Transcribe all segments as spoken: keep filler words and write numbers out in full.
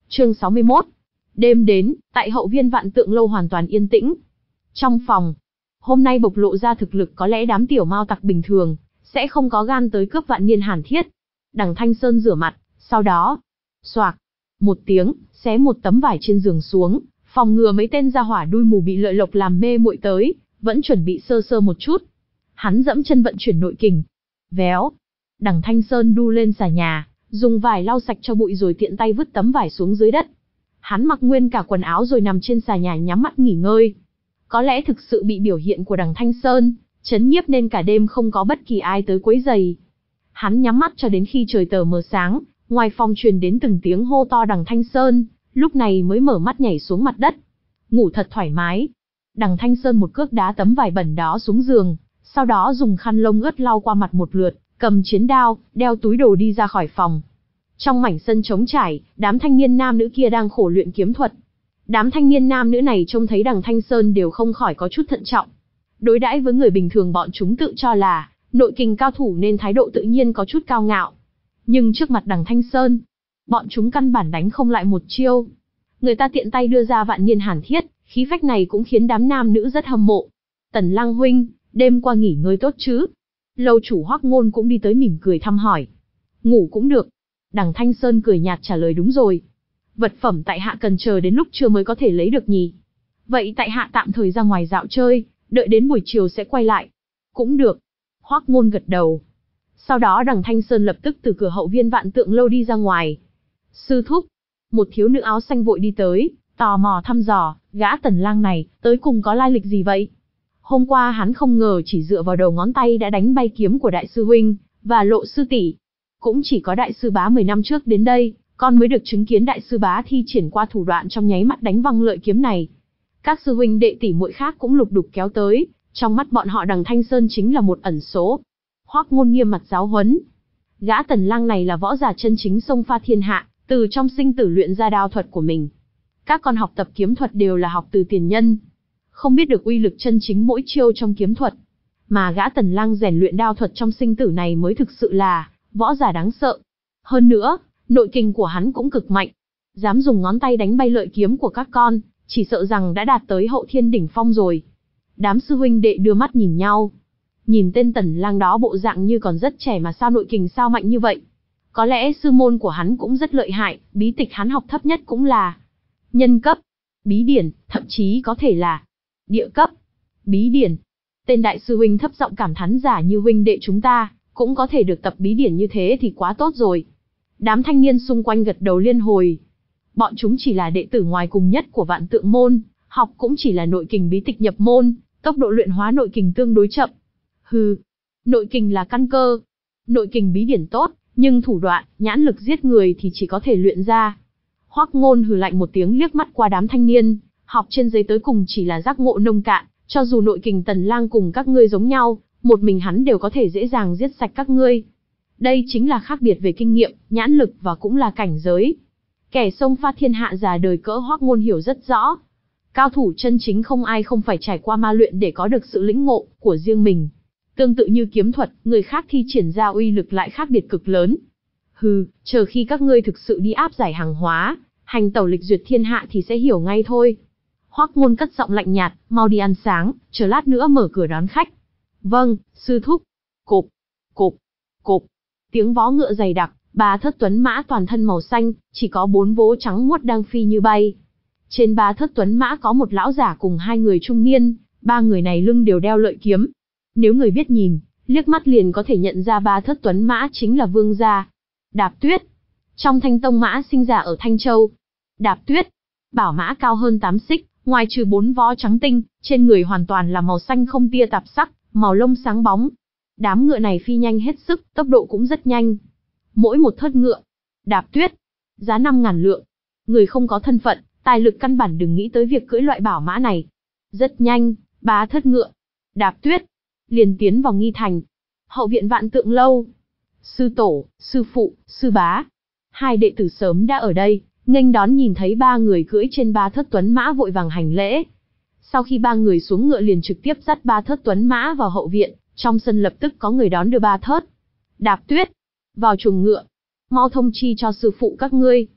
Chương sáu mươi mốt. Đêm đến, tại hậu viên Vạn Tượng Lâu hoàn toàn yên tĩnh. Trong phòng, hôm nay bộc lộ ra thực lực có lẽ đám tiểu mao tặc bình thường sẽ không có gan tới cướp Vạn Niên Hàn Thiết. Đằng Thanh Sơn rửa mặt, sau đó, xoạc, một tiếng, xé một tấm vải trên giường xuống, phòng ngừa mấy tên gia hỏa đuôi mù bị lợi lộc làm mê muội tới, vẫn chuẩn bị sơ sơ một chút. Hắn dẫm chân vận chuyển nội kình. Véo. Đằng Thanh Sơn đu lên xà nhà, dùng vải lau sạch cho bụi rồi tiện tay vứt tấm vải xuống dưới đất. Hắn mặc nguyên cả quần áo rồi nằm trên xà nhà nhắm mắt nghỉ ngơi. Có lẽ thực sự bị biểu hiện của đằng Thanh Sơn chấn nhiếp nên cả đêm không có bất kỳ ai tới quấy rầy. Hắn nhắm mắt cho đến khi trời tờ mờ sáng, ngoài phòng truyền đến từng tiếng hô to đằng Thanh Sơn, lúc này mới mở mắt nhảy xuống mặt đất. Ngủ thật thoải mái. Đằng Thanh Sơn một cước đá tấm vải bẩn đó xuống giường, sau đó dùng khăn lông ướt lau qua mặt một lượt, cầm chiến đao, đeo túi đồ đi ra khỏi phòng. Trong mảnh sân trống trải, đám thanh niên nam nữ kia đang khổ luyện kiếm thuật. Đám thanh niên nam nữ này trông thấy đằng Thanh Sơn đều không khỏi có chút thận trọng. Đối đãi với người bình thường bọn chúng tự cho là nội kình cao thủ nên thái độ tự nhiên có chút cao ngạo. Nhưng trước mặt đằng Thanh Sơn, bọn chúng căn bản đánh không lại một chiêu. Người ta tiện tay đưa ra Vạn Niên Hàn Thiết, khí phách này cũng khiến đám nam nữ rất hâm mộ. Tần Lang huynh, đêm qua nghỉ ngơi tốt chứ? Lâu chủ Hoắc Ngôn cũng đi tới mỉm cười thăm hỏi. Ngủ cũng được. Đằng Thanh Sơn cười nhạt trả lời đúng rồi. Vật phẩm tại hạ cần chờ đến lúc trưa mới có thể lấy được nhỉ. Vậy tại hạ tạm thời ra ngoài dạo chơi, đợi đến buổi chiều sẽ quay lại. Cũng được. Hoắc Ngôn gật đầu. Sau đó đằng Thanh Sơn lập tức từ cửa hậu viên Vạn Tượng Lâu đi ra ngoài. Sư thúc. Một thiếu nữ áo xanh vội đi tới, tò mò thăm dò, gã Tần Lang này, tới cùng có lai lịch gì vậy? Hôm qua hắn không ngờ chỉ dựa vào đầu ngón tay đã đánh bay kiếm của đại sư huynh, và Lộ sư tỷ. Cũng chỉ có đại sư bá mười năm trước đến đây, con mới được chứng kiến đại sư bá thi triển qua thủ đoạn trong nháy mắt đánh văng lợi kiếm này. Các sư huynh đệ tỷ muội khác cũng lục đục kéo tới, trong mắt bọn họ đằng Thanh Sơn chính là một ẩn số. Hoắc Ngôn nghiêm mặt giáo huấn. Gã Tần Lang này là võ giả chân chính xông pha thiên hạ, từ trong sinh tử luyện ra đao thuật của mình. Các con học tập kiếm thuật đều là học từ tiền nhân, không biết được uy lực chân chính mỗi chiêu trong kiếm thuật. Mà gã Tần Lang rèn luyện đao thuật trong sinh tử này mới thực sự là võ giả đáng sợ. Hơn nữa, nội kình của hắn cũng cực mạnh. Dám dùng ngón tay đánh bay lợi kiếm của các con, chỉ sợ rằng đã đạt tới hậu thiên đỉnh phong rồi. Đám sư huynh đệ đưa mắt nhìn nhau. Nhìn tên Tần Lang đó bộ dạng như còn rất trẻ mà sao nội kình sao mạnh như vậy? Có lẽ sư môn của hắn cũng rất lợi hại, bí tịch hắn học thấp nhất cũng là nhân cấp, bí điển, thậm chí có thể là địa cấp, bí điển. Tên đại sư huynh thấp giọng cảm thán giả như huynh đệ chúng ta, cũng có thể được tập bí điển như thế thì quá tốt rồi. Đám thanh niên xung quanh gật đầu liên hồi. Bọn chúng chỉ là đệ tử ngoài cùng nhất của Vạn Tượng môn, học cũng chỉ là nội kình bí tịch nhập môn, tốc độ luyện hóa nội kình tương đối chậm. Hừ, nội kình là căn cơ. Nội kình bí điển tốt, nhưng thủ đoạn, nhãn lực giết người thì chỉ có thể luyện ra. Hoắc Ngôn hừ lạnh một tiếng liếc mắt qua đám thanh niên, học trên giấy tới cùng chỉ là giác ngộ nông cạn, cho dù nội kình Tần Lang cùng các ngươi giống nhau, một mình hắn đều có thể dễ dàng giết sạch các ngươi. Đây chính là khác biệt về kinh nghiệm, nhãn lực và cũng là cảnh giới. Kẻ xông pha thiên hạ già đời cỡ Hoắc Ngôn hiểu rất rõ. Cao thủ chân chính không ai không phải trải qua ma luyện để có được sự lĩnh ngộ của riêng mình. Tương tự như kiếm thuật, người khác thi triển ra uy lực lại khác biệt cực lớn. Hừ, chờ khi các ngươi thực sự đi áp giải hàng hóa, hành tẩu lịch duyệt thiên hạ thì sẽ hiểu ngay thôi. Hoắc Ngôn cất giọng lạnh nhạt, mau đi ăn sáng, chờ lát nữa mở cửa đón khách. Vâng, sư thúc. Cộp, cộp, cộp. Tiếng vó ngựa dày đặc, ba thất tuấn mã toàn thân màu xanh, chỉ có bốn vó trắng muốt đang phi như bay. Trên ba thất tuấn mã có một lão giả cùng hai người trung niên, ba người này lưng đều đeo lợi kiếm. Nếu người biết nhìn, liếc mắt liền có thể nhận ra ba thất tuấn mã chính là Vương gia. Đạp Tuyết, trong Thanh Tông mã sinh ra ở Thanh Châu. Đạp Tuyết, bảo mã cao hơn tám xích, ngoài trừ bốn vó trắng tinh, trên người hoàn toàn là màu xanh không tia tạp sắc, màu lông sáng bóng. Đám ngựa này phi nhanh hết sức, tốc độ cũng rất nhanh. Mỗi một thớt ngựa, Đạp Tuyết, giá năm ngàn lượng. Người không có thân phận, tài lực căn bản đừng nghĩ tới việc cưỡi loại bảo mã này. Rất nhanh, ba thớt ngựa, Đạp Tuyết, liền tiến vào nghi thành. Hậu viện Vạn Tượng Lâu. Sư tổ, sư phụ, sư bá. Hai đệ tử sớm đã ở đây, nghênh đón nhìn thấy ba người cưỡi trên ba thất tuấn mã vội vàng hành lễ. Sau khi ba người xuống ngựa liền trực tiếp dắt ba thất tuấn mã vào hậu viện, trong sân lập tức có người đón đưa ba thớt. Đạp Tuyết, vào chuồng ngựa. Mau thông chi cho sư phụ các ngươi.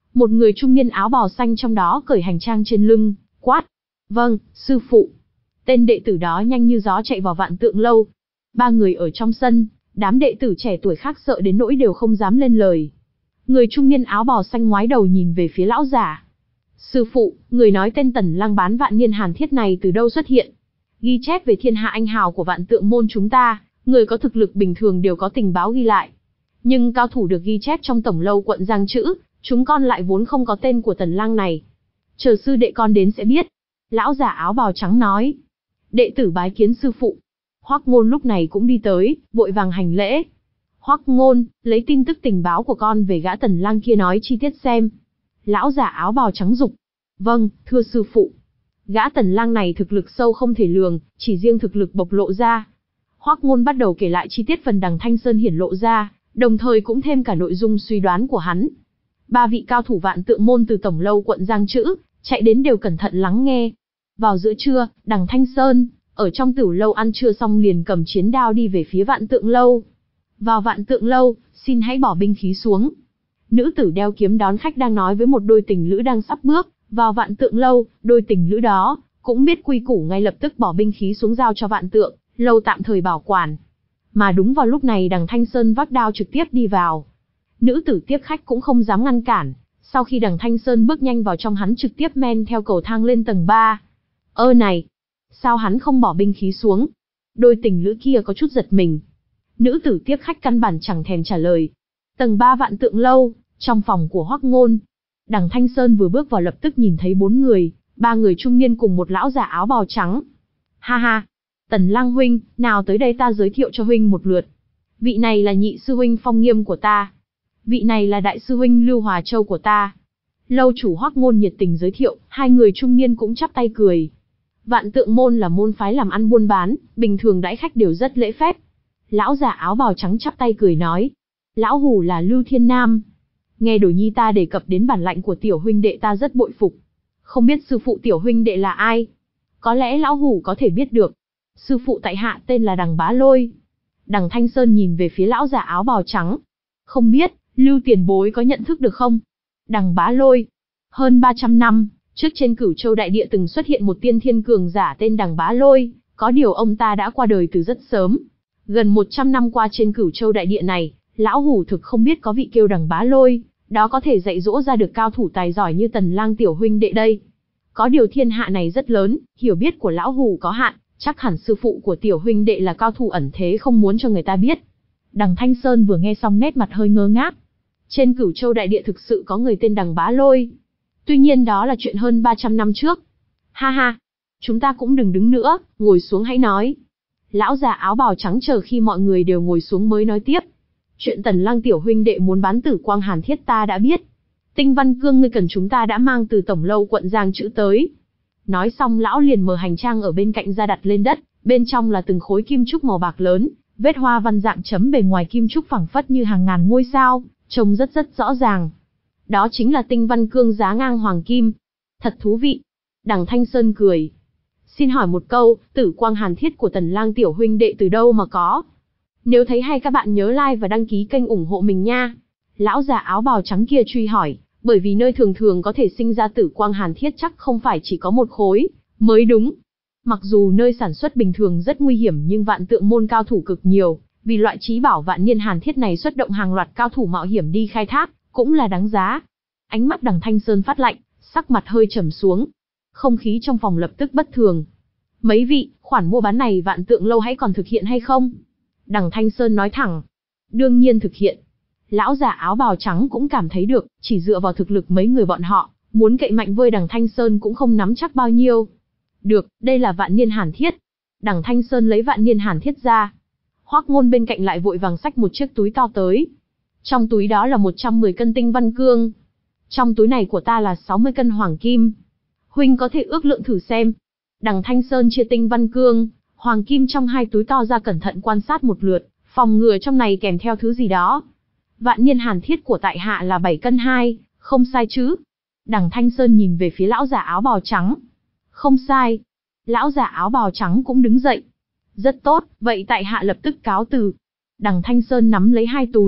Một người trung niên áo bào xanh trong đó cởi hành trang trên lưng, quát. Vâng, sư phụ. Tên đệ tử đó nhanh như gió chạy vào Vạn Tượng Lâu. Ba người ở trong sân, đám đệ tử trẻ tuổi khác sợ đến nỗi đều không dám lên lời. Người trung niên áo bào xanh ngoái đầu nhìn về phía lão giả. Sư phụ, người nói tên Tần Lang bán vạn niên hàn thiết này từ đâu xuất hiện? Ghi chép về thiên hạ anh hào của Vạn Tượng môn chúng ta, người có thực lực bình thường đều có tình báo ghi lại. Nhưng cao thủ được ghi chép trong tổng lâu quận Giang Trữ, chúng con lại vốn không có tên của Tần Lang này. Chờ sư đệ con đến sẽ biết. Lão giả áo bào trắng nói. Đệ tử bái kiến sư phụ. Hoắc Ngôn lúc này cũng đi tới, vội vàng hành lễ. Hoắc Ngôn, lấy tin tức tình báo của con về gã Tần Lang kia nói chi tiết xem. Lão giả áo bào trắng dục. Vâng, thưa sư phụ. Gã Tần Lang này thực lực sâu không thể lường, chỉ riêng thực lực bộc lộ ra. Hoắc Ngôn bắt đầu kể lại chi tiết phần Đằng Thanh Sơn hiển lộ ra, đồng thời cũng thêm cả nội dung suy đoán của hắn. Ba vị cao thủ Vạn Tượng môn từ tổng lâu quận Giang Trữ, chạy đến đều cẩn thận lắng nghe. Vào giữa trưa, Đằng Thanh Sơn, ở trong tửu lâu ăn trưa xong liền cầm chiến đao đi về phía Vạn Tượng lâu. Vào Vạn Tượng lâu, xin hãy bỏ binh khí xuống. Nữ tử đeo kiếm đón khách đang nói với một đôi tình lữ đang sắp bước vào Vạn Tượng lâu, đôi tình lữ đó cũng biết quy củ ngay lập tức bỏ binh khí xuống giao cho Vạn Tượng lâu tạm thời bảo quản. Mà đúng vào lúc này Đằng Thanh Sơn vác đao trực tiếp đi vào. Nữ tử tiếp khách cũng không dám ngăn cản, sau khi Đằng Thanh Sơn bước nhanh vào trong hắn trực tiếp men theo cầu thang lên tầng ba. Ơ này, sao hắn không bỏ binh khí xuống? Đôi tình lữ kia có chút giật mình. Nữ tử tiếp khách căn bản chẳng thèm trả lời. Tầng ba Vạn Tượng lâu, trong phòng của Hoắc Ngôn. Đằng Thanh Sơn vừa bước vào lập tức nhìn thấy bốn người, ba người trung niên cùng một lão giả áo bào trắng. Ha ha, Tần Lang huynh, nào tới đây ta giới thiệu cho huynh một lượt. Vị này là nhị sư huynh Phong Nghiêm của ta. Vị này là đại sư huynh Lưu Hòa Châu của ta. Lâu chủ Hoắc Ngôn nhiệt tình giới thiệu, hai người trung niên cũng chắp tay cười. Vạn Tượng môn là môn phái làm ăn buôn bán, bình thường đãi khách đều rất lễ phép. Lão giả áo bào trắng chắp tay cười nói. Lão hủ là Lưu Thiên Nam. Nghe Đồ Nhi ta đề cập đến bản lãnh của tiểu huynh đệ ta rất bội phục. Không biết sư phụ tiểu huynh đệ là ai? Có lẽ lão hủ có thể biết được. Sư phụ tại hạ tên là Đằng Bá Lôi. Đằng Thanh Sơn nhìn về phía lão giả áo bào trắng. Không biết, Lưu tiền bối có nhận thức được không? Đằng Bá Lôi. Hơn ba trăm năm, trước trên Cửu Châu đại địa từng xuất hiện một tiên thiên cường giả tên Đằng Bá Lôi, có điều ông ta đã qua đời từ rất sớm. Gần một trăm năm qua trên Cửu Châu đại địa này, lão hủ thực không biết có vị kêu Đằng Bá Lôi, đó có thể dạy dỗ ra được cao thủ tài giỏi như Tần Lang tiểu huynh đệ đây. Có điều thiên hạ này rất lớn, hiểu biết của lão hủ có hạn, chắc hẳn sư phụ của tiểu huynh đệ là cao thủ ẩn thế không muốn cho người ta biết. Đằng Thanh Sơn vừa nghe xong nét mặt hơi ngơ ngác. Trên Cửu Châu đại địa thực sự có người tên Đằng Bá Lôi. Tuy nhiên đó là chuyện hơn ba trăm năm trước. Ha ha, chúng ta cũng đừng đứng nữa, ngồi xuống hãy nói. Lão già áo bào trắng chờ khi mọi người đều ngồi xuống mới nói tiếp. Chuyện Tần Lang tiểu huynh đệ muốn bán Tử Quang Hàn Thiết ta đã biết. Tinh Văn Cương ngươi cần chúng ta đã mang từ tổng lâu quận Giang Trữ tới. Nói xong lão liền mở hành trang ở bên cạnh ra đặt lên đất, bên trong là từng khối kim trúc màu bạc lớn, vết hoa văn dạng chấm bề ngoài kim trúc phẳng phất như hàng ngàn ngôi sao, trông rất rất rõ ràng. Đó chính là Tinh Văn Cương giá ngang hoàng kim. Thật thú vị. Đằng Thanh Sơn cười. Xin hỏi một câu, Tử Quang Hàn Thiết của Tần Lang tiểu huynh đệ từ đâu mà có? Nếu thấy hay các bạn nhớ like và đăng ký kênh ủng hộ mình nha. Lão già áo bào trắng kia truy hỏi, bởi vì nơi thường thường có thể sinh ra Tử Quang Hàn Thiết chắc không phải chỉ có một khối, mới đúng. Mặc dù nơi sản xuất bình thường rất nguy hiểm nhưng Vạn Tượng môn cao thủ cực nhiều, vì loại trí bảo vạn niên hàn thiết này xuất động hàng loạt cao thủ mạo hiểm đi khai thác, cũng là đáng giá. Ánh mắt Đằng Thanh Sơn phát lạnh, sắc mặt hơi trầm xuống. Không khí trong phòng lập tức bất thường. Mấy vị, khoản mua bán này Vạn Tượng lâu hãy còn thực hiện hay không? Đằng Thanh Sơn nói thẳng. Đương nhiên thực hiện. Lão già áo bào trắng cũng cảm thấy được, chỉ dựa vào thực lực mấy người bọn họ, muốn cậy mạnh với Đằng Thanh Sơn cũng không nắm chắc bao nhiêu. Được, đây là vạn niên hàn thiết. Đằng Thanh Sơn lấy vạn niên hàn thiết ra. Hoắc Ngôn bên cạnh lại vội vàng xách một chiếc túi to tới. Trong túi đó là một trăm mười cân tinh văn cương. Trong túi này của ta là sáu mươi cân hoàng kim. Huynh có thể ước lượng thử xem. Đằng Thanh Sơn chia tinh văn cương, hoàng kim trong hai túi to ra cẩn thận quan sát một lượt, phòng ngừa trong này kèm theo thứ gì đó. Vạn niên hàn thiết của tại hạ là bảy cân hai, không sai chứ? Đằng Thanh Sơn nhìn về phía lão già áo bào trắng. Không sai. Lão già áo bào trắng cũng đứng dậy. Rất tốt, vậy tại hạ lập tức cáo từ. Đằng Thanh Sơn nắm lấy hai túi,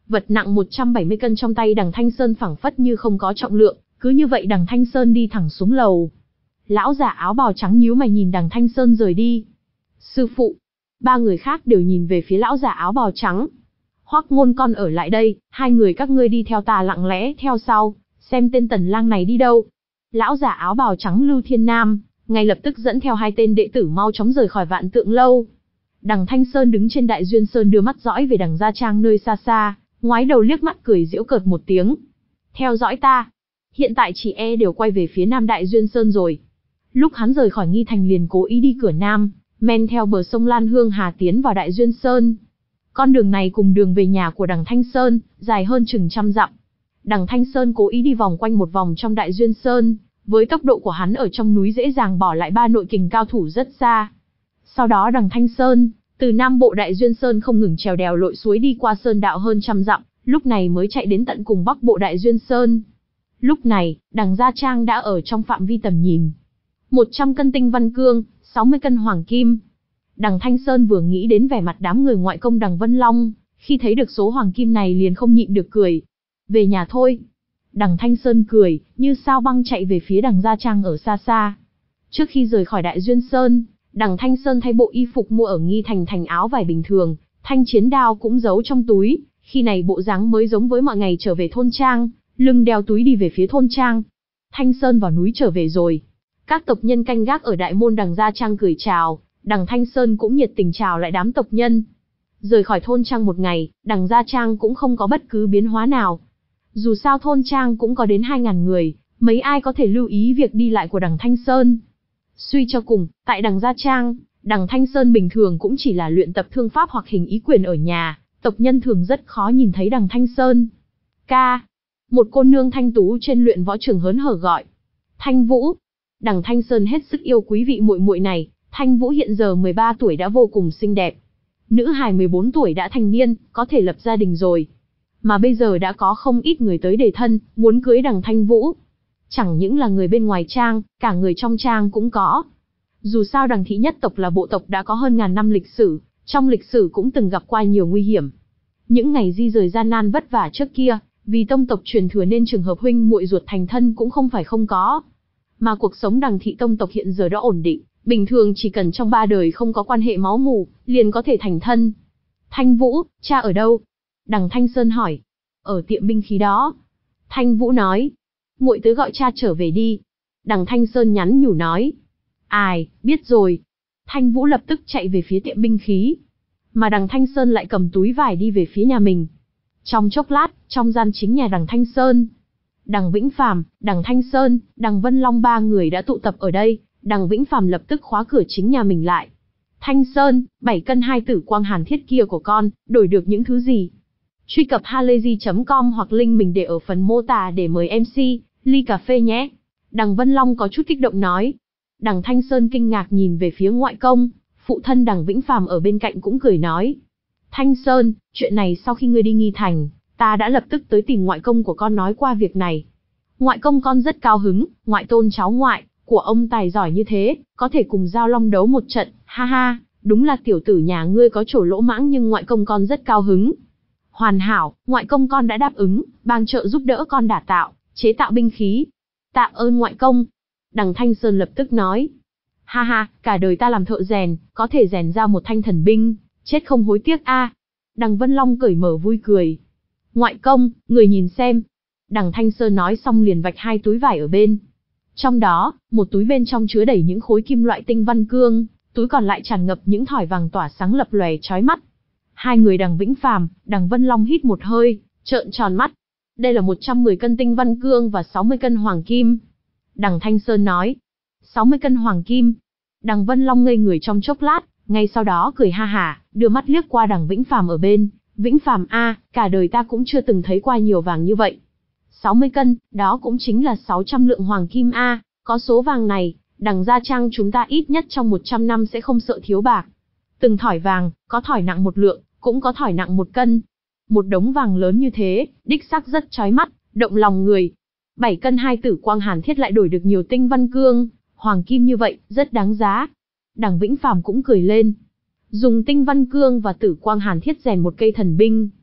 Vật nặng một trăm bảy mươi cân trong tay Đằng Thanh Sơn phảng phất như không có trọng lượng, cứ như vậy Đằng Thanh Sơn đi thẳng xuống lầu. Lão giả áo bào trắng nhíu mày nhìn Đằng Thanh Sơn rời đi. Sư phụ. Ba người khác đều nhìn về phía lão giả áo bào trắng. Hoắc Ngôn con ở lại đây, hai người các ngươi đi theo ta lặng lẽ theo sau, xem tên Tần Lang này đi đâu. Lão giả áo bào trắng Lưu Thiên Nam, ngay lập tức dẫn theo hai tên đệ tử mau chóng rời khỏi Vạn Tượng Lâu. Đằng Thanh Sơn đứng trên Đại Duyên Sơn đưa mắt dõi về Đằng Gia Trang nơi xa xa, ngoái đầu liếc mắt cười giễu cợt một tiếng. Theo dõi ta. Hiện tại chỉ e đều quay về phía Nam Đại Duyên Sơn rồi. Lúc hắn rời khỏi Nghi Thành liền cố ý đi cửa Nam, men theo bờ sông Lan Hương Hà tiến vào Đại Duyên Sơn. Con đường này cùng đường về nhà của Đằng Thanh Sơn, dài hơn chừng trăm dặm. Đằng Thanh Sơn cố ý đi vòng quanh một vòng trong Đại Duyên Sơn, với tốc độ của hắn ở trong núi dễ dàng bỏ lại ba nội kình cao thủ rất xa. Sau đó Đằng Thanh Sơn, từ Nam Bộ Đại Duyên Sơn không ngừng trèo đèo lội suối đi qua sơn đạo hơn trăm dặm, lúc này mới chạy đến tận cùng Bắc Bộ Đại Duyên Sơn. Lúc này, Đằng Gia Trang đã ở trong phạm vi tầm nhìn. một trăm cân tinh văn cương, sáu mươi cân hoàng kim. Đằng Thanh Sơn vừa nghĩ đến vẻ mặt đám người ngoại công Đằng Vân Long, khi thấy được số hoàng kim này liền không nhịn được cười. Về nhà thôi. Đằng Thanh Sơn cười, như sao băng chạy về phía Đằng Gia Trang ở xa xa. Trước khi rời khỏi Đại Duyên Sơn, Đằng Thanh Sơn thay bộ y phục mua ở Nghi Thành thành áo vải bình thường, thanh chiến đao cũng giấu trong túi, khi này bộ dáng mới giống với mọi ngày trở về thôn trang, lưng đeo túi đi về phía thôn trang. Thanh Sơn vào núi trở về rồi. Các tộc nhân canh gác ở đại môn Đằng Gia Trang cười chào, Đằng Thanh Sơn cũng nhiệt tình chào lại đám tộc nhân. Rời khỏi thôn trang một ngày, Đằng Gia Trang cũng không có bất cứ biến hóa nào. Dù sao thôn trang cũng có đến hai ngàn người, mấy ai có thể lưu ý việc đi lại của Đằng Thanh Sơn. Suy cho cùng, tại Đằng Gia Trang, Đằng Thanh Sơn bình thường cũng chỉ là luyện tập thương pháp hoặc hình ý quyền ở nhà, tộc nhân thường rất khó nhìn thấy Đằng Thanh Sơn. Ca. Một cô nương thanh tú trên luyện võ trường hớn hở gọi. Thanh Vũ. Đằng Thanh Sơn hết sức yêu quý vị muội muội này, Thanh Vũ hiện giờ mười ba tuổi đã vô cùng xinh đẹp. Nữ hài mười bốn tuổi đã thành niên, có thể lập gia đình rồi. Mà bây giờ đã có không ít người tới đề thân, muốn cưới Đằng Thanh Vũ. Chẳng những là người bên ngoài trang, cả người trong trang cũng có. Dù sao Đằng thị nhất tộc là bộ tộc đã có hơn ngàn năm lịch sử, trong lịch sử cũng từng gặp qua nhiều nguy hiểm. Những ngày di rời gian nan vất vả trước kia, vì tông tộc truyền thừa nên trường hợp huynh muội ruột thành thân cũng không phải không có. Mà cuộc sống Đằng thị tông tộc hiện giờ đã ổn định, bình thường chỉ cần trong ba đời không có quan hệ máu mủ, liền có thể thành thân. Thanh Vũ, cha ở đâu? Đằng Thanh Sơn hỏi. Ở tiệm binh khí đó. Thanh Vũ nói. Muội tới gọi cha trở về đi. Đằng Thanh Sơn nhắn nhủ nói. Ai, biết rồi. Thanh Vũ lập tức chạy về phía tiệm binh khí. Mà Đằng Thanh Sơn lại cầm túi vải đi về phía nhà mình. Trong chốc lát, trong gian chính nhà Đằng Thanh Sơn, Đằng Vĩnh Phàm, Đằng Thanh Sơn, Đằng Vân Long ba người đã tụ tập ở đây. Đằng Vĩnh Phàm lập tức khóa cửa chính nhà mình lại. Thanh Sơn, bảy cân hai tử quang hàn thiết kia của con, đổi được những thứ gì? Truy cập halayzi chấm com hoặc link mình để ở phần mô tả để mời em xê, ly cà phê nhé. Đằng Vân Long có chút kích động nói. Đằng Thanh Sơn kinh ngạc nhìn về phía ngoại công, phụ thân Đằng Vĩnh Phàm ở bên cạnh cũng cười nói. Thanh Sơn, chuyện này sau khi ngươi đi Nghi Thành, ta đã lập tức tới tìm ngoại công của con nói qua việc này. Ngoại công con rất cao hứng, ngoại tôn cháu ngoại của ông tài giỏi như thế, có thể cùng Giao Long đấu một trận, ha ha, đúng là tiểu tử nhà ngươi có chỗ lỗ mãng nhưng ngoại công con rất cao hứng. Hoàn hảo, ngoại công con đã đáp ứng, bang trợ giúp đỡ con đả tạo, chế tạo binh khí. Tạ ơn ngoại công. Đằng Thanh Sơn lập tức nói. Ha ha, cả đời ta làm thợ rèn, có thể rèn ra một thanh thần binh, chết không hối tiếc a. Đằng Vân Long cởi mở vui cười. Ngoại công, người nhìn xem. Đằng Thanh Sơn nói xong liền vạch hai túi vải ở bên. Trong đó, một túi bên trong chứa đầy những khối kim loại tinh văn cương, túi còn lại tràn ngập những thỏi vàng tỏa sáng lập lòe chói mắt. Hai người Đằng Vĩnh Phàm, Đằng Vân Long hít một hơi, trợn tròn mắt. Đây là một trăm mười cân tinh văn cương và sáu mươi cân hoàng kim. Đằng Thanh Sơn nói. sáu mươi cân hoàng kim. Đằng Vân Long ngây người trong chốc lát, ngay sau đó cười ha hả, đưa mắt liếc qua Đằng Vĩnh Phàm ở bên. Vĩnh Phàm a, cả đời ta cũng chưa từng thấy qua nhiều vàng như vậy. sáu mươi cân, đó cũng chính là sáu trăm lượng hoàng kim a, có số vàng này, Đằng Gia Trang chúng ta ít nhất trong một trăm năm sẽ không sợ thiếu bạc. Từng thỏi vàng, có thỏi nặng một lượng, cũng có thỏi nặng một cân. Một đống vàng lớn như thế, đích xác rất chói mắt, động lòng người. Bảy cân hai tử quang hàn thiết lại đổi được nhiều tinh văn cương, hoàng kim như vậy, rất đáng giá. Đằng Vĩnh Phàm cũng cười lên. Dùng tinh văn cương và tử quang hàn thiết rèn một cây thần binh.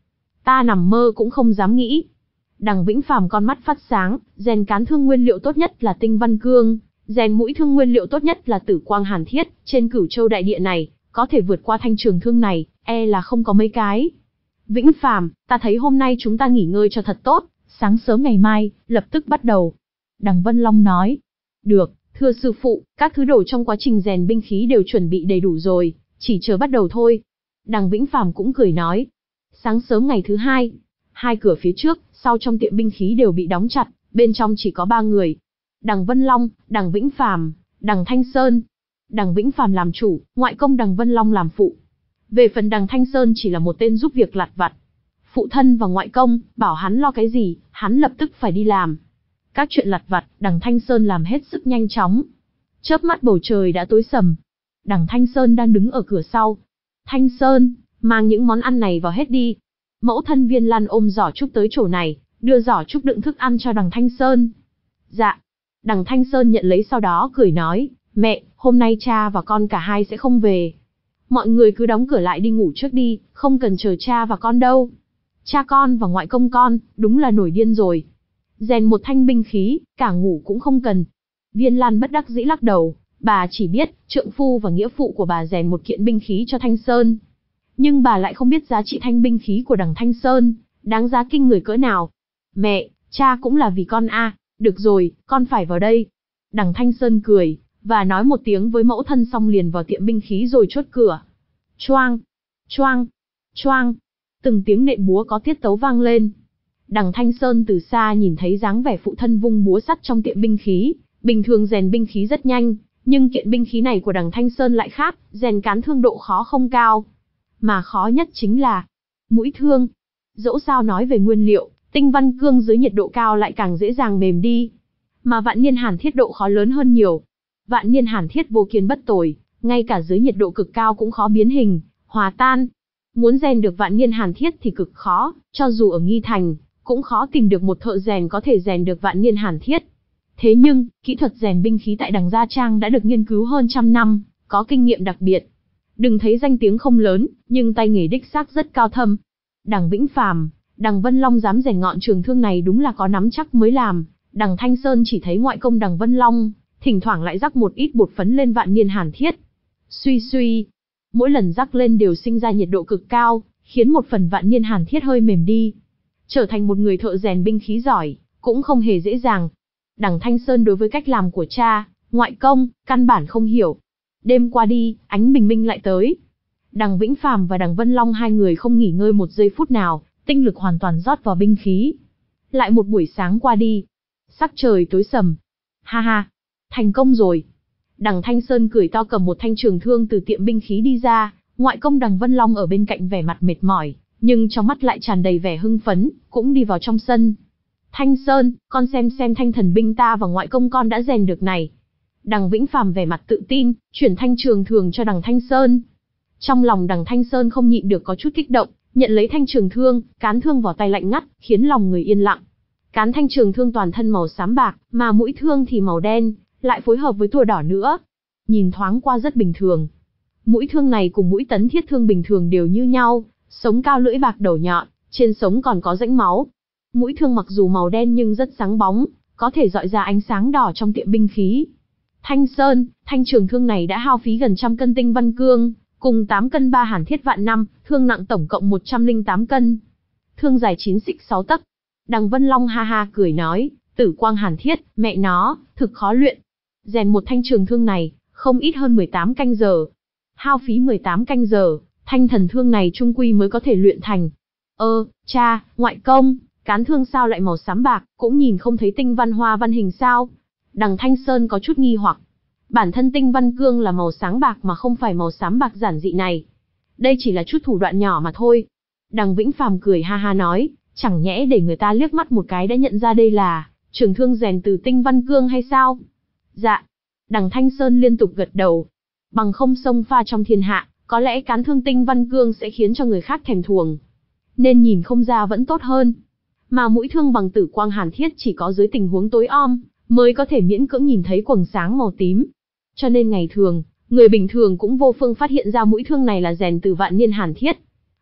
Ta nằm mơ cũng không dám nghĩ. Đằng Vĩnh Phàm con mắt phát sáng, rèn cán thương nguyên liệu tốt nhất là tinh văn cương, rèn mũi thương nguyên liệu tốt nhất là tử quang hàn thiết, trên Cửu Châu đại địa này, có thể vượt qua thanh trường thương này, e là không có mấy cái. Vĩnh Phàm, ta thấy hôm nay chúng ta nghỉ ngơi cho thật tốt, sáng sớm ngày mai, lập tức bắt đầu. Đằng Vân Long nói. Được, thưa sư phụ, các thứ đồ trong quá trình rèn binh khí đều chuẩn bị đầy đủ rồi, chỉ chờ bắt đầu thôi. Đằng Vĩnh Phàm cũng cười nói. Sáng sớm ngày thứ hai, hai cửa phía trước, sau trong tiệm binh khí đều bị đóng chặt, bên trong chỉ có ba người. Đằng Vân Long, Đằng Vĩnh Phàm, Đằng Thanh Sơn. Đằng Vĩnh Phàm làm chủ, ngoại công Đằng Vân Long làm phụ. Về phần Đằng Thanh Sơn chỉ là một tên giúp việc lặt vặt. Phụ thân và ngoại công, bảo hắn lo cái gì, hắn lập tức phải đi làm. Các chuyện lặt vặt, Đằng Thanh Sơn làm hết sức nhanh chóng. Chớp mắt bầu trời đã tối sầm. Đằng Thanh Sơn đang đứng ở cửa sau. Thanh Sơn, mang những món ăn này vào hết đi. Mẫu thân Viên Lan ôm giỏ trúc tới chỗ này, đưa giỏ trúc đựng thức ăn cho Đằng Thanh Sơn. Dạ. Đằng Thanh Sơn nhận lấy sau đó cười nói, mẹ, hôm nay cha và con cả hai sẽ không về. Mọi người cứ đóng cửa lại đi ngủ trước đi, không cần chờ cha và con đâu. Cha con và ngoại công con, đúng là nổi điên rồi. Rèn một thanh binh khí, cả ngủ cũng không cần. Viên Lan bất đắc dĩ lắc đầu, bà chỉ biết, trượng phu và nghĩa phụ của bà rèn một kiện binh khí cho Thanh Sơn. Nhưng bà lại không biết giá trị thanh binh khí của Đằng Thanh Sơn, đáng giá kinh người cỡ nào. Mẹ, cha cũng là vì con a, được rồi, con phải vào đây. Đằng Thanh Sơn cười, và nói một tiếng với mẫu thân xong liền vào tiệm binh khí rồi chốt cửa. Choang, choang, choang, từng tiếng nện búa có tiết tấu vang lên. Đằng Thanh Sơn từ xa nhìn thấy dáng vẻ phụ thân vung búa sắt trong tiệm binh khí, bình thường rèn binh khí rất nhanh, nhưng kiện binh khí này của Đằng Thanh Sơn lại khác, rèn cán thương độ khó không cao. Mà khó nhất chính là mũi thương. Dẫu sao nói về nguyên liệu, tinh văn cương dưới nhiệt độ cao lại càng dễ dàng mềm đi. Mà vạn niên hàn thiết độ khó lớn hơn nhiều. Vạn niên hàn thiết vô kiên bất tồi, ngay cả dưới nhiệt độ cực cao cũng khó biến hình, hòa tan. Muốn rèn được vạn niên hàn thiết thì cực khó, cho dù ở Nghi Thành, cũng khó tìm được một thợ rèn có thể rèn được vạn niên hàn thiết. Thế nhưng, kỹ thuật rèn binh khí tại Đằng Gia Trang đã được nghiên cứu hơn trăm năm, có kinh nghiệm đặc biệt. Đừng thấy danh tiếng không lớn, nhưng tay nghề đích xác rất cao thâm. Đằng Vĩnh Phàm, Đằng Vân Long dám rèn ngọn trường thương này đúng là có nắm chắc mới làm. Đằng Thanh Sơn chỉ thấy ngoại công Đằng Vân Long, thỉnh thoảng lại rắc một ít bột phấn lên vạn niên hàn thiết. Suy suy, mỗi lần rắc lên đều sinh ra nhiệt độ cực cao, khiến một phần vạn niên hàn thiết hơi mềm đi. Trở thành một người thợ rèn binh khí giỏi, cũng không hề dễ dàng. Đằng Thanh Sơn đối với cách làm của cha, ngoại công, căn bản không hiểu. Đêm qua đi, ánh bình minh lại tới. Đằng Vĩnh Phàm và Đằng Vân Long hai người không nghỉ ngơi một giây phút nào, tinh lực hoàn toàn rót vào binh khí. Lại một buổi sáng qua đi, sắc trời tối sầm. Ha ha, thành công rồi. Đằng Thanh Sơn cười to cầm một thanh trường thương từ tiệm binh khí đi ra, ngoại công Đằng Vân Long ở bên cạnh vẻ mặt mệt mỏi, nhưng trong mắt lại tràn đầy vẻ hưng phấn, cũng đi vào trong sân. Thanh Sơn, con xem xem thanh thần binh ta và ngoại công con đã rèn được này. Đằng Vĩnh Phàm vẻ mặt tự tin, chuyển thanh trường thường cho Đằng Thanh Sơn. Trong lòng Đằng Thanh Sơn không nhịn được có chút kích động, nhận lấy thanh trường thương, cán thương vào tay lạnh ngắt, khiến lòng người yên lặng. Cán thanh trường thương toàn thân màu xám bạc, mà mũi thương thì màu đen, lại phối hợp với tua đỏ nữa. Nhìn thoáng qua rất bình thường. Mũi thương này cùng mũi tấn thiết thương bình thường đều như nhau, sống cao lưỡi bạc đầu nhọn, trên sống còn có rãnh máu. Mũi thương mặc dù màu đen nhưng rất sáng bóng, có thể rọi ra ánh sáng đỏ trong tiệm binh khí. Thanh Sơn, thanh trường thương này đã hao phí gần trăm cân tinh văn cương, cùng tám cân ba hàn thiết vạn năm, thương nặng tổng cộng một trăm lẻ tám cân. Thương dài chín xích sáu tấc. Đằng Vân Long ha ha cười nói, tử quang hàn thiết, mẹ nó, thực khó luyện. Rèn một thanh trường thương này, không ít hơn mười tám canh giờ. Hao phí mười tám canh giờ, thanh thần thương này trung quy mới có thể luyện thành. Ơ, cha, ngoại công, cán thương sao lại màu xám bạc, cũng nhìn không thấy tinh văn hoa văn hình sao? Đằng Thanh Sơn có chút nghi hoặc. Bản thân tinh văn cương là màu sáng bạc mà không phải màu xám bạc giản dị này. Đây chỉ là chút thủ đoạn nhỏ mà thôi. Đằng Vĩnh Phàm cười ha ha nói, chẳng nhẽ để người ta liếc mắt một cái đã nhận ra đây là trường thương rèn từ tinh văn cương hay sao? Dạ. Đằng Thanh Sơn liên tục gật đầu. Bằng không xông pha trong thiên hạ, có lẽ cán thương tinh văn cương sẽ khiến cho người khác thèm thuồng. Nên nhìn không ra vẫn tốt hơn. Mà mũi thương bằng tử quang hàn thiết chỉ có dưới tình huống tối om, mới có thể miễn cưỡng nhìn thấy quầng sáng màu tím. Cho nên ngày thường, người bình thường cũng vô phương phát hiện ra mũi thương này là rèn từ vạn niên hàn thiết.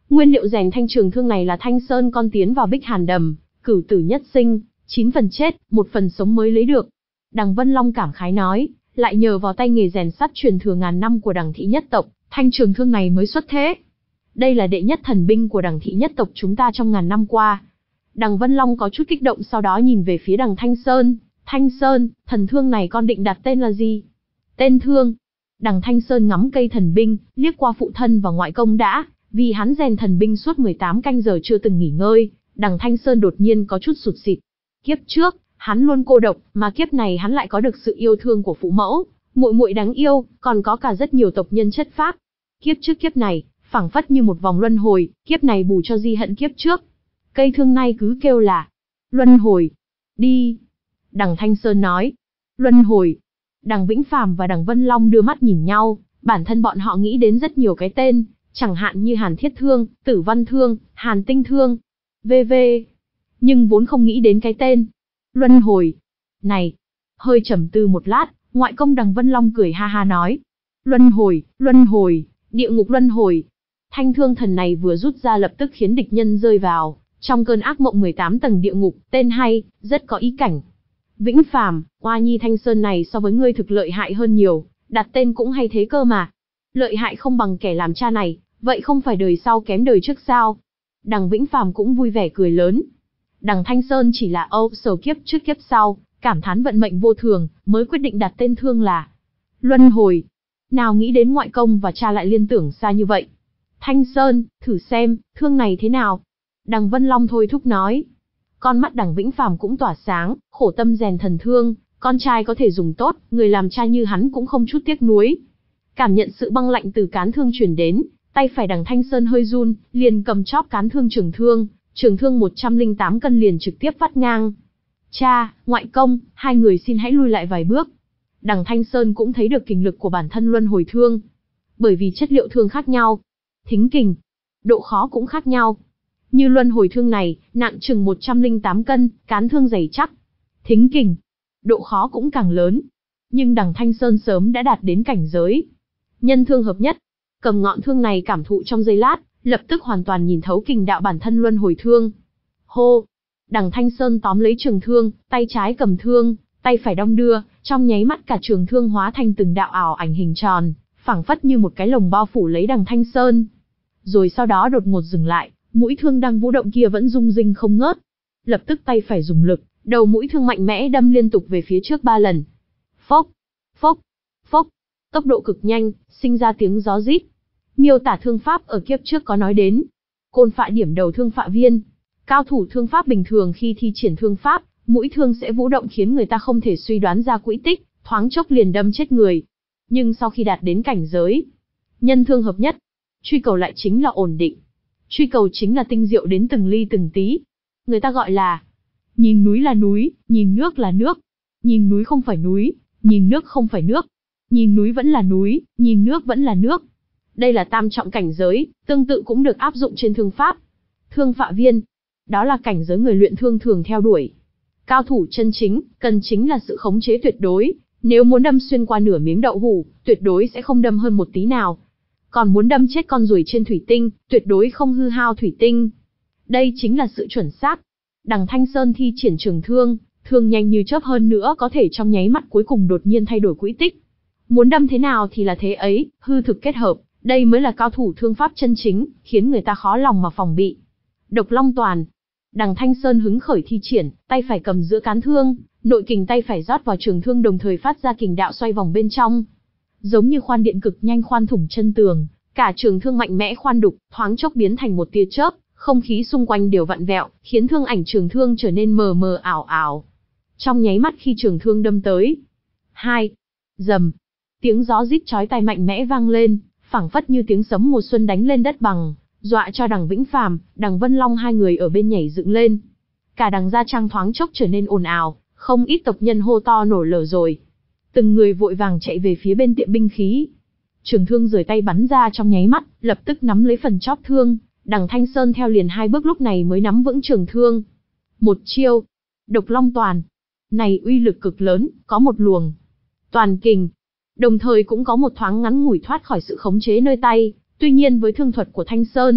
Nguyên liệu rèn thanh trường thương này là thanh sơn con tiến vào Bích Hàn Đầm, cửu tử nhất sinh, chín phần chết, một phần sống mới lấy được. Đằng Vân Long cảm khái nói, lại nhờ vào tay nghề rèn sắt truyền thừa ngàn năm của Đằng thị nhất tộc, thanh trường thương này mới xuất thế. Đây là đệ nhất thần binh của Đằng thị nhất tộc chúng ta trong ngàn năm qua. Đằng Vân Long có chút kích động, sau đó nhìn về phía Đằng Thanh Sơn. Thanh Sơn, thần thương này con định đặt tên là gì? Tên thương. Đằng Thanh Sơn ngắm cây thần binh, liếc qua phụ thân và ngoại công đã, vì hắn rèn thần binh suốt mười tám canh giờ chưa từng nghỉ ngơi. Đằng Thanh Sơn đột nhiên có chút sụt sịt. Kiếp trước, hắn luôn cô độc, mà kiếp này hắn lại có được sự yêu thương của phụ mẫu, muội muội đáng yêu, còn có cả rất nhiều tộc nhân chất phác. Kiếp trước kiếp này, phảng phất như một vòng luân hồi, kiếp này bù cho di hận kiếp trước. Cây thương này cứ kêu là luân hồi. Đi. Đằng Thanh Sơn nói. Luân hồi. Đằng Vĩnh Phàm và Đằng Vân Long đưa mắt nhìn nhau, bản thân bọn họ nghĩ đến rất nhiều cái tên, chẳng hạn như Hàn Thiết Thương, Tử Văn Thương, Hàn Tinh Thương, vân vân. Nhưng vốn không nghĩ đến cái tên luân hồi này. Hơi trầm tư một lát, ngoại công Đằng Vân Long cười ha ha nói. Luân hồi, luân hồi, địa ngục luân hồi. Thanh thương thần này vừa rút ra lập tức khiến địch nhân rơi vào trong cơn ác mộng mười tám tầng địa ngục, tên hay, rất có ý cảnh. Vĩnh Phàm, oa nhi Thanh Sơn này so với ngươi thực lợi hại hơn nhiều, đặt tên cũng hay thế cơ mà. Lợi hại không bằng kẻ làm cha này, vậy không phải đời sau kém đời trước sao? Đằng Vĩnh Phàm cũng vui vẻ cười lớn. Đằng Thanh Sơn chỉ là âu sầu kiếp trước kiếp sau, cảm thán vận mệnh vô thường, mới quyết định đặt tên thương là luân hồi. Nào nghĩ đến ngoại công và cha lại liên tưởng xa như vậy. Thanh Sơn, thử xem, thương này thế nào? Đằng Vân Long thôi thúc nói. Con mắt Đằng Vĩnh Phàm cũng tỏa sáng, khổ tâm rèn thần thương, con trai có thể dùng tốt, người làm cha như hắn cũng không chút tiếc nuối. Cảm nhận sự băng lạnh từ cán thương truyền đến, tay phải Đằng Thanh Sơn hơi run, liền cầm chóp cán thương trường thương, trường thương một trăm lẻ tám cân liền trực tiếp vắt ngang. Cha, ngoại công, hai người xin hãy lui lại vài bước. Đằng Thanh Sơn cũng thấy được kình lực của bản thân luân hồi thương. Bởi vì chất liệu thương khác nhau, thính kình, độ khó cũng khác nhau. Như luân hồi thương này, nặng chừng một trăm lẻ tám cân, cán thương dày chắc. Thính kình, độ khó cũng càng lớn. Nhưng Đằng Thanh Sơn sớm đã đạt đến cảnh giới nhân thương hợp nhất. Cầm ngọn thương này cảm thụ trong giây lát, lập tức hoàn toàn nhìn thấu kình đạo bản thân luân hồi thương. Hô! Đằng Thanh Sơn tóm lấy trường thương, tay trái cầm thương, tay phải đong đưa, trong nháy mắt cả trường thương hóa thành từng đạo ảo ảnh hình tròn, phảng phất như một cái lồng bao phủ lấy Đằng Thanh Sơn. Rồi sau đó đột ngột dừng lại, mũi thương đang vũ động kia vẫn rung rinh không ngớt. Lập tức tay phải dùng lực, đầu mũi thương mạnh mẽ đâm liên tục về phía trước ba lần. Phốc, phốc, phốc, tốc độ cực nhanh, sinh ra tiếng gió rít. Miêu tả thương pháp ở kiếp trước có nói đến côn phạ điểm đầu thương phạ viên. Cao thủ thương pháp bình thường khi thi triển thương pháp, mũi thương sẽ vũ động khiến người ta không thể suy đoán ra quỹ tích, thoáng chốc liền đâm chết người. Nhưng sau khi đạt đến cảnh giới nhân thương hợp nhất, truy cầu lại chính là ổn định. Truy cầu chính là tinh diệu đến từng ly từng tí. Người ta gọi là nhìn núi là núi, nhìn nước là nước. Nhìn núi không phải núi, nhìn nước không phải nước. Nhìn núi vẫn là núi, nhìn nước vẫn là nước. Đây là tam trọng cảnh giới, tương tự cũng được áp dụng trên thương pháp. Thương phạ viên, đó là cảnh giới người luyện thương thường theo đuổi. Cao thủ chân chính, cần chính là sự khống chế tuyệt đối. Nếu muốn đâm xuyên qua nửa miếng đậu hủ, tuyệt đối sẽ không đâm hơn một tí nào. Còn muốn đâm chết con ruồi trên thủy tinh, tuyệt đối không hư hao thủy tinh. Đây chính là sự chuẩn xác. Đằng Thanh Sơn thi triển trường thương, thương nhanh như chớp hơn nữa có thể trong nháy mắt cuối cùng đột nhiên thay đổi quỹ tích. Muốn đâm thế nào thì là thế ấy, hư thực kết hợp, đây mới là cao thủ thương pháp chân chính, khiến người ta khó lòng mà phòng bị. Độc Long Toàn. Đằng Thanh Sơn hứng khởi thi triển, tay phải cầm giữa cán thương, nội kình tay phải rót vào trường thương đồng thời phát ra kình đạo xoay vòng bên trong. Giống như khoan điện cực nhanh khoan thủng chân tường, cả trường thương mạnh mẽ khoan đục, thoáng chốc biến thành một tia chớp, không khí xung quanh đều vặn vẹo, khiến thương ảnh trường thương trở nên mờ mờ ảo ảo. Trong nháy mắt khi trường thương đâm tới, hai, rầm, tiếng gió rít chói tai mạnh mẽ vang lên, phảng phất như tiếng sấm mùa xuân đánh lên đất bằng, dọa cho Đằng Vĩnh Phàm, Đằng Vân Long hai người ở bên nhảy dựng lên. Cả Đằng gia trang thoáng chốc trở nên ồn ào, không ít tộc nhân hô to nổ lở rồi. Từng người vội vàng chạy về phía bên tiệm binh khí. Trường thương rời tay bắn ra trong nháy mắt, lập tức nắm lấy phần chóp thương, Đằng Thanh Sơn theo liền hai bước lúc này mới nắm vững trường thương. Một chiêu, Độc Long Toàn. Này uy lực cực lớn, có một luồng toàn kình, đồng thời cũng có một thoáng ngắn ngủi thoát khỏi sự khống chế nơi tay. Tuy nhiên với thương thuật của Thanh Sơn,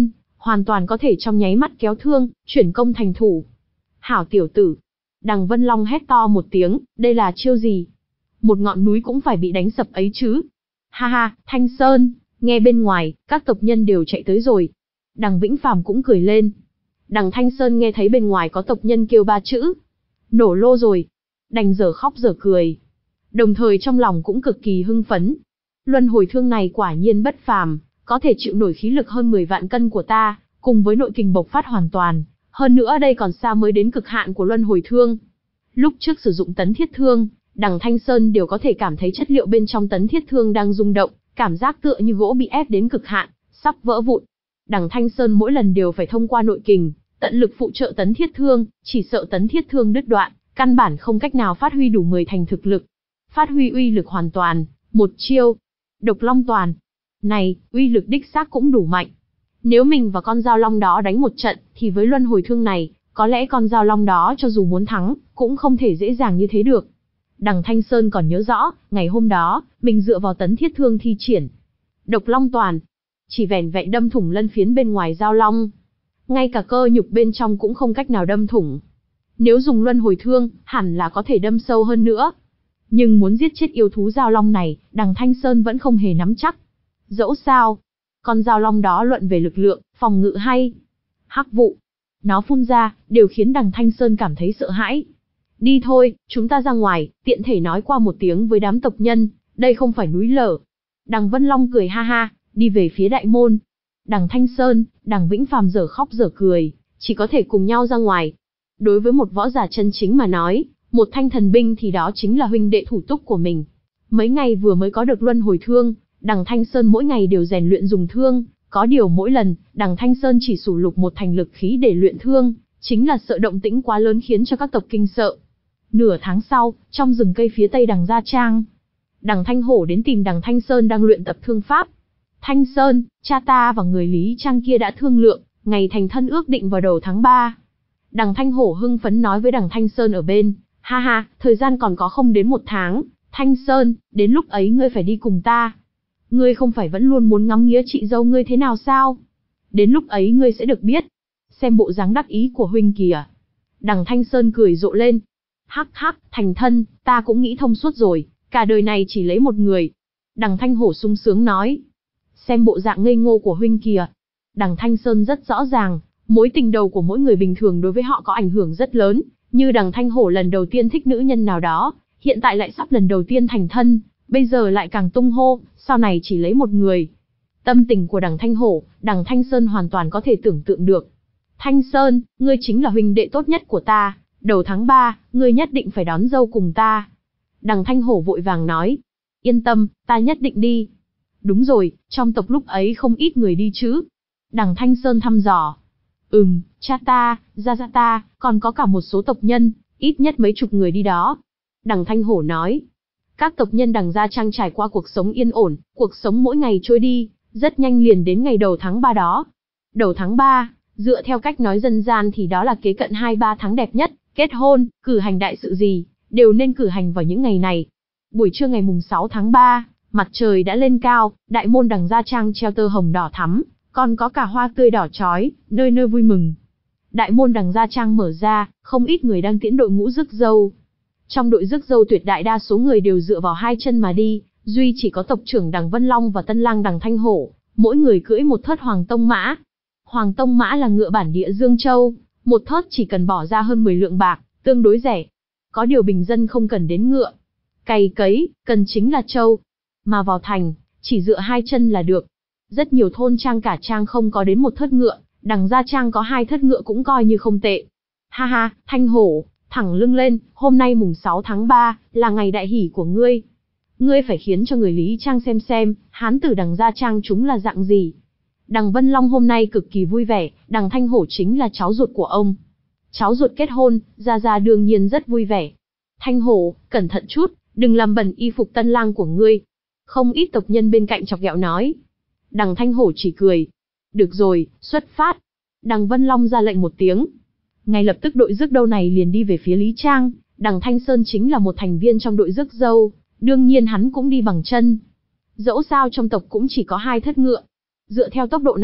hoàn toàn có thể trong nháy mắt kéo thương, chuyển công thành thủ. Hảo tiểu tử. Đằng Vân Long hét to một tiếng, đây là chiêu gì? Một ngọn núi cũng phải bị đánh sập ấy chứ. Ha ha, Thanh Sơn, nghe bên ngoài, các tộc nhân đều chạy tới rồi. Đằng Vĩnh Phàm cũng cười lên. Đằng Thanh Sơn nghe thấy bên ngoài có tộc nhân kêu ba chữ. Nổ lô rồi. Đành dở khóc dở cười. Đồng thời trong lòng cũng cực kỳ hưng phấn. Luân hồi thương này quả nhiên bất phàm, có thể chịu nổi khí lực hơn mười vạn cân của ta, cùng với nội kình bộc phát hoàn toàn. Hơn nữa đây còn xa mới đến cực hạn của luân hồi thương. Lúc trước sử dụng tấn thiết thương, đằng Thanh Sơn đều có thể cảm thấy chất liệu bên trong tấn thiết thương đang rung động, cảm giác tựa như gỗ bị ép đến cực hạn, sắp vỡ vụn. Đằng Thanh Sơn mỗi lần đều phải thông qua nội kình, tận lực phụ trợ tấn thiết thương, chỉ sợ tấn thiết thương đứt đoạn, căn bản không cách nào phát huy đủ mười thành thực lực. Phát huy uy lực hoàn toàn, một chiêu, Độc Long Toàn. Này, uy lực đích xác cũng đủ mạnh. Nếu mình và con dao long đó đánh một trận, thì với luân hồi thương này, có lẽ con dao long đó cho dù muốn thắng, cũng không thể dễ dàng như thế được. Đằng Thanh Sơn còn nhớ rõ, ngày hôm đó, mình dựa vào tấn thiết thương thi triển Độc Long Toàn. Chỉ vẻn vẹn đâm thủng lân phiến bên ngoài dao long. Ngay cả cơ nhục bên trong cũng không cách nào đâm thủng. Nếu dùng luân hồi thương, hẳn là có thể đâm sâu hơn nữa. Nhưng muốn giết chết yêu thú dao long này, đằng Thanh Sơn vẫn không hề nắm chắc. Dẫu sao, con dao long đó luận về lực lượng, phòng ngự hay hắc vụ, nó phun ra, đều khiến đằng Thanh Sơn cảm thấy sợ hãi. Đi thôi, chúng ta ra ngoài, tiện thể nói qua một tiếng với đám tộc nhân, đây không phải núi lở. Đằng Vân Long cười ha ha, đi về phía đại môn. Đằng Thanh Sơn, đằng Vĩnh Phàm dở khóc dở cười, chỉ có thể cùng nhau ra ngoài. Đối với một võ giả chân chính mà nói, một thanh thần binh thì đó chính là huynh đệ thủ túc của mình. Mấy ngày vừa mới có được luân hồi thương, đằng Thanh Sơn mỗi ngày đều rèn luyện dùng thương, có điều mỗi lần, đằng Thanh Sơn chỉ sử lục một thành lực khí để luyện thương, chính là sợ động tĩnh quá lớn khiến cho các tộc kinh sợ. Nửa tháng sau, trong rừng cây phía tây đằng Gia Trang, đằng Thanh Hổ đến tìm đằng Thanh Sơn đang luyện tập thương pháp. Thanh Sơn, cha ta và người Lý Trang kia đã thương lượng, ngày thành thân ước định vào đầu tháng ba. Đằng Thanh Hổ hưng phấn nói với đằng Thanh Sơn ở bên, ha ha, thời gian còn có không đến một tháng, Thanh Sơn, đến lúc ấy ngươi phải đi cùng ta. Ngươi không phải vẫn luôn muốn ngắm nghía chị dâu ngươi thế nào sao? Đến lúc ấy ngươi sẽ được biết. Xem bộ dáng đắc ý của huynh kìa. Đằng Thanh Sơn cười rộ lên. Hắc hắc, thành thân, ta cũng nghĩ thông suốt rồi, cả đời này chỉ lấy một người. Đằng Thanh Hổ sung sướng nói. Xem bộ dạng ngây ngô của huynh kìa. Đằng Thanh Sơn rất rõ ràng, mối tình đầu của mỗi người bình thường đối với họ có ảnh hưởng rất lớn, như đằng Thanh Hổ lần đầu tiên thích nữ nhân nào đó, hiện tại lại sắp lần đầu tiên thành thân, bây giờ lại càng tung hô, sau này chỉ lấy một người. Tâm tình của đằng Thanh Hổ, đằng Thanh Sơn hoàn toàn có thể tưởng tượng được. Thanh Sơn, ngươi chính là huynh đệ tốt nhất của ta, đầu tháng ba, ngươi nhất định phải đón dâu cùng ta. Đằng Thanh Hổ vội vàng nói, yên tâm, ta nhất định đi. Đúng rồi, trong tộc lúc ấy không ít người đi chứ. Đằng Thanh Sơn thăm dò. Ừm, cha ta, gia gia ta, còn có cả một số tộc nhân, ít nhất mấy chục người đi đó. Đằng Thanh Hổ nói. Các tộc nhân đằng Gia Trang trải qua cuộc sống yên ổn, cuộc sống mỗi ngày trôi đi, rất nhanh liền đến ngày đầu tháng ba đó. Đầu tháng ba, dựa theo cách nói dân gian thì đó là kế cận hai ba tháng đẹp nhất, kết hôn, cử hành đại sự gì, đều nên cử hành vào những ngày này. Buổi trưa ngày mùng sáu tháng ba, mặt trời đã lên cao, đại môn đằng Gia Trang treo tơ hồng đỏ thắm, còn có cả hoa tươi đỏ chói, nơi nơi vui mừng. Đại môn đằng Gia Trang mở ra, không ít người đang tiễn đội ngũ rước dâu. Trong đội rước dâu tuyệt đại đa số người đều dựa vào hai chân mà đi, duy chỉ có tộc trưởng đằng Vân Long và tân lang đằng Thanh Hổ, mỗi người cưỡi một thớt Hoàng Tông Mã. Hoàng Tông Mã là ngựa bản địa Dương Châu, một thớt chỉ cần bỏ ra hơn mười lượng bạc, tương đối rẻ. Có điều bình dân không cần đến ngựa, cày cấy, cần chính là trâu. Mà vào thành, chỉ dựa hai chân là được. Rất nhiều thôn trang cả trang không có đến một thớt ngựa, đằng Gia Trang có hai thớt ngựa cũng coi như không tệ. Ha ha, Thanh Hổ, thẳng lưng lên, hôm nay mùng sáu tháng ba, là ngày đại hỷ của ngươi. Ngươi phải khiến cho người Lý Trang xem xem, hán tử đằng Gia Trang chúng là dạng gì. Đằng Vân Long hôm nay cực kỳ vui vẻ, đằng Thanh Hổ chính là cháu ruột của ông. Cháu ruột kết hôn, Gia Gia đương nhiên rất vui vẻ. Thanh Hổ, cẩn thận chút, đừng làm bẩn y phục tân lang của ngươi. Không ít tộc nhân bên cạnh chọc ghẹo nói. Đằng Thanh Hổ chỉ cười. Được rồi, xuất phát. Đằng Vân Long ra lệnh một tiếng. Ngay lập tức đội rước dâu này liền đi về phía Lý Trang, đằng Thanh Sơn chính là một thành viên trong đội rước dâu, đương nhiên hắn cũng đi bằng chân. Dẫu sao trong tộc cũng chỉ có hai thất ngựa. Dựa theo tốc độ này,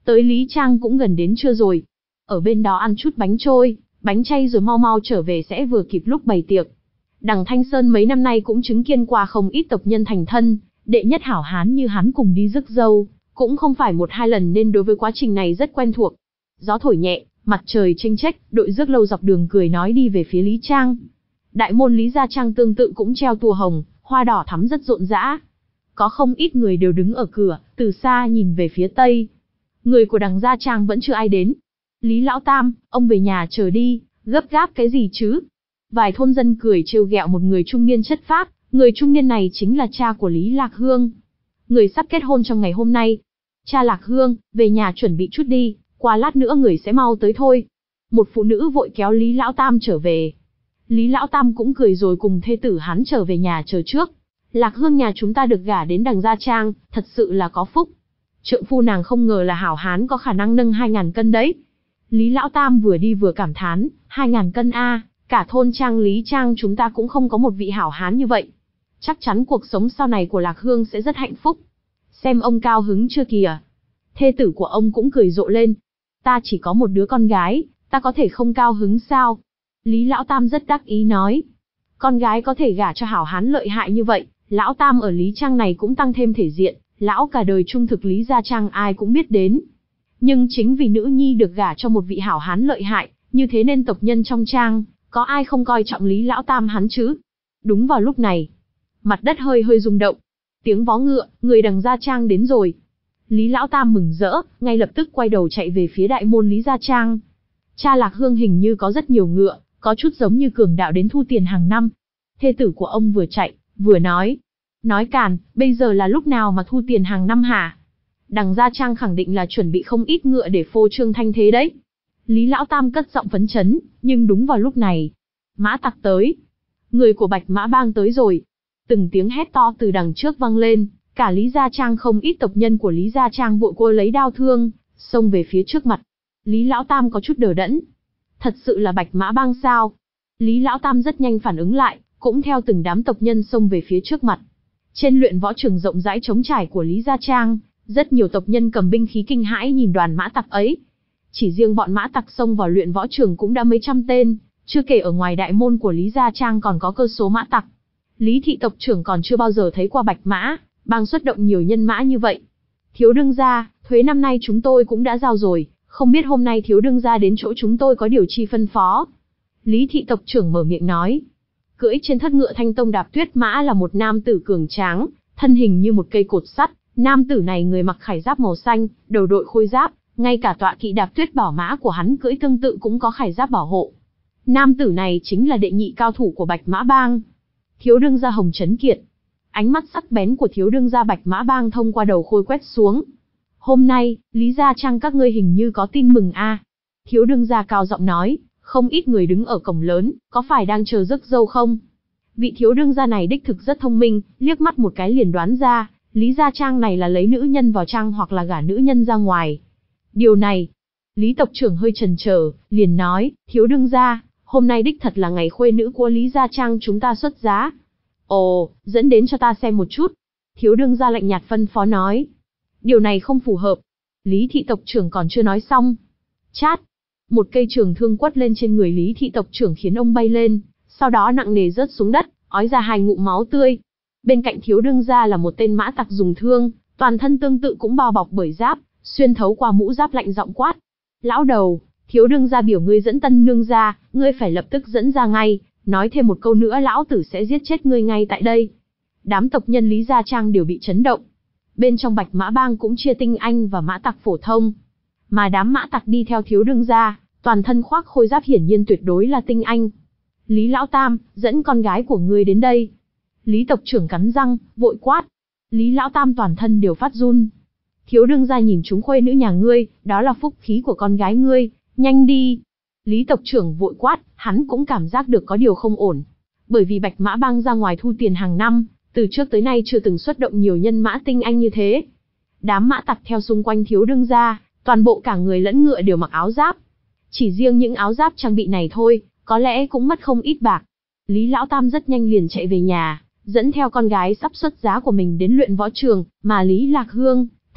Tới Lý Trang cũng gần đến trưa rồi. Ở bên đó ăn chút bánh trôi, bánh chay rồi mau mau trở về sẽ vừa kịp lúc bày tiệc. Đằng Thanh Sơn mấy năm nay cũng chứng kiến qua không ít tộc nhân thành thân, đệ nhất hảo hán như hắn cùng đi rước dâu, cũng không phải một hai lần nên đối với quá trình này rất quen thuộc. Gió thổi nhẹ, mặt trời chênh chếch, đội rước lâu dọc đường cười nói đi về phía Lý Trang. Đại môn Lý Gia Trang tương tự cũng treo tua hồng, hoa đỏ thắm rất rộn rã. Có không ít người đều đứng ở cửa, từ xa nhìn về phía tây. Người của đằng Gia Trang vẫn chưa ai đến. Lý Lão Tam, ông về nhà chờ đi, gấp gáp cái gì chứ? Vài thôn dân cười trêu ghẹo một người trung niên chất phác, người trung niên này chính là cha của Lý Lạc Hương. Người sắp kết hôn trong ngày hôm nay. Cha Lạc Hương, về nhà chuẩn bị chút đi, qua lát nữa người sẽ mau tới thôi. Một phụ nữ vội kéo Lý Lão Tam trở về. Lý Lão Tam cũng cười rồi cùng thê tử hắn trở về nhà chờ trước. Lạc Hương nhà chúng ta được gả đến đằng Gia Trang, thật sự là có phúc. Trượng phu nàng không ngờ là hảo hán có khả năng nâng hai ngàn cân đấy. Lý Lão Tam vừa đi vừa cảm thán, hai ngàn cân a, cả thôn Trang Lý Trang chúng ta cũng không có một vị hảo hán như vậy. Chắc chắn cuộc sống sau này của Lạc Hương sẽ rất hạnh phúc. Xem ông cao hứng chưa kìa. Thê tử của ông cũng cười rộ lên. Ta chỉ có một đứa con gái, ta có thể không cao hứng sao? Lý Lão Tam rất đắc ý nói. Con gái có thể gả cho hảo hán lợi hại như vậy, Lão Tam ở Lý Trang này cũng tăng thêm thể diện, lão cả đời trung thực Lý Gia Trang ai cũng biết đến. Nhưng chính vì nữ nhi được gả cho một vị hảo hán lợi hại, như thế nên tộc nhân trong Trang, có ai không coi trọng Lý Lão Tam hắn chứ? Đúng vào lúc này, mặt đất hơi hơi rung động. Tiếng vó ngựa, người đằng Gia Trang đến rồi. Lý Lão Tam mừng rỡ, ngay lập tức quay đầu chạy về phía đại môn Lý Gia Trang. Cha Lạc Hương hình như có rất nhiều ngựa, có chút giống như cường đạo đến thu tiền hàng năm. Thê tử của ông vừa chạy, vừa nói. Nói càn, bây giờ là lúc nào mà thu tiền hàng năm hả? Đằng Gia Trang khẳng định là chuẩn bị không ít ngựa để phô trương thanh thế đấy. Lý Lão Tam cất giọng phấn chấn, nhưng đúng vào lúc này. Mã tặc tới. Người của Bạch Mã Bang tới rồi. Từng tiếng hét to từ đằng trước vang lên, cả Lý Gia Trang không ít tộc nhân của Lý Gia Trang vội cua lấy đao thương, xông về phía trước mặt. Lý Lão Tam có chút đờ đẫn. Thật sự là Bạch Mã Bang sao? Lý Lão Tam rất nhanh phản ứng lại, cũng theo từng đám tộc nhân xông về phía trước mặt. Trên luyện võ trường rộng rãi trống trải của Lý Gia Trang, rất nhiều tộc nhân cầm binh khí kinh hãi nhìn đoàn mã tặc ấy. Chỉ riêng bọn mã tặc xông vào luyện võ trường cũng đã mấy trăm tên, chưa kể ở ngoài đại môn của Lý Gia Trang còn có cơ số mã tặc. Lý thị tộc trưởng còn chưa bao giờ thấy qua Bạch Mã Bang xuất động nhiều nhân mã như vậy. Thiếu đương gia, thuế năm nay chúng tôi cũng đã giao rồi, không biết hôm nay thiếu đương gia đến chỗ chúng tôi có điều chi phân phó. Lý thị tộc trưởng mở miệng nói. Cưỡi trên thất ngựa thanh tông đạp tuyết mã là một nam tử cường tráng, thân hình như một cây cột sắt. Nam tử này người mặc khải giáp màu xanh, đầu đội khôi giáp, ngay cả tọa kỵ đạp tuyết bảo mã của hắn cưỡi tương tự cũng có khải giáp bảo hộ. Nam tử này chính là đệ nhị cao thủ của Bạch Mã Bang. Thiếu đương gia Hồng Chấn Kiệt. Ánh mắt sắc bén của thiếu đương gia Bạch Mã Bang thông qua đầu khôi quét xuống. Hôm nay, Lý Gia Trang các ngươi hình như có tin mừng a. À. Thiếu đương gia cao giọng nói, không ít người đứng ở cổng lớn, có phải đang chờ rước dâu không? Vị thiếu đương gia này đích thực rất thông minh, liếc mắt một cái liền đoán ra, Lý Gia Trang này là lấy nữ nhân vào trang hoặc là gả nữ nhân ra ngoài. Điều này, Lý tộc trưởng hơi chần chờ, liền nói, thiếu đương gia, hôm nay đích thật là ngày khuê nữ của Lý Gia Trang chúng ta xuất giá. Ồ, dẫn đến cho ta xem một chút. Thiếu đương gia lạnh nhạt phân phó nói. Điều này không phù hợp. Lý thị tộc trưởng còn chưa nói xong. Chát. Một cây trường thương quất lên trên người Lý thị tộc trưởng khiến ông bay lên, sau đó nặng nề rớt xuống đất, ói ra hai ngụm máu tươi. Bên cạnh thiếu đương gia là một tên mã tặc dùng thương, toàn thân tương tự cũng bao bọc bởi giáp, xuyên thấu qua mũ giáp lạnh giọng quát. Lão đầu, thiếu đương gia biểu ngươi dẫn tân nương ra, ngươi phải lập tức dẫn ra ngay, nói thêm một câu nữa lão tử sẽ giết chết ngươi ngay tại đây. Đám tộc nhân Lý Gia Trang đều bị chấn động. Bên trong Bạch Mã Bang cũng chia tinh anh và mã tặc phổ thông. Mà đám mã tặc đi theo thiếu đương gia, toàn thân khoác khôi giáp hiển nhiên tuyệt đối là tinh anh. Lý Lão Tam, dẫn con gái của ngươi đến đây. Lý tộc trưởng cắn răng, vội quát. Lý Lão Tam toàn thân đều phát run. Thiếu đương gia nhìn chúng khuê nữ nhà ngươi, đó là phúc khí của con gái ngươi, nhanh đi. Lý tộc trưởng vội quát, hắn cũng cảm giác được có điều không ổn. Bởi vì Bạch Mã Bang ra ngoài thu tiền hàng năm, từ trước tới nay chưa từng xuất động nhiều nhân mã tinh anh như thế. Đám mã tặc theo xung quanh thiếu đương gia, toàn bộ cả người lẫn ngựa đều mặc áo giáp. Chỉ riêng những áo giáp trang bị này thôi, có lẽ cũng mất không ít bạc. Lý Lão Tam rất nhanh liền chạy về nhà, dẫn theo con gái sắp xuất giá của mình đến luyện võ trường, mà Lý Lạc Hương,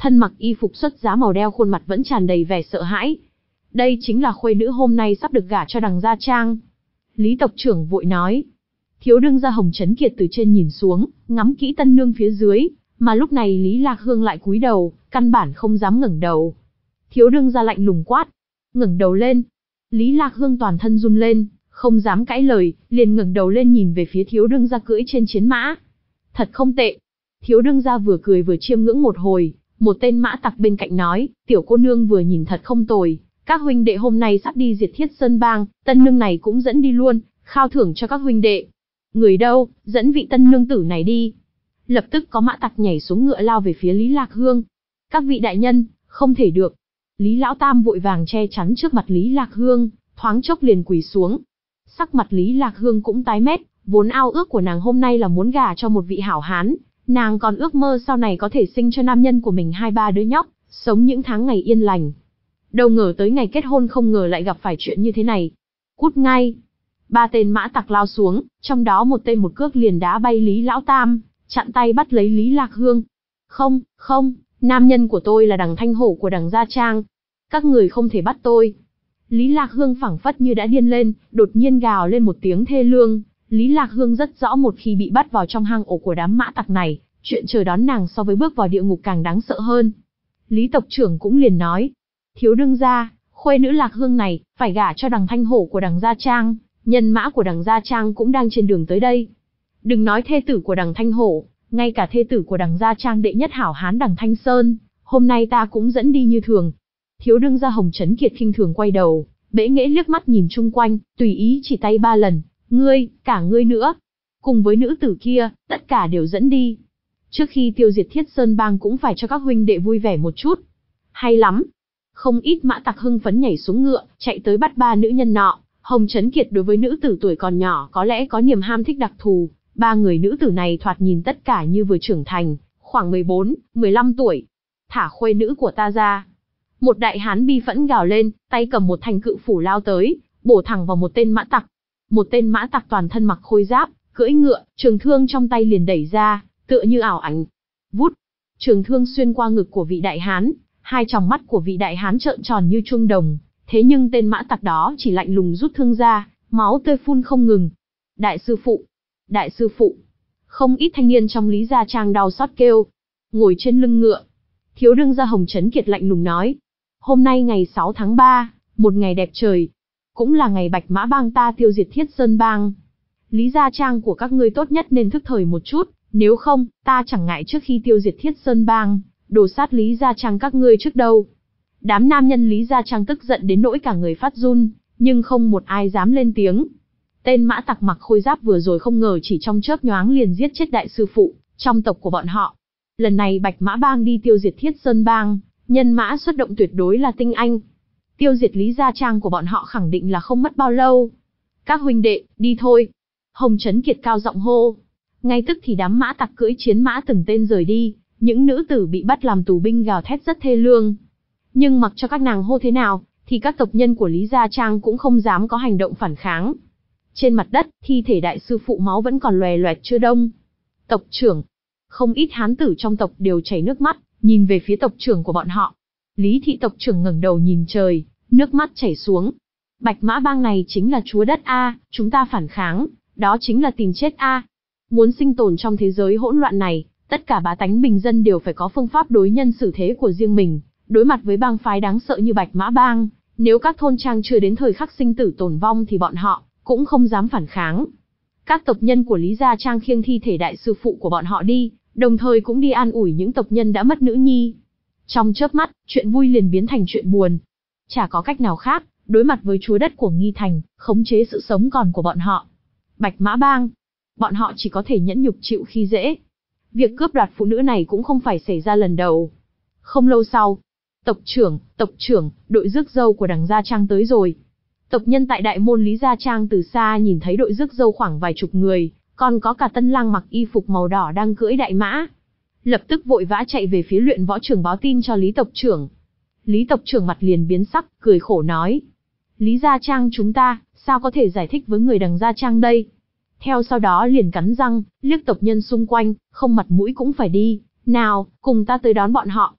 thân mặc y phục xuất giá màu đeo, khuôn mặt vẫn tràn đầy vẻ sợ hãi. Đây chính là khuê nữ hôm nay sắp được gả cho Đằng Gia Trang. Lý tộc trưởng vội nói. Thiếu đương gia Hồng Chấn Kiệt từ trên nhìn xuống, ngắm kỹ tân nương phía dưới, mà lúc này Lý Lạc Hương lại cúi đầu, căn bản không dám ngẩng đầu. Thiếu đương gia lạnh lùng quát, ngẩng đầu lên. Lý Lạc Hương toàn thân run lên, không dám cãi lời, liền ngẩng đầu lên nhìn về phía thiếu đương gia cưỡi trên chiến mã. Thật không tệ. Thiếu đương gia vừa cười vừa chiêm ngưỡng một hồi, một tên mã tặc bên cạnh nói, tiểu cô nương vừa nhìn thật không tồi, các huynh đệ hôm nay sắp đi diệt Thiết Sơn Bang, tân nương này cũng dẫn đi luôn, khao thưởng cho các huynh đệ. Người đâu, dẫn vị tân nương tử này đi. Lập tức có mã tặc nhảy xuống ngựa lao về phía Lý Lạc Hương. Các vị đại nhân, không thể được. Lý Lão Tam vội vàng che chắn trước mặt Lý Lạc Hương, thoáng chốc liền quỳ xuống. Sắc mặt Lý Lạc Hương cũng tái mét, vốn ao ước của nàng hôm nay là muốn gả cho một vị hảo hán, nàng còn ước mơ sau này có thể sinh cho nam nhân của mình hai ba đứa nhóc, sống những tháng ngày yên lành. Đâu ngờ tới ngày kết hôn không ngờ lại gặp phải chuyện như thế này. Cút ngay. Ba tên mã tặc lao xuống, trong đó một tên một cước liền đá bay Lý Lão Tam, chặn tay bắt lấy Lý Lạc Hương. Không, không, nam nhân của tôi là Đằng Thanh Hổ của Đằng Gia Trang. Các người không thể bắt tôi. Lý Lạc Hương phảng phất như đã điên lên, đột nhiên gào lên một tiếng thê lương. Lý Lạc Hương rất rõ một khi bị bắt vào trong hang ổ của đám mã tặc này, chuyện chờ đón nàng so với bước vào địa ngục càng đáng sợ hơn. Lý tộc trưởng cũng liền nói, thiếu đương gia, khuê nữ Lạc Hương này, phải gả cho Đằng Thanh Hổ của Đằng Gia Trang, nhân mã của Đằng Gia Trang cũng đang trên đường tới đây. Đừng nói thê tử của Đằng Thanh Hổ, ngay cả thê tử của Đằng Gia Trang đệ nhất hảo hán Đằng Thanh Sơn, hôm nay ta cũng dẫn đi như thường. Thiếu đương gia Hồng Chấn Kiệt khinh thường quay đầu, bẽ nghễ liếc mắt nhìn chung quanh, tùy ý chỉ tay ba lần, ngươi, cả ngươi nữa, cùng với nữ tử kia, tất cả đều dẫn đi. Trước khi tiêu diệt Thiết Sơn Bang cũng phải cho các huynh đệ vui vẻ một chút. Hay lắm. Không ít mã tặc hưng phấn nhảy xuống ngựa, chạy tới bắt ba nữ nhân nọ. Hồng Chấn Kiệt đối với nữ tử tuổi còn nhỏ có lẽ có niềm ham thích đặc thù. Ba người nữ tử này thoạt nhìn tất cả như vừa trưởng thành, khoảng mười bốn, mười lăm tuổi. Thả khuê nữ của ta ra. Một đại hán bi phẫn gào lên, tay cầm một thanh cự phủ lao tới, bổ thẳng vào một tên mã tặc. Một tên mã tặc toàn thân mặc khôi giáp, cưỡi ngựa, trường thương trong tay liền đẩy ra, tựa như ảo ảnh. Vút, trường thương xuyên qua ngực của vị đại hán, hai tròng mắt của vị đại hán trợn tròn như chuông đồng, thế nhưng tên mã tặc đó chỉ lạnh lùng rút thương ra, máu tươi phun không ngừng. Đại sư phụ, đại sư phụ. Không ít thanh niên trong Lý Gia Trang đau xót kêu. Ngồi trên lưng ngựa, thiếu đương gia Hồng Chấn Kiệt lạnh lùng nói, hôm nay ngày sáu tháng ba, một ngày đẹp trời, cũng là ngày Bạch Mã Bang ta tiêu diệt Thiết Sơn Bang. Lý Gia Trang của các ngươi tốt nhất nên thức thời một chút, nếu không, ta chẳng ngại trước khi tiêu diệt Thiết Sơn Bang, đồ sát Lý Gia Trang các ngươi trước đâu. Đám nam nhân Lý Gia Trang tức giận đến nỗi cả người phát run, nhưng không một ai dám lên tiếng. Tên mã tặc mặc khôi giáp vừa rồi không ngờ chỉ trong chớp nhoáng liền giết chết đại sư phụ trong tộc của bọn họ. Lần này Bạch Mã Bang đi tiêu diệt Thiết Sơn Bang, nhân mã xuất động tuyệt đối là tinh anh. Tiêu diệt Lý Gia Trang của bọn họ khẳng định là không mất bao lâu. Các huynh đệ, đi thôi. Hồng Chấn Kiệt cao giọng hô. Ngay tức thì đám mã tặc cưỡi chiến mã từng tên rời đi, những nữ tử bị bắt làm tù binh gào thét rất thê lương. Nhưng mặc cho các nàng hô thế nào, thì các tộc nhân của Lý Gia Trang cũng không dám có hành động phản kháng. Trên mặt đất, thi thể đại sư phụ máu vẫn còn loè loẹt chưa đông. Tộc trưởng. Không ít hán tử trong tộc đều chảy nước mắt, nhìn về phía tộc trưởng của bọn họ. Lý thị tộc trưởng ngẩng đầu nhìn trời, nước mắt chảy xuống. Bạch Mã Bang này chính là chúa đất a, chúng ta phản kháng, đó chính là tìm chết a. Muốn sinh tồn trong thế giới hỗn loạn này, tất cả bá tánh bình dân đều phải có phương pháp đối nhân xử thế của riêng mình. Đối mặt với bang phái đáng sợ như Bạch Mã Bang, nếu các thôn trang chưa đến thời khắc sinh tử tồn vong thì bọn họ cũng không dám phản kháng. Các tộc nhân của Lý Gia Trang khiêng thi thể đại sư phụ của bọn họ đi, đồng thời cũng đi an ủi những tộc nhân đã mất nữ nhi. Trong chớp mắt, chuyện vui liền biến thành chuyện buồn. Chả có cách nào khác, đối mặt với chúa đất của Nghi Thành, khống chế sự sống còn của bọn họ. Bạch Mã Bang, bọn họ chỉ có thể nhẫn nhục chịu khi dễ. Việc cướp đoạt phụ nữ này cũng không phải xảy ra lần đầu. Không lâu sau, tộc trưởng, tộc trưởng, đội rước dâu của Đằng Gia Trang tới rồi. Tộc nhân tại đại môn Lý Gia Trang từ xa nhìn thấy đội rước dâu khoảng vài chục người, còn có cả tân lang mặc y phục màu đỏ đang cưỡi đại mã. Lập tức vội vã chạy về phía luyện võ trưởng báo tin cho Lý tộc trưởng. Lý tộc trưởng mặt liền biến sắc, cười khổ nói. Lý Gia Trang chúng ta, sao có thể giải thích với người Đằng Gia Trang đây? Theo sau đó liền cắn răng, liếc tộc nhân xung quanh, không mặt mũi cũng phải đi, nào, cùng ta tới đón bọn họ.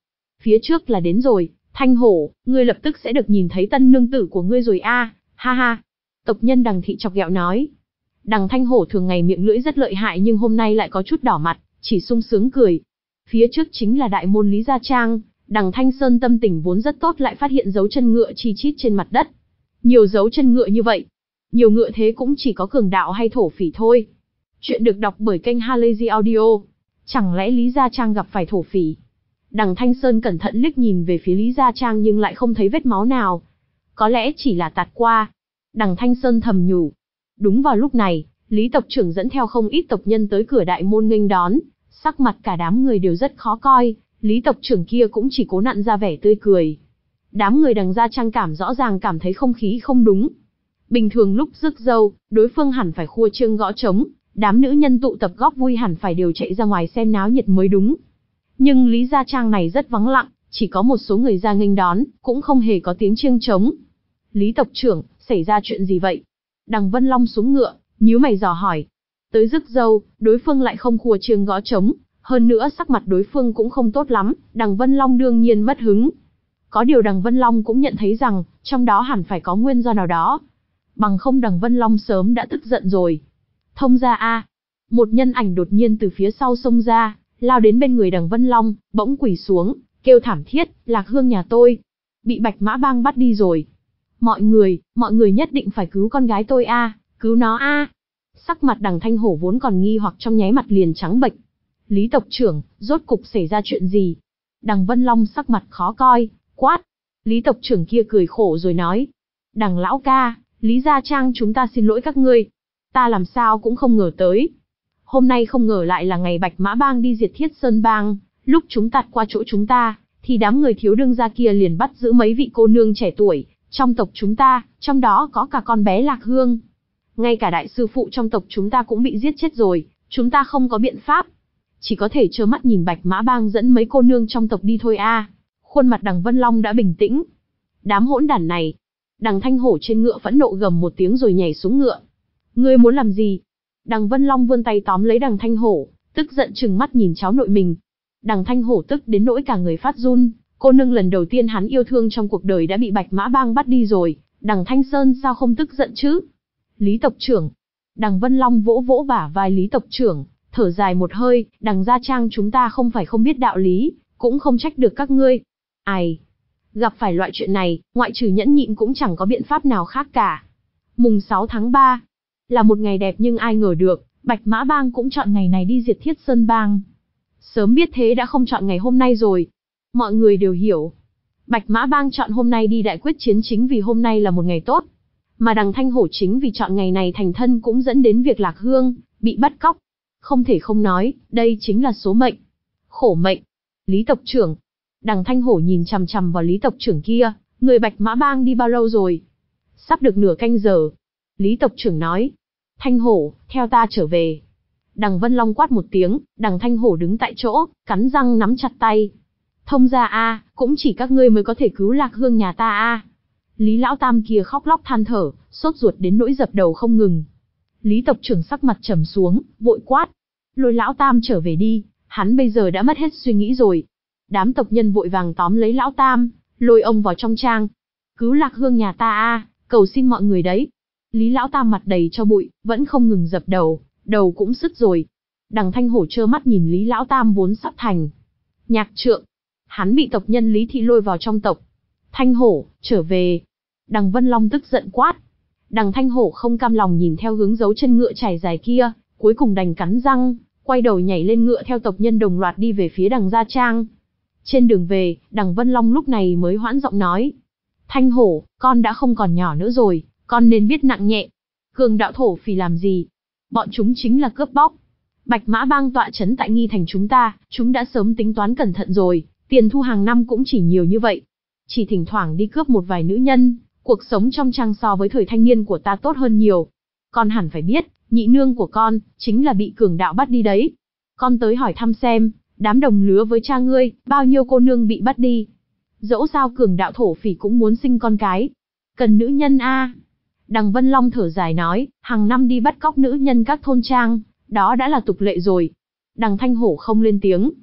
Phía trước là đến rồi, Thanh Hổ, ngươi lập tức sẽ được nhìn thấy tân nương tử của ngươi rồi a, ha ha. Tộc nhân Đằng thị chọc ghẹo nói. Đằng Thanh Hổ thường ngày miệng lưỡi rất lợi hại nhưng hôm nay lại có chút đỏ mặt, chỉ sung sướng cười. Phía trước chính là đại môn Lý Gia Trang, Đằng Thanh Sơn tâm tình vốn rất tốt lại phát hiện dấu chân ngựa chi chít trên mặt đất. Nhiều dấu chân ngựa như vậy, nhiều ngựa thế cũng chỉ có cường đạo hay thổ phỉ thôi. Chuyện được đọc bởi kênh Halazy Audio. Chẳng lẽ Lý Gia Trang gặp phải thổ phỉ? Đằng Thanh Sơn cẩn thận liếc nhìn về phía Lý Gia Trang nhưng lại không thấy vết máu nào. Có lẽ chỉ là tạt qua. Đằng Thanh Sơn thầm nhủ. Đúng vào lúc này, Lý tộc trưởng dẫn theo không ít tộc nhân tới cửa đại môn nghênh đón. Sắc mặt cả đám người đều rất khó coi, Lý tộc trưởng kia cũng chỉ cố nặn ra vẻ tươi cười. Đám người Đằng Gia Trang cảm rõ ràng cảm thấy không khí không đúng. Bình thường lúc rước dâu, đối phương hẳn phải khua chiêng gõ trống, đám nữ nhân tụ tập góp vui hẳn phải đều chạy ra ngoài xem náo nhiệt mới đúng. Nhưng Lý Gia Trang này rất vắng lặng, chỉ có một số người ra nghênh đón, cũng không hề có tiếng chiêng trống. Lý tộc trưởng, xảy ra chuyện gì vậy? Đằng Vân Long xuống ngựa, nhíu mày dò hỏi. Tới rước dâu, đối phương lại không khua chiêng gõ trống, hơn nữa sắc mặt đối phương cũng không tốt lắm, Đằng Vân Long đương nhiên mất hứng. Có điều Đằng Vân Long cũng nhận thấy rằng, trong đó hẳn phải có nguyên do nào đó. Bằng không Đằng Vân Long sớm đã tức giận rồi. Thông ra a, một nhân ảnh đột nhiên từ phía sau xông ra, lao đến bên người Đằng Vân Long, bỗng quỳ xuống, kêu thảm thiết, Lạc Hương nhà tôi bị Bạch Mã Bang bắt đi rồi. Mọi người, mọi người nhất định phải cứu con gái tôi a, cứu nó a. Sắc mặt Đằng Thanh Hổ vốn còn nghi hoặc trong nháy mặt liền trắng bệch. Lý tộc trưởng, rốt cục xảy ra chuyện gì? Đằng Vân Long sắc mặt khó coi, quát. Lý tộc trưởng kia cười khổ rồi nói. Đằng lão ca, Lý Gia Trang chúng ta xin lỗi các ngươi. Ta làm sao cũng không ngờ tới. Hôm nay không ngờ lại là ngày Bạch Mã Bang đi diệt Thiết Sơn Bang, lúc chúng tạt qua chỗ chúng ta, thì đám người thiếu đương gia kia liền bắt giữ mấy vị cô nương trẻ tuổi, trong tộc chúng ta, trong đó có cả con bé Lạc Hương. Ngay cả đại sư phụ trong tộc chúng ta cũng bị giết chết rồi, chúng ta không có biện pháp. Chỉ có thể trơ mắt nhìn Bạch Mã Bang dẫn mấy cô nương trong tộc đi thôi a. Khuôn mặt Đằng Vân Long đã bình tĩnh. Đám hỗn đản này. Đằng Thanh Hổ trên ngựa phẫn nộ gầm một tiếng rồi nhảy xuống ngựa. Ngươi muốn làm gì? Đằng Vân Long vươn tay tóm lấy Đằng Thanh Hổ, tức giận trừng mắt nhìn cháu nội mình. Đằng Thanh Hổ tức đến nỗi cả người phát run, cô nương lần đầu tiên hắn yêu thương trong cuộc đời đã bị Bạch Mã Bang bắt đi rồi, Đằng Thanh Sơn sao không tức giận chứ? Lý tộc trưởng. Đằng Vân Long vỗ vỗ bả vai Lý tộc trưởng, thở dài một hơi, Đằng Gia Trang chúng ta không phải không biết đạo lý, cũng không trách được các ngươi. Ai? Gặp phải loại chuyện này, ngoại trừ nhẫn nhịn cũng chẳng có biện pháp nào khác cả. Mùng sáu tháng ba, là một ngày đẹp nhưng ai ngờ được, Bạch Mã Bang cũng chọn ngày này đi diệt Thiết Sơn Bang. Sớm biết thế đã không chọn ngày hôm nay rồi. Mọi người đều hiểu. Bạch Mã Bang chọn hôm nay đi đại quyết chiến chính vì hôm nay là một ngày tốt. Mà Đằng Thanh Hổ chính vì chọn ngày này thành thân cũng dẫn đến việc Lạc Hương bị bắt cóc. Không thể không nói, đây chính là số mệnh. Khổ mệnh. Lý tộc trưởng. Đằng Thanh Hổ nhìn chằm chằm vào Lý tộc trưởng kia, người Bạch Mã Bang đi bao lâu rồi? Sắp được nửa canh giờ. Lý tộc trưởng nói. Thanh Hổ, theo ta trở về. Đằng Vân Long quát một tiếng, Đằng Thanh Hổ đứng tại chỗ, cắn răng nắm chặt tay. Thông ra a, cũng chỉ các ngươi mới có thể cứu Lạc Hương nhà ta a. Lý lão tam kia khóc lóc than thở, sốt ruột đến nỗi dập đầu không ngừng. Lý tộc trưởng sắc mặt trầm xuống, vội quát. Lôi lão tam trở về đi, hắn bây giờ đã mất hết suy nghĩ rồi. Đám tộc nhân vội vàng tóm lấy lão tam, lôi ông vào trong trang. Cứu Lạc Hương nhà ta a, cầu xin mọi người đấy. Lý lão tam mặt đầy cho bụi, vẫn không ngừng dập đầu, đầu cũng sứt rồi. Đằng Thanh Hổ trơ mắt nhìn Lý lão tam vốn sắp thành nhạc trượng. Hắn bị tộc nhân Lý thị lôi vào trong tộc. Thanh Hổ, trở về. Đằng Vân Long tức giận quát. Đằng Thanh Hổ không cam lòng nhìn theo hướng dấu chân ngựa trải dài kia, cuối cùng đành cắn răng, quay đầu nhảy lên ngựa theo tộc nhân đồng loạt đi về phía Đằng Gia Trang. Trên đường về, Đằng Vân Long lúc này mới hoãn giọng nói. Thanh Hổ, con đã không còn nhỏ nữa rồi, con nên biết nặng nhẹ. Cường đạo thổ phỉ làm gì? Bọn chúng chính là cướp bóc. Bạch Mã Bang tọa trấn tại Nghi Thành chúng ta, chúng đã sớm tính toán cẩn thận rồi, tiền thu hàng năm cũng chỉ nhiều như vậy. Chỉ thỉnh thoảng đi cướp một vài nữ nhân, cuộc sống trong trang so với thời thanh niên của ta tốt hơn nhiều. Con hẳn phải biết, nhị nương của con, chính là bị cường đạo bắt đi đấy. Con tới hỏi thăm xem, đám đồng lứa với cha ngươi, bao nhiêu cô nương bị bắt đi. Dẫu sao cường đạo thổ phỉ cũng muốn sinh con cái. Cần nữ nhân a. Đằng Vân Long thở dài nói, hàng năm đi bắt cóc nữ nhân các thôn trang, đó đã là tục lệ rồi. Đằng Thanh Hổ không lên tiếng.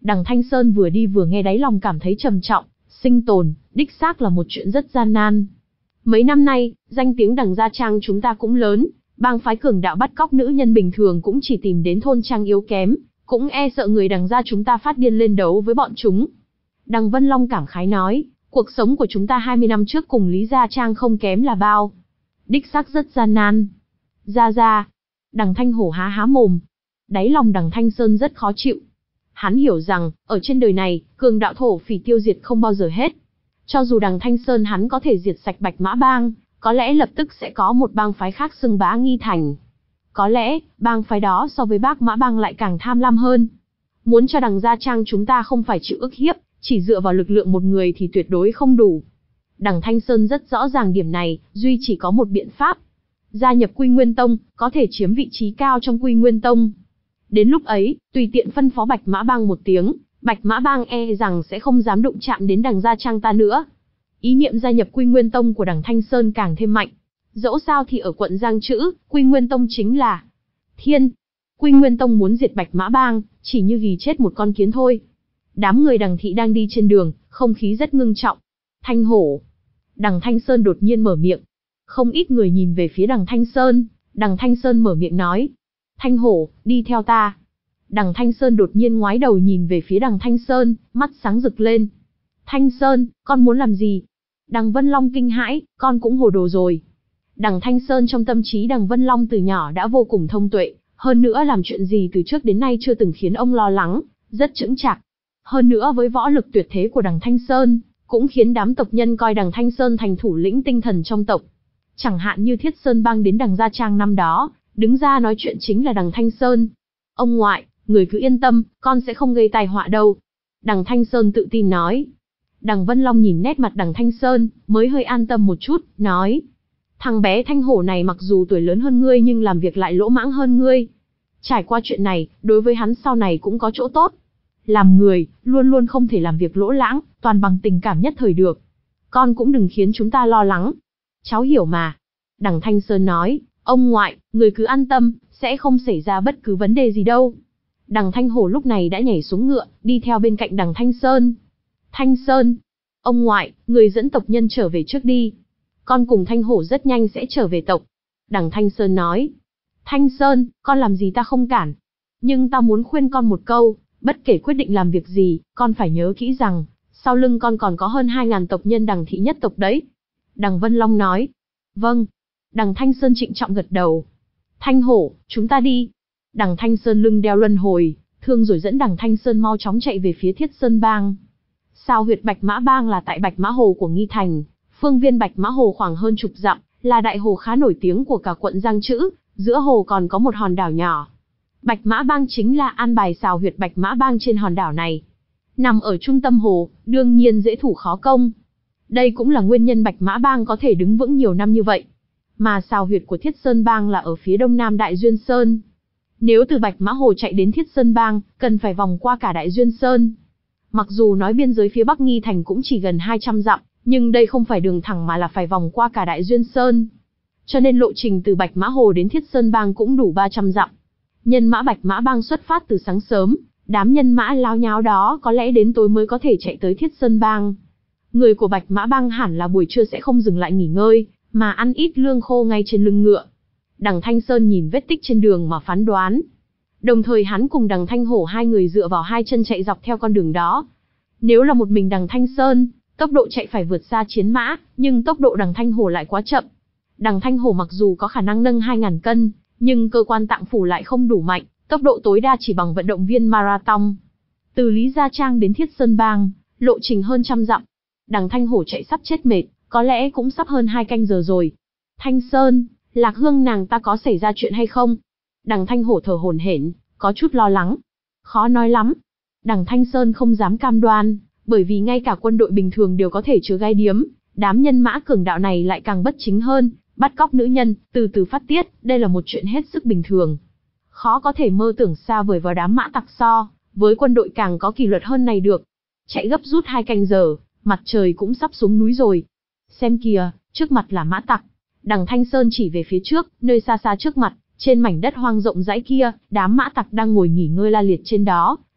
Đằng Thanh Sơn vừa đi vừa nghe đáy lòng cảm thấy trầm trọng, sinh tồn, đích xác là một chuyện rất gian nan. Mấy năm nay, danh tiếng Đằng Gia Trang chúng ta cũng lớn, bang phái cường đạo bắt cóc nữ nhân bình thường cũng chỉ tìm đến thôn trang yếu kém, cũng e sợ người Đằng Gia chúng ta phát điên lên đấu với bọn chúng. Đằng Vân Long cảm khái nói, cuộc sống của chúng ta hai mươi năm trước cùng Lý Gia Trang không kém là bao. Đích xác rất gian nan. Gia Gia. Đằng Thanh Hổ há há mồm. Đáy lòng Đằng Thanh Sơn rất khó chịu. Hắn hiểu rằng, ở trên đời này, cường đạo thổ phỉ tiêu diệt không bao giờ hết. Cho dù Đằng Thanh Sơn hắn có thể diệt sạch Bạch Mã Bang, có lẽ lập tức sẽ có một bang phái khác xưng bá Nghi Thành. Có lẽ, bang phái đó so với Bác Mã Bang lại càng tham lam hơn. Muốn cho Đằng Gia Trang chúng ta không phải chịu ức hiếp, chỉ dựa vào lực lượng một người thì tuyệt đối không đủ. Đằng Thanh Sơn rất rõ ràng điểm này, duy chỉ có một biện pháp. Gia nhập Quy Nguyên Tông, có thể chiếm vị trí cao trong Quy Nguyên Tông. Đến lúc ấy, tùy tiện phân phó Bạch Mã Bang một tiếng, Bạch Mã Bang e rằng sẽ không dám đụng chạm đến Đằng Gia Trang ta nữa. Ý niệm gia nhập Quy Nguyên Tông của Đằng Thanh Sơn càng thêm mạnh. Dẫu sao thì ở quận Giang Trữ, Quy Nguyên Tông chính là thiên. Quy Nguyên Tông muốn diệt Bạch Mã Bang, chỉ như ghì chết một con kiến thôi. Đám người Đằng thị đang đi trên đường, không khí rất ngưng trọng. Thanh Hổ. Đằng Thanh Sơn đột nhiên mở miệng. Không ít người nhìn về phía Đằng Thanh Sơn, Đằng Thanh Sơn mở miệng nói. Thanh Hổ, đi theo ta. Đằng Thanh Sơn đột nhiên ngoái đầu nhìn về phía Đằng Thanh Sơn, mắt sáng rực lên. Thanh Sơn, con muốn làm gì? Đằng Vân Long kinh hãi, con cũng hồ đồ rồi. Đằng Thanh Sơn trong tâm trí Đằng Vân Long từ nhỏ đã vô cùng thông tuệ, hơn nữa làm chuyện gì từ trước đến nay chưa từng khiến ông lo lắng, rất chững chạc. Hơn nữa với võ lực tuyệt thế của Đằng Thanh Sơn, cũng khiến đám tộc nhân coi Đằng Thanh Sơn thành thủ lĩnh tinh thần trong tộc. Chẳng hạn như Thiết Sơn Bang đến Đằng Gia Trang năm đó, đứng ra nói chuyện chính là Đằng Thanh Sơn. Ông ngoại, người cứ yên tâm, con sẽ không gây tai họa đâu. Đằng Thanh Sơn tự tin nói. Đằng Vân Long nhìn nét mặt Đằng Thanh Sơn, mới hơi an tâm một chút, nói. Thằng bé Thanh Hổ này mặc dù tuổi lớn hơn ngươi nhưng làm việc lại lỗ mãng hơn ngươi. Trải qua chuyện này, đối với hắn sau này cũng có chỗ tốt. Làm người, luôn luôn không thể làm việc lỗ lãng, toàn bằng tình cảm nhất thời được. Con cũng đừng khiến chúng ta lo lắng. Cháu hiểu mà. Đằng Thanh Sơn nói, ông ngoại, người cứ an tâm, sẽ không xảy ra bất cứ vấn đề gì đâu. Đằng Thanh Hổ lúc này đã nhảy xuống ngựa, đi theo bên cạnh Đằng Thanh Sơn. Thanh Sơn, ông ngoại, người dẫn tộc nhân trở về trước đi. Con cùng Thanh Hổ rất nhanh sẽ trở về tộc. Đằng Thanh Sơn nói, Thanh Sơn, con làm gì ta không cản. Nhưng ta muốn khuyên con một câu, bất kể quyết định làm việc gì, con phải nhớ kỹ rằng, sau lưng con còn có hơn hai ngàn tộc nhân Đằng thị nhất tộc đấy. Đằng Vân Long nói, vâng. Đằng Thanh Sơn trịnh trọng gật đầu. Thanh Hổ, chúng ta đi. Đằng Thanh Sơn lưng đeo luân hồi, thương rồi dẫn Đằng Thanh Sơn mau chóng chạy về phía Thiết Sơn Bang. Sao huyệt Bạch Mã Bang là tại Bạch Mã Hồ của Nghi Thành, phương viên Bạch Mã Hồ khoảng hơn chục dặm, là đại hồ khá nổi tiếng của cả quận Giang Trữ, giữa hồ còn có một hòn đảo nhỏ. Bạch Mã Bang chính là an bài xào huyệt Bạch Mã Bang trên hòn đảo này. Nằm ở trung tâm hồ, đương nhiên dễ thủ khó công. Đây cũng là nguyên nhân Bạch Mã Bang có thể đứng vững nhiều năm như vậy. Mà xào huyệt của Thiết Sơn Bang là ở phía đông nam Đại Duyên Sơn. Nếu từ Bạch Mã Hồ chạy đến Thiết Sơn Bang, cần phải vòng qua cả Đại Duyên Sơn. Mặc dù nói biên giới phía Bắc Nghi Thành cũng chỉ gần hai trăm dặm, nhưng đây không phải đường thẳng mà là phải vòng qua cả Đại Duyên Sơn. Cho nên lộ trình từ Bạch Mã Hồ đến Thiết Sơn Bang cũng đủ ba trăm dặm. Nhân mã Bạch Mã Bang xuất phát từ sáng sớm, đám nhân mã láo nháo đó có lẽ đến tối mới có thể chạy tới Thiết Sơn Bang. Người của Bạch Mã Bang hẳn là buổi trưa sẽ không dừng lại nghỉ ngơi, mà ăn ít lương khô ngay trên lưng ngựa. Đằng Thanh Sơn nhìn vết tích trên đường mà phán đoán. Đồng thời hắn cùng Đằng Thanh Hổ hai người dựa vào hai chân chạy dọc theo con đường đó. Nếu là một mình Đằng Thanh Sơn, tốc độ chạy phải vượt xa chiến mã, nhưng tốc độ Đằng Thanh Hổ lại quá chậm. Đằng Thanh Hổ mặc dù có khả năng nâng hai nghìn cân, nhưng cơ quan tạng phủ lại không đủ mạnh, tốc độ tối đa chỉ bằng vận động viên marathon. Từ Lý Gia Trang đến Thiết Sơn Bang, lộ trình hơn trăm dặm. Đằng Thanh Hổ chạy sắp chết mệt, có lẽ cũng sắp hơn hai canh giờ rồi. Thanh Sơn, Lạc Hương nàng ta có xảy ra chuyện hay không? Đằng Thanh Hổ thở hổn hển, có chút lo lắng. Khó nói lắm. Đằng Thanh Sơn không dám cam đoan, bởi vì ngay cả quân đội bình thường đều có thể chứa gai điếm, đám nhân mã cường đạo này lại càng bất chính hơn, bắt cóc nữ nhân, từ từ phát tiết, đây là một chuyện hết sức bình thường. Khó có thể mơ tưởng xa vời vào đám mã tặc so, với quân đội càng có kỷ luật hơn này được. Chạy gấp rút hai canh giờ, mặt trời cũng sắp xuống núi rồi. Xem kìa, trước mặt là mã tặc. Đằng Thanh Sơn chỉ về phía trước, nơi xa xa trước mặt, trên mảnh đất hoang rộng rãi kia, đám mã tặc đang ngồi nghỉ ngơi la liệt trên đó,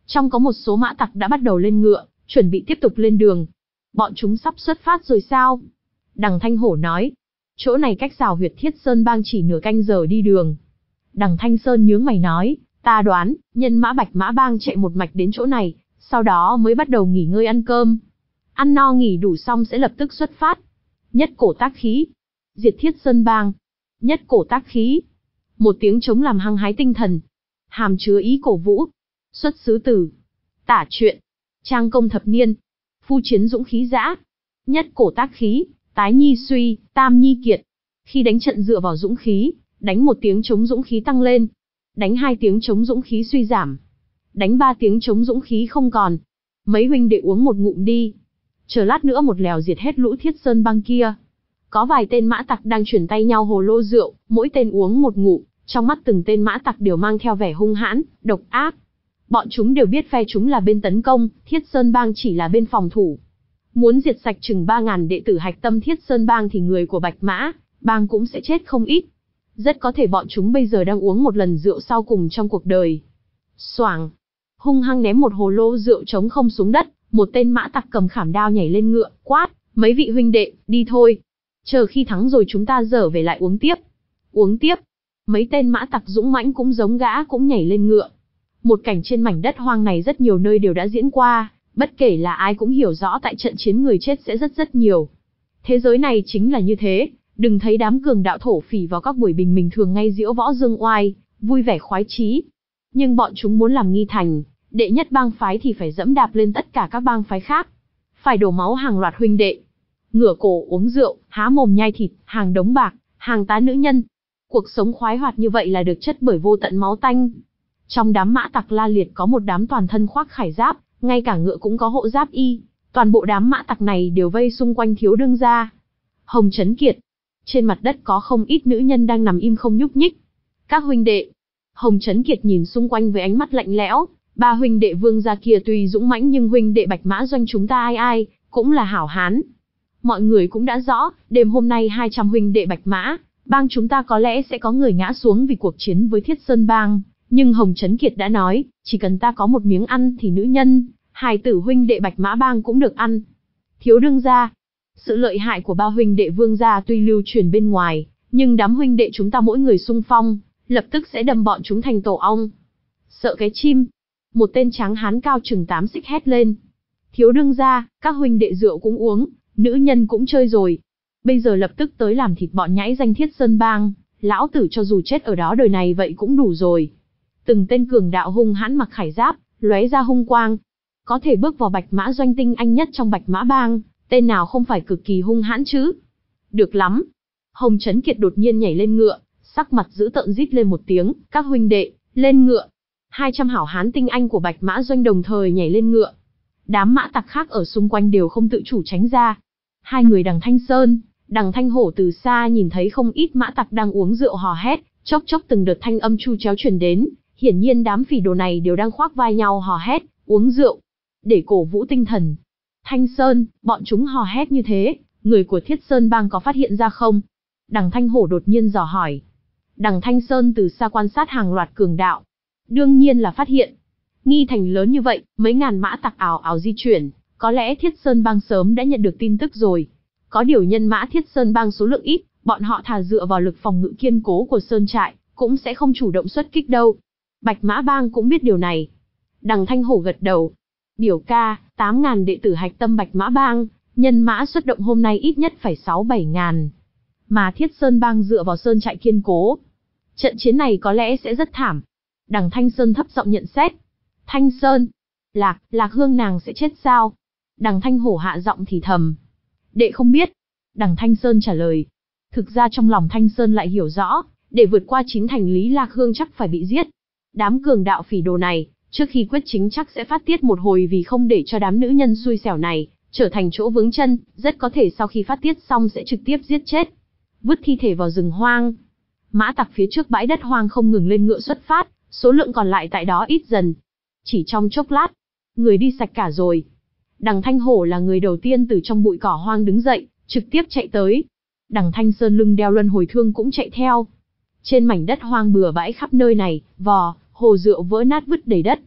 Trong có một số mã tặc đã bắt đầu lên ngựa, chuẩn bị tiếp tục lên đường. Bọn chúng sắp xuất phát rồi sao? Đằng Thanh Hổ nói. Chỗ này cách Xào Huyệt Thiết Sơn Bang chỉ nửa canh giờ đi đường. Đằng Thanh Sơn nhướng mày nói, ta đoán, nhân mã Bạch Mã Bang chạy một mạch đến chỗ này, sau đó mới bắt đầu nghỉ ngơi ăn cơm. Ăn no nghỉ đủ xong sẽ lập tức xuất phát. Nhất cổ tác khí. Diệt Thiết Sơn Bang. Nhất cổ tác khí. Một tiếng trống làm hăng hái tinh thần. Hàm chứa ý cổ vũ. Xuất xứ từ. Tả truyện. Trang công thập niên. Phu chiến dũng khí dã. Nhất cổ tác khí, tái nhi suy, tam nhi kiệt. Khi đánh trận dựa vào dũng khí, đánh một tiếng chống dũng khí tăng lên. Đánh hai tiếng chống dũng khí suy giảm. Đánh ba tiếng chống dũng khí không còn. Mấy huynh đệ uống một ngụm đi. Chờ lát nữa một lèo diệt hết lũ Thiết Sơn Bang kia. Có vài tên mã tặc đang chuyển tay nhau hồ lô rượu, mỗi tên uống một ngụm, trong mắt từng tên mã tặc đều mang theo vẻ hung hãn, độc ác. Bọn chúng đều biết phe chúng là bên tấn công, Thiết Sơn Bang chỉ là bên phòng thủ. Muốn diệt sạch chừng ba ngàn đệ tử hạch tâm Thiết Sơn Bang thì người của Bạch Mã Bang cũng sẽ chết không ít. Rất có thể bọn chúng bây giờ đang uống một lần rượu sau cùng trong cuộc đời. Xoảng, hung hăng ném một hồ lô rượu trống không xuống đất, một tên mã tặc cầm khảm đao nhảy lên ngựa, quát, mấy vị huynh đệ, đi thôi. Chờ khi thắng rồi chúng ta dở về lại uống tiếp. Uống tiếp. Mấy tên mã tặc dũng mãnh cũng giống gã cũng nhảy lên ngựa. Một cảnh trên mảnh đất hoang này rất nhiều nơi đều đã diễn qua, bất kể là ai cũng hiểu rõ tại trận chiến người chết sẽ rất rất nhiều. Thế giới này chính là như thế, đừng thấy đám cường đạo thổ phỉ vào các buổi bình mình thường ngay diễu võ dương oai, vui vẻ khoái chí. Nhưng bọn chúng muốn làm nghi thành, đệ nhất bang phái thì phải dẫm đạp lên tất cả các bang phái khác. Phải đổ máu hàng loạt huynh đệ. Ngửa cổ uống rượu, há mồm nhai thịt, hàng đống bạc, hàng tá nữ nhân. Cuộc sống khoái hoạt như vậy là được chất bởi vô tận máu tanh. Trong đám mã tặc la liệt có một đám toàn thân khoác khải giáp, ngay cả ngựa cũng có hộ giáp y. Toàn bộ đám mã tặc này đều vây xung quanh Thiếu đương gia. Hồng Chấn Kiệt. Trên mặt đất có không ít nữ nhân đang nằm im không nhúc nhích. Các huynh đệ. Hồng Chấn Kiệt nhìn xung quanh với ánh mắt lạnh lẽo. Ba huynh đệ Vương gia kia tuy dũng mãnh nhưng huynh đệ Bạch Mã doanh chúng ta ai ai cũng là hảo hán. Mọi người cũng đã rõ, đêm hôm nay hai trăm huynh đệ Bạch Mã Bang chúng ta có lẽ sẽ có người ngã xuống vì cuộc chiến với Thiết Sơn Bang, nhưng Hồng Chấn Kiệt đã nói, chỉ cần ta có một miếng ăn thì nữ nhân, hài tử huynh đệ Bạch Mã Bang cũng được ăn. Thiếu đương gia, sự lợi hại của ba huynh đệ Vương gia tuy lưu truyền bên ngoài, nhưng đám huynh đệ chúng ta mỗi người xung phong, lập tức sẽ đâm bọn chúng thành tổ ong. Sợ cái chim. Một tên tráng hán cao chừng tám xích hét lên. Thiếu đương gia, các huynh đệ rượu cũng uống, nữ nhân cũng chơi rồi. Bây giờ lập tức tới làm thịt bọn nhãi danh Thiết Sơn Bang, lão tử cho dù chết ở đó đời này vậy cũng đủ rồi. Từng tên cường đạo hung hãn mặc khải giáp, lóe ra hung quang. Có thể bước vào Bạch Mã doanh tinh anh nhất trong Bạch Mã Bang, tên nào không phải cực kỳ hung hãn chứ? Được lắm. Hồng Chấn Kiệt đột nhiên nhảy lên ngựa, sắc mặt dữ tợn rít lên một tiếng, các huynh đệ, lên ngựa. hai trăm hảo hán tinh anh của Bạch Mã doanh đồng thời nhảy lên ngựa. Đám mã tặc khác ở xung quanh đều không tự chủ tránh ra. Hai người Đằng Thanh Sơn, Đằng Thanh Hổ từ xa nhìn thấy không ít mã tặc đang uống rượu hò hét, chốc chốc từng đợt thanh âm chu chéo truyền đến, hiển nhiên đám phỉ đồ này đều đang khoác vai nhau hò hét, uống rượu, để cổ vũ tinh thần. Thanh Sơn, bọn chúng hò hét như thế, người của Thiết Sơn Bang có phát hiện ra không? Đằng Thanh Hổ đột nhiên dò hỏi. Đằng Thanh Sơn từ xa quan sát hàng loạt cường đạo. Đương nhiên là phát hiện. Nghi thành lớn như vậy, mấy ngàn mã tặc ảo ảo di chuyển, có lẽ Thiết Sơn Bang sớm đã nhận được tin tức rồi. Có điều nhân mã Thiết Sơn Bang số lượng ít, bọn họ thà dựa vào lực phòng ngự kiên cố của sơn trại, cũng sẽ không chủ động xuất kích đâu. Bạch Mã Bang cũng biết điều này. Đằng Thanh Hổ gật đầu. Biểu ca, tám ngàn đệ tử hạch tâm Bạch Mã Bang, nhân mã xuất động hôm nay ít nhất phải sáu bảy ngàn. Mà Thiết Sơn Bang dựa vào sơn trại kiên cố. Trận chiến này có lẽ sẽ rất thảm. Đằng Thanh Sơn thấp giọng nhận xét. Thanh Sơn, Lạc, Lạc Hương nàng sẽ chết sao? Đằng Thanh Hổ hạ giọng thì thầm. Đệ không biết. Đằng Thanh Sơn trả lời. Thực ra trong lòng Thanh Sơn lại hiểu rõ, để vượt qua chín thành Lý Lạc Hương chắc phải bị giết. Đám cường đạo phỉ đồ này, trước khi quyết chính chắc sẽ phát tiết một hồi vì không để cho đám nữ nhân xui xẻo này trở thành chỗ vướng chân, rất có thể sau khi phát tiết xong sẽ trực tiếp giết chết. Vứt thi thể vào rừng hoang. Mã tặc phía trước bãi đất hoang không ngừng lên ngựa xuất phát, số lượng còn lại tại đó ít dần. Chỉ trong chốc lát, người đi sạch cả rồi. Đằng Thanh Hổ là người đầu tiên từ trong bụi cỏ hoang đứng dậy, trực tiếp chạy tới. Đằng Thanh Sơn lưng đeo luân hồi thương cũng chạy theo. Trên mảnh đất hoang bừa bãi khắp nơi này, vò, hồ rượu vỡ nát vứt đầy đất.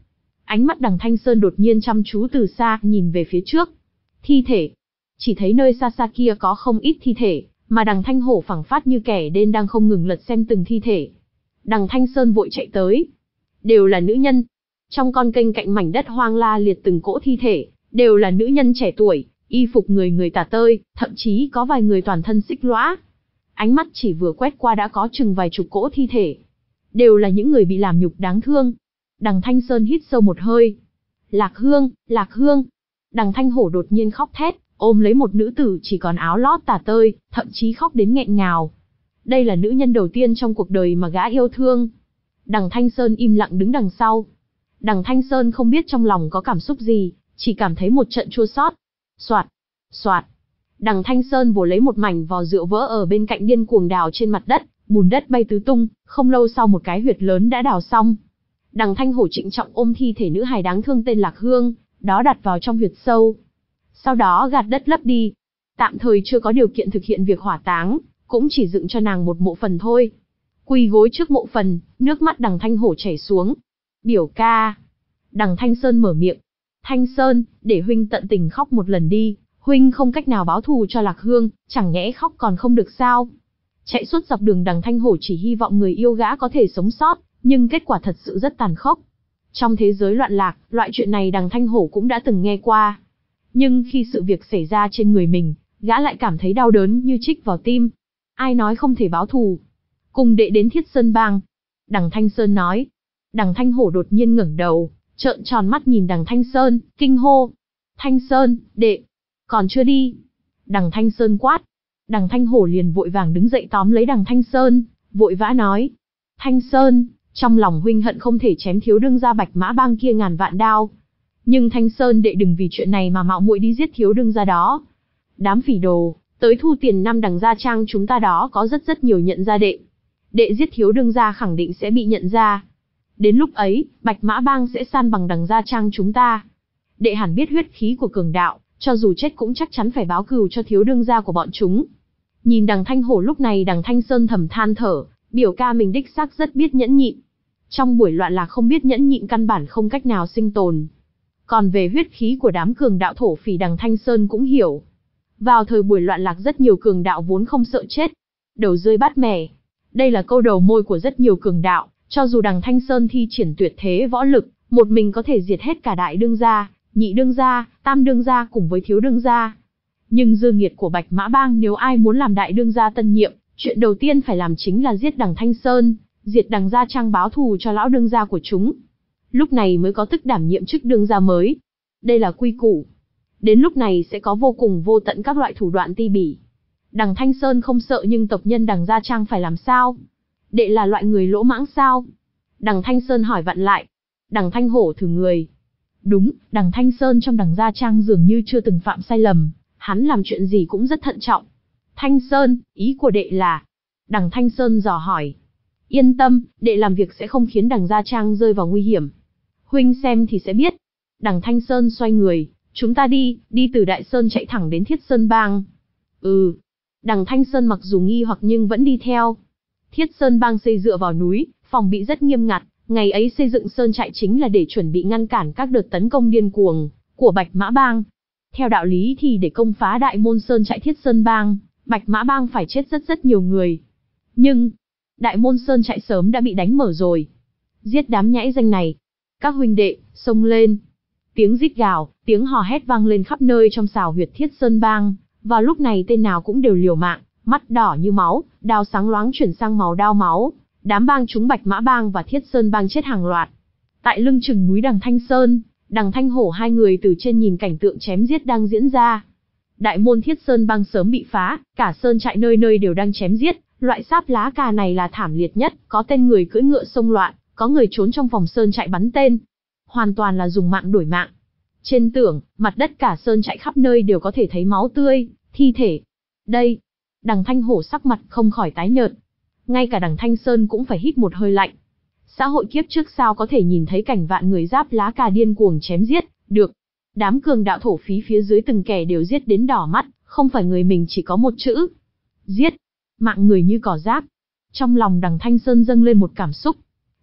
Ánh mắt Đằng Thanh Sơn đột nhiên chăm chú từ xa, nhìn về phía trước. Thi thể. Chỉ thấy nơi xa xa kia có không ít thi thể, mà Đằng Thanh Hổ phảng phất như kẻ đen đang không ngừng lật xem từng thi thể. Đằng Thanh Sơn vội chạy tới. Đều là nữ nhân. Trong con kênh cạnh mảnh đất hoang la liệt từng cỗ thi thể, đều là nữ nhân trẻ tuổi, y phục người người tả tơi, thậm chí có vài người toàn thân xích lõa. Ánh mắt chỉ vừa quét qua đã có chừng vài chục cỗ thi thể. Đều là những người bị làm nhục đáng thương. Đằng Thanh Sơn hít sâu một hơi. Lạc Hương, Lạc Hương. Đằng Thanh Hổ đột nhiên khóc thét, ôm lấy một nữ tử chỉ còn áo lót tả tơi, thậm chí khóc đến nghẹn ngào. Đây là nữ nhân đầu tiên trong cuộc đời mà gã yêu thương. Đằng Thanh Sơn im lặng đứng đằng sau. Đằng Thanh Sơn không biết trong lòng có cảm xúc gì, chỉ cảm thấy một trận chua xót. Soạt, soạt. Đằng Thanh Sơn vồ lấy một mảnh vò rượu vỡ ở bên cạnh điên cuồng đào trên mặt đất, bùn đất bay tứ tung, không lâu sau một cái huyệt lớn đã đào xong. Đằng Thanh Hổ trịnh trọng ôm thi thể nữ hài đáng thương tên Lạc Hương, đó đặt vào trong huyệt sâu. Sau đó gạt đất lấp đi. Tạm thời chưa có điều kiện thực hiện việc hỏa táng, cũng chỉ dựng cho nàng một mộ phần thôi. Quỳ gối trước mộ phần, nước mắt Đằng Thanh Hổ chảy xuống. Biểu ca. Đằng Thanh Sơn mở miệng. Thanh Sơn, để huynh tận tình khóc một lần đi, huynh không cách nào báo thù cho Lạc Hương, chẳng nhẽ khóc còn không được sao? Chạy suốt dọc đường Đằng Thanh Hổ chỉ hy vọng người yêu gã có thể sống sót, nhưng kết quả thật sự rất tàn khốc. Trong thế giới loạn lạc, loại chuyện này Đằng Thanh Hổ cũng đã từng nghe qua. Nhưng khi sự việc xảy ra trên người mình, gã lại cảm thấy đau đớn như trích vào tim. Ai nói không thể báo thù? Cùng đệ đến Thiết Sơn Bang. Đằng Thanh Sơn nói. Đằng Thanh Hổ đột nhiên ngẩng đầu, trợn tròn mắt nhìn Đằng Thanh Sơn, kinh hô. Thanh Sơn, đệ, còn chưa đi. Đằng Thanh Sơn quát. Đằng Thanh Hổ liền vội vàng đứng dậy tóm lấy Đằng Thanh Sơn, vội vã nói. Thanh Sơn, trong lòng huynh hận không thể chém thiếu đương gia Bạch Mã Bang kia ngàn vạn đao. Nhưng Thanh Sơn đệ đừng vì chuyện này mà mạo muội đi giết thiếu đương gia đó. Đám phỉ đồ, tới thu tiền năm Đằng gia trang chúng ta đó có rất rất nhiều nhận ra đệ. Đệ giết thiếu đương gia khẳng định sẽ bị nhận ra. Đến lúc ấy, Bạch Mã Bang sẽ san bằng Đằng gia trang chúng ta. Đệ hẳn biết huyết khí của cường đạo, cho dù chết cũng chắc chắn phải báo cừu cho thiếu đương gia của bọn chúng. Nhìn Đằng Thanh Hổ lúc này Đằng Thanh Sơn thầm than thở, biểu ca mình đích xác rất biết nhẫn nhịn. Trong buổi loạn lạc không biết nhẫn nhịn căn bản không cách nào sinh tồn. Còn về huyết khí của đám cường đạo thổ phỉ Đằng Thanh Sơn cũng hiểu. Vào thời buổi loạn lạc rất nhiều cường đạo vốn không sợ chết. Đầu rơi bát mẻ. Đây là câu đầu môi của rất nhiều cường đạo, cho dù Đằng Thanh Sơn thi triển tuyệt thế võ lực, một mình có thể diệt hết cả đại đương gia, nhị đương gia, tam đương gia cùng với thiếu đương gia. Nhưng dư nghiệt của Bạch Mã Bang nếu ai muốn làm đại đương gia tân nhiệm, chuyện đầu tiên phải làm chính là giết Đằng Thanh Sơn, diệt Đằng gia trang báo thù cho lão đương gia của chúng. Lúc này mới có tức đảm nhiệm chức đương gia mới. Đây là quy củ. Đến lúc này sẽ có vô cùng vô tận các loại thủ đoạn ti bỉ. Đằng Thanh Sơn không sợ nhưng tộc nhân Đằng gia trang phải làm sao? Đệ là loại người lỗ mãng sao? Đằng Thanh Sơn hỏi vặn lại. Đằng Thanh Hổ thử người. Đúng, Đằng Thanh Sơn trong Đằng gia trang dường như chưa từng phạm sai lầm, hắn làm chuyện gì cũng rất thận trọng. Thanh Sơn, ý của đệ là? Đằng Thanh Sơn dò hỏi. Yên tâm, đệ làm việc sẽ không khiến Đằng gia trang rơi vào nguy hiểm. Huynh xem thì sẽ biết. Đằng Thanh Sơn xoay người, chúng ta đi, đi từ Đại Sơn chạy thẳng đến Thiết Sơn Bang. Ừ. Đằng Thanh Sơn mặc dù nghi hoặc nhưng vẫn đi theo. Thiết Sơn Bang xây dựa vào núi, phòng bị rất nghiêm ngặt, ngày ấy xây dựng sơn trại chính là để chuẩn bị ngăn cản các đợt tấn công điên cuồng của Bạch Mã Bang. Theo đạo lý thì để công phá đại môn sơn trại Thiết Sơn Bang, Bạch Mã Bang phải chết rất rất nhiều người. Nhưng, đại môn sơn trại sớm đã bị đánh mở rồi. Giết đám nhãi danh này. Các huynh đệ, xông lên. Tiếng rít gào, tiếng hò hét vang lên khắp nơi trong xào huyệt Thiết Sơn Bang. Vào lúc này tên nào cũng đều liều mạng, mắt đỏ như máu, đao sáng loáng chuyển sang màu đao máu. Đám bang chúng Bạch Mã Bang và Thiết Sơn Bang chết hàng loạt. Tại lưng chừng núi Đằng Thanh Sơn, Đằng Thanh Hổ hai người từ trên nhìn cảnh tượng chém giết đang diễn ra. Đại môn Thiết Sơn Bang sớm bị phá, cả sơn trại nơi nơi đều đang chém giết. Loại sáp lá cà này là thảm liệt nhất, có tên người cưỡi ngựa xông loạn, có người trốn trong phòng sơn trại bắn tên. Hoàn toàn là dùng mạng đổi mạng. Trên tường, mặt đất cả sơn trại khắp nơi đều có thể thấy máu tươi, thi thể. Đây, Đằng Thanh Hổ sắc mặt không khỏi tái nhợt. Ngay cả Đằng Thanh Sơn cũng phải hít một hơi lạnh. Xã hội kiếp trước sao có thể nhìn thấy cảnh vạn người giáp lá cà điên cuồng chém giết, được. Đám cường đạo thổ phí phía dưới từng kẻ đều giết đến đỏ mắt, không phải người mình chỉ có một chữ. Giết. Mạng người như cỏ rác. Trong lòng Đằng Thanh Sơn dâng lên một cảm xúc.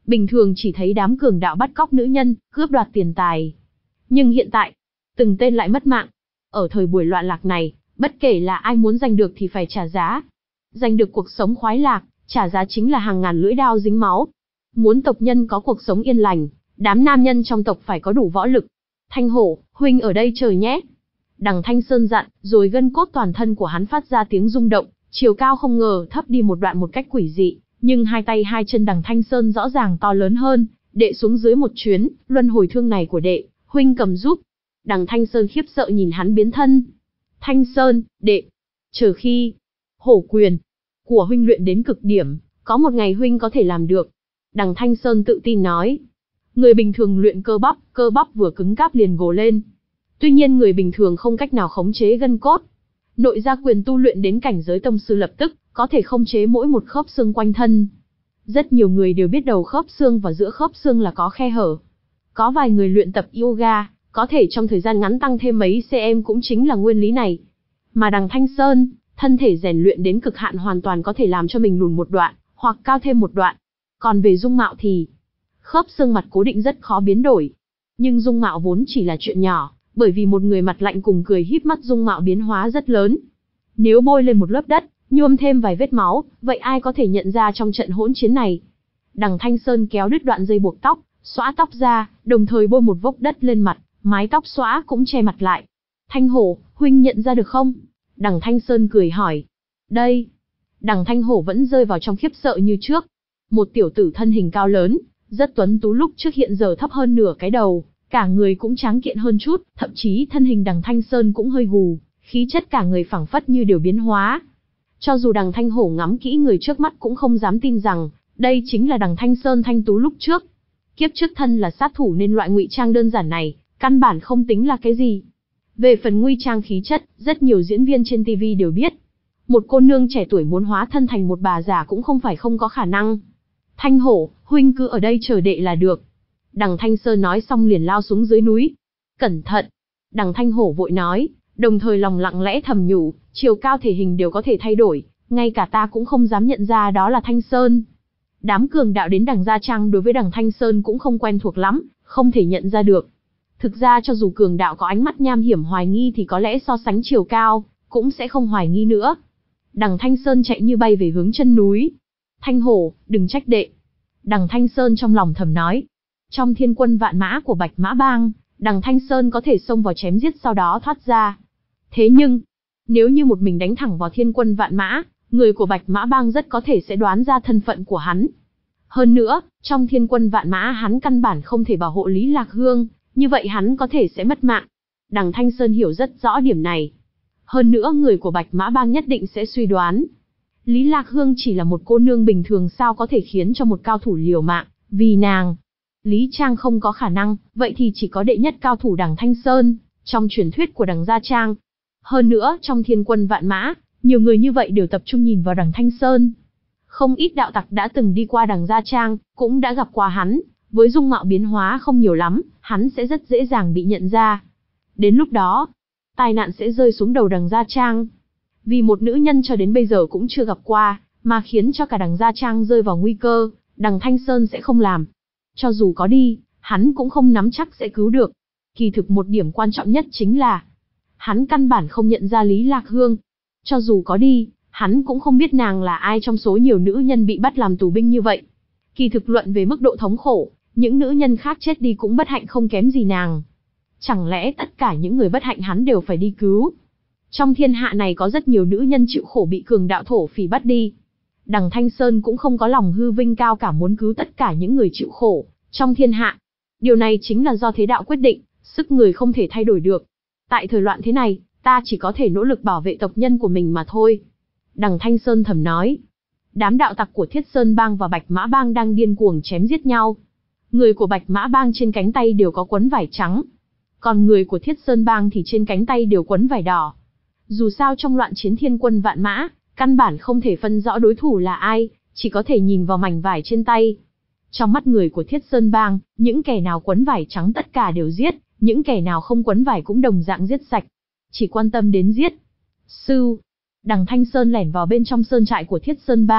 bình thường chỉ thấy đám cường đạo bắt cóc nữ nhân, cướp đoạt tiền tài. Nhưng hiện tại, từng tên lại mất mạng. Ở thời buổi loạn lạc này, bất kể là ai muốn giành được thì phải trả giá. Giành được cuộc sống khoái lạc, trả giá chính là hàng ngàn lưỡi đao dính máu. Muốn tộc nhân có cuộc sống yên lành, đám nam nhân trong tộc phải có đủ võ lực. Thanh Hổ, huynh ở đây chờ nhé. Đằng Thanh Sơn dặn, rồi gân cốt toàn thân của hắn phát ra tiếng rung động, chiều cao không ngờ thấp đi một đoạn một cách quỷ dị, nhưng hai tay hai chân đằng Thanh Sơn rõ ràng to lớn hơn. Đệ xuống dưới một chuyến, luân hồi thương này của đệ, huynh cầm giúp. Đằng Thanh Sơn khiếp sợ nhìn hắn biến thân. Thanh Sơn, đệ, chờ khi hổ quyền của huynh luyện đến cực điểm, có một ngày huynh có thể làm được. Đằng Thanh Sơn tự tin nói. Người bình thường luyện cơ bắp, cơ bắp vừa cứng cáp liền gồ lên. Tuy nhiên người bình thường không cách nào khống chế gân cốt. Nội gia quyền tu luyện đến cảnh giới tông sư lập tức, có thể khống chế mỗi một khớp xương quanh thân. Rất nhiều người đều biết đầu khớp xương và giữa khớp xương là có khe hở. Có vài người luyện tập yoga, có thể trong thời gian ngắn tăng thêm mấy cm cũng chính là nguyên lý này. Mà đằng Thanh Sơn, thân thể rèn luyện đến cực hạn hoàn toàn có thể làm cho mình lùn một đoạn, hoặc cao thêm một đoạn. Còn về dung mạo thì, khớp xương mặt cố định rất khó biến đổi. Nhưng dung mạo vốn chỉ là chuyện nhỏ, bởi vì một người mặt lạnh cùng cười híp mắt dung mạo biến hóa rất lớn. Nếu bôi lên một lớp đất, nhuộm thêm vài vết máu, vậy ai có thể nhận ra trong trận hỗn chiến này? Đằng Thanh Sơn kéo đứt đoạn dây buộc tóc, xõa tóc ra, đồng thời bôi một vốc đất lên mặt, mái tóc xõa cũng che mặt lại. Thanh Hổ, huynh nhận ra được không? Đằng Thanh Sơn cười hỏi. Đây. Đằng Thanh Hổ vẫn rơi vào trong khiếp sợ như trước. Một tiểu tử thân hình cao lớn, rất tuấn tú lúc trước hiện giờ thấp hơn nửa cái đầu, cả người cũng tráng kiện hơn chút, thậm chí thân hình đằng Thanh Sơn cũng hơi gù, khí chất cả người phảng phất như điều biến hóa. Cho dù đằng Thanh Hổ ngắm kỹ người trước mắt cũng không dám tin rằng, đây chính là đằng Thanh Sơn thanh tú lúc trước. Kiếp trước thân là sát thủ nên loại ngụy trang đơn giản này, căn bản không tính là cái gì. Về phần nguy trang khí chất, rất nhiều diễn viên trên ti vi đều biết. Một cô nương trẻ tuổi muốn hóa thân thành một bà già cũng không phải không có khả năng. Thanh Hổ, huynh cứ ở đây chờ đệ là được. Đằng Thanh Sơn nói xong liền lao xuống dưới núi. Cẩn thận. Đằng Thanh Hổ vội nói, đồng thời lòng lặng lẽ thầm nhủ, chiều cao thể hình đều có thể thay đổi, ngay cả ta cũng không dám nhận ra đó là Thanh Sơn. Đám cường đạo đến đằng Gia Trang đối với đằng Thanh Sơn cũng không quen thuộc lắm, không thể nhận ra được. Thực ra cho dù cường đạo có ánh mắt nham hiểm hoài nghi thì có lẽ so sánh chiều cao, cũng sẽ không hoài nghi nữa. Đằng Thanh Sơn chạy như bay về hướng chân núi. Thanh Hổ, đừng trách đệ. Đằng Thanh Sơn trong lòng thầm nói. Trong thiên quân vạn mã của Bạch Mã Bang, đằng Thanh Sơn có thể xông vào chém giết sau đó thoát ra. Thế nhưng, nếu như một mình đánh thẳng vào thiên quân vạn mã, người của Bạch Mã Bang rất có thể sẽ đoán ra thân phận của hắn. Hơn nữa, trong thiên quân vạn mã hắn căn bản không thể bảo hộ Lý Lạc Hương, như vậy hắn có thể sẽ mất mạng. Đằng Thanh Sơn hiểu rất rõ điểm này. Hơn nữa người của Bạch Mã Bang nhất định sẽ suy đoán. Lý Lạc Hương chỉ là một cô nương bình thường sao có thể khiến cho một cao thủ liều mạng, vì nàng. Lý Trang không có khả năng, vậy thì chỉ có đệ nhất cao thủ đằng Thanh Sơn, trong truyền thuyết của đằng Gia Trang. Hơn nữa, trong thiên quân vạn mã, nhiều người như vậy đều tập trung nhìn vào đằng Thanh Sơn. Không ít đạo tặc đã từng đi qua đằng Gia Trang, cũng đã gặp qua hắn, với dung mạo biến hóa không nhiều lắm, hắn sẽ rất dễ dàng bị nhận ra. Đến lúc đó, tai nạn sẽ rơi xuống đầu đằng Gia Trang. Vì một nữ nhân cho đến bây giờ cũng chưa gặp qua, mà khiến cho cả đằng Gia Trang rơi vào nguy cơ, đằng Thanh Sơn sẽ không làm. Cho dù có đi, hắn cũng không nắm chắc sẽ cứu được. Kỳ thực một điểm quan trọng nhất chính là, hắn căn bản không nhận ra Lý Lạc Hương. Cho dù có đi, hắn cũng không biết nàng là ai trong số nhiều nữ nhân bị bắt làm tù binh như vậy. Kỳ thực luận về mức độ thống khổ, những nữ nhân khác chết đi cũng bất hạnh không kém gì nàng. Chẳng lẽ tất cả những người bất hạnh hắn đều phải đi cứu? Trong thiên hạ này có rất nhiều nữ nhân chịu khổ bị cường đạo thổ phỉ bắt đi. Đằng Thanh Sơn cũng không có lòng hư vinh cao cả muốn cứu tất cả những người chịu khổ trong thiên hạ. Điều này chính là do thế đạo quyết định, sức người không thể thay đổi được. Tại thời loạn thế này, ta chỉ có thể nỗ lực bảo vệ tộc nhân của mình mà thôi. Đằng Thanh Sơn thầm nói. Đám đạo tặc của Thiết Sơn Bang và Bạch Mã Bang đang điên cuồng chém giết nhau. Người của Bạch Mã Bang trên cánh tay đều có quấn vải trắng. Còn người của Thiết Sơn Bang thì trên cánh tay đều quấn vải đỏ. Dù sao trong loạn chiến thiên quân vạn mã, căn bản không thể phân rõ đối thủ là ai, chỉ có thể nhìn vào mảnh vải trên tay. Trong mắt người của Thiết Sơn Bang, những kẻ nào quấn vải trắng tất cả đều giết, những kẻ nào không quấn vải cũng đồng dạng giết sạch. Chỉ quan tâm đến giết. Sư. Đằng Thanh Sơn lẻn vào bên trong sơn trại của Thiết Sơn Bang,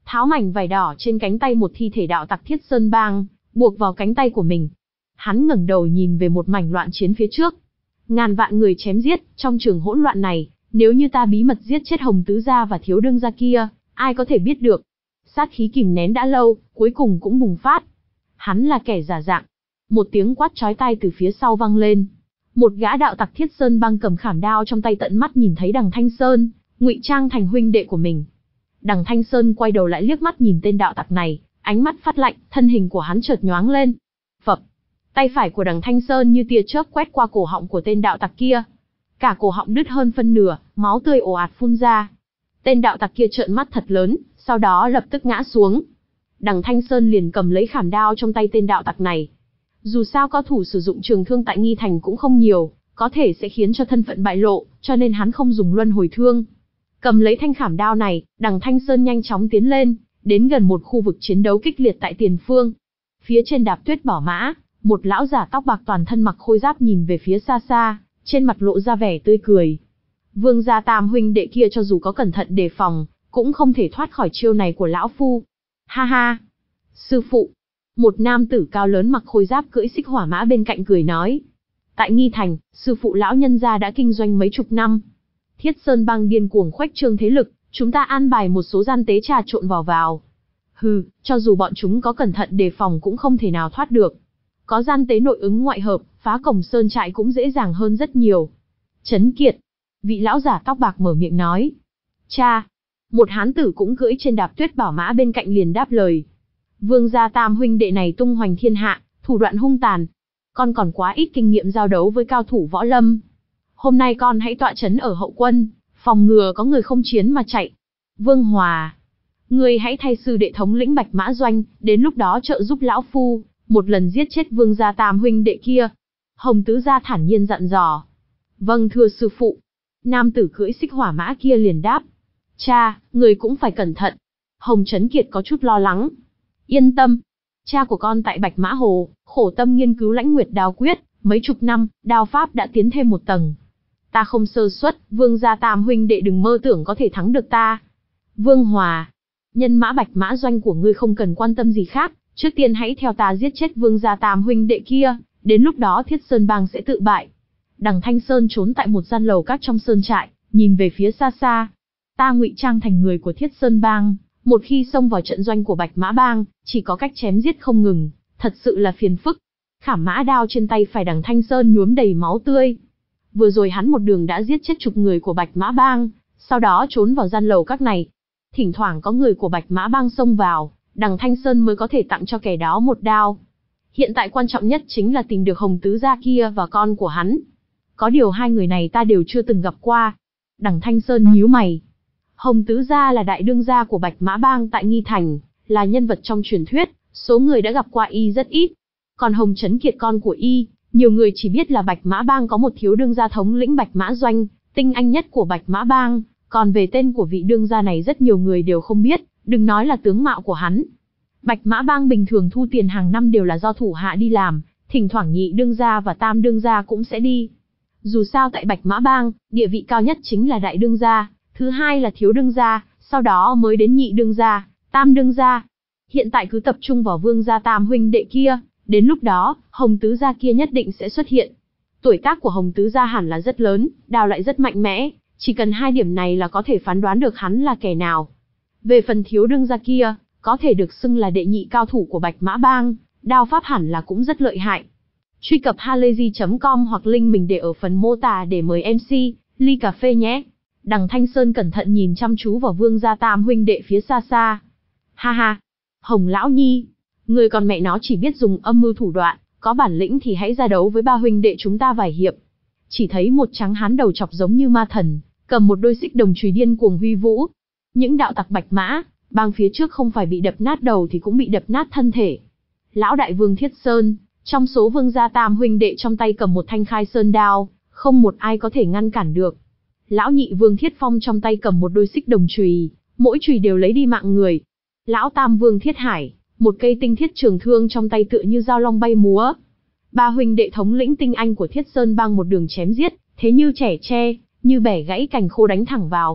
tháo mảnh vải đỏ trên cánh tay một thi thể đạo tặc Thiết Sơn Bang, buộc vào cánh tay của mình. Hắn ngẩng đầu nhìn về một mảnh loạn chiến phía trước. Ngàn vạn người chém giết, trong trường hỗn loạn này, nếu như ta bí mật giết chết Hồng Tứ Gia và Thiếu Đương Gia kia, ai có thể biết được. Sát khí kìm nén đã lâu, cuối cùng cũng bùng phát. Hắn là kẻ giả dạng. Một tiếng quát chói tai từ phía sau vang lên. Một gã đạo tặc Thiết Sơn Bang cầm khảm đao trong tay tận mắt nhìn thấy Đằng Thanh Sơn, ngụy trang thành huynh đệ của mình. Đằng Thanh Sơn quay đầu lại liếc mắt nhìn tên đạo tặc này, ánh mắt phát lạnh, thân hình của hắn chợt nhoáng lên. Phập, tay phải của Đằng Thanh Sơn như tia chớp quét qua cổ họng của tên đạo tặc kia. Cả cổ họng đứt hơn phân nửa, máu tươi ồ ạt phun ra. Tên đạo tặc kia trợn mắt thật lớn, sau đó lập tức ngã xuống. Đằng Thanh Sơn liền cầm lấy khảm đao trong tay tên đạo tặc này. Dù sao cao thủ sử dụng trường thương tại Nghi Thành cũng không nhiều, có thể sẽ khiến cho thân phận bại lộ, cho nên hắn không dùng luân hồi thương. Cầm lấy thanh khảm đao này, Đằng Thanh Sơn nhanh chóng tiến lên, đến gần một khu vực chiến đấu kịch liệt tại tiền phương. Phía trên đạp tuyết bảo mã, một lão giả tóc bạc toàn thân mặc khôi giáp nhìn về phía xa xa, trên mặt lộ ra vẻ tươi cười. Vương gia Tam huynh đệ kia cho dù có cẩn thận đề phòng, cũng không thể thoát khỏi chiêu này của lão phu. Ha ha! Sư phụ! Một nam tử cao lớn mặc khôi giáp cưỡi xích hỏa mã bên cạnh cười nói. Tại Nghi Thành, sư phụ lão nhân gia đã kinh doanh mấy chục năm. Thiết Sơn Bang điên cuồng khuếch trương thế lực, chúng ta an bài một số gian tế trà trộn vào vào. Hừ, cho dù bọn chúng có cẩn thận đề phòng cũng không thể nào thoát được. Có gian tế nội ứng ngoại hợp, phá cổng sơn trại cũng dễ dàng hơn rất nhiều. Trấn Kiệt! Vị lão giả tóc bạc mở miệng nói. Cha! Một hán tử cũng cưỡi trên đạp tuyết bảo mã bên cạnh liền đáp lời. Vương gia Tam huynh đệ này tung hoành thiên hạ, thủ đoạn hung tàn. Con còn quá ít kinh nghiệm giao đấu với cao thủ võ lâm. Hôm nay con hãy tọa trấn ở hậu quân, phòng ngừa có người không chiến mà chạy. Vương Hòa! Ngươi hãy thay sư đệ thống lĩnh Bạch Mã Doanh, đến lúc đó trợ giúp lão phu, một lần giết chết vương gia Tam huynh đệ kia. Hồng Tứ Gia thản nhiên dặn dò. Vâng thưa sư phụ. Nam tử cưỡi xích hỏa mã kia liền đáp. Cha, người cũng phải cẩn thận. Hồng Trấn Kiệt có chút lo lắng. Yên tâm. Cha của con tại Bạch Mã Hồ, khổ tâm nghiên cứu Lãnh Nguyệt Đao Quyết, mấy chục năm, đao pháp đã tiến thêm một tầng. Ta không sơ suất, vương gia Tam huynh đệ đừng mơ tưởng có thể thắng được ta. Vương Hòa! Nhân mã Bạch Mã Doanh của ngươi không cần quan tâm gì khác, trước tiên hãy theo ta giết chết vương gia Tam huynh đệ kia, đến lúc đó Thiết Sơn Bang sẽ tự bại. Đằng Thanh Sơn trốn tại một gian lầu các trong sơn trại, nhìn về phía xa xa. Ta ngụy trang thành người của Thiết Sơn Bang, một khi xông vào trận doanh của Bạch Mã Bang, chỉ có cách chém giết không ngừng, thật sự là phiền phức. Khảm mã đao trên tay phải Đằng Thanh Sơn nhuốm đầy máu tươi. Vừa rồi hắn một đường đã giết chết chục người của Bạch Mã Bang, sau đó trốn vào gian lầu các này. Thỉnh thoảng có người của Bạch Mã Bang xông vào, Đằng Thanh Sơn mới có thể tặng cho kẻ đó một đao. Hiện tại quan trọng nhất chính là tìm được Hồng Tứ Gia kia và con của hắn. Có điều hai người này ta đều chưa từng gặp qua. Đằng Thanh Sơn nhíu mày. Hồng Tứ Gia là đại đương gia của Bạch Mã Bang tại Nghi Thành, là nhân vật trong truyền thuyết, số người đã gặp qua y rất ít. Còn Hồng Trấn Kiệt con của y, nhiều người chỉ biết là Bạch Mã Bang có một thiếu đương gia thống lĩnh Bạch Mã Doanh, tinh anh nhất của Bạch Mã Bang, còn về tên của vị đương gia này rất nhiều người đều không biết, đừng nói là tướng mạo của hắn. Bạch Mã Bang bình thường thu tiền hàng năm đều là do thủ hạ đi làm, thỉnh thoảng nhị đương gia và tam đương gia cũng sẽ đi. Dù sao tại Bạch Mã Bang, địa vị cao nhất chính là đại đương gia, thứ hai là thiếu đương gia, sau đó mới đến nhị đương gia, tam đương gia. Hiện tại cứ tập trung vào vương gia Tam huynh đệ kia, đến lúc đó, Hồng Tứ Gia kia nhất định sẽ xuất hiện. Tuổi tác của Hồng Tứ Gia hẳn là rất lớn, đao lại rất mạnh mẽ, chỉ cần hai điểm này là có thể phán đoán được hắn là kẻ nào. Về phần thiếu đương gia kia, có thể được xưng là đệ nhị cao thủ của Bạch Mã Bang, đao pháp hẳn là cũng rất lợi hại. Truy cập halayzi chấm com hoặc link mình để ở phần mô tả để mời em xê, ly cà phê nhé. Đằng Thanh Sơn cẩn thận nhìn chăm chú vào vương gia Tam huynh đệ phía xa xa. Ha ha, Hồng Lão Nhi, người còn mẹ nó chỉ biết dùng âm mưu thủ đoạn, có bản lĩnh thì hãy ra đấu với ba huynh đệ chúng ta vài hiệp. Chỉ thấy một trắng hán đầu chọc giống như ma thần, cầm một đôi xích đồng chùy điên cuồng huy vũ. Những đạo tặc Bạch Mã Bang phía trước không phải bị đập nát đầu thì cũng bị đập nát thân thể. Lão đại vương Thiết Sơn, trong số vương gia Tam huynh đệ trong tay cầm một thanh khai sơn đao, không một ai có thể ngăn cản được. Lão nhị vương Thiết Phong trong tay cầm một đôi xích đồng chùy, mỗi chùy đều lấy đi mạng người. Lão tam vương Thiết Hải, một cây tinh thiết trường thương trong tay tựa như dao long bay múa. Ba huynh đệ thống lĩnh tinh anh của Thiết Sơn Bang một đường chém giết, thế như trẻ tre, như bẻ gãy cành khô đánh thẳng vào.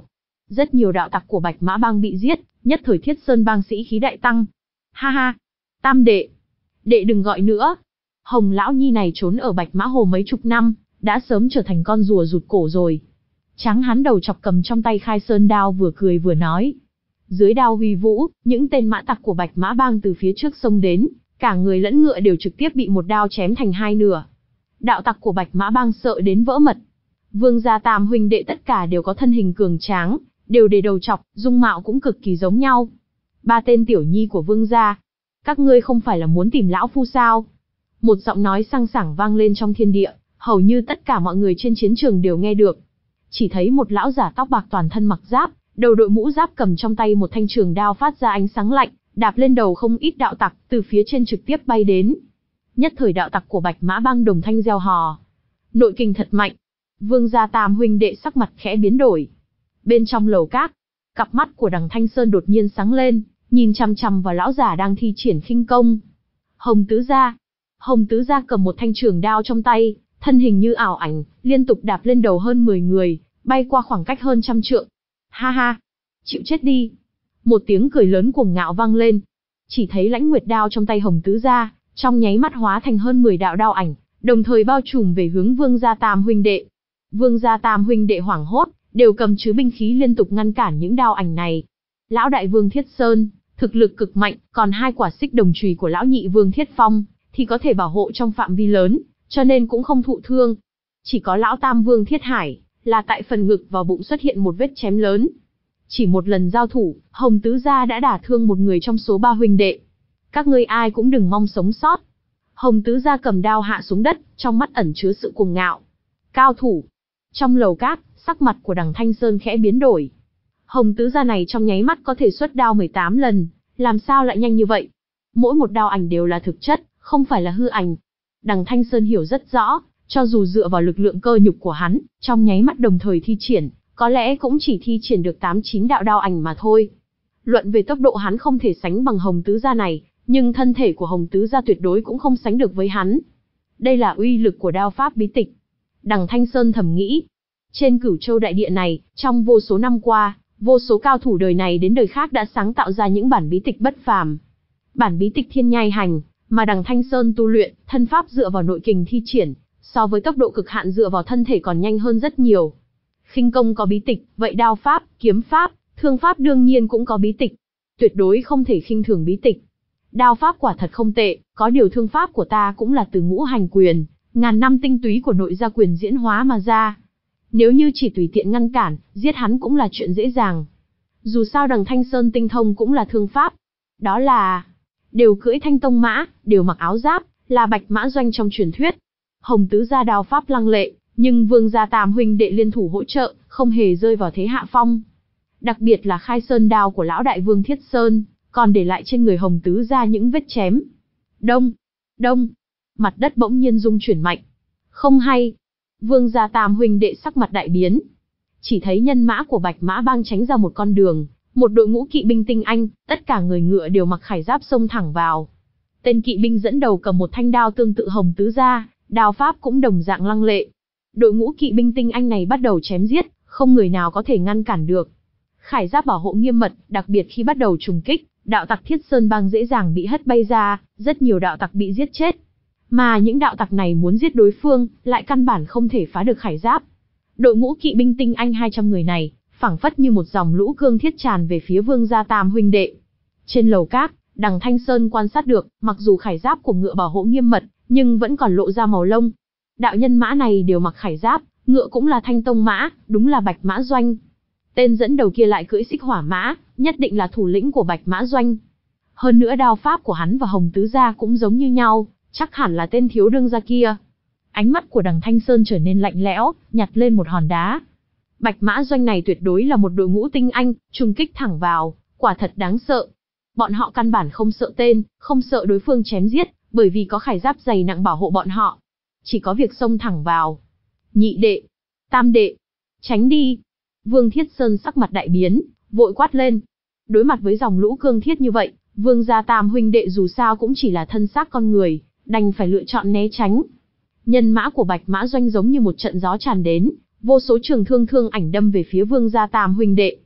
Rất nhiều đạo tặc của Bạch Mã Bang bị giết, nhất thời Thiết Sơn Bang sĩ khí đại tăng. Ha ha, Tam đệ, đệ đừng gọi nữa. Hồng lão nhi này trốn ở Bạch Mã Hồ mấy chục năm, đã sớm trở thành con rùa rụt cổ rồi. Tráng hán đầu chọc cầm trong tay Khai Sơn đao vừa cười vừa nói. Dưới đao huy vũ, những tên mã tặc của Bạch Mã Bang từ phía trước xông đến, cả người lẫn ngựa đều trực tiếp bị một đao chém thành hai nửa. Đạo tặc của Bạch Mã Bang sợ đến vỡ mật. Vương gia Tam huynh đệ tất cả đều có thân hình cường tráng, đều để đầu chọc, dung mạo cũng cực kỳ giống nhau. Ba tên tiểu nhi của Vương gia, các ngươi không phải là muốn tìm lão phu sao? Một giọng nói sang sảng vang lên trong thiên địa, hầu như tất cả mọi người trên chiến trường đều nghe được. Chỉ thấy một lão giả tóc bạc toàn thân mặc giáp, đầu đội mũ giáp cầm trong tay một thanh trường đao phát ra ánh sáng lạnh, đạp lên đầu không ít đạo tặc, từ phía trên trực tiếp bay đến. Nhất thời đạo tặc của Bạch Mã Bang đồng thanh reo hò. Nội kình thật mạnh. Vương gia Tam huynh đệ sắc mặt khẽ biến đổi. Bên trong lầu các, cặp mắt của Đằng Thanh Sơn đột nhiên sáng lên, nhìn chằm chằm vào lão giả đang thi triển khinh công. Hồng tứ gia. Hồng tứ gia cầm một thanh trường đao trong tay, thân hình như ảo ảnh, liên tục đạp lên đầu hơn mười người, bay qua khoảng cách hơn trăm trượng. Ha ha, chịu chết đi. Một tiếng cười lớn cuồng ngạo vang lên. Chỉ thấy lãnh nguyệt đao trong tay Hồng tứ gia, trong nháy mắt hóa thành hơn mười đạo đao ảnh, đồng thời bao trùm về hướng Vương gia Tam huynh đệ. Vương gia Tam huynh đệ hoảng hốt, đều cầm chứa binh khí liên tục ngăn cản những đao ảnh này. Lão đại vương Thiết Sơn, thực lực cực mạnh, còn hai quả xích đồng chùy của lão nhị vương Thiết Phong, thì có thể bảo hộ trong phạm vi lớn, cho nên cũng không thụ thương. Chỉ có lão Tam vương Thiết Hải, là tại phần ngực và bụng xuất hiện một vết chém lớn. Chỉ một lần giao thủ, Hồng tứ gia đã đả thương một người trong số ba huynh đệ. Các ngươi ai cũng đừng mong sống sót. Hồng tứ gia cầm đao hạ xuống đất, trong mắt ẩn chứa sự cuồng ngạo. Cao thủ. Trong lầu các, sắc mặt của Đằng Thanh Sơn khẽ biến đổi. Hồng tứ gia này trong nháy mắt có thể xuất đao mười tám lần, làm sao lại nhanh như vậy? Mỗi một đao ảnh đều là thực chất, không phải là hư ảnh. Đằng Thanh Sơn hiểu rất rõ, cho dù dựa vào lực lượng cơ nhục của hắn, trong nháy mắt đồng thời thi triển, có lẽ cũng chỉ thi triển được tám chín đạo đao ảnh mà thôi. Luận về tốc độ hắn không thể sánh bằng Hồng tứ gia này, nhưng thân thể của Hồng tứ gia tuyệt đối cũng không sánh được với hắn. Đây là uy lực của đao pháp bí tịch. Đằng Thanh Sơn thầm nghĩ. Trên Cửu Châu đại địa này, trong vô số năm qua, vô số cao thủ đời này đến đời khác đã sáng tạo ra những bản bí tịch bất phàm. Bản bí tịch Thiên Nhai Hành, mà Đằng Thanh Sơn tu luyện, thân pháp dựa vào nội kình thi triển, so với tốc độ cực hạn dựa vào thân thể còn nhanh hơn rất nhiều. Khinh công có bí tịch, vậy đao pháp, kiếm pháp, thương pháp đương nhiên cũng có bí tịch. Tuyệt đối không thể khinh thường bí tịch. Đao pháp quả thật không tệ, có điều thương pháp của ta cũng là từ ngũ hành quyền, ngàn năm tinh túy của nội gia quyền diễn hóa mà ra. Nếu như chỉ tùy tiện ngăn cản, giết hắn cũng là chuyện dễ dàng. Dù sao Đằng Thanh Sơn tinh thông cũng là thương pháp. Đó là, đều cưỡi thanh tông mã, đều mặc áo giáp, là bạch mã doanh trong truyền thuyết. Hồng tứ gia đao pháp lăng lệ, nhưng Vương gia Tam huynh đệ liên thủ hỗ trợ, không hề rơi vào thế hạ phong. Đặc biệt là Khai Sơn đao của lão đại vương Thiết Sơn, còn để lại trên người Hồng tứ gia những vết chém. Đông, đông, mặt đất bỗng nhiên rung chuyển mạnh. Không hay. Vương gia Tam huynh đệ sắc mặt đại biến. Chỉ thấy nhân mã của Bạch Mã Bang tránh ra một con đường, một đội ngũ kỵ binh tinh anh, tất cả người ngựa đều mặc khải giáp xông thẳng vào. Tên kỵ binh dẫn đầu cầm một thanh đao tương tự Hồng tứ gia, đao pháp cũng đồng dạng lăng lệ. Đội ngũ kỵ binh tinh anh này bắt đầu chém giết, không người nào có thể ngăn cản được. Khải giáp bảo hộ nghiêm mật, đặc biệt khi bắt đầu trùng kích, đạo tặc Thiết Sơn Bang dễ dàng bị hất bay ra, rất nhiều đạo tặc bị giết chết. Mà những đạo tặc này muốn giết đối phương, lại căn bản không thể phá được khải giáp. Đội ngũ kỵ binh tinh anh hai trăm người này, phảng phất như một dòng lũ cương thiết tràn về phía Vương gia Tam huynh đệ. Trên lầu các, Đằng Thanh Sơn quan sát được, mặc dù khải giáp của ngựa bảo hộ nghiêm mật, nhưng vẫn còn lộ ra màu lông. Đạo nhân mã này đều mặc khải giáp, ngựa cũng là thanh tông mã, đúng là Bạch Mã Doanh. Tên dẫn đầu kia lại cưỡi xích hỏa mã, nhất định là thủ lĩnh của Bạch Mã Doanh. Hơn nữa đao pháp của hắn và Hồng tứ gia cũng giống như nhau, chắc hẳn là tên thiếu đương gia kia. Ánh mắt của Đằng Thanh Sơn trở nên lạnh lẽo, nhặt lên một hòn đá. Bạch Mã Doanh này tuyệt đối là một đội ngũ tinh anh, trùng kích thẳng vào, quả thật đáng sợ. Bọn họ căn bản không sợ tên, không sợ đối phương chém giết, bởi vì có khải giáp dày nặng bảo hộ bọn họ. Chỉ có việc xông thẳng vào. Nhị đệ, tam đệ, tránh đi. Vương Thiết Sơn sắc mặt đại biến, vội quát lên. Đối mặt với dòng lũ cương thiết như vậy, Vương gia Tam huynh đệ dù sao cũng chỉ là thân xác con người, đành phải lựa chọn né tránh. Nhân mã của Bạch Mã Doanh giống như một trận gió tràn đến, vô số trường thương thương ảnh đâm về phía Vương gia Tam huynh đệ.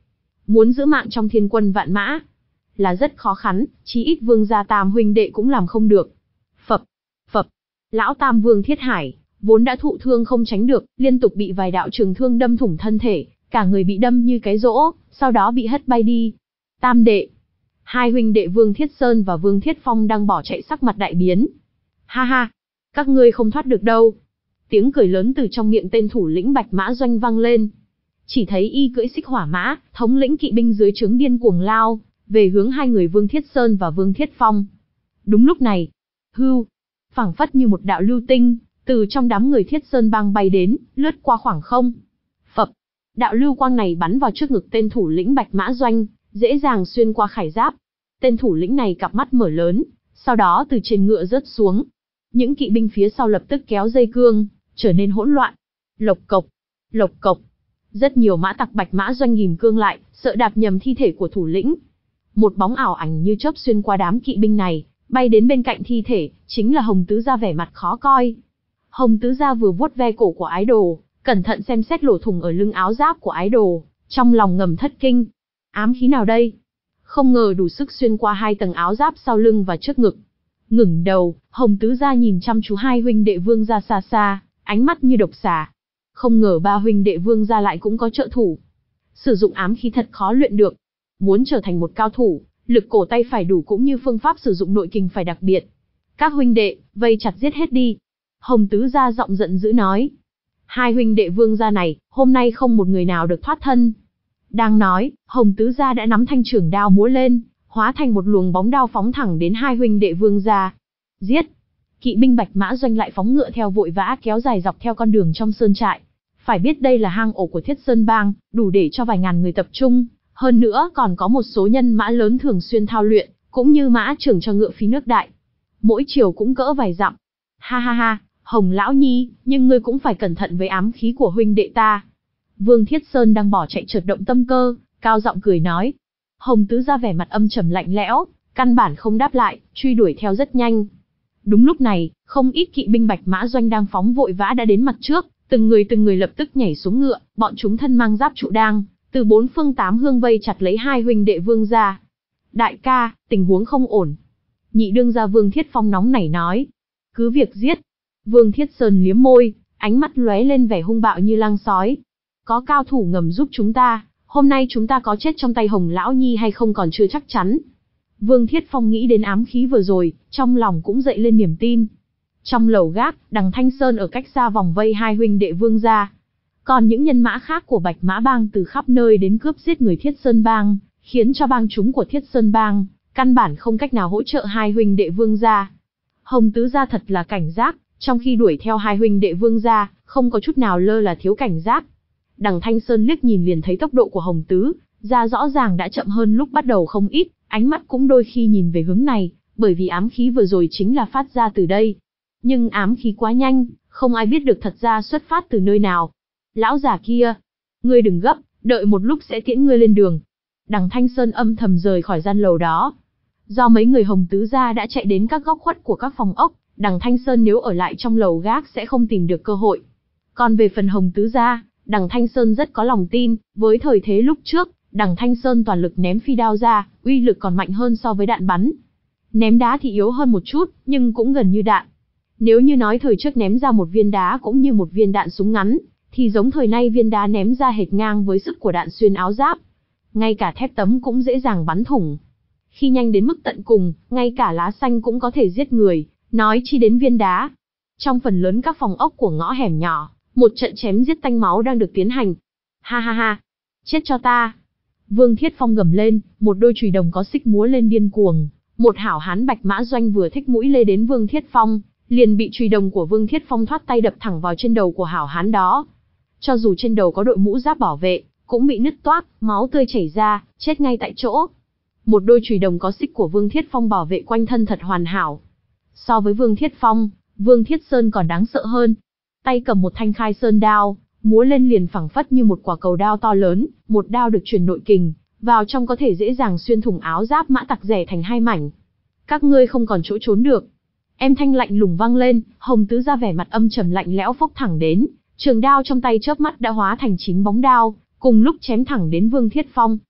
muốn giữ mạng trong thiên quân vạn mã là rất khó khăn, chí ít Vương gia Tam huynh đệ cũng làm không được. Phập, phập, lão Tam Vương Thiết Hải, vốn đã thụ thương không tránh được, liên tục bị vài đạo trường thương đâm thủng thân thể, cả người bị đâm như cái rỗ, sau đó bị hất bay đi. Tam đệ, hai huynh đệ Vương Thiết Sơn và Vương Thiết Phong đang bỏ chạy sắc mặt đại biến. Ha ha, các ngươi không thoát được đâu. Tiếng cười lớn từ trong miệng tên thủ lĩnh Bạch Mã Doanh vang lên. Chỉ thấy y cưỡi xích hỏa mã, thống lĩnh kỵ binh dưới trướng điên cuồng lao về hướng hai người Vương Thiết Sơn và Vương Thiết Phong. Đúng lúc này, hưu, phảng phất như một đạo lưu tinh, từ trong đám người Thiết Sơn bang bay đến, lướt qua khoảng không. Phập, đạo lưu quang này bắn vào trước ngực tên thủ lĩnh Bạch Mã Doanh, dễ dàng xuyên qua khải giáp. Tên thủ lĩnh này cặp mắt mở lớn, sau đó từ trên ngựa rớt xuống. Những kỵ binh phía sau lập tức kéo dây cương, trở nên hỗn loạn. Lộc cộc, lộc cộc. Rất nhiều mã tặc Bạch Mã Doanh ghìm cương lại, sợ đạp nhầm thi thể của thủ lĩnh. Một bóng ảo ảnh như chớp xuyên qua đám kỵ binh này, bay đến bên cạnh thi thể, chính là Hồng Tứ Gia vẻ mặt khó coi. Hồng Tứ Gia vừa vuốt ve cổ của ái đồ, cẩn thận xem xét lỗ thủng ở lưng áo giáp của ái đồ, trong lòng ngầm thất kinh. Ám khí nào đây? Không ngờ đủ sức xuyên qua hai tầng áo giáp sau lưng và trước ngực. Ngẩng đầu, Hồng Tứ Gia nhìn chăm chú hai huynh đệ Vương gia xa xa, ánh mắt như độc xà. Không ngờ ba huynh đệ Vương gia lại cũng có trợ thủ. Sử dụng ám khí thật khó luyện được. Muốn trở thành một cao thủ, lực cổ tay phải đủ cũng như phương pháp sử dụng nội kình phải đặc biệt. Các huynh đệ, vây chặt giết hết đi. Hồng Tứ Gia giọng giận dữ nói. Hai huynh đệ Vương gia này, hôm nay không một người nào được thoát thân. Đang nói, Hồng Tứ Gia đã nắm thanh trường đao múa lên, hóa thành một luồng bóng đao phóng thẳng đến hai huynh đệ Vương gia. Giết! Kỵ binh Bạch Mã Doanh lại phóng ngựa theo vội vã kéo dài dọc theo con đường trong sơn trại. Phải biết đây là hang ổ của Thiết Sơn Bang, đủ để cho vài ngàn người tập trung. Hơn nữa còn có một số nhân mã lớn thường xuyên thao luyện, cũng như mã trưởng cho ngựa phí nước đại. Mỗi chiều cũng cỡ vài dặm. Ha ha ha, Hồng Lão Nhi, nhưng ngươi cũng phải cẩn thận với ám khí của huynh đệ ta. Vương Thiết Sơn đang bỏ chạy chợt động tâm cơ, cao giọng cười nói. Hồng Tứ Gia vẻ mặt âm trầm lạnh lẽo, căn bản không đáp lại, truy đuổi theo rất nhanh. Đúng lúc này, không ít kỵ binh Bạch Mã Doanh đang phóng vội vã đã đến mặt trước, từng người từng người lập tức nhảy xuống ngựa, bọn chúng thân mang giáp trụ đang từ bốn phương tám hướng vây chặt lấy hai huynh đệ Vương gia. Đại ca, tình huống không ổn. Nhị đương gia Vương Thiết Phong nóng nảy nói. Cứ việc giết. Vương Thiết Sơn liếm môi, ánh mắt lóe lên vẻ hung bạo như lang sói. Có cao thủ ngầm giúp chúng ta, hôm nay chúng ta có chết trong tay Hồng Lão Nhi hay không còn chưa chắc chắn. Vương Thiết Phong nghĩ đến ám khí vừa rồi, trong lòng cũng dậy lên niềm tin. Trong lầu gác, Đằng Thanh Sơn ở cách xa vòng vây hai huynh đệ Vương gia. Còn những nhân mã khác của Bạch Mã Bang từ khắp nơi đến cướp giết người Thiết Sơn Bang, khiến cho bang chúng của Thiết Sơn Bang căn bản không cách nào hỗ trợ hai huynh đệ Vương gia. Hồng Tứ Gia thật là cảnh giác, trong khi đuổi theo hai huynh đệ Vương gia, không có chút nào lơ là thiếu cảnh giác. Đằng Thanh Sơn liếc nhìn liền thấy tốc độ của Hồng Tứ Gia rõ ràng đã chậm hơn lúc bắt đầu không ít, ánh mắt cũng đôi khi nhìn về hướng này, bởi vì ám khí vừa rồi chính là phát ra từ đây. Nhưng ám khí quá nhanh, không ai biết được thật ra xuất phát từ nơi nào. Lão già kia, ngươi đừng gấp, đợi một lúc sẽ tiễn ngươi lên đường. Đằng Thanh Sơn âm thầm rời khỏi gian lầu đó. Do mấy người Hồng Tứ Gia đã chạy đến các góc khuất của các phòng ốc, Đằng Thanh Sơn nếu ở lại trong lầu gác sẽ không tìm được cơ hội. Còn về phần Hồng Tứ Gia, Đằng Thanh Sơn rất có lòng tin, với thời thế lúc trước, Đằng Thanh Sơn toàn lực ném phi đao ra, uy lực còn mạnh hơn so với đạn bắn. Ném đá thì yếu hơn một chút, nhưng cũng gần như đạn. Nếu như nói thời trước ném ra một viên đá cũng như một viên đạn súng ngắn, thì giống thời nay viên đá ném ra hệt ngang với sức của đạn xuyên áo giáp. Ngay cả thép tấm cũng dễ dàng bắn thủng. Khi nhanh đến mức tận cùng, ngay cả lá xanh cũng có thể giết người, nói chi đến viên đá. Trong phần lớn các phòng ốc của ngõ hẻm nhỏ, một trận chém giết tanh máu đang được tiến hành. Ha ha ha, chết cho ta. Vương Thiết Phong gầm lên, một đôi chùy đồng có xích múa lên điên cuồng. Một hảo hán Bạch Mã Doanh vừa thích mũi lê đến Vương Thiết Phong, liền bị chùy đồng của Vương Thiết Phong thoát tay đập thẳng vào trên đầu của hảo hán đó. Cho dù trên đầu có đội mũ giáp bảo vệ, cũng bị nứt toác, máu tươi chảy ra, chết ngay tại chỗ. Một đôi chùy đồng có xích của Vương Thiết Phong bảo vệ quanh thân thật hoàn hảo. So với Vương Thiết Phong, Vương Thiết Sơn còn đáng sợ hơn. Tay cầm một thanh khai sơn đao, múa lên liền phẳng phất như một quả cầu đao to lớn, một đao được truyền nội kình, vào trong có thể dễ dàng xuyên thủng áo giáp mã tặc rẻ thành hai mảnh. Các ngươi không còn chỗ trốn được. Em thanh lạnh lùng vang lên, Hồng Tứ Gia vẻ mặt âm trầm lạnh lẽo phốc thẳng đến, trường đao trong tay chớp mắt đã hóa thành chín bóng đao, cùng lúc chém thẳng đến Vương Thiết Phong.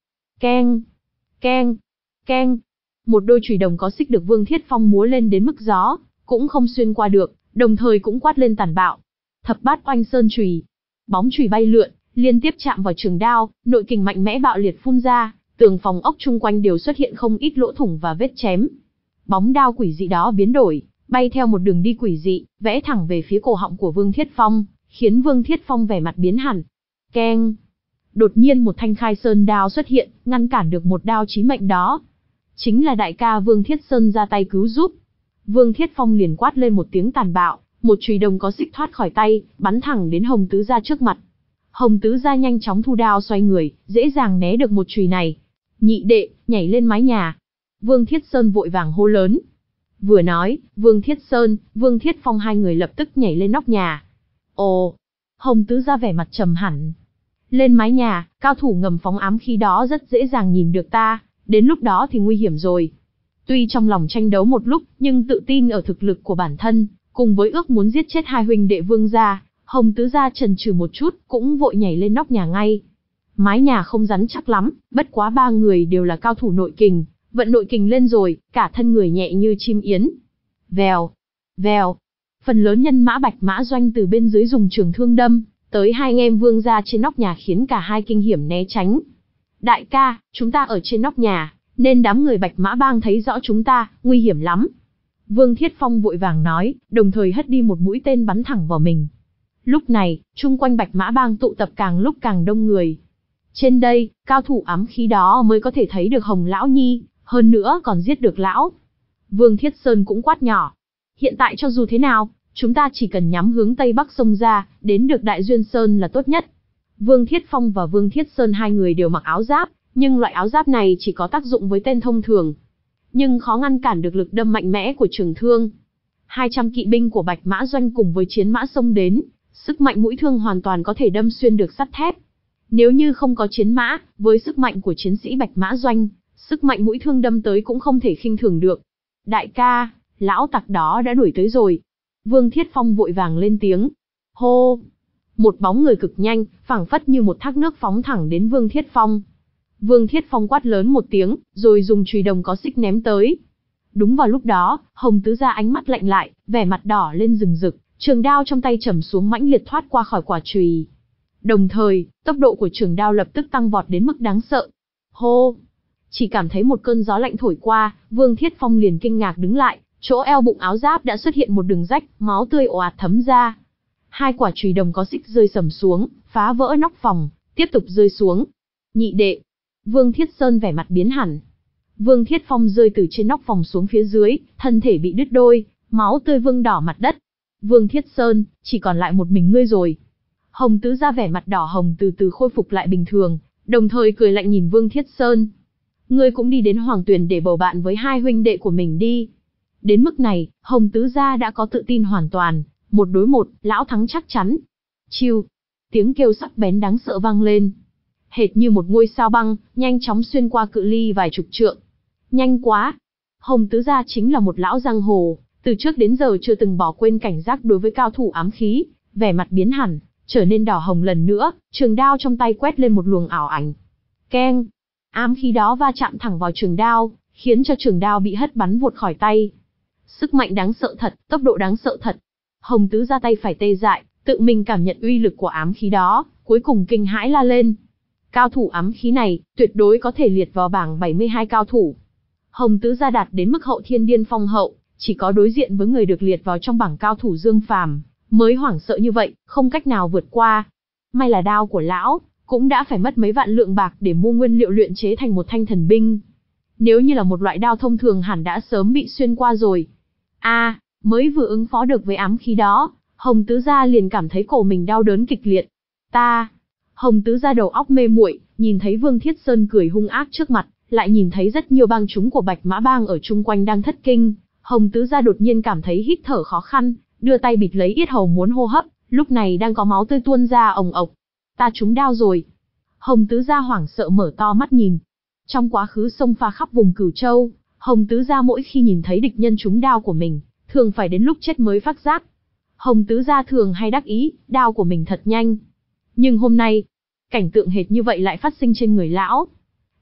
Keng, keng, keng. Một đôi chùy đồng có xích được Vương Thiết Phong múa lên đến mức gió cũng không xuyên qua được, đồng thời cũng quát lên tàn bạo. Thập bát oanh sơn chùy. Bóng chùy bay lượn, liên tiếp chạm vào trường đao, nội kình mạnh mẽ bạo liệt phun ra, tường phòng ốc chung quanh đều xuất hiện không ít lỗ thủng và vết chém. Bóng đao quỷ dị đó biến đổi, bay theo một đường đi quỷ dị, vẽ thẳng về phía cổ họng của Vương Thiết Phong, khiến Vương Thiết Phong vẻ mặt biến hẳn. Keng. Đột nhiên một thanh khai sơn đao xuất hiện, ngăn cản được một đao chí mệnh đó. Chính là đại ca Vương Thiết Sơn ra tay cứu giúp. Vương Thiết Phong liền quát lên một tiếng tàn bạo, một chùy đồng có xích thoát khỏi tay, bắn thẳng đến Hồng Tứ Gia trước mặt. Hồng Tứ Gia nhanh chóng thu đao xoay người, dễ dàng né được một chùy này. Nhị đệ, nhảy lên mái nhà. Vương Thiết Sơn vội vàng hô lớn. Vừa nói, Vương Thiết Sơn, Vương Thiết Phong hai người lập tức nhảy lên nóc nhà. Ồ, Hồng Tứ Gia vẻ mặt trầm hẳn. Lên mái nhà, cao thủ ngầm phóng ám khí đó rất dễ dàng nhìn được ta, đến lúc đó thì nguy hiểm rồi. Tuy trong lòng tranh đấu một lúc, nhưng tự tin ở thực lực của bản thân, cùng với ước muốn giết chết hai huynh đệ Vương gia, Hồng Tứ Gia chần chừ một chút, cũng vội nhảy lên nóc nhà ngay. Mái nhà không rắn chắc lắm, bất quá ba người đều là cao thủ nội kình, vận nội kình lên rồi, cả thân người nhẹ như chim yến. Vèo, vèo. Phần lớn nhân mã Bạch Mã Doanh từ bên dưới dùng trường thương đâm tới hai anh em Vương gia trên nóc nhà, khiến cả hai kinh hiểm né tránh. Đại ca, chúng ta ở trên nóc nhà, nên đám người Bạch Mã Bang thấy rõ chúng ta, nguy hiểm lắm. Vương Thiết Phong vội vàng nói, đồng thời hất đi một mũi tên bắn thẳng vào mình. Lúc này, chung quanh Bạch Mã Bang tụ tập càng lúc càng đông người. Trên đây, cao thủ ám khí đó mới có thể thấy được Hồng Lão Nhi, hơn nữa còn giết được lão. Vương Thiết Sơn cũng quát nhỏ. Hiện tại cho dù thế nào, chúng ta chỉ cần nhắm hướng Tây Bắc sông ra, đến được Đại Duyên Sơn là tốt nhất. Vương Thiết Phong và Vương Thiết Sơn hai người đều mặc áo giáp, nhưng loại áo giáp này chỉ có tác dụng với tên thông thường, nhưng khó ngăn cản được lực đâm mạnh mẽ của trường thương. hai trăm kỵ binh của Bạch Mã Doanh cùng với chiến mã xông đến, sức mạnh mũi thương hoàn toàn có thể đâm xuyên được sắt thép. Nếu như không có chiến mã, với sức mạnh của chiến sĩ Bạch Mã Doanh, sức mạnh mũi thương đâm tới cũng không thể khinh thường được. Đại ca, lão tặc đó đã đuổi tới rồi. Vương Thiết Phong vội vàng lên tiếng. Hô! Một bóng người cực nhanh, phảng phất như một thác nước phóng thẳng đến Vương Thiết Phong. Vương Thiết Phong quát lớn một tiếng, rồi dùng chùy đồng có xích ném tới. Đúng vào lúc đó, Hồng Tứ Gia ánh mắt lạnh lại, vẻ mặt đỏ lên rừng rực, trường đao trong tay trầm xuống mãnh liệt thoát qua khỏi quả chùy. Đồng thời, tốc độ của trường đao lập tức tăng vọt đến mức đáng sợ. Hô! Chỉ cảm thấy một cơn gió lạnh thổi qua, Vương Thiết Phong liền kinh ngạc đứng lại, chỗ eo bụng áo giáp đã xuất hiện một đường rách, máu tươi ồ ạt thấm ra. Hai quả chùy đồng có xích rơi sầm xuống, phá vỡ nóc phòng, tiếp tục rơi xuống. Nhị đệ! Vương Thiết Sơn vẻ mặt biến hẳn. Vương Thiết Phong rơi từ trên nóc phòng xuống phía dưới, thân thể bị đứt đôi, máu tươi vương đỏ mặt đất. Vương Thiết Sơn, chỉ còn lại một mình ngươi rồi. Hồng Tứ Gia vẻ mặt đỏ hồng từ từ khôi phục lại bình thường, đồng thời cười lạnh nhìn Vương Thiết Sơn. Ngươi cũng đi đến Hoàng Tuyền để bầu bạn với hai huynh đệ của mình đi. Đến mức này, Hồng Tứ Gia đã có tự tin hoàn toàn, một đối một, lão thắng chắc chắn. Chiêu! Tiếng kêu sắc bén đáng sợ vang lên. Hệt như một ngôi sao băng, nhanh chóng xuyên qua cự ly vài chục trượng. Nhanh quá! Hồng Tứ Gia chính là một lão giang hồ, từ trước đến giờ chưa từng bỏ quên cảnh giác đối với cao thủ ám khí, vẻ mặt biến hẳn, trở nên đỏ hồng lần nữa, trường đao trong tay quét lên một luồng ảo ảnh. Keng! Ám khí đó va chạm thẳng vào trường đao, khiến cho trường đao bị hất bắn vụt khỏi tay. Sức mạnh đáng sợ thật, tốc độ đáng sợ thật. Hồng Tứ Gia tay phải tê dại, tự mình cảm nhận uy lực của ám khí đó, cuối cùng kinh hãi la lên. Cao thủ ám khí này, tuyệt đối có thể liệt vào bảng bảy mươi hai cao thủ. Hồng Tứ Gia đạt đến mức hậu thiên điên phong hậu, chỉ có đối diện với người được liệt vào trong bảng cao thủ Dương Phàm, mới hoảng sợ như vậy, không cách nào vượt qua. May là đao của lão, cũng đã phải mất mấy vạn lượng bạc để mua nguyên liệu luyện chế thành một thanh thần binh. Nếu như là một loại đao thông thường hẳn đã sớm bị xuyên qua rồi. A, à, mới vừa ứng phó được với ám khí đó, Hồng Tứ Gia liền cảm thấy cổ mình đau đớn kịch liệt. Ta! Hồng Tứ Gia đầu óc mê muội, nhìn thấy Vương Thiết Sơn cười hung ác trước mặt, lại nhìn thấy rất nhiều bang chúng của Bạch Mã Bang ở chung quanh đang thất kinh. Hồng Tứ Gia đột nhiên cảm thấy hít thở khó khăn, đưa tay bịt lấy yết hầu muốn hô hấp, lúc này đang có máu tươi tuôn ra ồng ộc. Ta trúng đao rồi. Hồng Tứ Gia hoảng sợ mở to mắt nhìn. Trong quá khứ xông pha khắp vùng Cửu Châu, Hồng Tứ Gia mỗi khi nhìn thấy địch nhân trúng đao của mình, thường phải đến lúc chết mới phát giác. Hồng Tứ Gia thường hay đắc ý, đao của mình thật nhanh. Nhưng hôm nay, cảnh tượng hệt như vậy lại phát sinh trên người lão.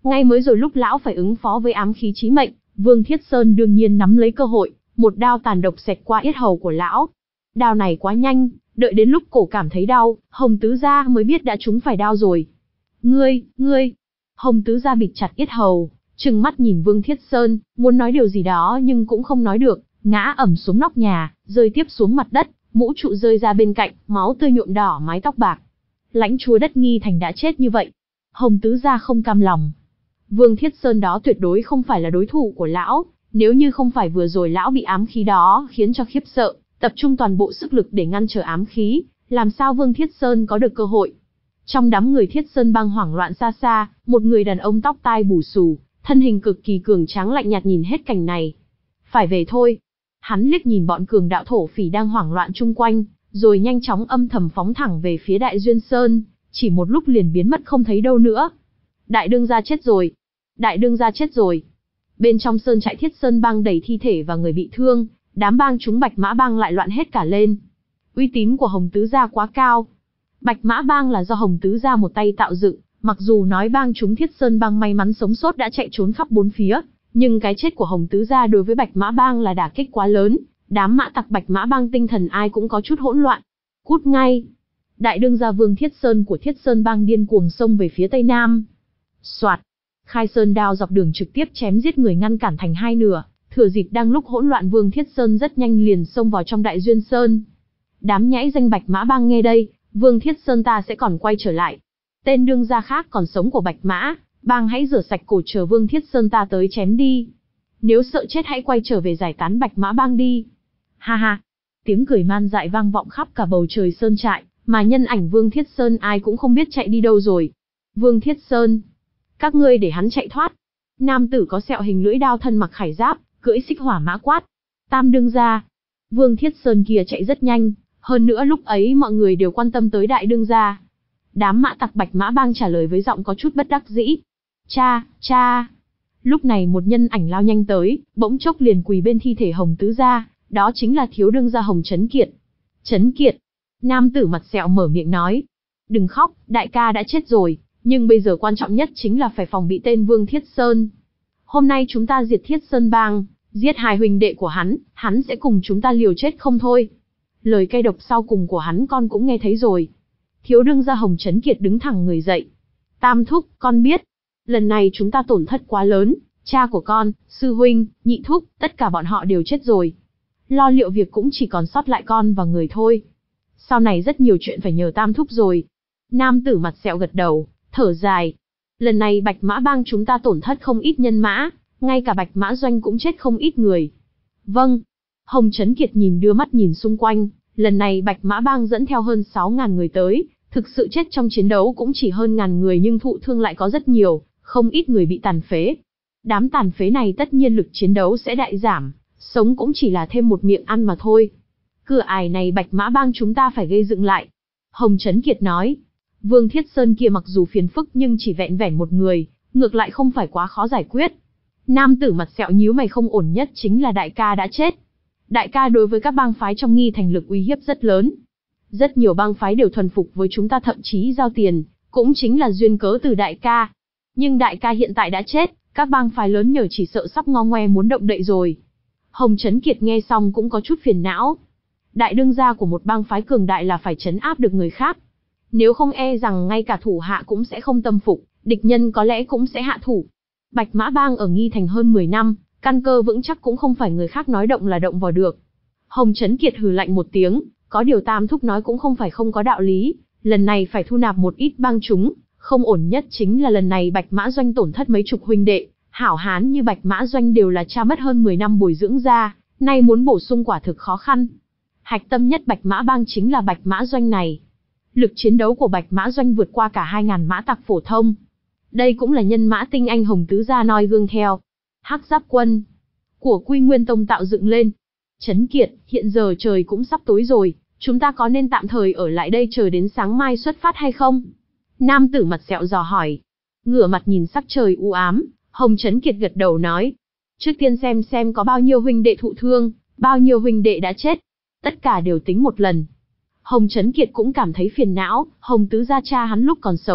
Ngay mới rồi lúc lão phải ứng phó với ám khí chí mệnh, Vương Thiết Sơn đương nhiên nắm lấy cơ hội, một đao tàn độc xẹt qua yết hầu của lão. Đao này quá nhanh, đợi đến lúc cổ cảm thấy đau, Hồng Tứ Gia mới biết đã trúng phải đao rồi. Ngươi, ngươi! Hồng Tứ Gia bịt chặt yết hầu, trừng mắt nhìn Vương Thiết Sơn, muốn nói điều gì đó nhưng cũng không nói được, ngã ẩm xuống nóc nhà, rơi tiếp xuống mặt đất, mũ trụ rơi ra bên cạnh, máu tươi nhuộm đỏ mái tóc bạc. Lãnh chúa đất Nghi Thành đã chết như vậy. Hồng Tứ Gia không cam lòng. Vương Thiết Sơn đó tuyệt đối không phải là đối thủ của lão, nếu như không phải vừa rồi lão bị ám khí đó khiến cho khiếp sợ, tập trung toàn bộ sức lực để ngăn trở ám khí, làm sao Vương Thiết Sơn có được cơ hội. Trong đám người Thiết Sơn bang hoảng loạn xa xa, một người đàn ông tóc tai bù xù, thân hình cực kỳ cường tráng lạnh nhạt nhìn hết cảnh này. Phải về thôi. Hắn liếc nhìn bọn cường đạo thổ phỉ đang hoảng loạn chung quanh, rồi nhanh chóng âm thầm phóng thẳng về phía Đại Duyên Sơn, chỉ một lúc liền biến mất không thấy đâu nữa. Đại đương gia chết rồi. Đại đương gia chết rồi. Bên trong sơn trại Thiết Sơn bang đầy thi thể và người bị thương, đám bang chúng Bạch Mã bang lại loạn hết cả lên. Uy tín của Hồng Tứ Gia quá cao. Bạch Mã bang là do Hồng Tứ Gia một tay tạo dựng, mặc dù nói bang chúng Thiết Sơn bang may mắn sống sót đã chạy trốn khắp bốn phía, nhưng cái chết của Hồng Tứ Gia đối với Bạch Mã bang là đả kích quá lớn, đám mã tặc Bạch Mã bang tinh thần ai cũng có chút hỗn loạn. Cút ngay! Đại đương gia Vương Thiết Sơn của Thiết Sơn bang điên cuồng xông về phía tây nam. Soạt! Khai sơn đao dọc đường trực tiếp chém giết người ngăn cản thành hai nửa, thừa dịp đang lúc hỗn loạn Vương Thiết Sơn rất nhanh liền xông vào trong Đại Duyên Sơn. Đám nhãi danh Bạch Mã bang nghe đây, Vương Thiết Sơn ta sẽ còn quay trở lại. Tên đương gia khác còn sống của Bạch Mã bang hãy rửa sạch cổ chờ Vương Thiết Sơn ta tới chém đi. Nếu sợ chết hãy quay trở về giải tán Bạch Mã bang đi. Ha ha! Tiếng cười man dại vang vọng khắp cả bầu trời sơn trại, mà nhân ảnh Vương Thiết Sơn ai cũng không biết chạy đi đâu rồi. Vương Thiết Sơn! Các ngươi để hắn chạy thoát. Nam tử có sẹo hình lưỡi đao thân mặc khải giáp, cưỡi xích hỏa mã quát. Tam đương gia! Vương Thiết Sơn kia chạy rất nhanh, hơn nữa lúc ấy mọi người đều quan tâm tới đại đương gia. Đám mã tặc Bạch Mã bang trả lời với giọng có chút bất đắc dĩ. Cha, cha! Lúc này một nhân ảnh lao nhanh tới, bỗng chốc liền quỳ bên thi thể Hồng Tứ Gia, đó chính là thiếu đương gia Hồng Chấn Kiệt. Chấn Kiệt! Nam tử mặt sẹo mở miệng nói. Đừng khóc, đại ca đã chết rồi, nhưng bây giờ quan trọng nhất chính là phải phòng bị tên Vương Thiết Sơn. Hôm nay chúng ta diệt Thiết Sơn bang, giết hai huynh đệ của hắn, hắn sẽ cùng chúng ta liều chết không thôi. Lời cay độc sau cùng của hắn con cũng nghe thấy rồi. Thiếu đương gia Hồng Chấn Kiệt đứng thẳng người dậy. Tam thúc, con biết. Lần này chúng ta tổn thất quá lớn, cha của con, sư huynh, nhị thúc, tất cả bọn họ đều chết rồi. Lo liệu việc cũng chỉ còn sót lại con và người thôi. Sau này rất nhiều chuyện phải nhờ tam thúc rồi. Nam tử mặt sẹo gật đầu, thở dài. Lần này Bạch Mã bang chúng ta tổn thất không ít nhân mã, ngay cả Bạch Mã doanh cũng chết không ít người. Vâng. Hồng Chấn Kiệt nhìn đưa mắt nhìn xung quanh, lần này Bạch Mã bang dẫn theo hơn sáu ngàn người tới, thực sự chết trong chiến đấu cũng chỉ hơn ngàn người nhưng thụ thương lại có rất nhiều, không ít người bị tàn phế. Đám tàn phế này tất nhiên lực chiến đấu sẽ đại giảm, sống cũng chỉ là thêm một miệng ăn mà thôi. Cửa ải này Bạch Mã bang chúng ta phải gây dựng lại. Hồng Chấn Kiệt nói, Vương Thiết Sơn kia mặc dù phiền phức nhưng chỉ vẹn vẹn một người, ngược lại không phải quá khó giải quyết. Nam tử mặt sẹo nhíu mày không ổn nhất chính là đại ca đã chết. Đại ca đối với các bang phái trong Nghi Thành lực uy hiếp rất lớn. Rất nhiều bang phái đều thuần phục với chúng ta thậm chí giao tiền, cũng chính là duyên cớ từ đại ca. Nhưng đại ca hiện tại đã chết, các bang phái lớn nhờ chỉ sợ sắp ngo ngoe muốn động đậy rồi. Hồng Chấn Kiệt nghe xong cũng có chút phiền não. Đại đương gia của một bang phái cường đại là phải trấn áp được người khác. Nếu không e rằng ngay cả thủ hạ cũng sẽ không tâm phục, địch nhân có lẽ cũng sẽ hạ thủ. Bạch Mã bang ở Nghi Thành hơn mười năm, căn cơ vững chắc cũng không phải người khác nói động là động vào được. Hồng Chấn Kiệt hừ lạnh một tiếng, có điều tam thúc nói cũng không phải không có đạo lý, lần này phải thu nạp một ít bang chúng, không ổn nhất chính là lần này Bạch Mã doanh tổn thất mấy chục huynh đệ, hảo hán như Bạch Mã doanh đều là cha mất hơn mười năm bồi dưỡng ra, nay muốn bổ sung quả thực khó khăn. Hạch tâm nhất Bạch Mã bang chính là Bạch Mã doanh này. Lực chiến đấu của Bạch Mã doanh vượt qua cả hai ngàn mã tặc phổ thông. Đây cũng là nhân mã tinh anh Hồng Tứ Gia noi gương theo. Hắc Giáp quân của Quy Nguyên Tông tạo dựng lên. Chấn Kiệt, hiện giờ trời cũng sắp tối rồi, chúng ta có nên tạm thời ở lại đây chờ đến sáng mai xuất phát hay không? Nam tử mặt sẹo dò hỏi. Ngửa mặt nhìn sắc trời u ám, Hồng Chấn Kiệt gật đầu nói. Trước tiên xem xem có bao nhiêu huynh đệ thụ thương, bao nhiêu huynh đệ đã chết. Tất cả đều tính một lần. Hồng Chấn Kiệt cũng cảm thấy phiền não, Hồng Tứ Gia cha hắn lúc còn sống,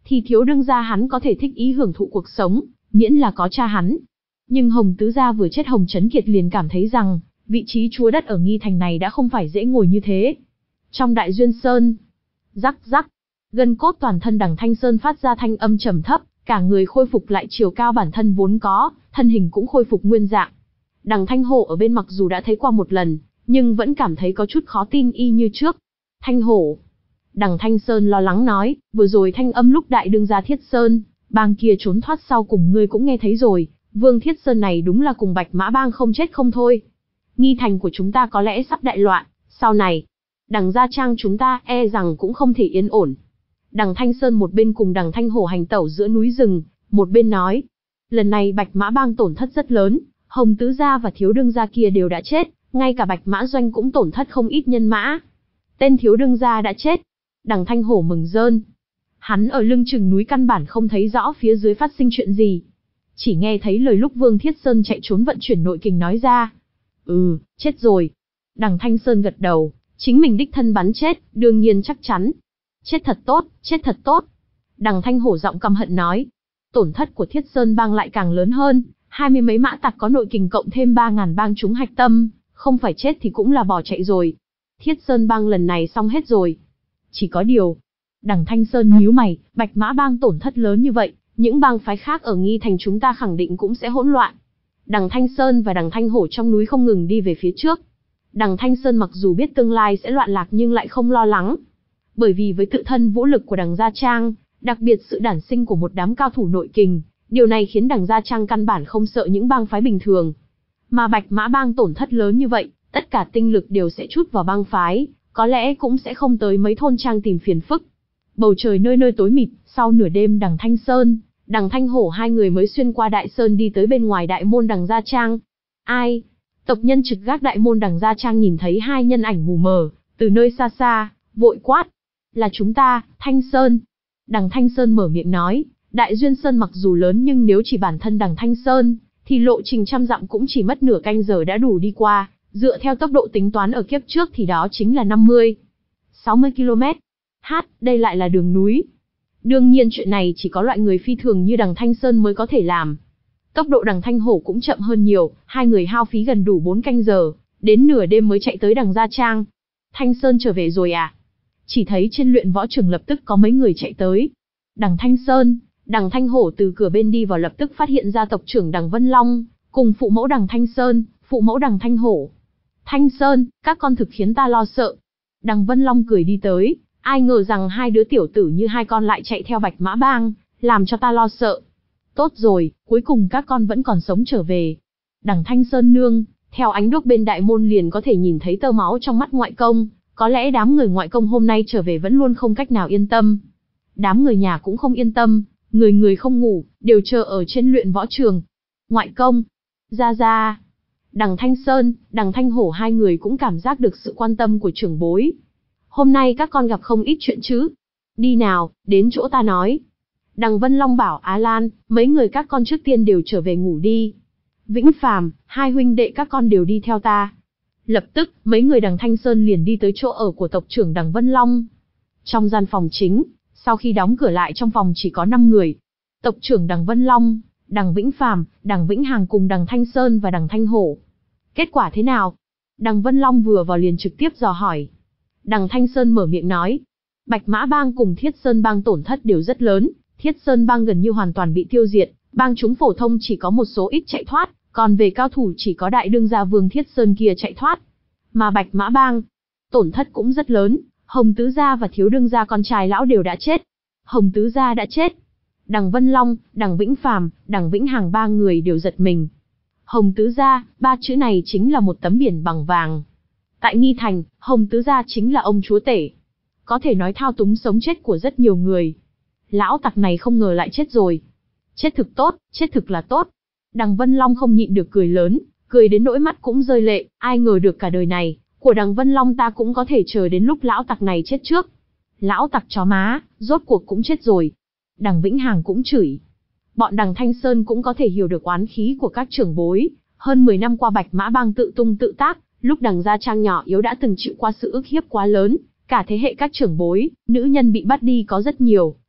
thì Thiếu đương gia hắn có thể thích ý hưởng thụ cuộc sống, miễn là có cha hắn. Nhưng Hồng tứ gia vừa chết Hồng Chấn Kiệt liền cảm thấy rằng, vị trí chúa đất ở Nghi Thành này đã không phải dễ ngồi như thế. Trong Đại Duyên Sơn, rắc rắc, gân cốt toàn thân Đằng Thanh Sơn phát ra thanh âm trầm thấp, cả người khôi phục lại chiều cao bản thân vốn có, thân hình cũng khôi phục nguyên dạng. Đằng Thanh Hổ ở bên mặc dù đã thấy qua một lần, nhưng vẫn cảm thấy có chút khó tin y như trước. Thanh Hổ. Đằng Thanh Sơn lo lắng nói, vừa rồi thanh âm lúc đại đương gia Thiết Sơn, bang kia trốn thoát sau cùng ngươi cũng nghe thấy rồi, Vương Thiết Sơn này đúng là cùng Bạch Mã bang không chết không thôi. Nghi Thành của chúng ta có lẽ sắp đại loạn, sau này, Đằng gia trang chúng ta e rằng cũng không thể yên ổn. Đằng Thanh Sơn một bên cùng Đằng Thanh Hổ hành tẩu giữa núi rừng, một bên nói, lần này Bạch Mã bang tổn thất rất lớn, Hồng tứ gia và Thiếu đương gia kia đều đã chết, ngay cả Bạch Mã doanh cũng tổn thất không ít nhân mã. Tên Thiếu đương gia đã chết. Đằng Thanh Hổ mừng rơn. Hắn ở lưng chừng núi căn bản không thấy rõ phía dưới phát sinh chuyện gì. Chỉ nghe thấy lời lúc Vương Thiết Sơn chạy trốn vận chuyển nội kình nói ra. Ừ, chết rồi. Đằng Thanh Sơn gật đầu, chính mình đích thân bắn chết, đương nhiên chắc chắn. Chết thật tốt, chết thật tốt. Đằng Thanh Hổ giọng căm hận nói. Tổn thất của Thiết Sơn bang lại càng lớn hơn, hai mươi mấy mã tặc có nội kình cộng thêm ba ngàn bang chúng hạch tâm, không phải chết thì cũng là bỏ chạy rồi. Thiết Sơn bang lần này xong hết rồi. Chỉ có điều, Đằng Thanh Sơn nhíu mày, Bạch Mã bang tổn thất lớn như vậy, những bang phái khác ở Nghi Thành chúng ta khẳng định cũng sẽ hỗn loạn. Đằng Thanh Sơn và Đằng Thanh Hổ trong núi không ngừng đi về phía trước. Đằng Thanh Sơn mặc dù biết tương lai sẽ loạn lạc nhưng lại không lo lắng. Bởi vì với tự thân vũ lực của Đằng Gia Trang, đặc biệt sự đản sinh của một đám cao thủ nội kình, điều này khiến Đằng Gia Trang căn bản không sợ những bang phái bình thường. Mà Bạch Mã bang tổn thất lớn như vậy, tất cả tinh lực đều sẽ trút vào bang phái, có lẽ cũng sẽ không tới mấy thôn trang tìm phiền phức. Bầu trời nơi nơi tối mịt, sau nửa đêm Đằng Thanh Sơn, Đằng Thanh Hổ hai người mới xuyên qua Đại Sơn đi tới bên ngoài đại môn Đằng Gia Trang. Ai? Tộc nhân trực gác đại môn Đằng Gia Trang nhìn thấy hai nhân ảnh mù mờ, từ nơi xa xa, vội quát. Là chúng ta, Thanh Sơn. Đằng Thanh Sơn mở miệng nói, Đại Duyên Sơn mặc dù lớn nhưng nếu chỉ bản thân Đằng Thanh Sơn, thì lộ trình trăm dặm cũng chỉ mất nửa canh giờ đã đủ đi qua, dựa theo tốc độ tính toán ở kiếp trước thì đó chính là năm mươi, sáu mươi ki lô mét. Hát, đây lại là đường núi. Đương nhiên chuyện này chỉ có loại người phi thường như Đằng Thanh Sơn mới có thể làm. Tốc độ Đằng Thanh Hổ cũng chậm hơn nhiều, hai người hao phí gần đủ bốn canh giờ, đến nửa đêm mới chạy tới Đằng Gia Trang. Thanh Sơn trở về rồi à? Chỉ thấy trên luyện võ trường lập tức có mấy người chạy tới. Đằng Thanh Sơn, Đằng Thanh Hổ từ cửa bên đi vào lập tức phát hiện ra tộc trưởng Đằng Vân Long, cùng phụ mẫu Đằng Thanh Sơn, phụ mẫu Đằng Thanh Hổ. Thanh Sơn, các con thực khiến ta lo sợ. Đằng Vân Long cười đi tới, ai ngờ rằng hai đứa tiểu tử như hai con lại chạy theo Bạch Mã bang, làm cho ta lo sợ. Tốt rồi, cuối cùng các con vẫn còn sống trở về. Đằng Thanh Sơn nương, theo ánh đuốc bên đại môn liền có thể nhìn thấy tơ máu trong mắt ngoại công, có lẽ đám người ngoại công hôm nay trở về vẫn luôn không cách nào yên tâm. Đám người nhà cũng không yên tâm, người người không ngủ, đều chờ ở trên luyện võ trường. Ngoại công, ra ra. Đằng Thanh Sơn, Đằng Thanh Hổ hai người cũng cảm giác được sự quan tâm của trưởng bối. Hôm nay các con gặp không ít chuyện chứ. Đi nào, đến chỗ ta nói. Đằng Vân Long bảo Á Lan, mấy người các con trước tiên đều trở về ngủ đi. Vĩnh Phàm, hai huynh đệ các con đều đi theo ta. Lập tức, mấy người Đằng Thanh Sơn liền đi tới chỗ ở của tộc trưởng Đằng Vân Long. Trong gian phòng chính, sau khi đóng cửa lại trong phòng chỉ có năm người. Tộc trưởng Đằng Vân Long, Đằng Vĩnh Phàm, Đằng Vĩnh Hằng cùng Đằng Thanh Sơn và Đằng Thanh Hổ. Kết quả thế nào? Đằng Vân Long vừa vào liền trực tiếp dò hỏi. Đằng Thanh Sơn mở miệng nói. Bạch Mã bang cùng Thiết Sơn bang tổn thất đều rất lớn. Thiết Sơn bang gần như hoàn toàn bị tiêu diệt, bang chúng phổ thông chỉ có một số ít chạy thoát, còn về cao thủ chỉ có đại đương gia Vương Thiết Sơn kia chạy thoát. Mà Bạch Mã bang, tổn thất cũng rất lớn, Hồng tứ gia và Thiếu đương gia con trai lão đều đã chết. Hồng tứ gia đã chết. Đằng Vân Long, Đằng Vĩnh Phàm, Đằng Vĩnh Hằng ba người đều giật mình. Hồng tứ gia, ba chữ này chính là một tấm biển bằng vàng. Tại Nghi Thành, Hồng tứ gia chính là ông chúa tể, có thể nói thao túng sống chết của rất nhiều người. Lão tặc này không ngờ lại chết rồi. Chết thực tốt, chết thực là tốt. Đằng Vân Long không nhịn được cười lớn, cười đến nỗi mắt cũng rơi lệ, ai ngờ được cả đời này, của Đằng Vân Long ta cũng có thể chờ đến lúc lão tặc này chết trước. Lão tặc chó má, rốt cuộc cũng chết rồi. Đằng Vĩnh Hằng cũng chửi. Bọn Đằng Thanh Sơn cũng có thể hiểu được oán khí của các trưởng bối, hơn mười năm qua Bạch Mã bang tự tung tự tác, lúc Đằng Gia Trang nhỏ yếu đã từng chịu qua sự ức hiếp quá lớn, cả thế hệ các trưởng bối, nữ nhân bị bắt đi có rất nhiều,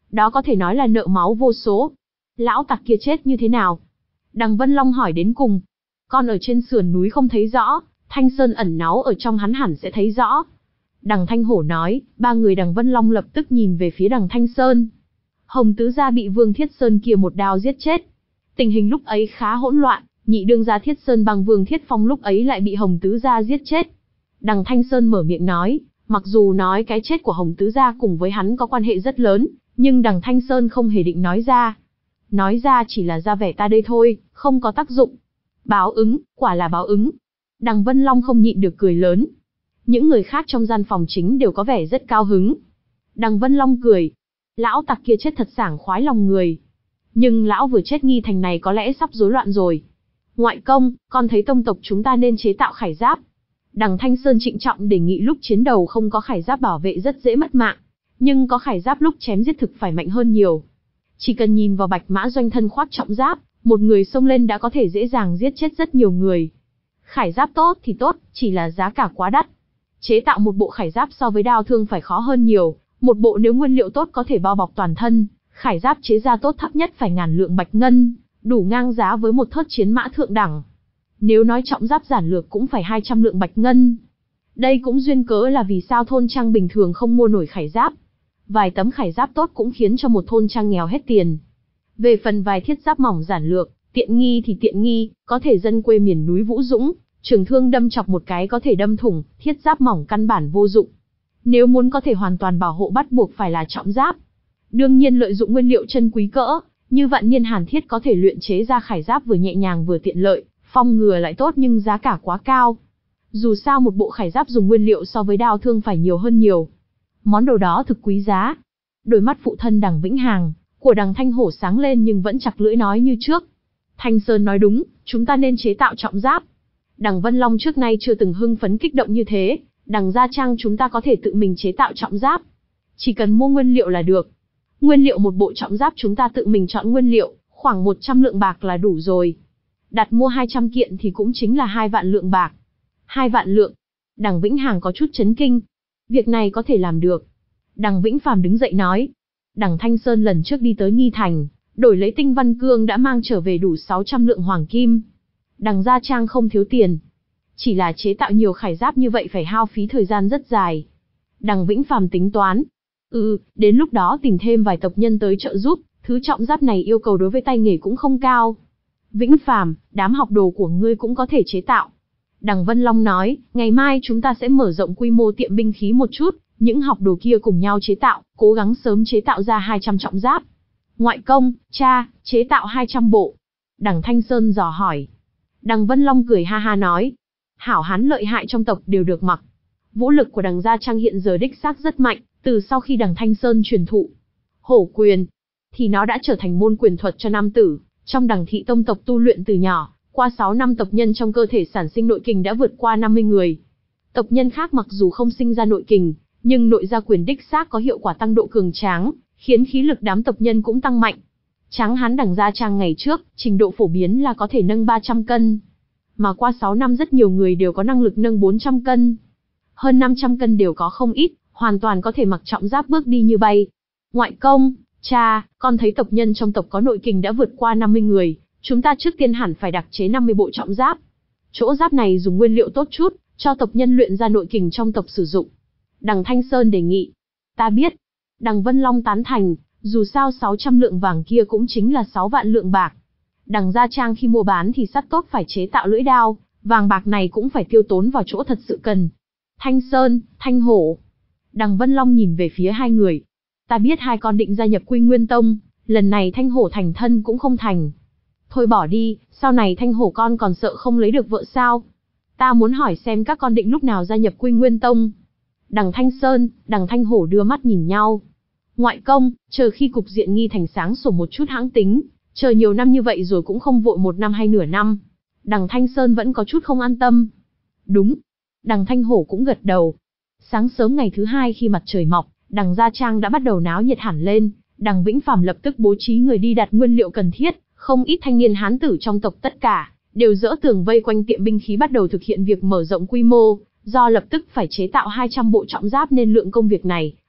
Đó có thể nói là nợ máu vô số. Lão tặc kia chết như thế nào? Đằng Vân Long hỏi đến cùng. Con ở trên sườn núi không thấy rõ, Thanh Sơn ẩn náu ở trong hắn hẳn sẽ thấy rõ. Đằng Thanh Hổ nói. Ba người đằng Vân Long lập tức nhìn về phía đằng Thanh Sơn. Hồng tứ gia bị Vương Thiết Sơn kia một đao giết chết. Tình hình lúc ấy khá hỗn loạn, nhị đương gia Thiết Sơn bằng Vương Thiết Phong lúc ấy lại bị Hồng tứ gia giết chết. Đằng Thanh Sơn mở miệng nói, mặc dù nói cái chết của Hồng tứ gia cùng với hắn có quan hệ rất lớn, nhưng đằng Thanh Sơn không hề định nói ra. Nói ra chỉ là ra vẻ ta đây thôi, không có tác dụng. Báo ứng, quả là báo ứng. Đằng Vân Long không nhịn được cười lớn. Những người khác trong gian phòng chính đều có vẻ rất cao hứng. Đằng Vân Long cười. Lão tặc kia chết thật sảng khoái lòng người. Nhưng lão vừa chết nghi thành này có lẽ sắp rối loạn rồi. Ngoại công, con thấy tông tộc chúng ta nên chế tạo khải giáp. Đằng Thanh Sơn trịnh trọng đề nghị lúc chiến đầu không có khải giáp bảo vệ rất dễ mất mạng. Nhưng có khải giáp lúc chém giết thực phải mạnh hơn nhiều. Chỉ cần nhìn vào bạch mã doanh thân khoác trọng giáp, một người xông lên đã có thể dễ dàng giết chết rất nhiều người. Khải giáp tốt thì tốt, chỉ là giá cả quá đắt. Chế tạo một bộ khải giáp so với đao thương phải khó hơn nhiều. Một bộ nếu nguyên liệu tốt có thể bao bọc toàn thân, khải giáp chế ra tốt thấp nhất phải ngàn lượng bạch ngân, đủ ngang giá với một thớt chiến mã thượng đẳng. Nếu nói trọng giáp giản lược cũng phải hai trăm lượng bạch ngân. Đây cũng duyên cớ là vì sao thôn trang bình thường không mua nổi khải giáp. Vài tấm khải giáp tốt cũng khiến cho một thôn trang nghèo hết tiền. Về phần vài thiết giáp mỏng giản lược, tiện nghi thì tiện nghi, có thể dân quê miền núi Vũ Dũng, trường thương đâm chọc một cái có thể đâm thủng, thiết giáp mỏng căn bản vô dụng. Nếu muốn có thể hoàn toàn bảo hộ bắt buộc phải là trọng giáp. Đương nhiên lợi dụng nguyên liệu chân quý cỡ, như vạn niên hàn thiết có thể luyện chế ra khải giáp vừa nhẹ nhàng vừa tiện lợi, phong ngừa lại tốt nhưng giá cả quá cao. Dù sao một bộ khải giáp dùng nguyên liệu so với đao thương phải nhiều hơn nhiều. Món đồ đó thực quý giá. Đôi mắt phụ thân đằng Vĩnh Hàng, của đằng Thanh Hổ sáng lên nhưng vẫn chặt lưỡi nói như trước. Thanh Sơn nói đúng, chúng ta nên chế tạo trọng giáp. Đằng Vân Long trước nay chưa từng hưng phấn kích động như thế. Đằng Gia Trang chúng ta có thể tự mình chế tạo trọng giáp. Chỉ cần mua nguyên liệu là được. Nguyên liệu một bộ trọng giáp chúng ta tự mình chọn nguyên liệu, khoảng một trăm lượng bạc là đủ rồi. Đặt mua hai trăm kiện thì cũng chính là hai vạn lượng bạc. Hai vạn lượng. Đằng Vĩnh Hàng có chút chấn kinh. Việc này có thể làm được. Đằng Vĩnh Phàm đứng dậy nói. Đằng Thanh Sơn lần trước đi tới Nghi Thành, đổi lấy tinh văn cương đã mang trở về đủ sáu trăm lượng hoàng kim. Đằng Gia Trang không thiếu tiền. Chỉ là chế tạo nhiều khải giáp như vậy phải hao phí thời gian rất dài. Đằng Vĩnh Phàm tính toán. Ừ, đến lúc đó tìm thêm vài tộc nhân tới trợ giúp, thứ trọng giáp này yêu cầu đối với tay nghề cũng không cao. Vĩnh Phàm, đám học đồ của ngươi cũng có thể chế tạo. Đằng Vân Long nói, ngày mai chúng ta sẽ mở rộng quy mô tiệm binh khí một chút, những học đồ kia cùng nhau chế tạo, cố gắng sớm chế tạo ra hai trăm trọng giáp. Ngoại công, cha, chế tạo hai trăm bộ. Đằng Thanh Sơn dò hỏi. Đằng Vân Long cười ha ha nói. Hảo hán lợi hại trong tộc đều được mặc. Vũ lực của đằng Gia Trang hiện giờ đích xác rất mạnh, từ sau khi đằng Thanh Sơn truyền thụ hổ quyền, thì nó đã trở thành môn quyền thuật cho nam tử, trong đằng thị tông tộc tu luyện từ nhỏ, qua sáu năm tộc nhân trong cơ thể sản sinh nội kình đã vượt qua năm mươi người. Tộc nhân khác mặc dù không sinh ra nội kình, nhưng nội gia quyền đích xác có hiệu quả tăng độ cường tráng, khiến khí lực đám tộc nhân cũng tăng mạnh. Tráng hán đằng Gia Trang ngày trước, trình độ phổ biến là có thể nâng ba trăm cân. Mà qua sáu năm rất nhiều người đều có năng lực nâng bốn trăm cân. Hơn năm trăm cân đều có không ít, hoàn toàn có thể mặc trọng giáp bước đi như bay. Ngoại công, cha, con thấy tộc nhân trong tộc có nội kình đã vượt qua năm mươi người, chúng ta trước tiên hẳn phải đặc chế năm mươi bộ trọng giáp. Chỗ giáp này dùng nguyên liệu tốt chút, cho tộc nhân luyện ra nội kình trong tộc sử dụng. Đằng Thanh Sơn đề nghị. Ta biết. Đằng Vân Long tán thành, dù sao sáu trăm lượng vàng kia cũng chính là sáu vạn lượng bạc. Đằng Gia Trang khi mua bán thì sắt tốt phải chế tạo lưỡi đao, vàng bạc này cũng phải tiêu tốn vào chỗ thật sự cần. Thanh Sơn, Thanh Hổ. Đằng Vân Long nhìn về phía hai người. Ta biết hai con định gia nhập Quy Nguyên Tông, lần này Thanh Hổ thành thân cũng không thành. Thôi bỏ đi, sau này Thanh Hổ con còn sợ không lấy được vợ sao? Ta muốn hỏi xem các con định lúc nào gia nhập Quy Nguyên Tông. Đằng Thanh Sơn, đằng Thanh Hổ đưa mắt nhìn nhau. Ngoại công, chờ khi cục diện Nghi Thành sáng sủa một chút hãng tính, chờ nhiều năm như vậy rồi cũng không vội một năm hay nửa năm. Đằng Thanh Sơn vẫn có chút không an tâm. Đúng. Đằng Thanh Hổ cũng gật đầu. Sáng sớm ngày thứ hai khi mặt trời mọc, đằng Gia Trang đã bắt đầu náo nhiệt hẳn lên. Đằng Vĩnh Phàm lập tức bố trí người đi đặt nguyên liệu cần thiết, không ít thanh niên hán tử trong tộc tất cả đều dỡ tường vây quanh tiệm binh khí bắt đầu thực hiện việc mở rộng quy mô. Do lập tức phải chế tạo hai trăm bộ trọng giáp nên lượng công việc này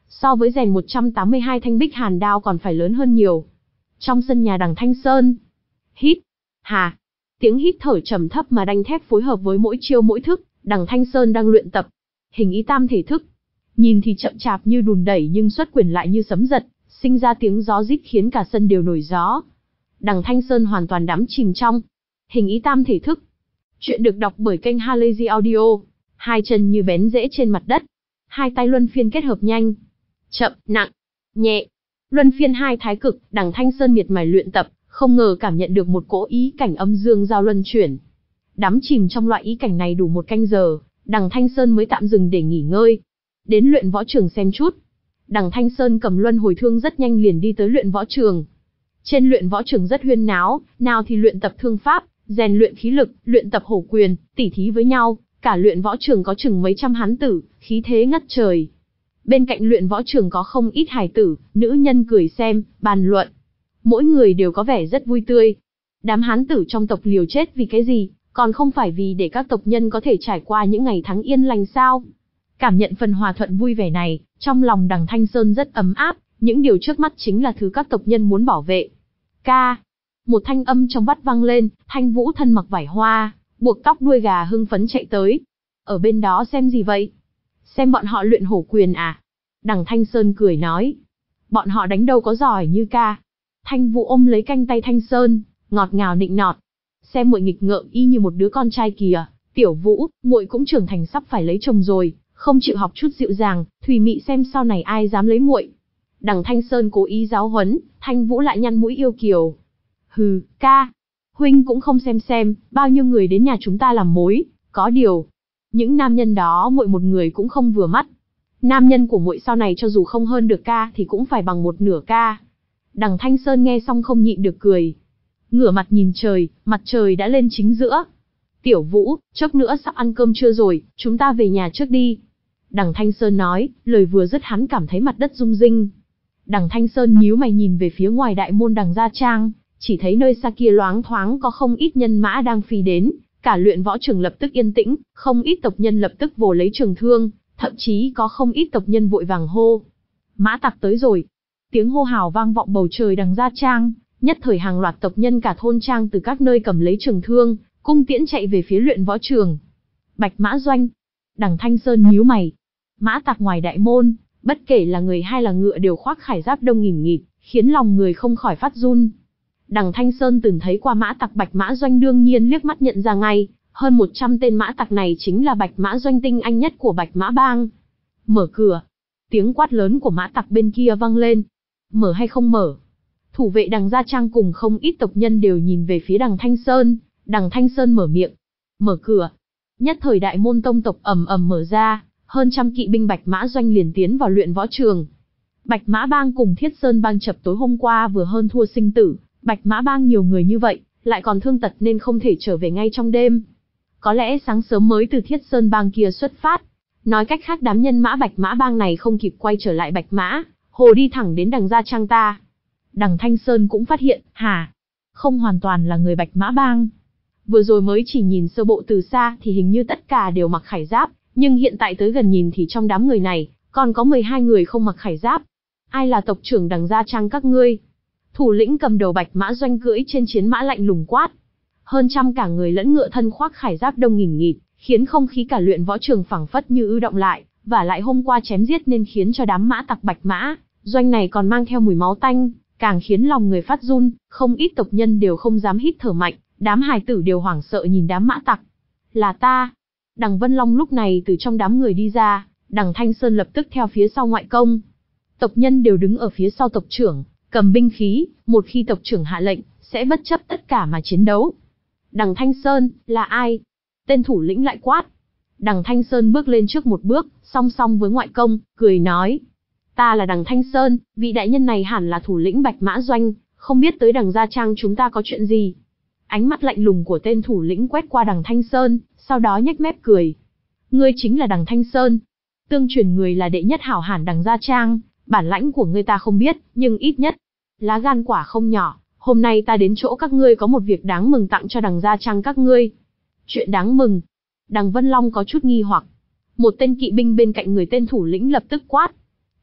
so với rèn một trăm tám mươi hai thanh bích hàn đao còn phải lớn hơn nhiều. Trong sân nhà đằng Thanh Sơn, hít, hà, tiếng hít thở trầm thấp mà đanh thép phối hợp với mỗi chiêu mỗi thức, đằng Thanh Sơn đang luyện tập hình ý tam thể thức. Nhìn thì chậm chạp như đùn đẩy nhưng xuất quyền lại như sấm giật, sinh ra tiếng gió rít khiến cả sân đều nổi gió. Đằng Thanh Sơn hoàn toàn đắm chìm trong hình ý tam thể thức. Chuyện được đọc bởi kênh Halazy Audio. Hai chân như bén rễ trên mặt đất, hai tay luân phiên kết hợp nhanh, chậm, nặng, nhẹ. Luân phiên hai thái cực, đằng Thanh Sơn miệt mài luyện tập, không ngờ cảm nhận được một cỗ ý cảnh âm dương giao luân chuyển. Đắm chìm trong loại ý cảnh này đủ một canh giờ, đằng Thanh Sơn mới tạm dừng để nghỉ ngơi. Đến luyện võ trường xem chút. Đằng Thanh Sơn cầm luân hồi thương rất nhanh liền đi tới luyện võ trường. Trên luyện võ trường rất huyên náo, nào thì luyện tập thương pháp, rèn luyện khí lực, luyện tập hổ quyền, tỉ thí với nhau. Cả luyện võ trường có chừng mấy trăm hán tử, khí thế ngất trời. Bên cạnh luyện võ trường có không ít hài tử, nữ nhân cười xem, bàn luận. Mỗi người đều có vẻ rất vui tươi. Đám hán tử trong tộc liều chết vì cái gì, còn không phải vì để các tộc nhân có thể trải qua những ngày tháng yên lành sao? Cảm nhận phần hòa thuận vui vẻ này, trong lòng đằng Thanh Sơn rất ấm áp, những điều trước mắt chính là thứ các tộc nhân muốn bảo vệ. Ca. Một thanh âm trong vắt vang lên, Thanh Vũ thân mặc vải hoa, buộc tóc đuôi gà hưng phấn chạy tới. Ở bên đó xem gì vậy? Xem bọn họ luyện hổ quyền à? Đằng Thanh Sơn cười nói. Bọn họ đánh đâu có giỏi như ca. Thanh Vũ ôm lấy canh tay Thanh Sơn, ngọt ngào nịnh nọt. Xem muội nghịch ngợm y như một đứa con trai kìa. Tiểu Vũ, muội cũng trưởng thành sắp phải lấy chồng rồi, không chịu học chút dịu dàng, thùy mị xem sau này ai dám lấy muội. Đằng Thanh Sơn cố ý giáo huấn, Thanh Vũ lại nhăn mũi yêu kiều. Hừ, ca. Huynh cũng không xem xem, bao nhiêu người đến nhà chúng ta làm mối, có điều. Những nam nhân đó muội một người cũng không vừa mắt. Nam nhân của muội sau này cho dù không hơn được ca thì cũng phải bằng một nửa ca. Đằng Thanh Sơn nghe xong không nhịn được cười. Ngửa mặt nhìn trời, mặt trời đã lên chính giữa. Tiểu Vũ, chốc nữa sắp ăn cơm trưa rồi, chúng ta về nhà trước đi. Đằng Thanh Sơn nói, lời vừa dứt hắn cảm thấy mặt đất rung rinh. Đằng Thanh Sơn nhíu mày nhìn về phía ngoài đại môn đằng gia trang, chỉ thấy nơi xa kia loáng thoáng có không ít nhân mã đang phi đến, cả luyện võ trường lập tức yên tĩnh, không ít tộc nhân lập tức vồ lấy trường thương, thậm chí có không ít tộc nhân vội vàng hô. Mã tặc tới rồi. Tiếng hô hào vang vọng bầu trời đằng gia trang, nhất thời hàng loạt tộc nhân cả thôn trang từ các nơi cầm lấy trường thương, cung tiễn chạy về phía luyện võ trường. Bạch Mã Doanh. Đằng Thanh Sơn nhíu mày. Mã tặc ngoài đại môn, bất kể là người hay là ngựa đều khoác khải giáp đông nghìn nghịt, khiến lòng người không khỏi phát run. Đằng Thanh Sơn từng thấy qua mã tặc Bạch Mã Doanh đương nhiên liếc mắt nhận ra ngay, hơn một trăm tên mã tặc này chính là Bạch Mã Doanh tinh anh nhất của Bạch Mã Bang. Mở cửa. Tiếng quát lớn của mã tặc bên kia vang lên. Mở hay không mở? Thủ vệ đằng gia trang cùng không ít tộc nhân đều nhìn về phía đằng Thanh Sơn, đằng Thanh Sơn mở miệng. Mở cửa. Nhất thời đại môn tông tộc ầm ầm mở ra, hơn trăm kỵ binh Bạch Mã Doanh liền tiến vào luyện võ trường. Bạch Mã Bang cùng Thiết Sơn Bang chập tối hôm qua vừa hơn thua sinh tử, Bạch Mã Bang nhiều người như vậy, lại còn thương tật nên không thể trở về ngay trong đêm. Có lẽ sáng sớm mới từ Thiết Sơn Bang kia xuất phát. Nói cách khác đám nhân mã Bạch Mã Bang này không kịp quay trở lại Bạch Mã, hồ đi thẳng đến đằng gia trang ta. Đằng Thanh Sơn cũng phát hiện, hả? Không hoàn toàn là người Bạch Mã Bang. Vừa rồi mới chỉ nhìn sơ bộ từ xa thì hình như tất cả đều mặc khải giáp, nhưng hiện tại tới gần nhìn thì trong đám người này, còn có mười hai người không mặc khải giáp. Ai là tộc trưởng đằng gia trang các ngươi? Thủ lĩnh cầm đầu Bạch Mã Doanh cưỡi trên chiến mã lạnh lùng quát. Hơn trăm cả người lẫn ngựa thân khoác khải giáp đông nghìn nghịt, khiến không khí cả luyện võ trường phảng phất như ư động lại, và lại hôm qua chém giết nên khiến cho đám mã tặc Bạch Mã Doanh này còn mang theo mùi máu tanh, càng khiến lòng người phát run, không ít tộc nhân đều không dám hít thở mạnh, đám hài tử đều hoảng sợ nhìn đám mã tặc. Là ta. Đằng Vân Long lúc này từ trong đám người đi ra, đằng Thanh Sơn lập tức theo phía sau ngoại công. Tộc nhân đều đứng ở phía sau tộc trưởng, cầm binh khí, một khi tộc trưởng hạ lệnh, sẽ bất chấp tất cả mà chiến đấu. Đằng Thanh Sơn, là ai? Tên thủ lĩnh lại quát. Đằng Thanh Sơn bước lên trước một bước, song song với ngoại công, cười nói. Ta là đằng Thanh Sơn, vị đại nhân này hẳn là thủ lĩnh Bạch Mã Doanh, không biết tới đằng gia trang chúng ta có chuyện gì. Ánh mắt lạnh lùng của tên thủ lĩnh quét qua đằng Thanh Sơn, sau đó nhếch mép cười. Ngươi chính là đằng Thanh Sơn. Tương truyền người là đệ nhất hảo hàn đằng gia trang, bản lãnh của ngươi ta không biết, nhưng ít nhất, lá gan quả không nhỏ. Hôm nay ta đến chỗ các ngươi có một việc đáng mừng tặng cho đằng gia trang các ngươi. Chuyện đáng mừng. Đằng Vân Long có chút nghi hoặc. Một tên kỵ binh bên cạnh người tên thủ lĩnh lập tức quát.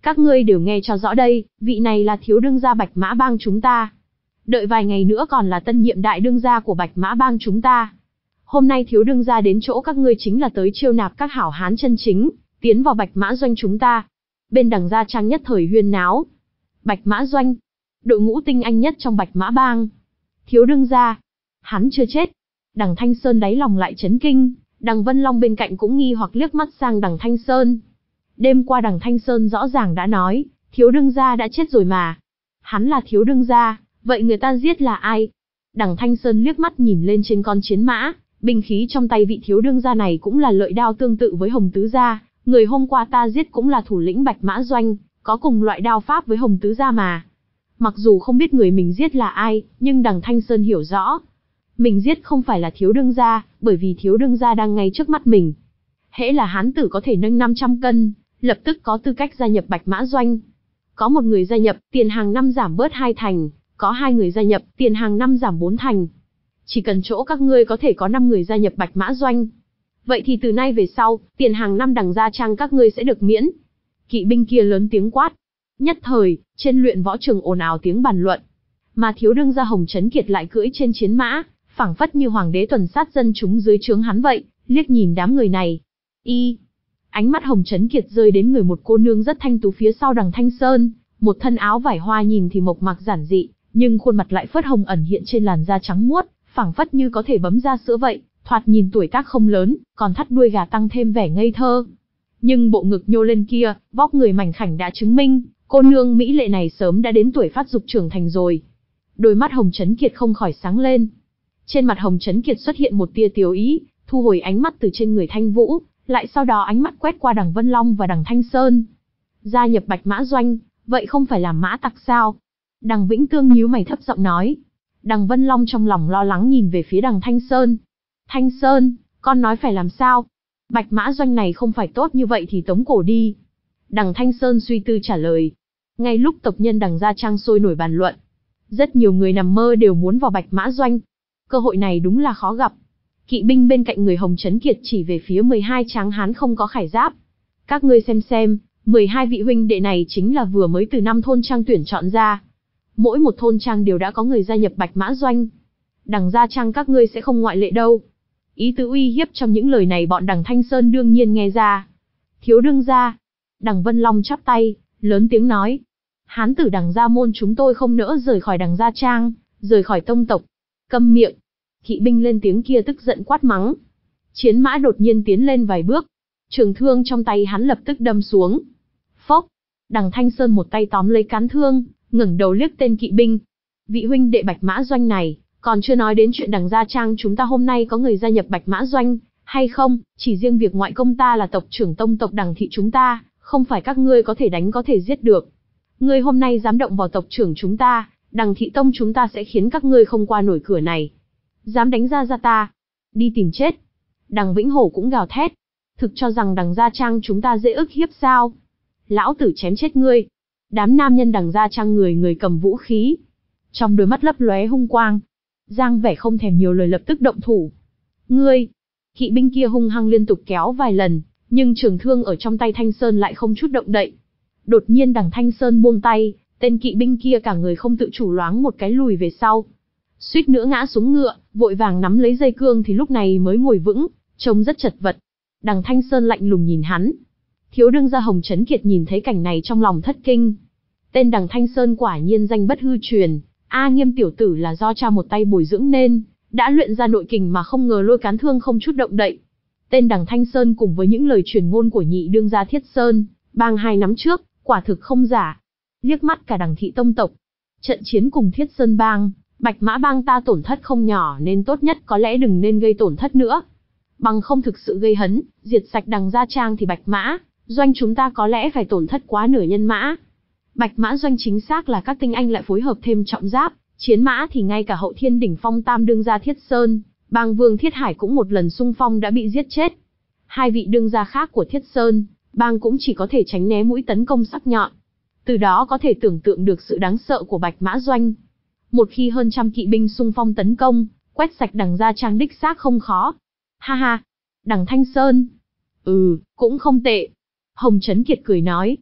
Các ngươi đều nghe cho rõ đây, vị này là thiếu đương gia Bạch Mã Bang chúng ta. Đợi vài ngày nữa còn là tân nhiệm đại đương gia của Bạch Mã Bang chúng ta. Hôm nay thiếu đương gia đến chỗ các ngươi chính là tới chiêu nạp các hảo hán chân chính, tiến vào Bạch Mã Doanh chúng ta. Bên đằng gia trang nhất thời huyên náo. Bạch Mã Doanh, đội ngũ tinh anh nhất trong Bạch Mã Bang. Thiếu đương gia, hắn chưa chết. Đằng Thanh Sơn đáy lòng lại chấn kinh, đằng Vân Long bên cạnh cũng nghi hoặc liếc mắt sang đằng Thanh Sơn. Đêm qua đằng Thanh Sơn rõ ràng đã nói, thiếu đương gia đã chết rồi mà. Hắn là thiếu đương gia, vậy người ta giết là ai? Đằng Thanh Sơn liếc mắt nhìn lên trên con chiến mã, binh khí trong tay vị thiếu đương gia này cũng là lợi đao tương tự với Hồng Tứ Gia, người hôm qua ta giết cũng là thủ lĩnh Bạch Mã Doanh, có cùng loại đao pháp với Hồng Tứ Gia mà. Mặc dù không biết người mình giết là ai, nhưng đằng Thanh Sơn hiểu rõ. Mình giết không phải là thiếu đương gia, bởi vì thiếu đương gia đang ngay trước mắt mình. Hễ là hán tử có thể nâng năm trăm cân, lập tức có tư cách gia nhập Bạch Mã Doanh. Có một người gia nhập, tiền hàng năm giảm bớt hai thành, có hai người gia nhập, tiền hàng năm giảm bốn thành. Chỉ cần chỗ các ngươi có thể có năm người gia nhập Bạch Mã Doanh. Vậy thì từ nay về sau, tiền hàng năm đằng gia trang các ngươi sẽ được miễn. Kỵ binh kia lớn tiếng quát. Nhất thời, trên luyện võ trường ồn ào tiếng bàn luận. Mà thiếu đương gia Hồng Trấn Kiệt lại cưỡi trên chiến mã, phảng phất như hoàng đế tuần sát dân chúng dưới trướng hắn vậy, liếc nhìn đám người này. Y, ánh mắt Hồng Trấn Kiệt rơi đến người một cô nương rất thanh tú phía sau đằng Thanh Sơn, một thân áo vải hoa nhìn thì mộc mạc giản dị, nhưng khuôn mặt lại phớt hồng ẩn hiện trên làn da trắng muốt, phảng phất như có thể bấm ra sữa vậy, thoạt nhìn tuổi tác không lớn, còn thắt đuôi gà tăng thêm vẻ ngây thơ. Nhưng bộ ngực nhô lên kia, vóc người mảnh khảnh đã chứng minh, cô nương mỹ lệ này sớm đã đến tuổi phát dục trưởng thành rồi. Đôi mắt Hồng Trấn Kiệt không khỏi sáng lên. Trên mặt Hồng Trấn Kiệt xuất hiện một tia tiếu ý, thu hồi ánh mắt từ trên người Thanh Vũ, lại sau đó ánh mắt quét qua đằng Vân Long và đằng Thanh Sơn. Gia nhập Bạch Mã Doanh, vậy không phải là mã tặc sao? Đằng Vĩnh Tương nhíu mày thấp giọng nói. Đằng Vân Long trong lòng lo lắng nhìn về phía đằng Thanh Sơn. Thanh Sơn, con nói phải làm sao? Bạch Mã Doanh này không phải tốt như vậy thì tống cổ đi. Đằng Thanh Sơn suy tư trả lời. Ngay lúc tộc nhân đằng gia trang sôi nổi bàn luận, rất nhiều người nằm mơ đều muốn vào Bạch Mã Doanh. Cơ hội này đúng là khó gặp. Kỵ binh bên cạnh người Hồng Trấn Kiệt chỉ về phía mười hai tráng hán không có khải giáp. Các ngươi xem xem, mười hai vị huynh đệ này chính là vừa mới từ năm thôn trang tuyển chọn ra. Mỗi một thôn trang đều đã có người gia nhập Bạch Mã Doanh. Đằng gia trang các ngươi sẽ không ngoại lệ đâu. Ý tứ uy hiếp trong những lời này bọn đằng Thanh Sơn đương nhiên nghe ra. Thiếu đương gia. Đằng Vân Long chắp tay, lớn tiếng nói. Hán tử đằng gia môn chúng tôi không nỡ rời khỏi đằng gia trang, rời khỏi tông tộc. Câm miệng. Kỵ binh lên tiếng kia tức giận quát mắng. Chiến mã đột nhiên tiến lên vài bước. Trường thương trong tay hắn lập tức đâm xuống. Phốc. Đằng Thanh Sơn một tay tóm lấy cán thương, ngẩng đầu liếc tên kỵ binh. Vị huynh đệ Bạch Mã Doanh này, còn chưa nói đến chuyện đằng gia trang chúng ta hôm nay có người gia nhập Bạch Mã Doanh, hay không, chỉ riêng việc ngoại công ta là tộc trưởng tông tộc đằng thị chúng ta, không phải các ngươi có thể đánh có thể giết được. Ngươi hôm nay dám động vào tộc trưởng chúng ta, đằng thị tông chúng ta sẽ khiến các ngươi không qua nổi cửa này. Dám đánh ra gia ta, đi tìm chết. Đằng Vĩnh Hổ cũng gào thét. Thực cho rằng đằng gia trang chúng ta dễ ức hiếp sao? Lão tử chém chết ngươi. Đám nam nhân đằng gia trang người người cầm vũ khí. Trong đôi mắt lấp lóe hung quang. Giang vẻ không thèm nhiều lời lập tức động thủ. Ngươi! Kỵ binh kia hung hăng liên tục kéo vài lần, nhưng trường thương ở trong tay Thanh Sơn lại không chút động đậy. Đột nhiên đằng Thanh Sơn buông tay, tên kỵ binh kia cả người không tự chủ loáng một cái lùi về sau. Suýt nữa ngã xuống ngựa, vội vàng nắm lấy dây cương thì lúc này mới ngồi vững, trông rất chật vật. Đằng Thanh Sơn lạnh lùng nhìn hắn. Thiếu đương gia Hồng Trấn Kiệt nhìn thấy cảnh này trong lòng thất kinh. Tên đằng Thanh Sơn quả nhiên danh bất hư truyền, A Nghiêm tiểu tử là do cha một tay bồi dưỡng nên, đã luyện ra nội kình mà không ngờ lôi cán thương không chút động đậy. Tên đằng Thanh Sơn cùng với những lời truyền ngôn của nhị đương gia Thiết Sơn, bang hai năm trước, quả thực không giả. Liếc mắt cả đằng thị tông tộc. Trận chiến cùng Thiết Sơn bang, Bạch Mã bang ta tổn thất không nhỏ nên tốt nhất có lẽ đừng nên gây tổn thất nữa. Bằng không thực sự gây hấn, diệt sạch đằng gia trang thì Bạch Mã Doanh chúng ta có lẽ phải tổn thất quá nửa nhân mã. Bạch Mã Doanh chính xác là các tinh anh lại phối hợp thêm trọng giáp, chiến mã thì ngay cả hậu thiên đỉnh phong tam đương gia Thiết Sơn, bang vương Thiết Hải cũng một lần xung phong đã bị giết chết. Hai vị đương gia khác của Thiết Sơn, bang cũng chỉ có thể tránh né mũi tấn công sắc nhọn. Từ đó có thể tưởng tượng được sự đáng sợ của Bạch Mã Doanh. Một khi hơn trăm kỵ binh xung phong tấn công, quét sạch đằng gia trang đích xác không khó. Ha ha, đằng Thanh Sơn. Ừ, cũng không tệ. Hồng Trấn Kiệt cười nói.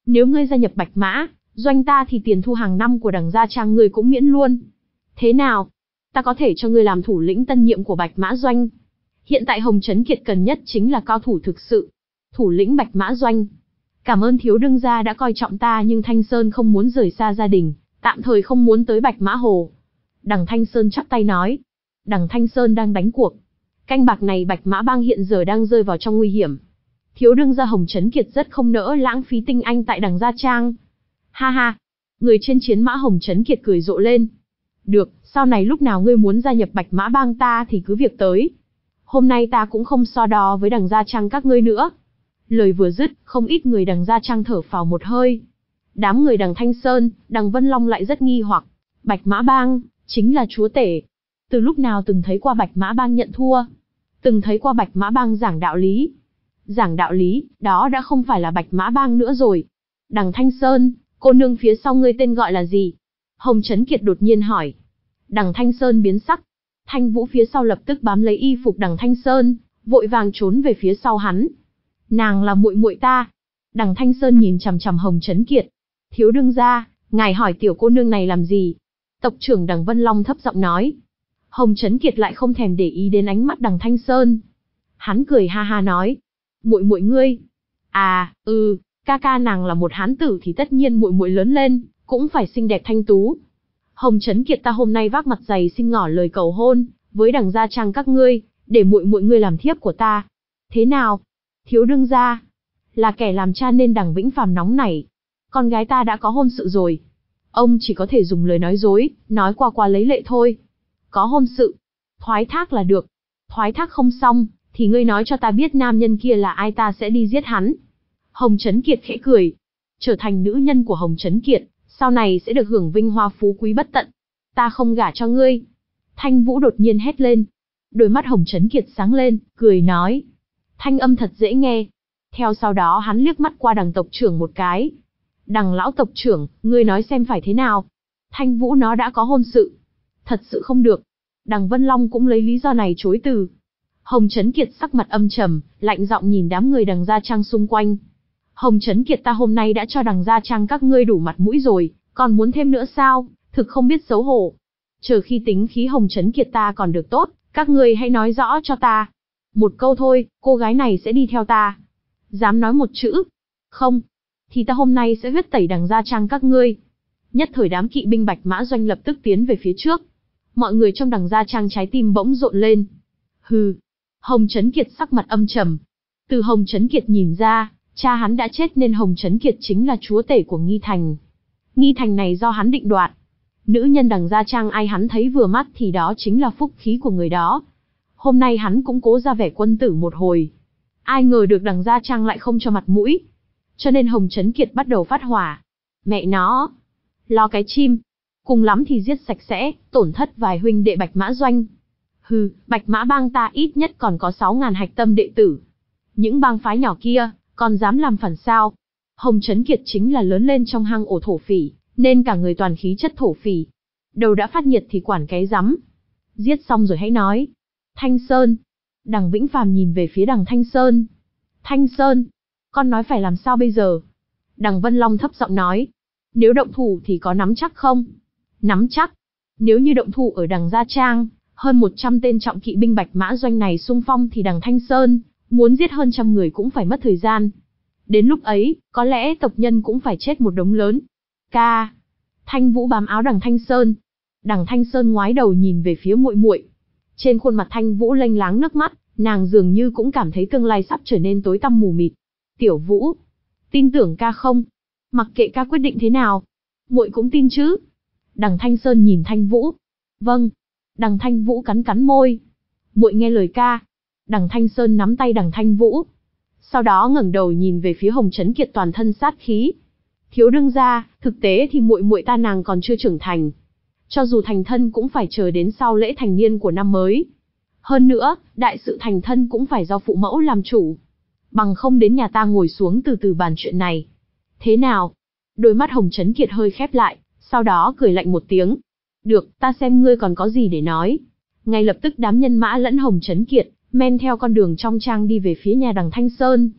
Nếu ngươi gia nhập Bạch Mã Doanh ta thì tiền thu hàng năm của đằng gia trang ngươi cũng miễn luôn. Thế nào? Ta có thể cho ngươi làm thủ lĩnh tân nhiệm của Bạch Mã Doanh. Hiện tại Hồng Trấn Kiệt cần nhất chính là cao thủ thực sự. Thủ lĩnh Bạch Mã Doanh. Cảm ơn thiếu đương gia đã coi trọng ta, nhưng Thanh Sơn không muốn rời xa gia đình, tạm thời không muốn tới Bạch Mã Hồ. Đằng Thanh Sơn chắp tay nói. Đằng Thanh Sơn đang đánh cuộc. Canh bạc này Bạch Mã Bang hiện giờ đang rơi vào trong nguy hiểm. Thiếu đương gia Hồng Trấn Kiệt rất không nỡ lãng phí tinh anh tại đằng gia trang. Ha ha. Người trên chiến mã Hồng Trấn Kiệt cười rộ lên. Được, sau này lúc nào ngươi muốn gia nhập Bạch Mã Bang ta thì cứ việc tới. Hôm nay ta cũng không so đo với đằng gia trang các ngươi nữa. Lời vừa dứt, không ít người đằng gia trang thở phào một hơi. Đám người đằng Thanh Sơn, đằng Vân Long lại rất nghi hoặc. Bạch Mã Bang chính là chúa tể. Từ lúc nào từng thấy qua Bạch Mã Bang nhận thua? Từng thấy qua Bạch Mã Bang giảng đạo lý? Giảng đạo lý, đó đã không phải là Bạch Mã Bang nữa rồi. Đằng Thanh Sơn, cô nương phía sau ngươi tên gọi là gì? Hồng Trấn Kiệt đột nhiên hỏi. Đằng Thanh Sơn biến sắc. Thanh Vũ phía sau lập tức bám lấy y phục đằng Thanh Sơn, vội vàng trốn về phía sau hắn. Nàng là muội muội ta. Đằng Thanh Sơn nhìn chằm chằm Hồng Trấn Kiệt. Thiếu đương gia, ngài hỏi tiểu cô nương này làm gì? Tộc trưởng đằng Vân Long thấp giọng nói. Hồng Trấn Kiệt lại không thèm để ý đến ánh mắt đằng Thanh Sơn. Hắn cười ha ha nói. Muội muội ngươi. À, ừ, ca ca nàng là một hán tử thì tất nhiên muội muội lớn lên cũng phải xinh đẹp thanh tú. Hồng Trấn Kiệt ta hôm nay vác mặt dày xin ngỏ lời cầu hôn với đằng gia trang các ngươi, để muội muội ngươi làm thiếp của ta. Thế nào? Thiếu đương gia, là kẻ làm cha nên đằng Vĩnh Phàm nóng nảy. Con gái ta đã có hôn sự rồi. Ông chỉ có thể dùng lời nói dối, nói qua qua lấy lệ thôi. Có hôn sự, thoái thác là được. Thoái thác không xong, thì ngươi nói cho ta biết nam nhân kia là ai, ta sẽ đi giết hắn. Hồng Trấn Kiệt khẽ cười. Trở thành nữ nhân của Hồng Trấn Kiệt, sau này sẽ được hưởng vinh hoa phú quý bất tận. Ta không gả cho ngươi. Thanh Vũ đột nhiên hét lên. Đôi mắt Hồng Trấn Kiệt sáng lên, cười nói. Thanh âm thật dễ nghe. Theo sau đó hắn liếc mắt qua đằng tộc trưởng một cái. Đằng lão tộc trưởng, ngươi nói xem phải thế nào? Thanh Vũ nó đã có hôn sự. Thật sự không được. Đằng Vân Long cũng lấy lý do này chối từ. Hồng Trấn Kiệt sắc mặt âm trầm, lạnh giọng nhìn đám người đằng gia trang xung quanh. Hồng Trấn Kiệt ta hôm nay đã cho đằng gia trang các ngươi đủ mặt mũi rồi, còn muốn thêm nữa sao? Thực không biết xấu hổ. Chờ khi tính khí Hồng Trấn Kiệt ta còn được tốt, các ngươi hãy nói rõ cho ta. Một câu thôi, cô gái này sẽ đi theo ta. Dám nói một chữ? Không. Thì ta hôm nay sẽ huyết tẩy đằng gia trang các ngươi. Nhất thời đám kỵ binh Bạch Mã Doanh lập tức tiến về phía trước. Mọi người trong đằng gia trang trái tim bỗng rộn lên. Hừ. Hồng Trấn Kiệt sắc mặt âm trầm. Từ Hồng Trấn Kiệt nhìn ra, cha hắn đã chết nên Hồng Trấn Kiệt chính là chúa tể của Nghi Thành. Nghi Thành này do hắn định đoạt. Nữ nhân đằng gia trang ai hắn thấy vừa mắt thì đó chính là phúc khí của người đó. Hôm nay hắn cũng cố ra vẻ quân tử một hồi. Ai ngờ được đằng gia trang lại không cho mặt mũi. Cho nên Hồng Trấn Kiệt bắt đầu phát hỏa. Mẹ nó. Lo cái chim. Cùng lắm thì giết sạch sẽ, tổn thất vài huynh đệ Bạch Mã Doanh. Hừ, Bạch Mã Bang ta ít nhất còn có sáu ngàn hạch tâm đệ tử. Những bang phái nhỏ kia, còn dám làm phản sao? Hồng Trấn Kiệt chính là lớn lên trong hang ổ thổ phỉ, nên cả người toàn khí chất thổ phỉ. Đầu đã phát nhiệt thì quản cái rắm. Giết xong rồi hãy nói. Thanh Sơn. Đằng Vĩnh Phàm nhìn về phía đằng Thanh Sơn. Thanh Sơn, con nói phải làm sao bây giờ? Đằng Vân Long thấp giọng nói. Nếu động thủ thì có nắm chắc không? Nắm chắc. Nếu như động thủ ở đằng Gia Trang, hơn một trăm tên trọng kỵ binh Bạch Mã Doanh này xung phong thì đằng Thanh Sơn, muốn giết hơn trăm người cũng phải mất thời gian. Đến lúc ấy, có lẽ tộc nhân cũng phải chết một đống lớn. Ca. Thanh Vũ bám áo đằng Thanh Sơn. Đằng Thanh Sơn ngoái đầu nhìn về phía muội muội. Trên khuôn mặt Thanh Vũ lênh láng nước mắt, nàng dường như cũng cảm thấy tương lai sắp trở nên tối tăm mù mịt. Tiểu Vũ, tin tưởng ca không? Mặc kệ ca quyết định thế nào, muội cũng tin chứ? Đằng Thanh Sơn nhìn Thanh Vũ. Vâng. Đằng Thanh Vũ cắn cắn môi. Muội nghe lời ca. Đằng Thanh Sơn nắm tay đằng Thanh Vũ. Sau đó ngẩng đầu nhìn về phía Hồng Trấn Kiệt toàn thân sát khí. Thiếu đương gia, thực tế thì muội muội ta nàng còn chưa trưởng thành. Cho dù thành thân cũng phải chờ đến sau lễ thành niên của năm mới. Hơn nữa, đại sự thành thân cũng phải do phụ mẫu làm chủ. Bằng không đến nhà ta ngồi xuống từ từ bàn chuyện này. Thế nào? Đôi mắt Hồng Trấn Kiệt hơi khép lại, sau đó cười lạnh một tiếng. Được, ta xem ngươi còn có gì để nói. Ngay lập tức đám nhân mã lẫn Hồng Trấn Kiệt, men theo con đường trong trang đi về phía nhà đằng Thanh Sơn.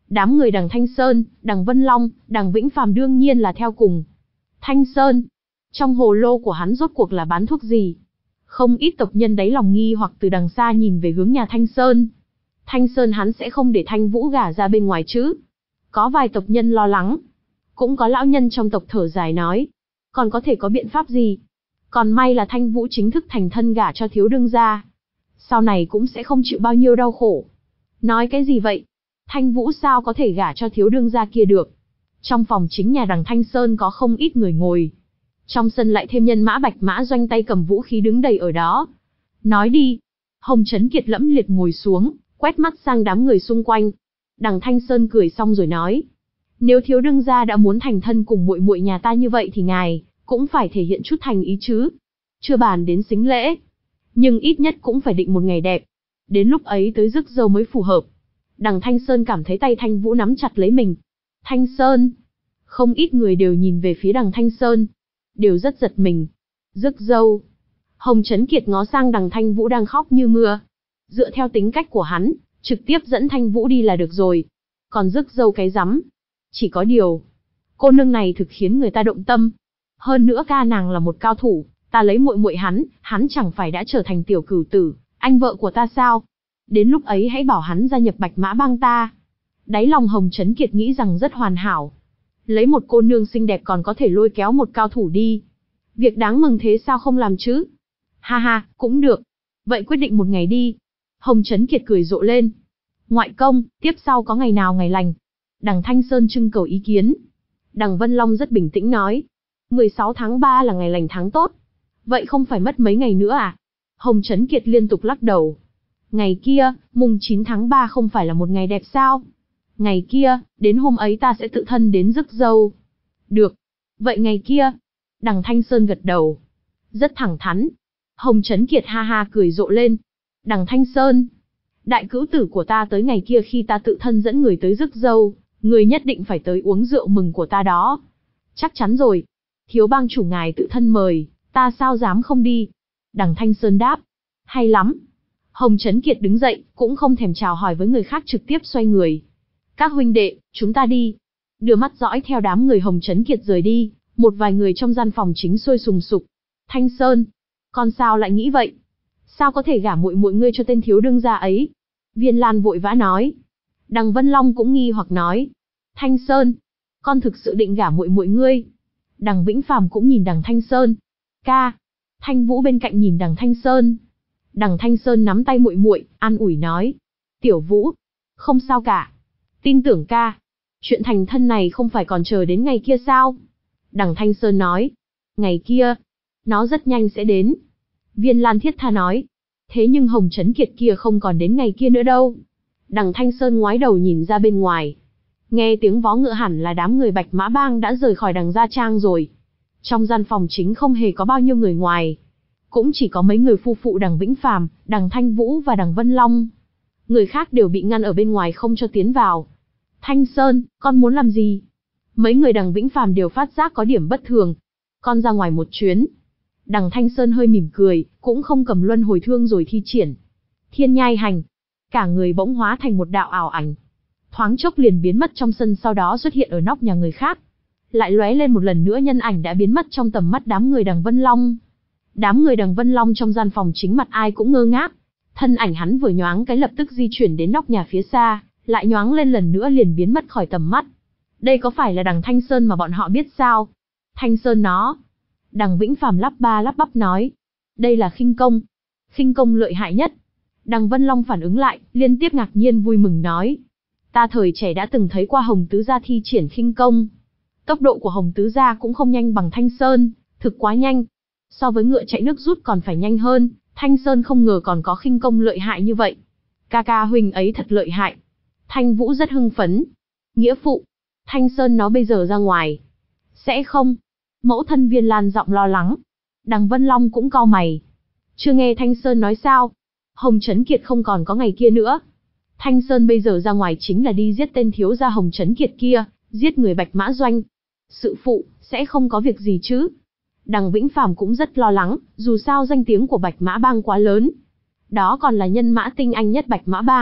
Đám người đằng Thanh Sơn, đằng Vân Long, đằng Vĩnh Phàm đương nhiên là theo cùng. Thanh Sơn, trong hồ lô của hắn rốt cuộc là bán thuốc gì? Không ít tộc nhân đáy lòng nghi hoặc từ đằng xa nhìn về hướng nhà Thanh Sơn. Thanh Sơn hắn sẽ không để Thanh Vũ gả ra bên ngoài chứ? Có vài tộc nhân lo lắng. Cũng có lão nhân trong tộc thở dài nói. Còn có thể có biện pháp gì? Còn may là Thanh Vũ chính thức thành thân gả cho thiếu đương gia. Sau này cũng sẽ không chịu bao nhiêu đau khổ. Nói cái gì vậy? Thanh Vũ sao có thể gả cho thiếu đương gia kia được? Trong phòng chính nhà đằng Thanh Sơn có không ít người ngồi. Trong sân lại thêm nhân mã Bạch Mã Doanh tay cầm vũ khí đứng đầy ở đó. Nói đi. Hồng Trấn Kiệt lẫm liệt ngồi xuống, quét mắt sang đám người xung quanh. Đằng Thanh Sơn cười xong rồi nói. Nếu thiếu đương gia đã muốn thành thân cùng muội muội nhà ta như vậy thì ngài cũng phải thể hiện chút thành ý chứ. Chưa bàn đến sính lễ, nhưng ít nhất cũng phải định một ngày đẹp. Đến lúc ấy tới rước dâu mới phù hợp. Đằng Thanh Sơn cảm thấy tay Thanh Vũ nắm chặt lấy mình. Thanh Sơn. Không ít người đều nhìn về phía đằng Thanh Sơn. Đều rất giật mình. Rước dâu. Hồng Trấn Kiệt ngó sang đằng Thanh Vũ đang khóc như mưa. Dựa theo tính cách của hắn, trực tiếp dẫn Thanh Vũ đi là được rồi. Còn rước dâu cái rắm. Chỉ có điều, cô nương này thực khiến người ta động tâm. Hơn nữa ca nàng là một cao thủ, ta lấy muội muội hắn, hắn chẳng phải đã trở thành tiểu cửu tử, anh vợ của ta sao? Đến lúc ấy hãy bảo hắn gia nhập Bạch Mã bang ta. Đáy lòng Hồng Trấn Kiệt nghĩ rằng rất hoàn hảo. Lấy một cô nương xinh đẹp còn có thể lôi kéo một cao thủ đi. Việc đáng mừng thế sao không làm chứ? Ha ha, cũng được. Vậy quyết định một ngày đi. Hồng Trấn Kiệt cười rộ lên. Ngoại công, tiếp sau có ngày nào ngày lành? Đằng Thanh Sơn trưng cầu ý kiến. Đằng Vân Long rất bình tĩnh nói. mười sáu tháng ba là ngày lành tháng tốt. Vậy không phải mất mấy ngày nữa à? Hồng Trấn Kiệt liên tục lắc đầu. Ngày kia, mùng chín tháng ba không phải là một ngày đẹp sao? Ngày kia, đến hôm ấy ta sẽ tự thân đến rước dâu. Được. Vậy ngày kia? Đằng Thanh Sơn gật đầu. Rất thẳng thắn. Hồng Trấn Kiệt ha ha cười rộ lên. Đằng Thanh Sơn. Đại cữu tử của ta tới ngày kia khi ta tự thân dẫn người tới rước dâu, người nhất định phải tới uống rượu mừng của ta đó. Chắc chắn rồi. Thiếu bang chủ ngài tự thân mời, ta sao dám không đi? Đằng Thanh Sơn đáp. Hay lắm. Hồng Trấn Kiệt đứng dậy, cũng không thèm chào hỏi với người khác trực tiếp xoay người. Các huynh đệ, chúng ta đi. Đưa mắt dõi theo đám người Hồng Trấn Kiệt rời đi, một vài người trong gian phòng chính sôi sùng sục. Thanh Sơn, con sao lại nghĩ vậy? Sao có thể gả muội muội ngươi cho tên thiếu đương gia ấy? Viên Lan vội vã nói. Đằng Vân Long cũng nghi hoặc nói. Thanh Sơn, con thực sự định gả muội muội ngươi? Đằng Vĩnh Phàm cũng nhìn đằng Thanh Sơn. Ca. Thanh Vũ bên cạnh nhìn đằng Thanh Sơn. Đằng Thanh Sơn nắm tay muội muội, an ủi nói. Tiểu Vũ, không sao cả. Tin tưởng ca. Chuyện thành thân này không phải còn chờ đến ngày kia sao? Đằng Thanh Sơn nói. Ngày kia, nó rất nhanh sẽ đến. Viên Lan thiết tha nói. Thế nhưng Hồng Trấn Kiệt kia không còn đến ngày kia nữa đâu. Đằng Thanh Sơn ngoái đầu nhìn ra bên ngoài. Nghe tiếng vó ngựa hẳn là đám người Bạch Mã Bang đã rời khỏi đằng Gia Trang rồi. Trong gian phòng chính không hề có bao nhiêu người ngoài. Cũng chỉ có mấy người phu phụ đằng Vĩnh Phàm, đằng Thanh Vũ và đằng Vân Long. Người khác đều bị ngăn ở bên ngoài không cho tiến vào. Thanh Sơn, con muốn làm gì? Mấy người đằng Vĩnh Phàm đều phát giác có điểm bất thường. Con ra ngoài một chuyến. Đằng Thanh Sơn hơi mỉm cười, cũng không cầm luân hồi thương rồi thi triển. Thiên nhai hành. Cả người bỗng hóa thành một đạo ảo ảnh. Thoáng chốc liền biến mất trong sân, sau đó xuất hiện ở nóc nhà người khác. Lại lóe lên một lần nữa, nhân ảnh đã biến mất trong tầm mắt đám người đằng Vân Long. Đám người đằng Vân Long trong gian phòng chính mặt ai cũng ngơ ngác. Thân ảnh hắn vừa nhoáng cái lập tức di chuyển đến nóc nhà phía xa, lại nhoáng lên lần nữa liền biến mất khỏi tầm mắt. Đây có phải là đằng Thanh Sơn mà bọn họ biết sao? Thanh Sơn nó. Đằng Vĩnh Phàm lắp ba lắp bắp nói. Đây là khinh công. Khinh công lợi hại nhất. Đằng Vân Long phản ứng lại, liên tiếp ngạc nhiên vui mừng nói. Ta thời trẻ đã từng thấy qua Hồng Tứ Gia thi triển khinh công. Tốc độ của Hồng Tứ Gia cũng không nhanh bằng Thanh Sơn, thực quá nhanh. So với ngựa chạy nước rút còn phải nhanh hơn, Thanh Sơn không ngờ còn có khinh công lợi hại như vậy. Ca ca huynh ấy thật lợi hại. Thanh Vũ rất hưng phấn. Nghĩa phụ, Thanh Sơn nó bây giờ ra ngoài. Sẽ không? Mẫu thân Viên Lan giọng lo lắng. Đằng Vân Long cũng cau mày. Chưa nghe Thanh Sơn nói sao? Hồng Trấn Kiệt không còn có ngày kia nữa. Thanh Sơn bây giờ ra ngoài chính là đi giết tên thiếu gia Hồng Trấn Kiệt kia, giết người Bạch Mã Doanh. Sự phụ, sẽ không có việc gì chứ? Đằng Vĩnh Phàm cũng rất lo lắng, dù sao danh tiếng của Bạch Mã Bang quá lớn. Đó còn là nhân mã tinh anh nhất Bạch Mã Bang,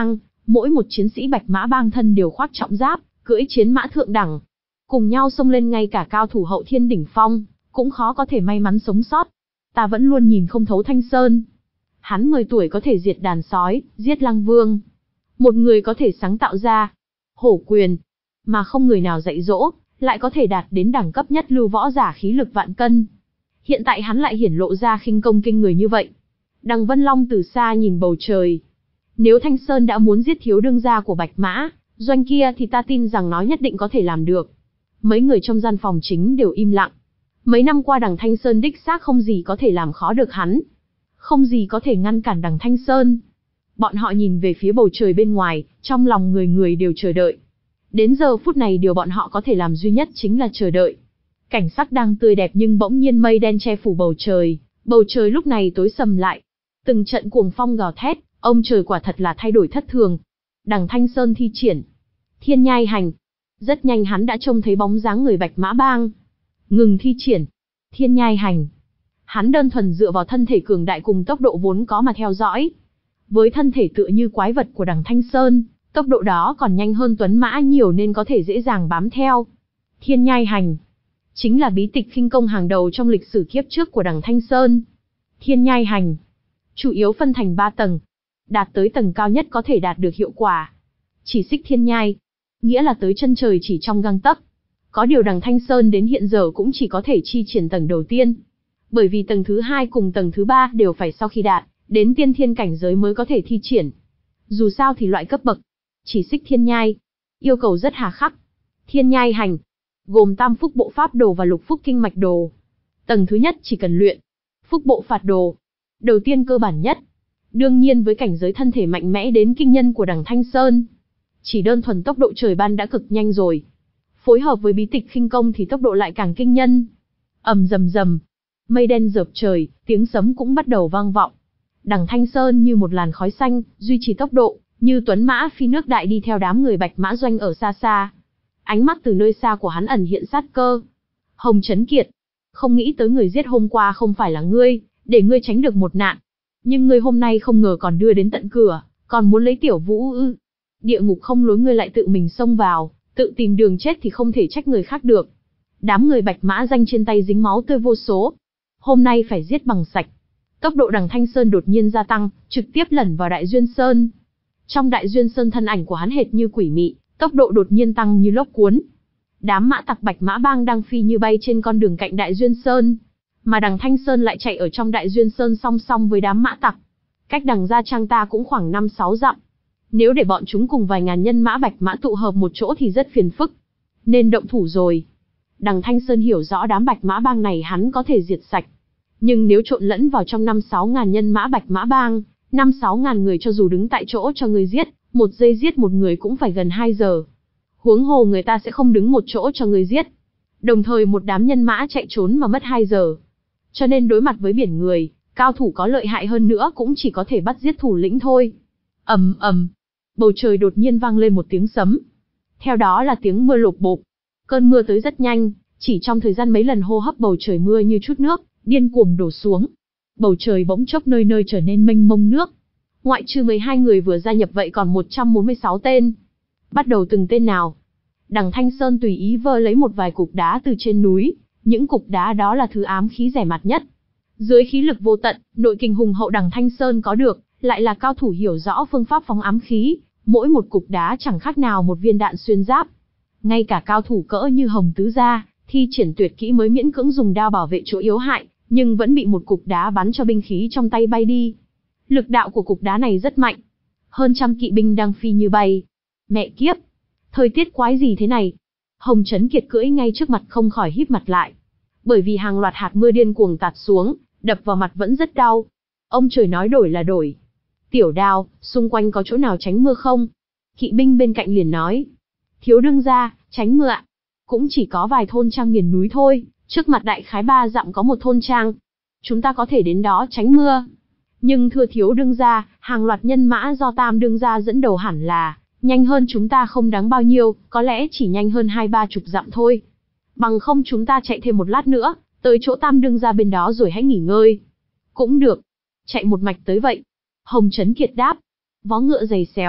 Mỗi một chiến sĩ Bạch Mã Bang thân đều khoác trọng giáp, cưỡi chiến mã thượng đẳng. Cùng nhau xông lên, ngay cả cao thủ hậu thiên đỉnh phong, cũng khó có thể may mắn sống sót. Ta vẫn luôn nhìn không thấu Thanh Sơn. Hắn mười tuổi có thể diệt đàn sói, giết Lăng Vương. Một người có thể sáng tạo ra hổ quyền, mà không người nào dạy dỗ, lại có thể đạt đến đẳng cấp nhất lưu võ giả khí lực vạn cân. Hiện tại hắn lại hiển lộ ra khinh công kinh người như vậy. Đằng Vân Long từ xa nhìn bầu trời. Nếu Thanh Sơn đã muốn giết thiếu đương gia của Bạch Mã Doanh kia thì ta tin rằng nó nhất định có thể làm được. Mấy người trong gian phòng chính đều im lặng. Mấy năm qua đằng Thanh Sơn đích xác không gì có thể làm khó được hắn. Không gì có thể ngăn cản đằng Thanh Sơn. Bọn họ nhìn về phía bầu trời bên ngoài, trong lòng người người đều chờ đợi. Đến giờ phút này điều bọn họ có thể làm duy nhất chính là chờ đợi. Cảnh sắc đang tươi đẹp nhưng bỗng nhiên mây đen che phủ bầu trời, bầu trời lúc này tối sầm lại. Từng trận cuồng phong gào thét, ông trời quả thật là thay đổi thất thường. Đằng Thanh Sơn thi triển Thiên Nhai Hành. Rất nhanh hắn đã trông thấy bóng dáng người Bạch Mã Bang. Ngừng thi triển Thiên Nhai Hành. Hắn đơn thuần dựa vào thân thể cường đại cùng tốc độ vốn có mà theo dõi. Với thân thể tựa như quái vật của đằng Thanh Sơn, tốc độ đó còn nhanh hơn Tuấn Mã nhiều nên có thể dễ dàng bám theo. Thiên Nhai Hành chính là bí tịch khinh công hàng đầu trong lịch sử kiếp trước của đằng Thanh Sơn. Thiên Nhai Hành chủ yếu phân thành ba tầng. Đạt tới tầng cao nhất có thể đạt được hiệu quả chỉ xích thiên nhai, nghĩa là tới chân trời chỉ trong gang tấc. Có điều đằng Thanh Sơn đến hiện giờ cũng chỉ có thể chi triển tầng đầu tiên. Bởi vì tầng thứ hai cùng tầng thứ ba đều phải sau khi đạt đến tiên thiên cảnh giới mới có thể thi triển. Dù sao thì loại cấp bậc chỉ xích thiên nhai yêu cầu rất hà khắc. Thiên Nhai Hành gồm tam phúc bộ pháp đồ và lục phúc kinh mạch đồ. Tầng thứ nhất chỉ cần luyện phúc bộ phạt đồ. Đầu tiên cơ bản nhất. Đương nhiên với cảnh giới thân thể mạnh mẽ đến kinh nhân của đằng Thanh Sơn, chỉ đơn thuần tốc độ trời ban đã cực nhanh rồi. Phối hợp với bí tịch khinh công thì tốc độ lại càng kinh nhân. Ầm rầm rầm, mây đen rợp trời, tiếng sấm cũng bắt đầu vang vọng. Đằng Thanh Sơn như một làn khói xanh, duy trì tốc độ, như tuấn mã phi nước đại đi theo đám người Bạch Mã Doanh ở xa xa. Ánh mắt từ nơi xa của hắn ẩn hiện sát cơ. Hồng Chấn Kiệt, không nghĩ tới người giết hôm qua không phải là ngươi, để ngươi tránh được một nạn. Nhưng ngươi hôm nay không ngờ còn đưa đến tận cửa, còn muốn lấy Tiểu Vũ ư? Địa ngục không lối ngươi lại tự mình xông vào, tự tìm đường chết thì không thể trách người khác được. Đám người Bạch Mã Danh trên tay dính máu tươi vô số. Hôm nay phải giết bằng sạch. Tốc độ đằng Thanh Sơn đột nhiên gia tăng, trực tiếp lẩn vào Đại Duyên Sơn. Trong Đại Duyên Sơn thân ảnh của hắn hệt như quỷ mị, tốc độ đột nhiên tăng như lốc cuốn. Đám mã tặc Bạch Mã Bang đang phi như bay trên con đường cạnh Đại Duyên Sơn, mà đằng Thanh Sơn lại chạy ở trong Đại Duyên Sơn song song với đám mã tặc. Cách đằng Gia Trang ta cũng khoảng năm sáu dặm. Nếu để bọn chúng cùng vài ngàn nhân mã Bạch Mã tụ hợp một chỗ thì rất phiền phức. Nên động thủ rồi. Đằng Thanh Sơn hiểu rõ đám Bạch Mã Bang này hắn có thể diệt sạch. Nhưng nếu trộn lẫn vào trong năm sáu ngàn nhân mã Bạch Mã Bang, năm sáu ngàn người cho dù đứng tại chỗ cho người giết, một giây giết một người cũng phải gần hai giờ. Huống hồ người ta sẽ không đứng một chỗ cho người giết. Đồng thời một đám nhân mã chạy trốn mà mất hai giờ. Cho nên đối mặt với biển người, cao thủ có lợi hại hơn nữa cũng chỉ có thể bắt giết thủ lĩnh thôi. Ầm ầm, bầu trời đột nhiên vang lên một tiếng sấm. Theo đó là tiếng mưa lộp bộp. Cơn mưa tới rất nhanh, chỉ trong thời gian mấy lần hô hấp bầu trời mưa như chút nước, điên cuồng đổ xuống. Bầu trời bỗng chốc nơi nơi trở nên mênh mông nước. Ngoại trừ mười hai người vừa gia nhập vậy còn một trăm bốn mươi sáu tên. Bắt đầu từng tên nào? Đằng Thanh Sơn tùy ý vơ lấy một vài cục đá từ trên núi. Những cục đá đó là thứ ám khí rẻ mạt nhất. Dưới khí lực vô tận, nội kình hùng hậu đằng Thanh Sơn có được, lại là cao thủ hiểu rõ phương pháp phóng ám khí. Mỗi một cục đá chẳng khác nào một viên đạn xuyên giáp. Ngay cả cao thủ cỡ như Hồng Tứ Gia, thi triển tuyệt kỹ mới miễn cưỡng dùng đao bảo vệ chỗ yếu hại, nhưng vẫn bị một cục đá bắn cho binh khí trong tay bay đi. Lực đạo của cục đá này rất mạnh. Hơn trăm kỵ binh đang phi như bay. Mẹ kiếp! Thời tiết quái gì thế này? Hồng Chấn Kiệt cưỡi ngay trước mặt không khỏi híp mặt lại. Bởi vì hàng loạt hạt mưa điên cuồng tạt xuống, đập vào mặt vẫn rất đau. Ông trời nói đổi là đổi. Tiểu Đao, xung quanh có chỗ nào tránh mưa không? Kỵ binh bên cạnh liền nói. Thiếu đương gia, tránh mưa ạ. Cũng chỉ có vài thôn trang miền núi thôi, trước mặt đại khái ba dặm có một thôn trang. Chúng ta có thể đến đó tránh mưa. Nhưng thưa thiếu đương gia, hàng loạt nhân mã do Tam đương gia dẫn đầu hẳn là nhanh hơn chúng ta không đáng bao nhiêu, có lẽ chỉ nhanh hơn hai ba chục dặm thôi. Bằng không chúng ta chạy thêm một lát nữa, tới chỗ Tam đương gia bên đó rồi hãy nghỉ ngơi. Cũng được. Chạy một mạch tới vậy. Hồng Chấn Kiệt đáp. Vó ngựa giày xéo,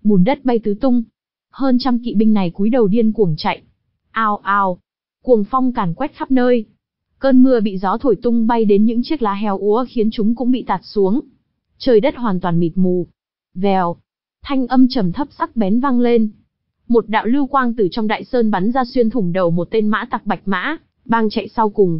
bùn đất bay tứ tung. Hơn trăm kỵ binh này cúi đầu điên cuồng chạy. Ao ao, cuồng phong càn quét khắp nơi. Cơn mưa bị gió thổi tung bay đến những chiếc lá héo úa khiến chúng cũng bị tạt xuống. Trời đất hoàn toàn mịt mù. Vèo, thanh âm trầm thấp sắc bén vang lên. Một đạo lưu quang từ trong đại sơn bắn ra xuyên thủng đầu một tên mã tặc bạch mã, bang chạy sau cùng.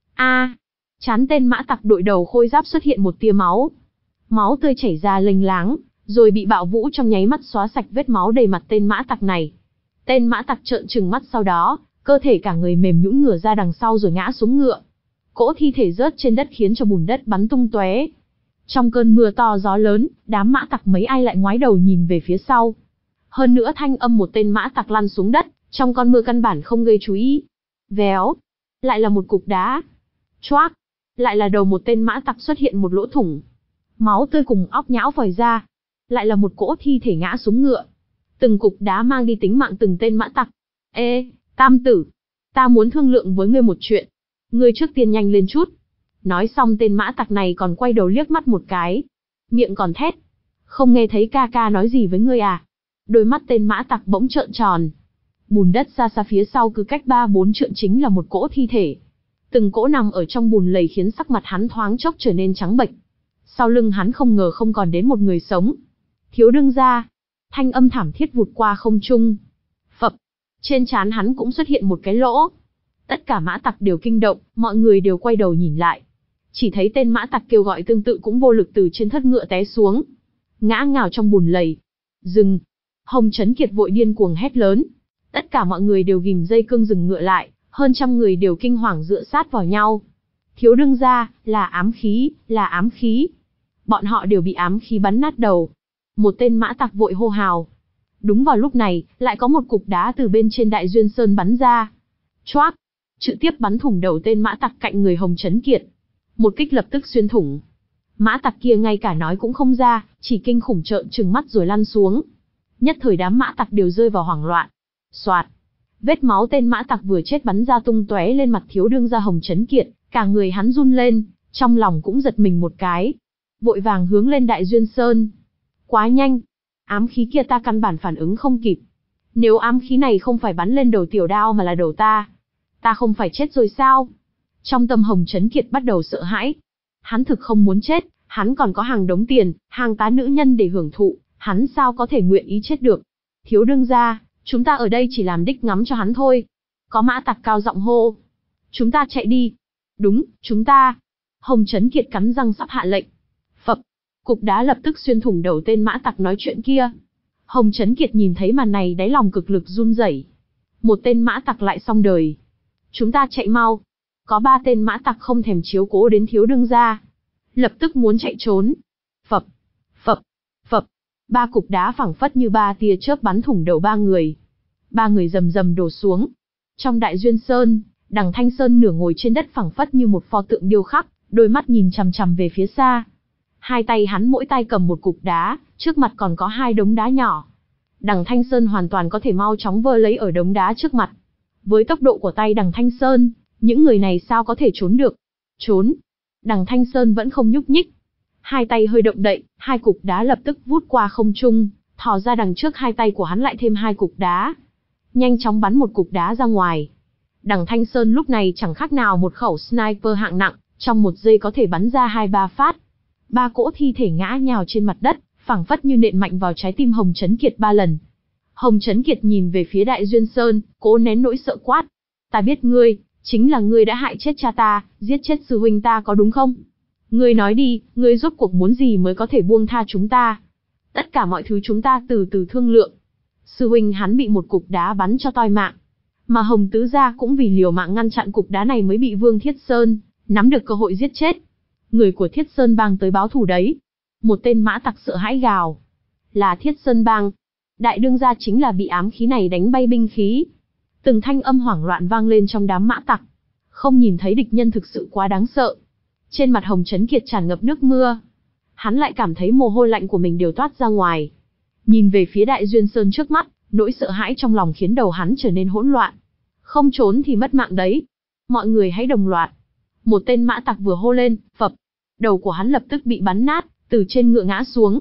A, trán tên mã tặc đội đầu khôi giáp xuất hiện một tia máu. Máu tươi chảy ra lênh láng, rồi bị bạo vũ trong nháy mắt xóa sạch vết máu đầy mặt tên mã tặc này. Tên mã tặc trợn trừng mắt, sau đó, cơ thể cả người mềm nhũn ngửa ra đằng sau rồi ngã xuống ngựa. Cỗ thi thể rớt trên đất khiến cho bùn đất bắn tung tóe. Trong cơn mưa to gió lớn, đám mã tặc mấy ai lại ngoái đầu nhìn về phía sau. Hơn nữa thanh âm một tên mã tặc lăn xuống đất, trong con mưa căn bản không gây chú ý. Véo, lại là một cục đá. Choác, lại là đầu một tên mã tặc xuất hiện một lỗ thủng. Máu tươi cùng óc nhão vòi ra. Lại là một cỗ thi thể ngã xuống ngựa. Từng cục đá mang đi tính mạng từng tên mã tặc. Ê, tam tử, ta muốn thương lượng với ngươi một chuyện. Ngươi trước tiên nhanh lên chút. Nói xong tên mã tặc này còn quay đầu liếc mắt một cái. Miệng còn thét. Không nghe thấy ca ca nói gì với ngươi à? Đôi mắt tên mã tặc bỗng trợn tròn. Bùn đất xa xa phía sau cứ cách ba bốn trượng chính là một cỗ thi thể. Từng cỗ nằm ở trong bùn lầy khiến sắc mặt hắn thoáng chốc trở nên trắng bệch. Sau lưng hắn không ngờ không còn đến một người sống. Thiếu đương gia. Thanh âm thảm thiết vụt qua không trung. Phập. Trên trán hắn cũng xuất hiện một cái lỗ. Tất cả mã tặc đều kinh động, mọi người đều quay đầu nhìn lại. Chỉ thấy tên mã tặc kêu gọi tương tự cũng vô lực từ trên thất ngựa té xuống. Ngã ngào trong bùn lầy. Dừng. Hồng Chấn Kiệt vội điên cuồng hét lớn. Tất cả mọi người đều ghim dây cương dừng ngựa lại, hơn trăm người đều kinh hoàng dựa sát vào nhau. Thiếu đương gia, là ám khí, là ám khí. Bọn họ đều bị ám khí bắn nát đầu. Một tên mã tặc vội hô hào. Đúng vào lúc này, lại có một cục đá từ bên trên Đại Duyên Sơn bắn ra. Choác, trực tiếp bắn thủng đầu tên mã tặc cạnh người Hồng Chấn Kiệt. Một kích lập tức xuyên thủng. Mã tặc kia ngay cả nói cũng không ra, chỉ kinh khủng trợn trừng mắt rồi lăn xuống. Nhất thời đám mã tặc đều rơi vào hoảng loạn. Soạt, vết máu tên mã tặc vừa chết bắn ra tung tóe lên mặt thiếu đương gia Hồng Chấn Kiệt, cả người hắn run lên, trong lòng cũng giật mình một cái. Vội vàng hướng lên Đại Duyên Sơn. Quá nhanh, ám khí kia ta căn bản phản ứng không kịp. Nếu ám khí này không phải bắn lên đầu tiểu đao mà là đầu ta, ta không phải chết rồi sao? Trong tâm Hồng Chấn Kiệt bắt đầu sợ hãi. Hắn thực không muốn chết, hắn còn có hàng đống tiền, hàng tá nữ nhân để hưởng thụ, hắn sao có thể nguyện ý chết được? Thiếu đương gia, chúng ta ở đây chỉ làm đích ngắm cho hắn thôi. Có mã tặc cao giọng hô. Chúng ta chạy đi. Đúng, chúng ta. Hồng Chấn Kiệt cắn răng sắp hạ lệnh. Phập, cục đá lập tức xuyên thủng đầu tên mã tặc nói chuyện kia. Hồng Chấn Kiệt nhìn thấy màn này đáy lòng cực lực run rẩy. Một tên mã tặc lại xong đời. Chúng ta chạy mau. Có ba tên mã tặc không thèm chiếu cố đến thiếu đương gia. Lập tức muốn chạy trốn. Phập, phập, phập. Ba cục đá phẳng phất như ba tia chớp bắn thủng đầu ba người. Ba người rầm rầm đổ xuống. Trong Đại Duyên Sơn, Đằng Thanh Sơn nửa ngồi trên đất phẳng phất như một pho tượng điêu khắc, đôi mắt nhìn chằm chằm về phía xa. Hai tay hắn mỗi tay cầm một cục đá, trước mặt còn có hai đống đá nhỏ. Đằng Thanh Sơn hoàn toàn có thể mau chóng vơ lấy ở đống đá trước mặt. Với tốc độ của tay Đằng Thanh Sơn, những người này sao có thể trốn được? Trốn. Đằng Thanh Sơn vẫn không nhúc nhích. Hai tay hơi động đậy, hai cục đá lập tức vút qua không trung, thò ra đằng trước hai tay của hắn lại thêm hai cục đá. Nhanh chóng bắn một cục đá ra ngoài. Đằng Thanh Sơn lúc này chẳng khác nào một khẩu sniper hạng nặng, trong một giây có thể bắn ra hai ba phát. Ba cỗ thi thể ngã nhào trên mặt đất, phảng phất như nện mạnh vào trái tim Hồng Chấn Kiệt ba lần. Hồng Chấn Kiệt nhìn về phía Đại Duyên Sơn, cố nén nỗi sợ quát. Ta biết ngươi, chính là ngươi đã hại chết cha ta, giết chết sư huynh ta có đúng không? Ngươi nói đi, ngươi rốt cuộc muốn gì mới có thể buông tha chúng ta? Tất cả mọi thứ chúng ta từ từ thương lượng. Sư huynh hắn bị một cục đá bắn cho toi mạng. Mà Hồng Tứ Gia cũng vì liều mạng ngăn chặn cục đá này mới bị Vương Thiết Sơn nắm được cơ hội giết chết. Người của Thiết Sơn Bang tới báo thù đấy. Một tên mã tặc sợ hãi gào. Là Thiết Sơn Bang. Đại đương gia chính là bị ám khí này đánh bay binh khí. Từng thanh âm hoảng loạn vang lên trong đám mã tặc. Không nhìn thấy địch nhân thực sự quá đáng sợ. Trên mặt Hồng Chấn Kiệt tràn ngập nước mưa. Hắn lại cảm thấy mồ hôi lạnh của mình đều toát ra ngoài. Nhìn về phía Đại Duyên Sơn trước mắt, nỗi sợ hãi trong lòng khiến đầu hắn trở nên hỗn loạn. Không trốn thì mất mạng đấy. Mọi người hãy đồng loạt. Một tên mã tặc vừa hô lên, phập. Đầu của hắn lập tức bị bắn nát, từ trên ngựa ngã xuống.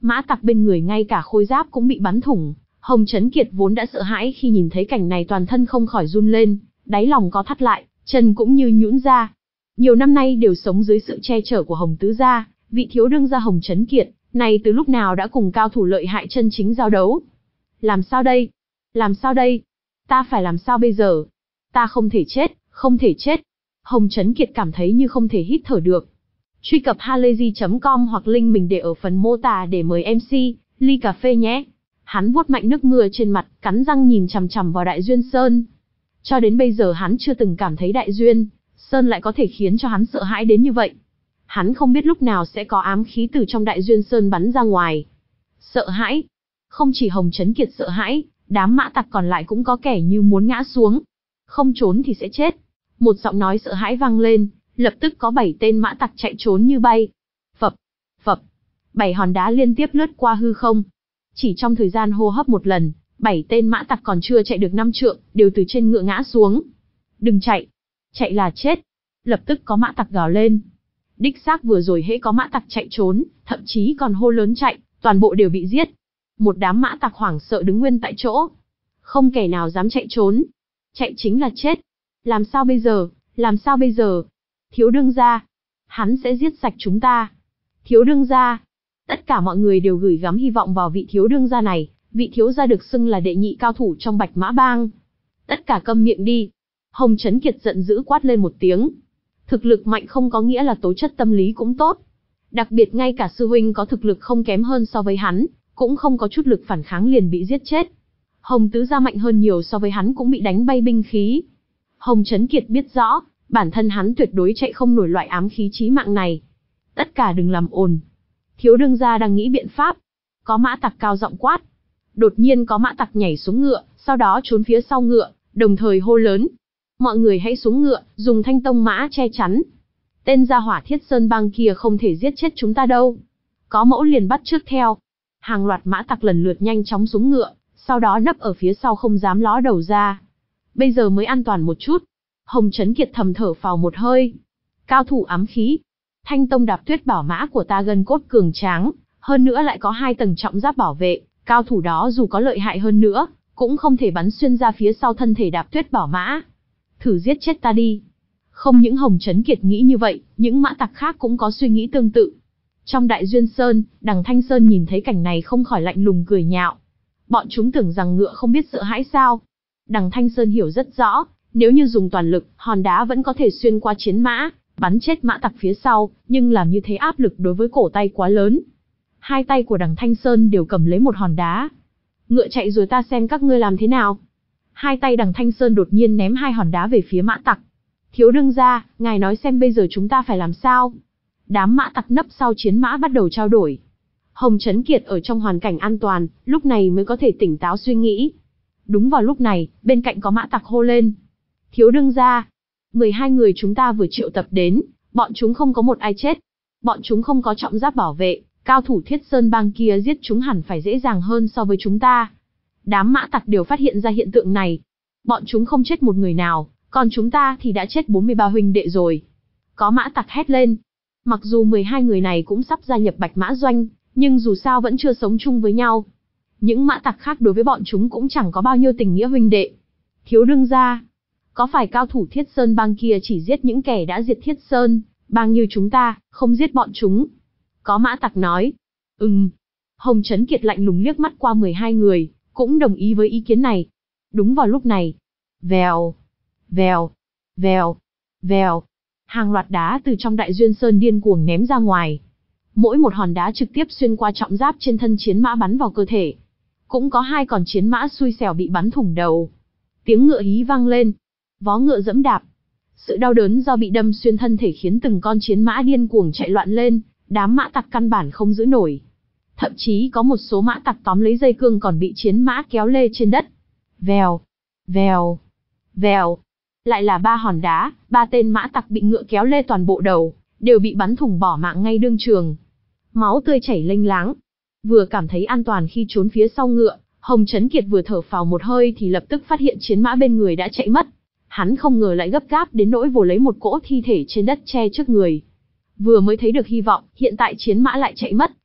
Mã tặc bên người ngay cả khôi giáp cũng bị bắn thủng. Hồng Chấn Kiệt vốn đã sợ hãi khi nhìn thấy cảnh này, toàn thân không khỏi run lên, đáy lòng có thắt lại, chân cũng như nhũn ra. Nhiều năm nay đều sống dưới sự che chở của Hồng tứ gia, vị thiếu đương gia Hồng Chấn Kiệt này từ lúc nào đã cùng cao thủ lợi hại chân chính giao đấu. Làm sao đây? Làm sao đây? Ta phải làm sao bây giờ? Ta không thể chết, không thể chết. Hồng Chấn Kiệt cảm thấy như không thể hít thở được. Truy cập halayzi chấm com hoặc link mình để ở phần mô tả để mời em xê, ly cà phê nhé. Hắn vuốt mạnh nước mưa trên mặt, cắn răng nhìn chằm chằm vào Đại Duyên Sơn. Cho đến bây giờ hắn chưa từng cảm thấy Đại Duyên Sơn lại có thể khiến cho hắn sợ hãi đến như vậy. Hắn không biết lúc nào sẽ có ám khí từ trong Đại Duyên Sơn bắn ra ngoài. Sợ hãi. Không chỉ Hồng Chấn Kiệt sợ hãi, đám mã tặc còn lại cũng có kẻ như muốn ngã xuống. Không trốn thì sẽ chết. Một giọng nói sợ hãi vang lên, lập tức có bảy tên mã tặc chạy trốn như bay. Phập, phập, bảy hòn đá liên tiếp lướt qua hư không. Chỉ trong thời gian hô hấp một lần, bảy tên mã tặc còn chưa chạy được năm trượng, đều từ trên ngựa ngã xuống. Đừng chạy, chạy là chết. Lập tức có mã tặc gào lên. Đích xác vừa rồi hễ có mã tặc chạy trốn, thậm chí còn hô lớn chạy, toàn bộ đều bị giết. Một đám mã tặc hoảng sợ đứng nguyên tại chỗ. Không kẻ nào dám chạy trốn. Chạy chính là chết. Làm sao bây giờ, làm sao bây giờ? Thiếu đương gia, hắn sẽ giết sạch chúng ta. Thiếu đương gia. Tất cả mọi người đều gửi gắm hy vọng vào vị thiếu đương gia này, vị thiếu gia được xưng là đệ nhị cao thủ trong Bạch Mã Bang. Tất cả câm miệng đi. Hồng Chấn Kiệt giận dữ quát lên một tiếng. Thực lực mạnh không có nghĩa là tố chất tâm lý cũng tốt. Đặc biệt ngay cả sư huynh có thực lực không kém hơn so với hắn, cũng không có chút lực phản kháng liền bị giết chết. Hồng tứ gia mạnh hơn nhiều so với hắn cũng bị đánh bay binh khí. Hồng Chấn Kiệt biết rõ, bản thân hắn tuyệt đối chạy không nổi loại ám khí chí mạng này. Tất cả đừng làm ồn. Thiếu đương gia đang nghĩ biện pháp. Có mã tặc cao giọng quát. Đột nhiên có mã tặc nhảy xuống ngựa, sau đó trốn phía sau ngựa, đồng thời hô lớn. Mọi người hãy xuống ngựa, dùng thanh tông mã che chắn. Tên gia hỏa Thiết Sơn Bang kia không thể giết chết chúng ta đâu. Có mẫu liền bắt trước theo. Hàng loạt mã tặc lần lượt nhanh chóng xuống ngựa, sau đó nấp ở phía sau không dám ló đầu ra. Bây giờ mới an toàn một chút. Hồng Chấn Kiệt thầm thở phào một hơi. Cao thủ ám khí. Thanh tông đạp tuyết bảo mã của ta gân cốt cường tráng, hơn nữa lại có hai tầng trọng giáp bảo vệ. Cao thủ đó dù có lợi hại hơn nữa, cũng không thể bắn xuyên ra phía sau thân thể đạp tuyết bảo mã. Thử giết chết ta đi. Không những Hồng Chấn Kiệt nghĩ như vậy, những mã tặc khác cũng có suy nghĩ tương tự. Trong Đại Duyên Sơn, Đằng Thanh Sơn nhìn thấy cảnh này không khỏi lạnh lùng cười nhạo. Bọn chúng tưởng rằng ngựa không biết sợ hãi sao. Đằng Thanh Sơn hiểu rất rõ, nếu như dùng toàn lực, hòn đá vẫn có thể xuyên qua chiến mã, bắn chết mã tặc phía sau, nhưng làm như thế áp lực đối với cổ tay quá lớn. Hai tay của Đằng Thanh Sơn đều cầm lấy một hòn đá. Ngựa chạy rồi ta xem các ngươi làm thế nào. Hai tay Đằng Thanh Sơn đột nhiên ném hai hòn đá về phía mã tặc. Thiếu đương gia, ngài nói xem bây giờ chúng ta phải làm sao? Đám mã tặc nấp sau chiến mã bắt đầu trao đổi. Hồng Chấn Kiệt ở trong hoàn cảnh an toàn, lúc này mới có thể tỉnh táo suy nghĩ. Đúng vào lúc này, bên cạnh có mã tặc hô lên. Thiếu đương gia, mười hai người chúng ta vừa triệu tập đến, bọn chúng không có một ai chết. Bọn chúng không có trọng giáp bảo vệ, cao thủ Thiết Sơn Bang kia giết chúng hẳn phải dễ dàng hơn so với chúng ta. Đám mã tặc đều phát hiện ra hiện tượng này. Bọn chúng không chết một người nào, còn chúng ta thì đã chết bốn mươi ba huynh đệ rồi. Có mã tặc hét lên. Mặc dù mười hai người này cũng sắp gia nhập Bạch Mã Doanh, nhưng dù sao vẫn chưa sống chung với nhau. Những mã tặc khác đối với bọn chúng cũng chẳng có bao nhiêu tình nghĩa huynh đệ. Thiếu đương gia, có phải cao thủ Thiết Sơn Bang kia chỉ giết những kẻ đã diệt Thiết Sơn Bang như chúng ta, không giết bọn chúng? Có mã tặc nói. Ừm. Hồng Chấn Kiệt lạnh lùng liếc mắt qua mười hai người, cũng đồng ý với ý kiến này. Đúng vào lúc này. Vèo, vèo, vèo, vèo. Hàng loạt đá từ trong Đại Duyên Sơn điên cuồng ném ra ngoài. Mỗi một hòn đá trực tiếp xuyên qua trọng giáp trên thân chiến mã bắn vào cơ thể. Cũng có hai con chiến mã xui xẻo bị bắn thủng đầu. Tiếng ngựa hí vang lên. Vó ngựa giẫm đạp. Sự đau đớn do bị đâm xuyên thân thể khiến từng con chiến mã điên cuồng chạy loạn lên, đám mã tặc căn bản không giữ nổi. Thậm chí có một số mã tặc tóm lấy dây cương còn bị chiến mã kéo lê trên đất. Vèo, vèo, vèo. Lại là ba hòn đá, ba tên mã tặc bị ngựa kéo lê toàn bộ đầu, đều bị bắn thủng bỏ mạng ngay đương trường. Máu tươi chảy lênh láng. Vừa cảm thấy an toàn khi trốn phía sau ngựa, Hồng Chấn Kiệt vừa thở phào một hơi thì lập tức phát hiện chiến mã bên người đã chạy mất. Hắn không ngờ lại gấp gáp đến nỗi vồ lấy một cỗ thi thể trên đất che trước người. Vừa mới thấy được hy vọng, hiện tại chiến mã lại chạy mất,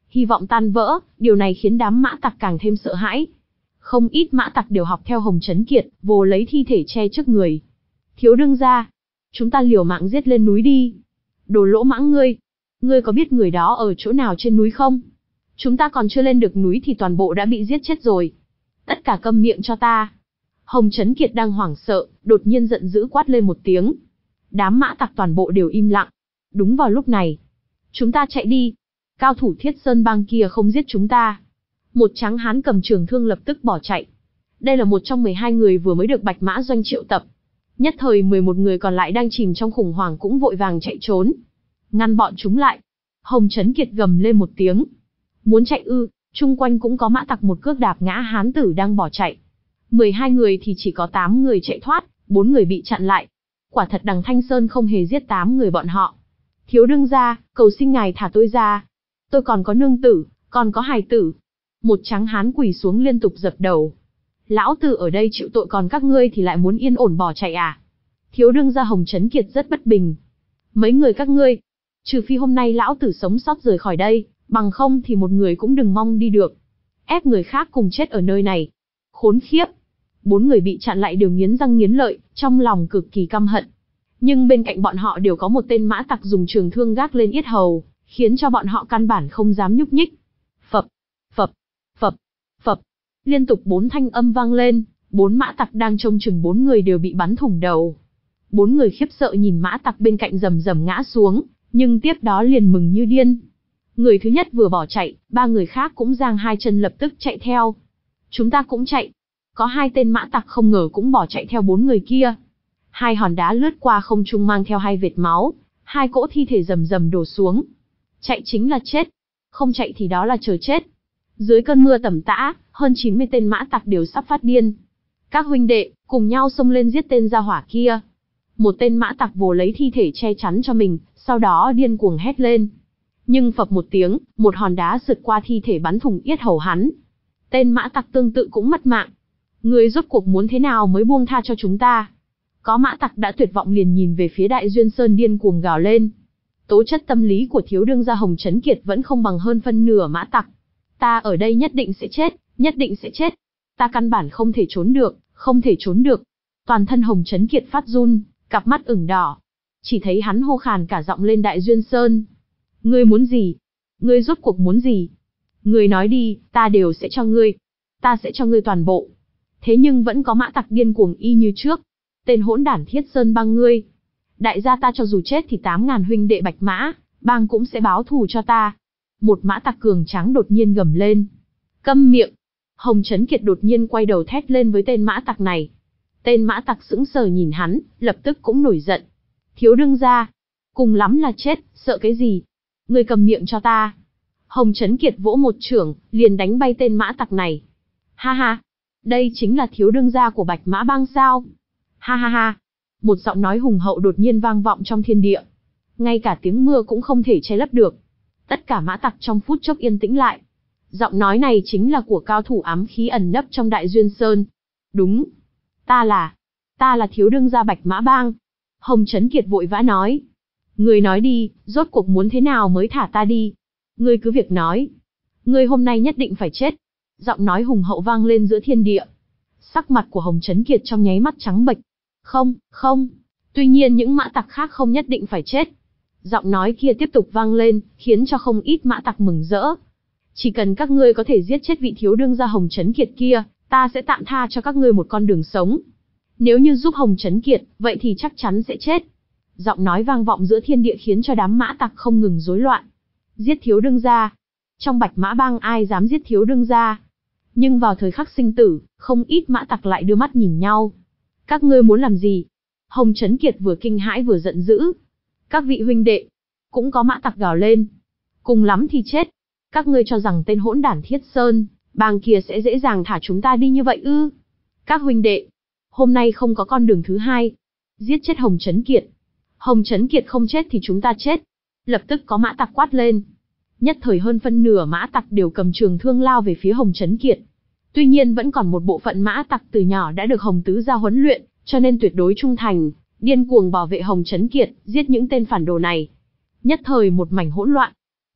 hy vọng tan vỡ, điều này khiến đám mã tặc càng thêm sợ hãi. Không ít mã tặc đều học theo Hồng Chấn Kiệt, vồ lấy thi thể che trước người. Thiếu đương gia, chúng ta liều mạng giết lên núi đi. Đồ lỗ mãng ngươi, ngươi có biết người đó ở chỗ nào trên núi không? Chúng ta còn chưa lên được núi thì toàn bộ đã bị giết chết rồi. Tất cả câm miệng cho ta. Hồng Chấn Kiệt đang hoảng sợ, đột nhiên giận dữ quát lên một tiếng. Đám mã tặc toàn bộ đều im lặng. Đúng vào lúc này, chúng ta chạy đi. Cao thủ Thiết Sơn bang kia không giết chúng ta. Một tráng hán cầm trường thương lập tức bỏ chạy. Đây là một trong mười hai người vừa mới được Bạch Mã Doanh triệu tập. Nhất thời mười một người còn lại đang chìm trong khủng hoảng cũng vội vàng chạy trốn. Ngăn bọn chúng lại. Hồng Chấn Kiệt gầm lên một tiếng. Muốn chạy ư? Chung quanh cũng có mã tặc một cước đạp ngã hán tử đang bỏ chạy. mười hai người thì chỉ có tám người chạy thoát, bốn người bị chặn lại. Quả thật đằng Thanh Sơn không hề giết tám người bọn họ. Thiếu đương gia, cầu xin ngài thả tôi ra. Tôi còn có nương tử, còn có hài tử. Một tráng hán quỳ xuống liên tục dập đầu. Lão tử ở đây chịu tội còn các ngươi thì lại muốn yên ổn bỏ chạy à? Thiếu đương gia Hồng Chấn Kiệt rất bất bình. Mấy người các ngươi, trừ phi hôm nay lão tử sống sót rời khỏi đây, bằng không thì một người cũng đừng mong đi được. Ép người khác cùng chết ở nơi này. Khốn khiếp. Bốn người bị chặn lại đều nghiến răng nghiến lợi, trong lòng cực kỳ căm hận. Nhưng bên cạnh bọn họ đều có một tên mã tặc dùng trường thương gác lên yết hầu, khiến cho bọn họ căn bản không dám nhúc nhích. Phập, phập, phập, phập. Liên tục bốn thanh âm vang lên, bốn mã tặc đang trông chừng bốn người đều bị bắn thủng đầu. Bốn người khiếp sợ nhìn mã tặc bên cạnh rầm rầm ngã xuống, nhưng tiếp đó liền mừng như điên. Người thứ nhất vừa bỏ chạy, ba người khác cũng giang hai chân lập tức chạy theo. Chúng ta cũng chạy. Có hai tên mã tặc không ngờ cũng bỏ chạy theo bốn người kia. Hai hòn đá lướt qua không trung mang theo hai vệt máu, hai cỗ thi thể rầm rầm đổ xuống. Chạy chính là chết, không chạy thì đó là chờ chết. Dưới cơn mưa tầm tã, hơn chín mươi tên mã tặc đều sắp phát điên. Các huynh đệ, cùng nhau xông lên giết tên gia hỏa kia. Một tên mã tặc vồ lấy thi thể che chắn cho mình, sau đó điên cuồng hét lên. Nhưng phập một tiếng, một hòn đá sượt qua thi thể bắn thủng yết hầu hắn. Tên mã tặc tương tự cũng mất mạng. Người rốt cuộc muốn thế nào mới buông tha cho chúng ta? Có mã tặc đã tuyệt vọng liền nhìn về phía Đại Duyên Sơn điên cuồng gào lên. Tố chất tâm lý của thiếu đương gia Hồng Chấn Kiệt vẫn không bằng hơn phân nửa mã tặc. Ta ở đây nhất định sẽ chết, nhất định sẽ chết. Ta căn bản không thể trốn được, không thể trốn được. Toàn thân Hồng Chấn Kiệt phát run, cặp mắt ửng đỏ. Chỉ thấy hắn hô khàn cả giọng lên Đại Duyên Sơn. Ngươi muốn gì? Ngươi rốt cuộc muốn gì? Ngươi nói đi, ta đều sẽ cho ngươi. Ta sẽ cho ngươi toàn bộ. Thế nhưng vẫn có mã tặc điên cuồng y như trước. Tên hỗn đản Thiết Sơn bang ngươi. Đại gia ta cho dù chết thì tám ngàn huynh đệ Bạch Mã bang cũng sẽ báo thù cho ta. Một mã tặc cường tráng đột nhiên gầm lên. Câm miệng. Hồng Chấn Kiệt đột nhiên quay đầu thét lên với tên mã tặc này. Tên mã tặc sững sờ nhìn hắn, lập tức cũng nổi giận. Thiếu đương gia, cùng lắm là chết, sợ cái gì? Ngươi cầm miệng cho ta. Hồng Chấn Kiệt vỗ một chưởng, liền đánh bay tên mã tặc này. Ha ha, đây chính là thiếu đương gia của Bạch Mã bang sao? Ha ha ha. Một giọng nói hùng hậu đột nhiên vang vọng trong thiên địa. Ngay cả tiếng mưa cũng không thể che lấp được. Tất cả mã tặc trong phút chốc yên tĩnh lại. Giọng nói này chính là của cao thủ ám khí ẩn nấp trong Đại Duyên Sơn. Đúng. Ta là, ta là thiếu đương gia Bạch Mã bang. Hồng Chấn Kiệt vội vã nói. Ngươi nói đi, rốt cuộc muốn thế nào mới thả ta đi? Ngươi cứ việc nói. Ngươi hôm nay nhất định phải chết. Giọng nói hùng hậu vang lên giữa thiên địa. Sắc mặt của Hồng Chấn Kiệt trong nháy mắt trắng bệch. Không, không. Tuy nhiên những mã tặc khác không nhất định phải chết. Giọng nói kia tiếp tục vang lên, khiến cho không ít mã tặc mừng rỡ. Chỉ cần các ngươi có thể giết chết vị thiếu đương gia Hồng Chấn Kiệt kia, ta sẽ tạm tha cho các ngươi một con đường sống. Nếu như giúp Hồng Chấn Kiệt, vậy thì chắc chắn sẽ chết. Giọng nói vang vọng giữa thiên địa khiến cho đám mã tặc không ngừng rối loạn. Giết thiếu đương gia. Trong Bạch Mã bang ai dám giết thiếu đương gia? Nhưng vào thời khắc sinh tử, không ít mã tặc lại đưa mắt nhìn nhau. Các ngươi muốn làm gì? Hồng Chấn Kiệt vừa kinh hãi vừa giận dữ. Các vị huynh đệ, cũng có mã tặc gào lên. Cùng lắm thì chết. Các ngươi cho rằng tên hỗn đản Thiết Sơn bang kia sẽ dễ dàng thả chúng ta đi như vậy ư? Các huynh đệ, hôm nay không có con đường thứ hai. Giết chết Hồng Chấn Kiệt. Hồng Chấn Kiệt không chết thì chúng ta chết. Lập tức có mã tặc quát lên. Nhất thời hơn phân nửa mã tặc đều cầm trường thương lao về phía Hồng Chấn Kiệt. Tuy nhiên vẫn còn một bộ phận mã tặc từ nhỏ đã được Hồng Tứ gia huấn luyện, cho nên tuyệt đối trung thành, điên cuồng bảo vệ Hồng Chấn Kiệt, giết những tên phản đồ này. Nhất thời một mảnh hỗn loạn.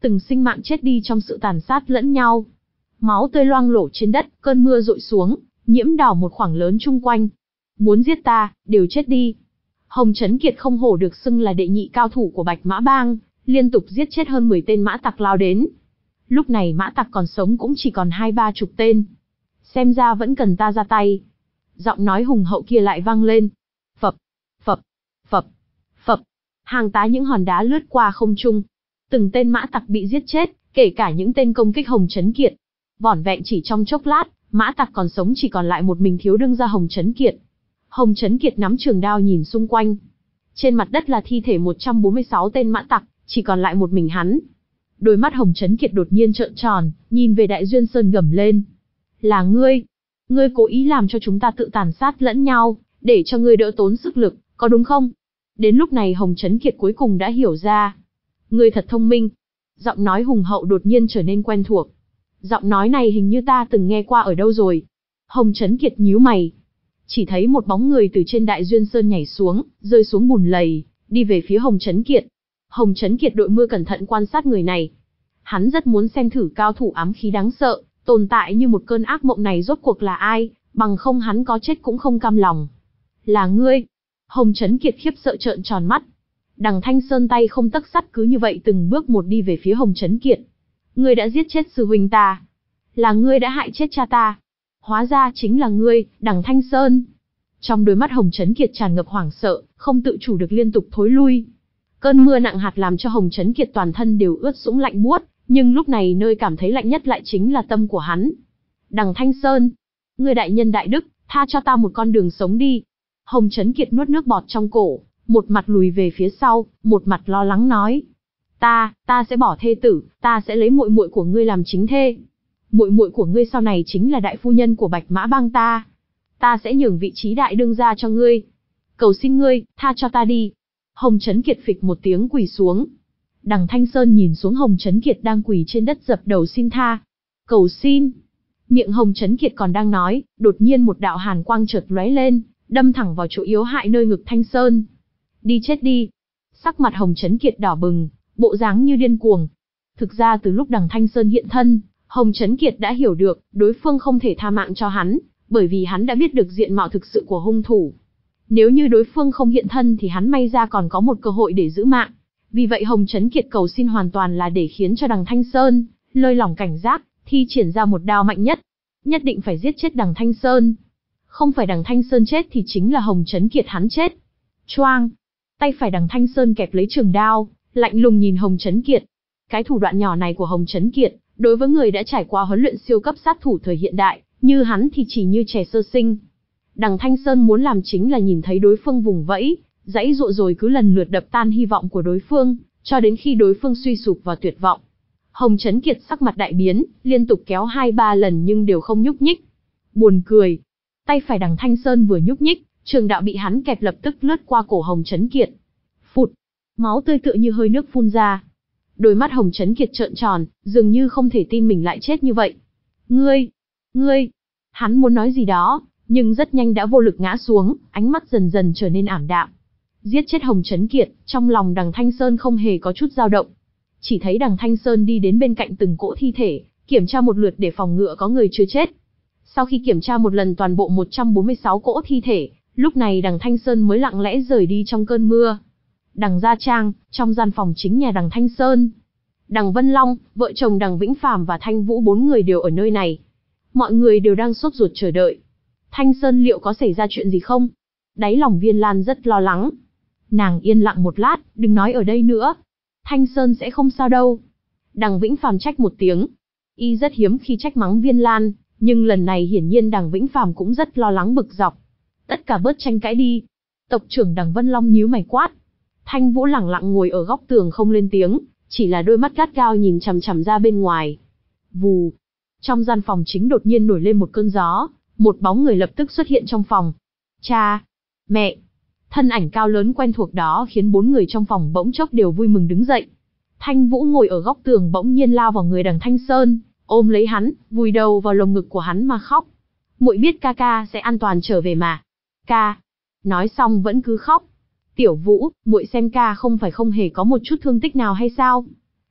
Từng sinh mạng chết đi trong sự tàn sát lẫn nhau. Máu tươi loang lổ trên đất, cơn mưa dội xuống, nhiễm đỏ một khoảng lớn chung quanh. Muốn giết ta, đều chết đi. Hồng Chấn Kiệt không hổ được xưng là đệ nhị cao thủ của Bạch Mã Bang, liên tục giết chết hơn mười tên mã tặc lao đến. Lúc này mã tặc còn sống cũng chỉ còn hai ba chục tên. Xem ra vẫn cần ta ra tay. Giọng nói hùng hậu kia lại vang lên. Phập, phập, phập, phập. Hàng tá những hòn đá lướt qua không trung. Từng tên mã tặc bị giết chết, kể cả những tên công kích Hồng Chấn Kiệt. Vỏn vẹn chỉ trong chốc lát, mã tặc còn sống chỉ còn lại một mình thiếu đương gia Hồng Chấn Kiệt. Hồng Chấn Kiệt nắm trường đao nhìn xung quanh. Trên mặt đất là thi thể một trăm bốn mươi sáu tên mã tặc, chỉ còn lại một mình hắn. Đôi mắt Hồng Chấn Kiệt đột nhiên trợn tròn, nhìn về Đại Duyên Sơn gầm lên. Là ngươi. Ngươi cố ý làm cho chúng ta tự tàn sát lẫn nhau, để cho ngươi đỡ tốn sức lực, có đúng không? Đến lúc này Hồng Chấn Kiệt cuối cùng đã hiểu ra. Ngươi thật thông minh. Giọng nói hùng hậu đột nhiên trở nên quen thuộc. Giọng nói này hình như ta từng nghe qua ở đâu rồi. Hồng Chấn Kiệt nhíu mày. Chỉ thấy một bóng người từ trên Đại Duyên Sơn nhảy xuống, rơi xuống bùn lầy, đi về phía Hồng Chấn Kiệt. Hồng Chấn Kiệt đội mưa cẩn thận quan sát người này. Hắn rất muốn xem thử cao thủ ám khí đáng sợ, tồn tại như một cơn ác mộng này rốt cuộc là ai, bằng không hắn có chết cũng không cam lòng. Là ngươi. Hồng Chấn Kiệt khiếp sợ trợn tròn mắt. Đằng Thanh Sơn tay không tấc sắt cứ như vậy từng bước một đi về phía Hồng Chấn Kiệt. Ngươi đã giết chết sư huynh ta. Là ngươi đã hại chết cha ta. Hóa ra chính là ngươi, Đằng Thanh Sơn. Trong đôi mắt Hồng Chấn Kiệt tràn ngập hoảng sợ, không tự chủ được liên tục thối lui. Cơn mưa nặng hạt làm cho Hồng Chấn Kiệt toàn thân đều ướt sũng lạnh buốt, nhưng lúc này nơi cảm thấy lạnh nhất lại chính là tâm của hắn. Đằng Thanh Sơn, ngươi đại nhân đại đức, tha cho ta một con đường sống đi. Hồng Chấn Kiệt nuốt nước bọt trong cổ, một mặt lùi về phía sau, một mặt lo lắng nói: Ta, ta sẽ bỏ thê tử, ta sẽ lấy muội muội của ngươi làm chính thê. Muội muội của ngươi sau này chính là đại phu nhân của Bạch Mã Bang ta. Ta sẽ nhường vị trí đại đương gia cho ngươi. Cầu xin ngươi, tha cho ta đi. Hồng Chấn Kiệt phịch một tiếng quỳ xuống. Đằng Thanh Sơn nhìn xuống Hồng Chấn Kiệt đang quỳ trên đất dập đầu xin tha. Cầu xin. Miệng Hồng Chấn Kiệt còn đang nói, đột nhiên một đạo hàn quang chợt lóe lên, đâm thẳng vào chỗ yếu hại nơi ngực Thanh Sơn. Đi chết đi. Sắc mặt Hồng Chấn Kiệt đỏ bừng, bộ dáng như điên cuồng. Thực ra từ lúc Đằng Thanh Sơn hiện thân, Hồng Chấn Kiệt đã hiểu được, đối phương không thể tha mạng cho hắn, bởi vì hắn đã biết được diện mạo thực sự của hung thủ. Nếu như đối phương không hiện thân thì hắn may ra còn có một cơ hội để giữ mạng. Vì vậy Hồng Chấn Kiệt cầu xin hoàn toàn là để khiến cho Đằng Thanh Sơn lơi lỏng cảnh giác, thi triển ra một đao mạnh nhất. Nhất định phải giết chết Đằng Thanh Sơn. Không phải Đằng Thanh Sơn chết thì chính là Hồng Chấn Kiệt hắn chết. Choang! Tay phải Đằng Thanh Sơn kẹp lấy trường đao, lạnh lùng nhìn Hồng Chấn Kiệt. Cái thủ đoạn nhỏ này của Hồng Chấn Kiệt, đối với người đã trải qua huấn luyện siêu cấp sát thủ thời hiện đại, như hắn thì chỉ như trẻ sơ sinh. Đằng Thanh Sơn muốn làm chính là nhìn thấy đối phương vùng vẫy, dãy dụa rồi cứ lần lượt đập tan hy vọng của đối phương, cho đến khi đối phương suy sụp và tuyệt vọng. Hồng Chấn Kiệt sắc mặt đại biến, liên tục kéo hai ba lần nhưng đều không nhúc nhích. Buồn cười. Tay phải Đằng Thanh Sơn vừa nhúc nhích, trường đạo bị hắn kẹp lập tức lướt qua cổ Hồng Chấn Kiệt. Phụt. Máu tươi tựa như hơi nước phun ra. Đôi mắt Hồng Chấn Kiệt trợn tròn, dường như không thể tin mình lại chết như vậy. Ngươi, ngươi, hắn muốn nói gì đó, nhưng rất nhanh đã vô lực ngã xuống, ánh mắt dần dần trở nên ảm đạm. Giết chết Hồng Chấn Kiệt, trong lòng Đằng Thanh Sơn không hề có chút dao động. Chỉ thấy Đằng Thanh Sơn đi đến bên cạnh từng cỗ thi thể, kiểm tra một lượt để phòng ngừa có người chưa chết. Sau khi kiểm tra một lần toàn bộ một trăm bốn mươi sáu cỗ thi thể, lúc này Đằng Thanh Sơn mới lặng lẽ rời đi trong cơn mưa. Đằng Gia Trang, trong gian phòng chính nhà Đằng Thanh Sơn. Đằng Vân Long, vợ chồng Đằng Vĩnh Phàm và Thanh Vũ bốn người đều ở nơi này. Mọi người đều đang sốt ruột chờ đợi. Thanh Sơn liệu có xảy ra chuyện gì không? Đáy lòng Viên Lan rất lo lắng. Nàng yên lặng một lát, đừng nói ở đây nữa. Thanh Sơn sẽ không sao đâu. Đằng Vĩnh Phàm trách một tiếng. Y rất hiếm khi trách mắng Viên Lan, nhưng lần này hiển nhiên Đằng Vĩnh Phàm cũng rất lo lắng bực dọc. Tất cả bớt tranh cãi đi. Tộc trưởng Đằng Vân Long nhíu mày quát. Thanh Vũ lẳng lặng ngồi ở góc tường không lên tiếng, chỉ là đôi mắt gắt gao nhìn chằm chằm ra bên ngoài. Vù. Trong gian phòng chính đột nhiên nổi lên một cơn gió, một bóng người lập tức xuất hiện trong phòng. Cha, mẹ. Thân ảnh cao lớn quen thuộc đó khiến bốn người trong phòng bỗng chốc đều vui mừng đứng dậy. Thanh Vũ ngồi ở góc tường bỗng nhiên lao vào người Đằng Thanh Sơn, ôm lấy hắn, vùi đầu vào lồng ngực của hắn mà khóc. Muội biết ca ca sẽ an toàn trở về mà. Ca. Nói xong vẫn cứ khóc. Tiểu Vũ, muội xem ca không phải không hề có một chút thương tích nào hay sao?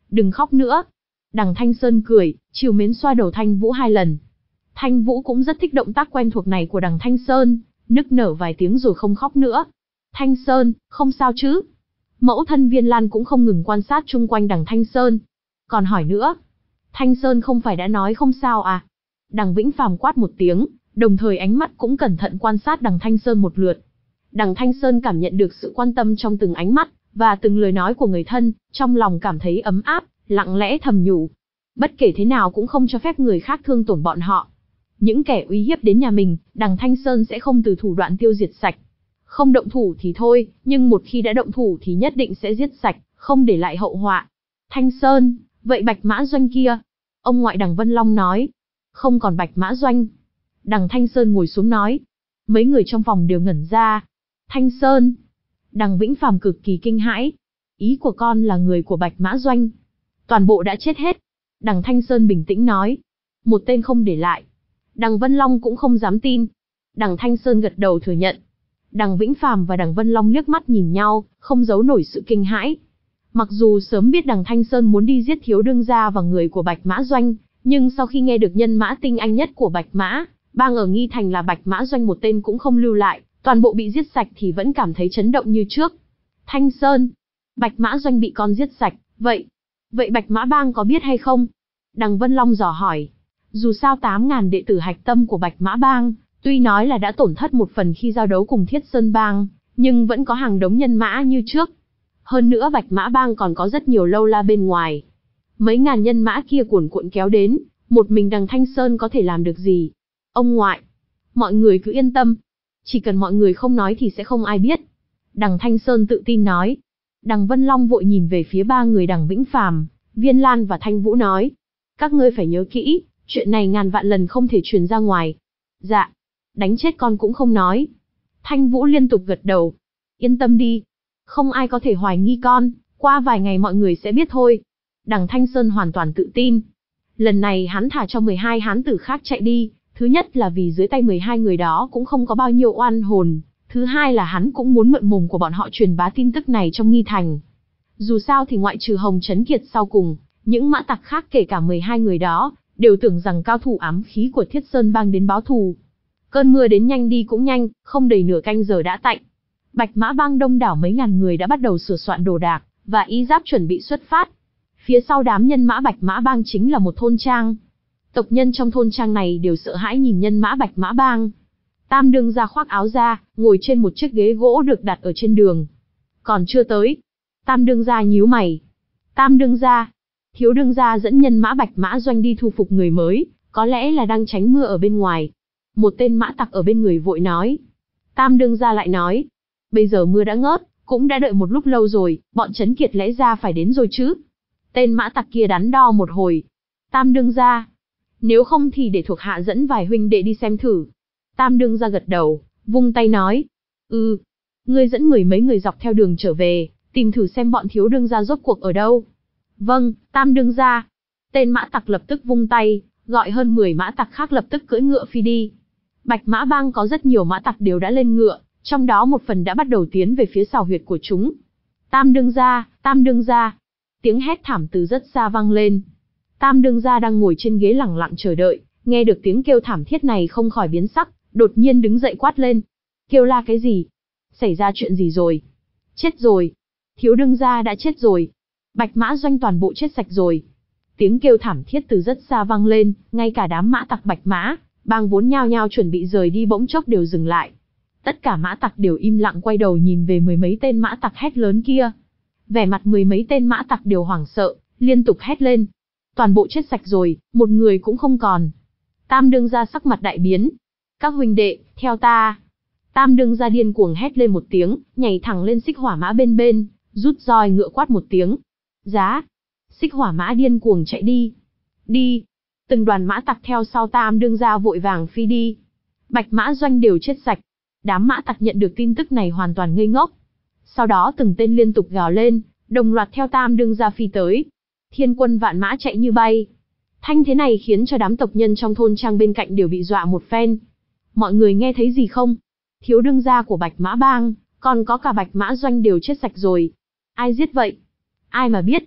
Đừng khóc nữa. Đằng Thanh Sơn cười, trìu mến xoa đầu Thanh Vũ hai lần. Thanh Vũ cũng rất thích động tác quen thuộc này của đằng Thanh Sơn, nức nở vài tiếng rồi không khóc nữa. Thanh Sơn, không sao chứ? Mẫu thân Viên Lan cũng không ngừng quan sát chung quanh đằng Thanh Sơn. Còn hỏi nữa. Thanh Sơn không phải đã nói không sao à? Đằng Vĩnh Phàm quát một tiếng, đồng thời ánh mắt cũng cẩn thận quan sát đằng Thanh Sơn một lượt. Đằng Thanh Sơn cảm nhận được sự quan tâm trong từng ánh mắt, và từng lời nói của người thân, trong lòng cảm thấy ấm áp, lặng lẽ thầm nhủ. Bất kể thế nào cũng không cho phép người khác thương tổn bọn họ. Những kẻ uy hiếp đến nhà mình, đằng Thanh Sơn sẽ không từ thủ đoạn tiêu diệt sạch. Không động thủ thì thôi, nhưng một khi đã động thủ thì nhất định sẽ giết sạch, không để lại hậu họa. Thanh Sơn, vậy Bạch Mã Doanh kia? Ông ngoại đằng Vân Long nói. Không còn Bạch Mã Doanh. Đằng Thanh Sơn ngồi xuống nói. Mấy người trong phòng đều ngẩn ra. Thanh Sơn. Đằng Vĩnh Phàm cực kỳ kinh hãi. Ý của con là người của Bạch Mã Doanh. Toàn bộ đã chết hết. Đằng Thanh Sơn bình tĩnh nói. Một tên không để lại. Đằng Vân Long cũng không dám tin. Đằng Thanh Sơn gật đầu thừa nhận. Đằng Vĩnh Phàm và đằng Vân Long liếc mắt nhìn nhau, không giấu nổi sự kinh hãi. Mặc dù sớm biết đằng Thanh Sơn muốn đi giết thiếu đương gia và người của Bạch Mã Doanh, nhưng sau khi nghe được nhân mã tinh anh nhất của Bạch Mã, bang ở Nghi Thành là Bạch Mã Doanh một tên cũng không lưu lại, toàn bộ bị giết sạch thì vẫn cảm thấy chấn động như trước. Thanh Sơn, Bạch Mã Doanh bị con giết sạch, vậy, vậy Bạch Mã bang có biết hay không? Đằng Vân Long dò hỏi. Dù sao tám ngàn đệ tử hạch tâm của Bạch Mã bang, tuy nói là đã tổn thất một phần khi giao đấu cùng Thiết Sơn bang, nhưng vẫn có hàng đống nhân mã như trước. Hơn nữa Bạch Mã bang còn có rất nhiều lâu la bên ngoài. Mấy ngàn nhân mã kia cuồn cuộn kéo đến, một mình đằng Thanh Sơn có thể làm được gì? Ông ngoại, mọi người cứ yên tâm. Chỉ cần mọi người không nói thì sẽ không ai biết. Đằng Thanh Sơn tự tin nói. Đằng Vân Long vội nhìn về phía ba người đằng Vĩnh Phàm, Viên Lan và Thanh Vũ nói. Các ngươi phải nhớ kỹ, chuyện này ngàn vạn lần không thể truyền ra ngoài. Dạ, đánh chết con cũng không nói. Thanh Vũ liên tục gật đầu. Yên tâm đi. Không ai có thể hoài nghi con, qua vài ngày mọi người sẽ biết thôi. Đằng Thanh Sơn hoàn toàn tự tin. Lần này hắn thả cho mười hai hán tử khác chạy đi, thứ nhất là vì dưới tay mười hai người đó cũng không có bao nhiêu oan hồn, thứ hai là hắn cũng muốn mượn mồm của bọn họ truyền bá tin tức này trong Nghi Thành. Dù sao thì ngoại trừ Hồng Trấn Kiệt sau cùng, những mã tặc khác kể cả mười hai người đó, đều tưởng rằng cao thủ ám khí của Thiết Sơn bang đến báo thù. Cơn mưa đến nhanh đi cũng nhanh, không đầy nửa canh giờ đã tạnh. Bạch Mã bang đông đảo mấy ngàn người đã bắt đầu sửa soạn đồ đạc, và y giáp chuẩn bị xuất phát. Phía sau đám nhân mã Bạch Mã bang chính là một thôn trang. Tộc nhân trong thôn trang này đều sợ hãi nhìn nhân mã Bạch Mã bang. Tam đương gia khoác áo ra, ngồi trên một chiếc ghế gỗ được đặt ở trên đường. Còn chưa tới. Tam đương gia nhíu mày. Tam đương gia. Thiếu đương gia dẫn nhân mã Bạch Mã Doanh đi thu phục người mới, có lẽ là đang tránh mưa ở bên ngoài. Một tên mã tặc ở bên người vội nói. Tam đương gia lại nói. Bây giờ mưa đã ngớt, cũng đã đợi một lúc lâu rồi, bọn Trấn Kiệt lẽ ra phải đến rồi chứ. Tên mã tặc kia đắn đo một hồi. Tam đương gia. Nếu không thì để thuộc hạ dẫn vài huynh đệ đi xem thử. Tam đương gia gật đầu, vung tay nói. Ừ, ngươi dẫn mười mấy người dọc theo đường trở về, tìm thử xem bọn thiếu đương gia rốt cuộc ở đâu. Vâng, Tam đương gia. Tên mã tặc lập tức vung tay, gọi hơn mười mã tặc khác lập tức cưỡi ngựa phi đi. Bạch Mã bang có rất nhiều mã tặc đều đã lên ngựa, trong đó một phần đã bắt đầu tiến về phía sào huyệt của chúng. Tam đương gia, Tam đương gia. Tiếng hét thảm từ rất xa vang lên. Tam đương gia đang ngồi trên ghế lẳng lặng chờ đợi, nghe được tiếng kêu thảm thiết này không khỏi biến sắc, đột nhiên đứng dậy quát lên. Kêu la cái gì? Xảy ra chuyện gì rồi? Chết rồi. Thiếu đương gia đã chết rồi. Bạch Mã Doanh toàn bộ chết sạch rồi. Tiếng kêu thảm thiết từ rất xa vang lên, ngay cả đám mã tặc Bạch Mã bang vốn nhao nhao chuẩn bị rời đi bỗng chốc đều dừng lại. Tất cả mã tặc đều im lặng quay đầu nhìn về mười mấy tên mã tặc hét lớn kia. Vẻ mặt mười mấy tên mã tặc đều hoảng sợ, liên tục hét lên. Toàn bộ chết sạch rồi, một người cũng không còn. Tam đương gia sắc mặt đại biến. Các huynh đệ, theo ta. Tam đương gia điên cuồng hét lên một tiếng, nhảy thẳng lên xích hỏa mã bên bên, rút roi ngựa quát một tiếng. Giá. Xích hỏa mã điên cuồng chạy đi. Đi. Từng đoàn mã tặc theo sau Tam đương gia vội vàng phi đi. Bạch Mã Doanh đều chết sạch. Đám mã tặc nhận được tin tức này hoàn toàn ngây ngốc. Sau đó từng tên liên tục gào lên, đồng loạt theo Tam đương gia phi tới. Thiên quân vạn mã chạy như bay. Thanh thế này khiến cho đám tộc nhân trong thôn trang bên cạnh đều bị dọa một phen. Mọi người nghe thấy gì không? Thiếu đương gia của Bạch Mã bang, còn có cả Bạch Mã Doanh đều chết sạch rồi. Ai giết vậy? Ai mà biết?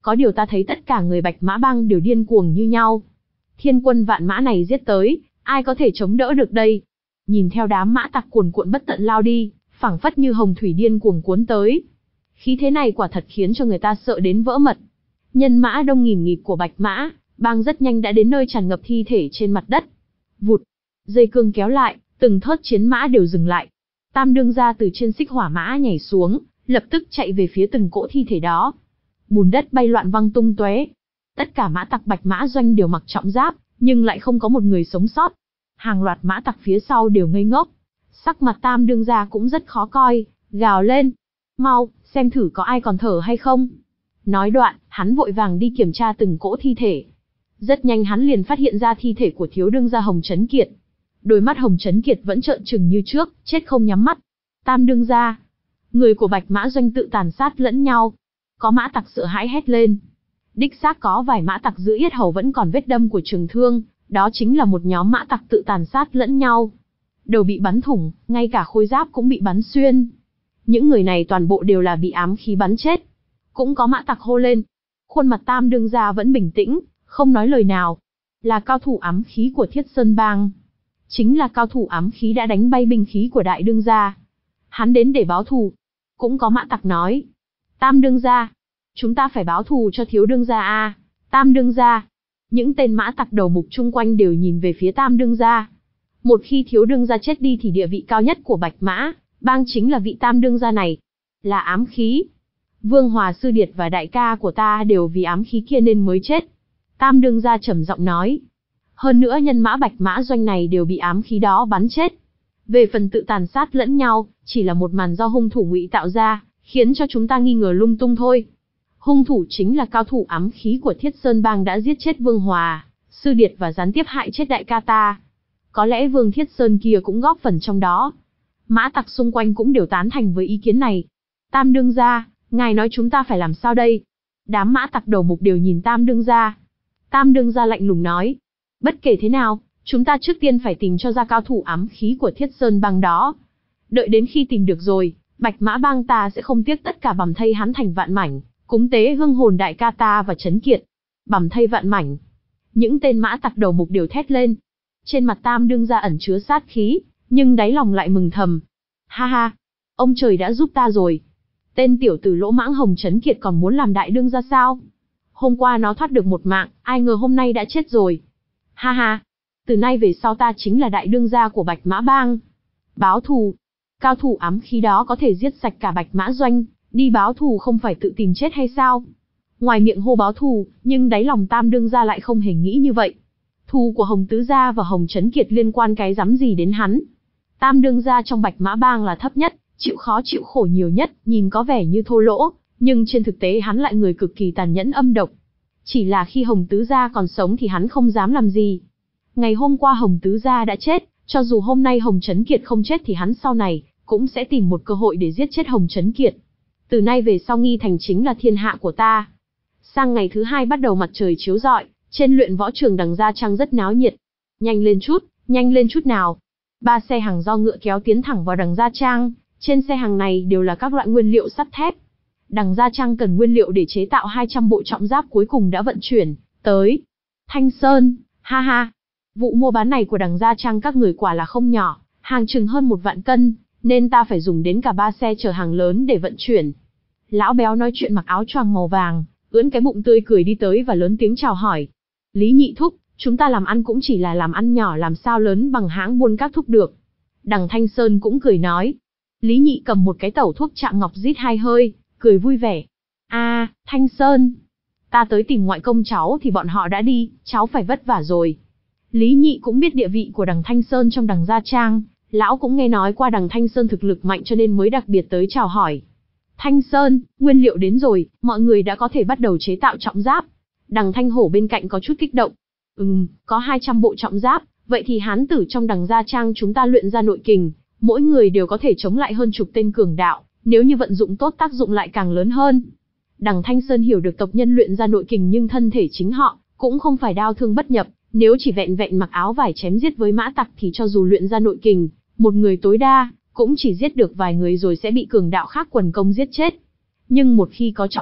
Có điều ta thấy tất cả người Bạch Mã Bang đều điên cuồng như nhau. Thiên quân vạn mã này giết tới, ai có thể chống đỡ được đây? Nhìn theo đám mã tặc cuồn cuộn bất tận lao đi, phảng phất như hồng thủy điên cuồng cuốn tới. Khí thế này quả thật khiến cho người ta sợ đến vỡ mật. Nhân mã đông nghìn nghịt của Bạch Mã Bang rất nhanh đã đến nơi tràn ngập thi thể trên mặt đất. Vụt, dây cương kéo lại, từng thớt chiến mã đều dừng lại. Tam đương gia từ trên xích hỏa mã nhảy xuống, lập tức chạy về phía từng cỗ thi thể đó. Bùn đất bay loạn văng tung tóe. Tất cả mã tặc Bạch Mã Doanh đều mặc trọng giáp, nhưng lại không có một người sống sót. Hàng loạt mã tặc phía sau đều ngây ngốc. Sắc mặt Tam đương gia cũng rất khó coi, gào lên: "Mau, xem thử có ai còn thở hay không." Nói đoạn, hắn vội vàng đi kiểm tra từng cỗ thi thể. Rất nhanh hắn liền phát hiện ra thi thể của thiếu đương gia Hồng Chấn Kiệt. Đôi mắt Hồng Chấn Kiệt vẫn trợn trừng như trước, chết không nhắm mắt. Tam đương gia, người của Bạch Mã Doanh tự tàn sát lẫn nhau. Có mã tặc sợ hãi hét lên. Đích xác có vài mã tặc giữa yết hầu vẫn còn vết đâm của trường thương, đó chính là một nhóm mã tặc tự tàn sát lẫn nhau. Đầu bị bắn thủng, ngay cả khôi giáp cũng bị bắn xuyên. Những người này toàn bộ đều là bị ám khí bắn chết. Cũng có mã tặc hô lên. Khuôn mặt Tam đương gia vẫn bình tĩnh, không nói lời nào. Là cao thủ ám khí của Thiết Sơn Bang. Chính là cao thủ ám khí đã đánh bay binh khí của đại đương gia. Hắn đến để báo thù. Cũng có mã tặc nói. Tam đương gia, chúng ta phải báo thù cho thiếu đương gia a. Tam đương gia. Những tên mã tặc đầu mục chung quanh đều nhìn về phía Tam đương gia. Một khi thiếu đương gia chết đi thì địa vị cao nhất của Bạch Mã Bang chính là vị Tam đương gia này. Là ám khí. Vương Hòa Sư Điệt và đại ca của ta đều vì ám khí kia nên mới chết. Tam đương gia trầm giọng nói. Hơn nữa nhân mã Bạch Mã Doanh này đều bị ám khí đó bắn chết. Về phần tự tàn sát lẫn nhau, chỉ là một màn do hung thủ ngụy tạo ra, khiến cho chúng ta nghi ngờ lung tung thôi. Hung thủ chính là cao thủ ám khí của Thiết Sơn Bang đã giết chết Vương Hòa Sư Điệt và gián tiếp hại chết đại ca ta. Có lẽ Vương Thiết Sơn kia cũng góp phần trong đó. Mã tặc xung quanh cũng đều tán thành với ý kiến này. Tam đương gia, ngài nói chúng ta phải làm sao đây? Đám mã tặc đầu mục đều nhìn Tam đương gia. Tam đương gia lạnh lùng nói. Bất kể thế nào, chúng ta trước tiên phải tìm cho ra cao thủ ám khí của Thiết Sơn Bang đó. Đợi đến khi tìm được rồi, Bạch Mã Bang ta sẽ không tiếc tất cả bằm thây hắn thành vạn mảnh, cúng tế hương hồn đại ca ta và Trấn Kiệt. Bằm thây vạn mảnh. Những tên mã tặc đầu mục đều thét lên. Trên mặt Tam đương gia ẩn chứa sát khí, nhưng đáy lòng lại mừng thầm. Ha ha, ông trời đã giúp ta rồi. Tên tiểu tử lỗ mãng Hồng Trấn Kiệt còn muốn làm đại đương gia sao? Hôm qua nó thoát được một mạng, ai ngờ hôm nay đã chết rồi. Ha ha, từ nay về sau ta chính là đại đương gia của Bạch Mã Bang. Báo thù. Cao thủ ám khí đó có thể giết sạch cả Bạch Mã Doanh, đi báo thù không phải tự tìm chết hay sao? Ngoài miệng hô báo thù, nhưng đáy lòng Tam đương gia lại không hề nghĩ như vậy. Thù của Hồng Tứ gia và Hồng Trấn Kiệt liên quan cái rắm gì đến hắn? Tam đương gia trong Bạch Mã Bang là thấp nhất, chịu khó chịu khổ nhiều nhất, nhìn có vẻ như thô lỗ, nhưng trên thực tế hắn lại người cực kỳ tàn nhẫn âm độc. Chỉ là khi Hồng Tứ gia còn sống thì hắn không dám làm gì. Ngày hôm qua Hồng Tứ gia đã chết, cho dù hôm nay Hồng Trấn Kiệt không chết thì hắn sau này cũng sẽ tìm một cơ hội để giết chết Hồng Trấn Kiệt. Từ nay về sau Nghi Thành chính là thiên hạ của ta. Sang ngày thứ hai bắt đầu mặt trời chiếu rọi, trên luyện võ trường Đằng Gia Trang rất náo nhiệt. Nhanh lên chút, nhanh lên chút nào. Ba xe hàng do ngựa kéo tiến thẳng vào Đằng Gia Trang, trên xe hàng này đều là các loại nguyên liệu sắt thép. Đằng Gia Trang cần nguyên liệu để chế tạo hai trăm bộ trọng giáp cuối cùng đã vận chuyển tới Thanh Sơn. Ha ha, vụ mua bán này của Đằng Gia Trang các người quả là không nhỏ, hàng chừng hơn một vạn cân, nên ta phải dùng đến cả ba xe chở hàng lớn để vận chuyển. Lão béo nói chuyện mặc áo choàng màu vàng, ưỡn cái bụng tươi cười đi tới và lớn tiếng chào hỏi. Lý Nhị thúc, chúng ta làm ăn cũng chỉ là làm ăn nhỏ, làm sao lớn bằng hãng buôn các thúc được. Đằng Thanh Sơn cũng cười nói. Lý Nhị cầm một cái tẩu thuốc chạm ngọc rít hai hơi, cười vui vẻ. A, à, Thanh Sơn, ta tới tìm ngoại công cháu thì bọn họ đã đi, cháu phải vất vả rồi. Lý Nhị cũng biết địa vị của Đằng Thanh Sơn trong Đằng Gia Trang, lão cũng nghe nói qua Đằng Thanh Sơn thực lực mạnh cho nên mới đặc biệt tới chào hỏi. Thanh Sơn, nguyên liệu đến rồi, mọi người đã có thể bắt đầu chế tạo trọng giáp. Đằng Thanh Hổ bên cạnh có chút kích động. Ừm, có hai trăm bộ trọng giáp, vậy thì hán tử trong Đằng Gia Trang chúng ta luyện ra nội kình, mỗi người đều có thể chống lại hơn chục tên cường đạo, nếu như vận dụng tốt tác dụng lại càng lớn hơn. Đằng Thanh Sơn hiểu được tộc nhân luyện ra nội kình nhưng thân thể chính họ cũng không phải đao thương bất nhập, nếu chỉ vẹn vẹn mặc áo vải chém giết với mã tặc thì cho dù luyện ra nội kình, một người tối đa cũng chỉ giết được vài người rồi sẽ bị cường đạo khác quần công giết chết. Nhưng một khi có trọng giáp,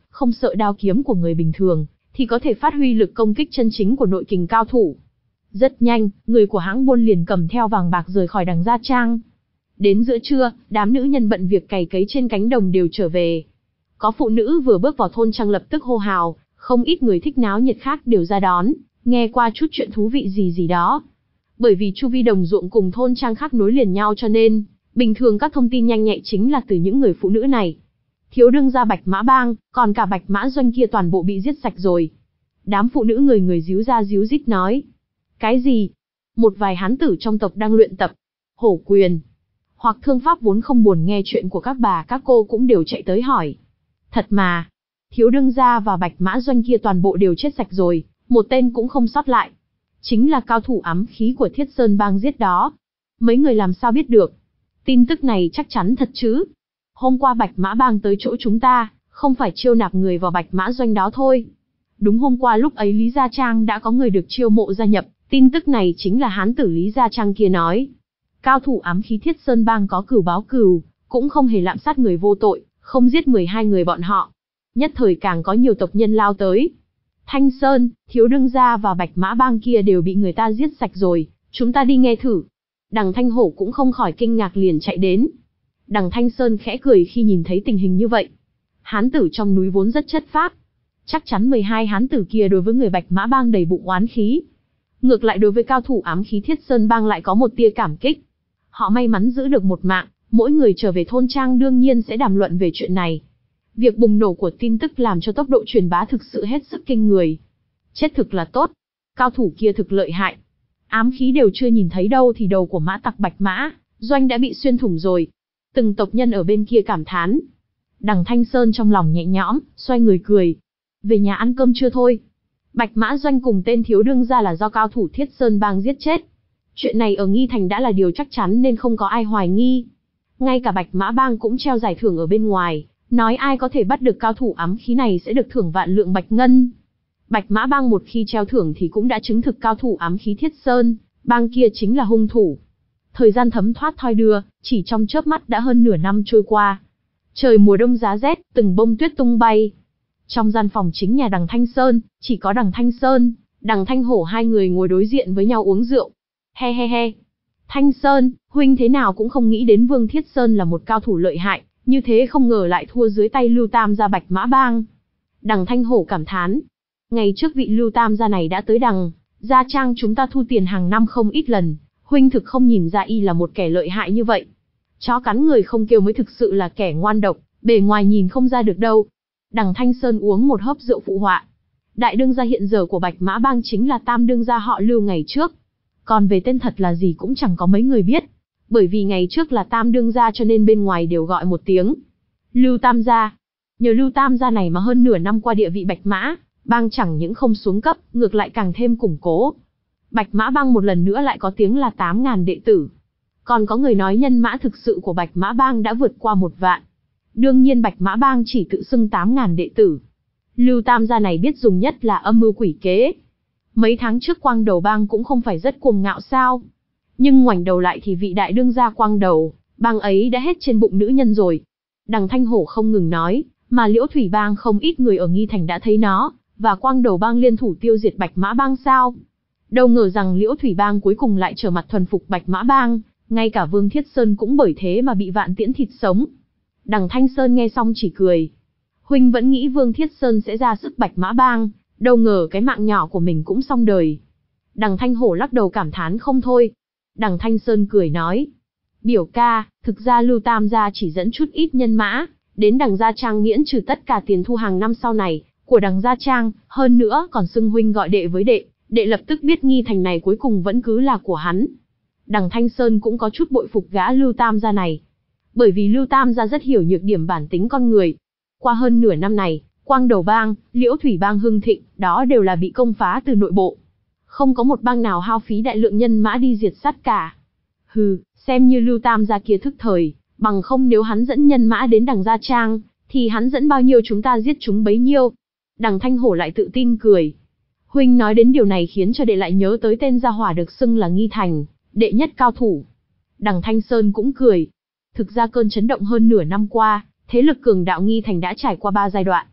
không sợ đao kiếm của người bình thường, thì có thể phát huy lực công kích chân chính của nội kình cao thủ. Rất nhanh, người của hãng buôn liền cầm theo vàng bạc rời khỏi Đằng Gia Trang. Đến giữa trưa, đám nữ nhân bận việc cày cấy trên cánh đồng đều trở về. Có phụ nữ vừa bước vào thôn trang lập tức hô hào, không ít người thích náo nhiệt khác đều ra đón, nghe qua chút chuyện thú vị gì gì đó. Bởi vì chu vi đồng ruộng cùng thôn trang khác nối liền nhau cho nên, bình thường các thông tin nhanh nhạy chính là từ những người phụ nữ này. Thiếu đương gia Bạch Mã Bang, còn cả Bạch Mã Doanh kia toàn bộ bị giết sạch rồi. Đám phụ nữ người người díu ra díu dít nói. Cái gì? Một vài hán tử trong tộc đang luyện tập hổ quyền hoặc thương pháp vốn không buồn nghe chuyện của các bà các cô cũng đều chạy tới hỏi. Thật mà, thiếu đương gia và Bạch Mã Doanh kia toàn bộ đều chết sạch rồi, một tên cũng không sót lại. Chính là cao thủ ám khí của Thiết Sơn Bang giết đó. Mấy người làm sao biết được? Tin tức này chắc chắn thật chứ? Hôm qua Bạch Mã Bang tới chỗ chúng ta, không phải chiêu nạp người vào Bạch Mã Doanh đó thôi. Đúng hôm qua lúc ấy Lý Gia Trang đã có người được chiêu mộ gia nhập, tin tức này chính là hán tử Lý Gia Trang kia nói. Cao thủ ám khí Thiết Sơn Bang có cửu báo cửu, cũng không hề lạm sát người vô tội, không giết mười hai người bọn họ. Nhất thời càng có nhiều tộc nhân lao tới. Thanh Sơn, Thiếu đương gia và Bạch Mã Bang kia đều bị người ta giết sạch rồi, chúng ta đi nghe thử. Đằng Thanh Hổ cũng không khỏi kinh ngạc liền chạy đến. Đằng Thanh Sơn khẽ cười khi nhìn thấy tình hình như vậy. Hán tử trong núi vốn rất chất phác. Chắc chắn mười hai hán tử kia đối với người Bạch Mã Bang đầy bụng oán khí. Ngược lại đối với cao thủ ám khí Thiết Sơn Bang lại có một tia cảm kích. Họ may mắn giữ được một mạng, mỗi người trở về thôn trang đương nhiên sẽ đàm luận về chuyện này. Việc bùng nổ của tin tức làm cho tốc độ truyền bá thực sự hết sức kinh người. Chết thực là tốt. Cao thủ kia thực lợi hại. Ám khí đều chưa nhìn thấy đâu thì đầu của mã tặc Bạch Mã Doanh đã bị xuyên thủng rồi. Từng tộc nhân ở bên kia cảm thán. Đằng Thanh Sơn trong lòng nhẹ nhõm, xoay người cười. Về nhà ăn cơm chưa thôi? Bạch Mã Doanh cùng tên thiếu đương gia là do cao thủ Thiết Sơn Bang giết chết. Chuyện này ở Nghi Thành đã là điều chắc chắn nên không có ai hoài nghi. Ngay cả Bạch Mã Bang cũng treo giải thưởng ở bên ngoài, nói ai có thể bắt được cao thủ ám khí này sẽ được thưởng vạn lượng bạch ngân. Bạch Mã Bang một khi treo thưởng thì cũng đã chứng thực cao thủ ám khí Thiết Sơn Bang kia chính là hung thủ. Thời gian thấm thoát thoi đưa, chỉ trong chớp mắt đã hơn nửa năm trôi qua. Trời mùa đông giá rét, từng bông tuyết tung bay. Trong gian phòng chính nhà Đằng Thanh Sơn, chỉ có Đằng Thanh Sơn, Đằng Thanh Hổ hai người ngồi đối diện với nhau uống rượu. He he he. Thanh Sơn, huynh thế nào cũng không nghĩ đến Vương Thiết Sơn là một cao thủ lợi hại, như thế không ngờ lại thua dưới tay Lưu Tam gia Bạch Mã Bang. Đằng Thanh Hổ cảm thán. Ngày trước vị Lưu Tam gia này đã tới Đằng Gia Trang chúng ta thu tiền hàng năm không ít lần, huynh thực không nhìn ra y là một kẻ lợi hại như vậy. Chó cắn người không kêu mới thực sự là kẻ ngoan độc, bề ngoài nhìn không ra được đâu. Đằng Thanh Sơn uống một hớp rượu phụ họa. Đại đương gia hiện giờ của Bạch Mã Bang chính là tam đương gia họ Lưu ngày trước. Còn về tên thật là gì cũng chẳng có mấy người biết. Bởi vì ngày trước là tam đương gia cho nên bên ngoài đều gọi một tiếng Lưu Tam gia. Nhờ Lưu Tam gia này mà hơn nửa năm qua địa vị Bạch Mã Bang chẳng những không xuống cấp, ngược lại càng thêm củng cố. Bạch Mã Bang một lần nữa lại có tiếng là tám ngàn đệ tử. Còn có người nói nhân mã thực sự của Bạch Mã Bang đã vượt qua một vạn. Đương nhiên Bạch Mã Bang chỉ tự xưng tám ngàn đệ tử. Lưu Tam gia này biết dùng nhất là âm mưu quỷ kế. Mấy tháng trước Quang Đầu Bang cũng không phải rất cuồng ngạo sao. Nhưng ngoảnh đầu lại thì vị đại đương gia Quang Đầu Bang ấy đã hết trên bụng nữ nhân rồi. Đằng Thanh Hổ không ngừng nói, mà Liễu Thủy Bang không ít người ở Nghi Thành đã thấy nó, và Quang Đầu Bang liên thủ tiêu diệt Bạch Mã Bang sao. Đâu ngờ rằng Liễu Thủy Bang cuối cùng lại trở mặt thuần phục Bạch Mã Bang, ngay cả Vương Thiết Sơn cũng bởi thế mà bị vạn tiễn thịt sống. Đằng Thanh Sơn nghe xong chỉ cười. Huynh vẫn nghĩ Vương Thiết Sơn sẽ ra sức Bạch Mã Bang, đâu ngờ cái mạng nhỏ của mình cũng xong đời. Đằng Thanh Hổ lắc đầu cảm thán không thôi. Đằng Thanh Sơn cười nói. Biểu ca, thực ra Lưu Tam gia chỉ dẫn chút ít nhân mã, đến Đằng Gia Trang miễn trừ tất cả tiền thu hàng năm sau này, của Đằng Gia Trang, hơn nữa còn xưng huynh gọi đệ với đệ, đệ lập tức biết Nghi Thành này cuối cùng vẫn cứ là của hắn. Đằng Thanh Sơn cũng có chút bội phục gã Lưu Tam gia này. Bởi vì Lưu Tam gia rất hiểu nhược điểm bản tính con người. Qua hơn nửa năm này, Quang Đầu Bang, Liễu Thủy Bang hưng thịnh, đó đều là bị công phá từ nội bộ. Không có một bang nào hao phí đại lượng nhân mã đi diệt sát cả. Hừ, xem như Lưu Tam gia kia thức thời, bằng không nếu hắn dẫn nhân mã đến Đằng Gia Trang, thì hắn dẫn bao nhiêu chúng ta giết chúng bấy nhiêu. Đằng Thanh Hổ lại tự tin cười. Huynh nói đến điều này khiến cho đệ lại nhớ tới tên gia hỏa được xưng là Nghi Thành, đệ nhất cao thủ. Đằng Thanh Sơn cũng cười. Thực ra cơn chấn động hơn nửa năm qua, thế lực cường đạo Nghi Thành đã trải qua ba giai đoạn.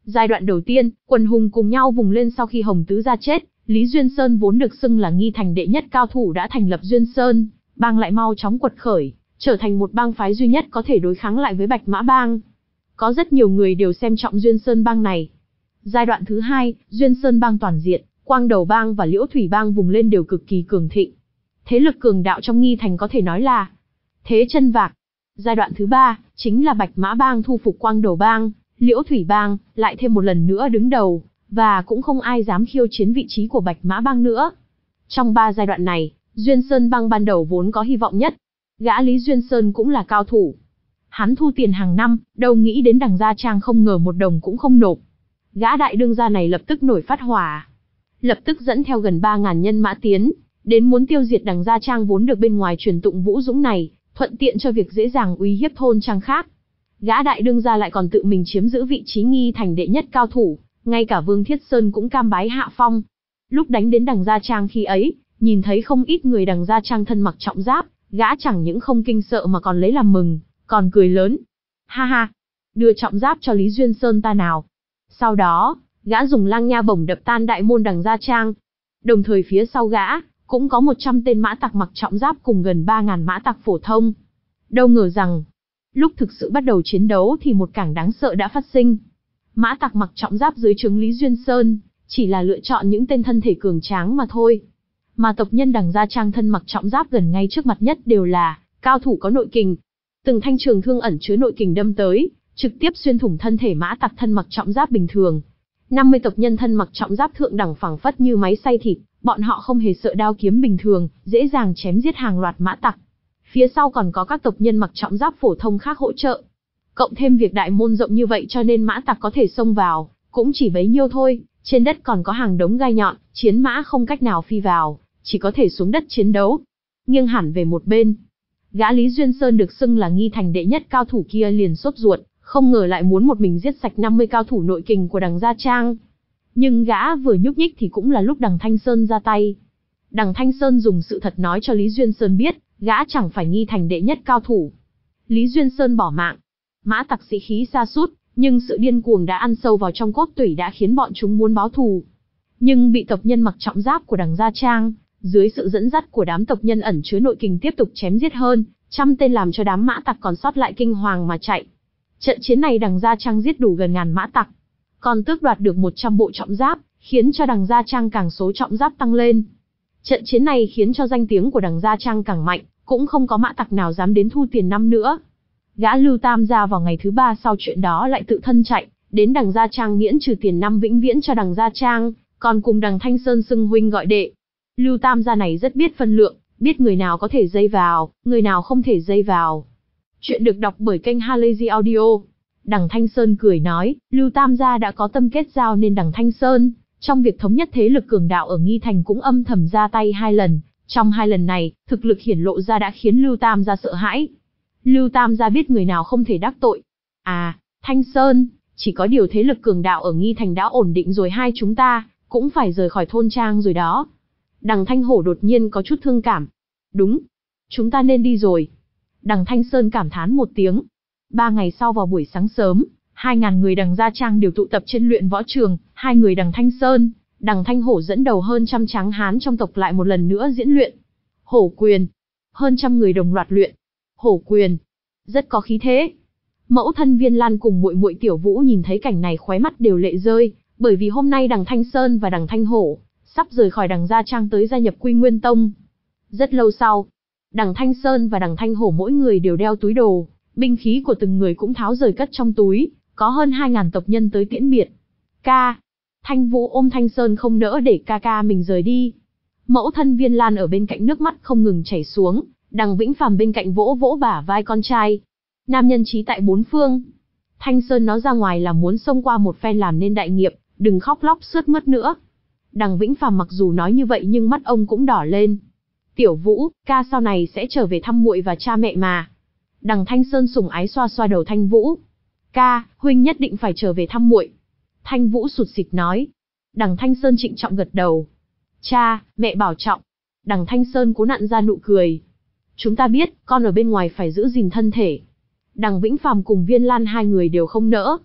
Giai đoạn đầu tiên, quần hùng cùng nhau vùng lên sau khi Hồng Tứ Gia chết, Lý Duyên Sơn vốn được xưng là nghi thành đệ nhất cao thủ đã thành lập Duyên Sơn bang lại mau chóng quật khởi, trở thành một bang phái duy nhất có thể đối kháng lại với Bạch Mã bang. Có rất nhiều người đều xem trọng Duyên Sơn bang này. Giai đoạn thứ hai, Duyên Sơn bang toàn diện, Quang Đầu bang và Liễu Thủy bang vùng lên đều cực kỳ cường thịnh. Thế lực cường đạo trong nghi thành có thể nói là thế chân vạc. Giai đoạn thứ ba, chính là Bạch Mã bang thu phục Quang Đầu bang, Liễu Thủy bang, lại thêm một lần nữa đứng đầu, và cũng không ai dám khiêu chiến vị trí của Bạch Mã bang nữa. Trong ba giai đoạn này, Duyên Sơn bang ban đầu vốn có hy vọng nhất. Gã Lý Duyên Sơn cũng là cao thủ. Hắn thu tiền hàng năm, đâu nghĩ đến Đằng Gia Trang không ngờ một đồng cũng không nộp. Gã đại đương gia này lập tức nổi phát hỏa. Lập tức dẫn theo gần ba ngàn nhân mã tiến, đến muốn tiêu diệt Đằng Gia Trang vốn được bên ngoài truyền tụng vũ dũng này, thuận tiện cho việc dễ dàng uy hiếp thôn trang khác. Gã đại đương gia lại còn tự mình chiếm giữ vị trí nghi thành đệ nhất cao thủ, ngay cả Vương Thiết Sơn cũng cam bái hạ phong. Lúc đánh đến Đằng Gia Trang khi ấy, nhìn thấy không ít người Đằng Gia Trang thân mặc trọng giáp, gã chẳng những không kinh sợ mà còn lấy làm mừng, còn cười lớn. Ha ha, đưa trọng giáp cho Lý Duyên Sơn ta nào. Sau đó, gã dùng lang nha bổng đập tan đại môn Đằng Gia Trang. Đồng thời phía sau gã, cũng có một trăm tên mã tặc mặc trọng giáp cùng gần ba ngàn mã tặc phổ thông. Đâu ngờ rằng, lúc thực sự bắt đầu chiến đấu thì một cảng đáng sợ đã phát sinh. Mã tặc mặc trọng giáp dưới trướng Lý Duyên Sơn, chỉ là lựa chọn những tên thân thể cường tráng mà thôi. Mà tộc nhân Đằng Gia Trang thân mặc trọng giáp gần ngay trước mặt nhất đều là cao thủ có nội kình. Từng thanh trường thương ẩn chứa nội kình đâm tới, trực tiếp xuyên thủng thân thể mã tặc thân mặc trọng giáp bình thường. năm mươi tộc nhân thân mặc trọng giáp thượng đẳng phẳng phất như máy xay thịt, bọn họ không hề sợ đao kiếm bình thường, dễ dàng chém giết hàng loạt mã tặc. Phía sau còn có các tộc nhân mặc trọng giáp phổ thông khác hỗ trợ. Cộng thêm việc đại môn rộng như vậy cho nên mã tặc có thể xông vào, cũng chỉ bấy nhiêu thôi, trên đất còn có hàng đống gai nhọn, chiến mã không cách nào phi vào, chỉ có thể xuống đất chiến đấu. Nghiêng hẳn về một bên, gã Lý Duyên Sơn được xưng là nghi thành đệ nhất cao thủ kia liền sốt ruột, không ngờ lại muốn một mình giết sạch năm mươi cao thủ nội kình của Đằng Gia Trang. Nhưng gã vừa nhúc nhích thì cũng là lúc Đằng Thanh Sơn ra tay. Đằng Thanh Sơn dùng sự thật nói cho Lý Duyên Sơn biết, gã chẳng phải nghi thành đệ nhất cao thủ. Lý Duyên Sơn bỏ mạng. Mã tặc sĩ khí sa sút, nhưng sự điên cuồng đã ăn sâu vào trong cốt tủy đã khiến bọn chúng muốn báo thù. Nhưng bị tộc nhân mặc trọng giáp của Đằng Gia Trang, dưới sự dẫn dắt của đám tộc nhân ẩn chứa nội kình tiếp tục chém giết hơn trăm tên làm cho đám mã tặc còn sót lại kinh hoàng mà chạy. Trận chiến này Đằng Gia Trang giết đủ gần ngàn mã tặc, còn tước đoạt được một trăm bộ trọng giáp, khiến cho Đằng Gia Trang càng số trọng giáp tăng lên. Trận chiến này khiến cho danh tiếng của Đằng Gia Trang càng mạnh, cũng không có mã tặc nào dám đến thu tiền năm nữa. Gã Lưu Tam gia vào ngày thứ ba sau chuyện đó lại tự thân chạy đến Đằng Gia Trang miễn trừ tiền năm vĩnh viễn cho Đằng Gia Trang, còn cùng Đằng Thanh Sơn xưng huynh gọi đệ. Lưu Tam gia này rất biết phân lượng, biết người nào có thể dây vào, người nào không thể dây vào. Chuyện được đọc bởi kênh Halazy Audio. Đằng Thanh Sơn cười nói, Lưu Tam gia đã có tâm kết giao nên Đằng Thanh Sơn, trong việc thống nhất thế lực cường đạo ở Nghi Thành cũng âm thầm ra tay hai lần. Trong hai lần này, thực lực hiển lộ ra đã khiến Lưu Tam gia sợ hãi. Lưu Tam gia biết người nào không thể đắc tội. À, Thanh Sơn, chỉ có điều thế lực cường đạo ở Nghi Thành đã ổn định rồi, hai chúng ta cũng phải rời khỏi thôn trang rồi đó. Đằng Thanh Hổ đột nhiên có chút thương cảm. Đúng, chúng ta nên đi rồi. Đằng Thanh Sơn cảm thán một tiếng. Ba ngày sau vào buổi sáng sớm, hai ngàn người Đằng Gia Trang đều tụ tập trên luyện võ trường, hai người Đằng Thanh Sơn, Đằng Thanh Hổ dẫn đầu hơn trăm tráng hán trong tộc lại một lần nữa diễn luyện. Hổ quyền. Hơn trăm người đồng loạt luyện. Hổ quyền. Rất có khí thế. Mẫu thân Viên Lan cùng muội muội Tiểu Vũ nhìn thấy cảnh này khóe mắt đều lệ rơi, bởi vì hôm nay Đằng Thanh Sơn và Đằng Thanh Hổ sắp rời khỏi Đằng Gia Trang tới gia nhập Quy Nguyên Tông. Rất lâu sau, Đằng Thanh Sơn và Đằng Thanh Hổ mỗi người đều đeo túi đồ, binh khí của từng người cũng tháo rời cất trong túi, có hơn hai ngàn tộc nhân tới tiễn biệt. Ca. Thanh Vũ ôm Thanh Sơn không nỡ để ca ca mình rời đi. Mẫu thân Viên Lan ở bên cạnh nước mắt không ngừng chảy xuống, Đằng Vĩnh Phàm bên cạnh vỗ vỗ bả vai con trai. Nam nhân trí tại bốn phương. Thanh Sơn nó ra ngoài là muốn xông qua một phen làm nên đại nghiệp, đừng khóc lóc sướt mướt nữa. Đằng Vĩnh Phàm mặc dù nói như vậy nhưng mắt ông cũng đỏ lên. Tiểu Vũ, ca sau này sẽ trở về thăm muội và cha mẹ mà. Đằng Thanh Sơn sủng ái xoa xoa đầu Thanh Vũ. Ca, huynh nhất định phải trở về thăm muội. Thanh Vũ sụt sịt nói. Đằng Thanh Sơn trịnh trọng gật đầu. Cha, mẹ bảo trọng. Đằng Thanh Sơn cố nặn ra nụ cười. Chúng ta biết, con ở bên ngoài phải giữ gìn thân thể. Đằng Vĩnh Phàm cùng Viên Lan hai người đều không nỡ.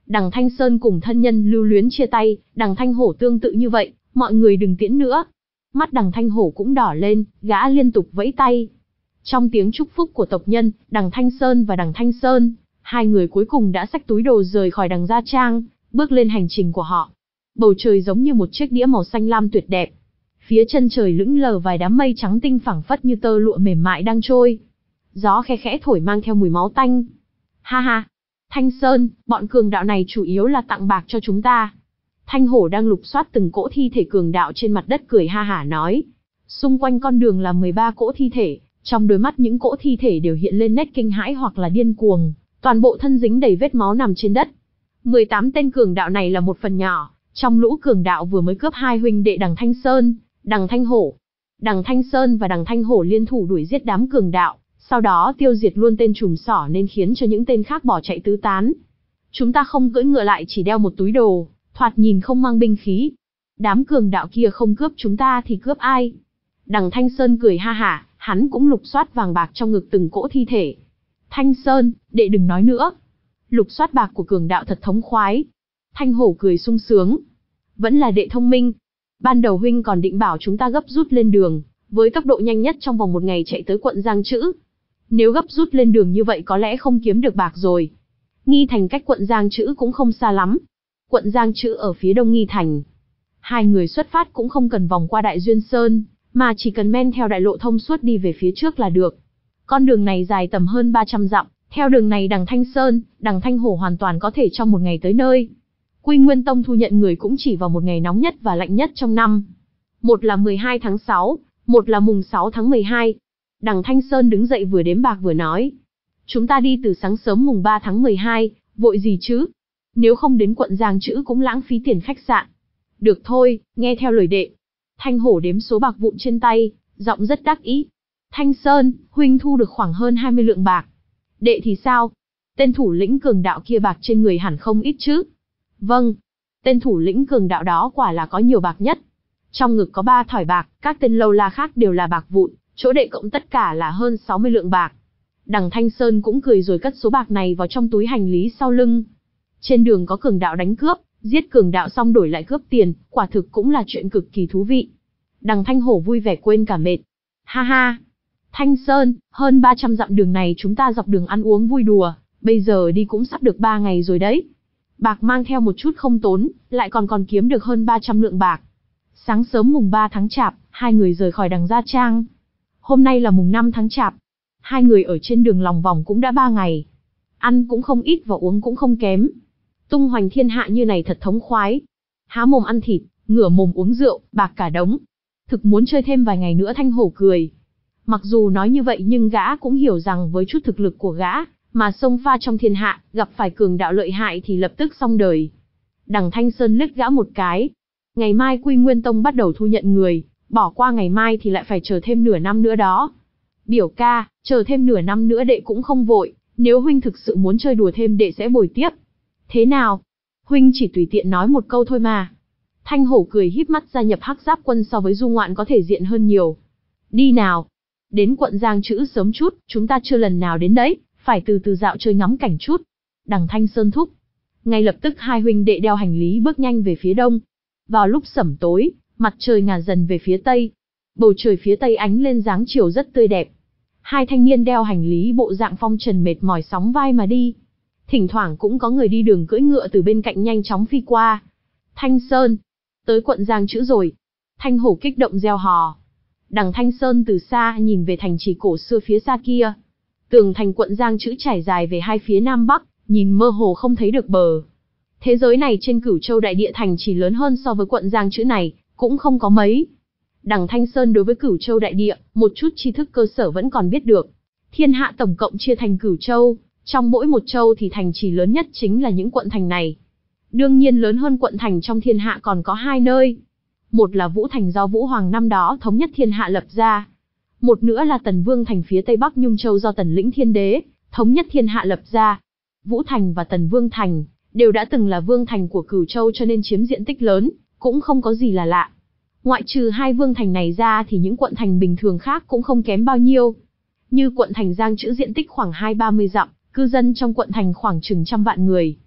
Đằng Thanh Sơn cùng thân nhân lưu luyến chia tay, Đằng Thanh Hổ tương tự như vậy, mọi người đừng tiễn nữa. Mắt Đằng Thanh Hổ cũng đỏ lên, gã liên tục vẫy tay. Trong tiếng chúc phúc của tộc nhân, Đằng Thanh Sơn và Đằng Thanh Sơn, hai người cuối cùng đã xách túi đồ rời khỏi Đằng gia trang, bước lên hành trình của họ. Bầu trời giống như một chiếc đĩa màu xanh lam tuyệt đẹp. Phía chân trời lững lờ vài đám mây trắng tinh phẳng phất như tơ lụa mềm mại đang trôi. Gió khe khẽ thổi mang theo mùi máu tanh. Ha ha, Thanh Sơn, bọn cường đạo này chủ yếu là tặng bạc cho chúng ta. Thanh Hổ đang lục soát từng cỗ thi thể cường đạo trên mặt đất cười ha hả nói. Xung quanh con đường là mười ba cỗ thi thể, trong đôi mắt những cỗ thi thể đều hiện lên nét kinh hãi hoặc là điên cuồng, toàn bộ thân dính đầy vết máu nằm trên đất. mười tám tên cường đạo này là một phần nhỏ, trong lũ cường đạo vừa mới cướp hai huynh đệ Đằng Thanh Sơn, Đằng Thanh Hổ. Đằng Thanh Sơn và Đằng Thanh Hổ liên thủ đuổi giết đám cường đạo, sau đó tiêu diệt luôn tên trùm sỏ nên khiến cho những tên khác bỏ chạy tứ tán. Chúng ta không cưỡi ngựa lại chỉ đeo một túi đồ, thoạt nhìn không mang binh khí. Đám cường đạo kia không cướp chúng ta thì cướp ai? Đằng Thanh Sơn cười ha hả, hắn cũng lục soát vàng bạc trong ngực từng cỗ thi thể. Thanh Sơn, đệ đừng nói nữa. Lục soát bạc của cường đạo thật thống khoái. Thanh Hổ cười sung sướng. Vẫn là đệ thông minh. Ban đầu huynh còn định bảo chúng ta gấp rút lên đường, với tốc độ nhanh nhất trong vòng một ngày chạy tới quận Giang Trữ. Nếu gấp rút lên đường như vậy có lẽ không kiếm được bạc rồi. Nghi Thành cách quận Giang Trữ cũng không xa lắm. Quận Giang Trữ ở phía đông Nghi Thành. Hai người xuất phát cũng không cần vòng qua Đại Duyên Sơn, mà chỉ cần men theo đại lộ thông suốt đi về phía trước là được. Con đường này dài tầm hơn ba trăm dặm, theo đường này Đằng Thanh Sơn, Đằng Thanh Hổ hoàn toàn có thể trong một ngày tới nơi. Quy Nguyên Tông thu nhận người cũng chỉ vào một ngày nóng nhất và lạnh nhất trong năm. Một là mười hai tháng sáu, một là mùng sáu tháng mười hai. Đằng Thanh Sơn đứng dậy vừa đếm bạc vừa nói. Chúng ta đi từ sáng sớm mùng ba tháng mười hai, vội gì chứ? Nếu không đến quận Giang Trữ cũng lãng phí tiền khách sạn. Được thôi, nghe theo lời đệ. Thanh Hổ đếm số bạc vụn trên tay, giọng rất đắc ý. Thanh Sơn, huynh thu được khoảng hơn hai mươi lượng bạc. Đệ thì sao? Tên thủ lĩnh cường đạo kia bạc trên người hẳn không ít chứ? Vâng, tên thủ lĩnh cường đạo đó quả là có nhiều bạc nhất. Trong ngực có ba thỏi bạc, các tên lâu la khác đều là bạc vụn, chỗ đệ cộng tất cả là hơn sáu mươi lượng bạc. Đằng Thanh Sơn cũng cười rồi cất số bạc này vào trong túi hành lý sau lưng. Trên đường có cường đạo đánh cướp, giết cường đạo xong đổi lại cướp tiền, quả thực cũng là chuyện cực kỳ thú vị. Đằng Thanh Hổ vui vẻ quên cả mệt. Ha ha! Thanh Sơn, hơn ba trăm dặm đường này chúng ta dọc đường ăn uống vui đùa, bây giờ đi cũng sắp được ba ngày rồi đấy. Bạc mang theo một chút không tốn, lại còn còn kiếm được hơn ba trăm lượng bạc. Sáng sớm mùng ba tháng Chạp, hai người rời khỏi Đằng gia trang. Hôm nay là mùng năm tháng Chạp. Hai người ở trên đường lòng vòng cũng đã ba ngày. Ăn cũng không ít và uống cũng không kém. Tung hoành thiên hạ như này thật thống khoái. Há mồm ăn thịt, ngửa mồm uống rượu, bạc cả đống. Thực muốn chơi thêm vài ngày nữa. Thanh Hổ cười. Mặc dù nói như vậy nhưng gã cũng hiểu rằng với chút thực lực của gã, mà xông pha trong thiên hạ, gặp phải cường đạo lợi hại thì lập tức xong đời. Đằng Thanh Sơn liếc gã một cái. Ngày mai Quy Nguyên Tông bắt đầu thu nhận người, bỏ qua ngày mai thì lại phải chờ thêm nửa năm nữa đó. Biểu ca, chờ thêm nửa năm nữa đệ cũng không vội, nếu huynh thực sự muốn chơi đùa thêm đệ sẽ bồi tiếp. Thế nào? Huynh chỉ tùy tiện nói một câu thôi mà. Thanh Hổ cười híp mắt, gia nhập Hắc Giáp Quân so với du ngoạn có thể diện hơn nhiều. Đi nào. Đến quận Giang Trữ sớm chút, chúng ta chưa lần nào đến đấy, phải từ từ dạo chơi ngắm cảnh chút. Đằng Thanh Sơn thúc. Ngay lập tức hai huynh đệ đeo hành lý bước nhanh về phía đông. Vào lúc sẩm tối, mặt trời ngả dần về phía tây. Bầu trời phía tây ánh lên dáng chiều rất tươi đẹp. Hai thanh niên đeo hành lý bộ dạng phong trần mệt mỏi sóng vai mà đi. Thỉnh thoảng cũng có người đi đường cưỡi ngựa từ bên cạnh nhanh chóng phi qua. Thanh Sơn, tới quận Giang Trữ rồi. Thanh Hổ kích động reo hò. Đằng Thanh Sơn từ xa nhìn về thành trì cổ xưa phía xa kia. Tường thành quận Giang Trữ trải dài về hai phía nam bắc, nhìn mơ hồ không thấy được bờ. Thế giới này trên Cửu Châu đại địa thành chỉ lớn hơn so với quận Giang Trữ này, cũng không có mấy. Đằng Thanh Sơn đối với Cửu Châu đại địa, một chút tri thức cơ sở vẫn còn biết được. Thiên hạ tổng cộng chia thành Cửu Châu, trong mỗi một châu thì thành trì lớn nhất chính là những quận thành này. Đương nhiên lớn hơn quận thành trong thiên hạ còn có hai nơi. Một là Vũ Thành do Vũ Hoàng năm đó thống nhất thiên hạ lập ra. Một nữa là Tần Vương Thành phía tây bắc Nhung Châu do Tần Lĩnh Thiên Đế thống nhất thiên hạ lập ra. Vũ Thành và Tần Vương Thành đều đã từng là vương thành của Cửu Châu cho nên chiếm diện tích lớn, cũng không có gì là lạ. Ngoại trừ hai vương thành này ra thì những quận thành bình thường khác cũng không kém bao nhiêu. Như quận thành Giang Trữ diện tích khoảng hai ba mươi dặm, cư dân trong quận thành khoảng chừng trăm vạn người.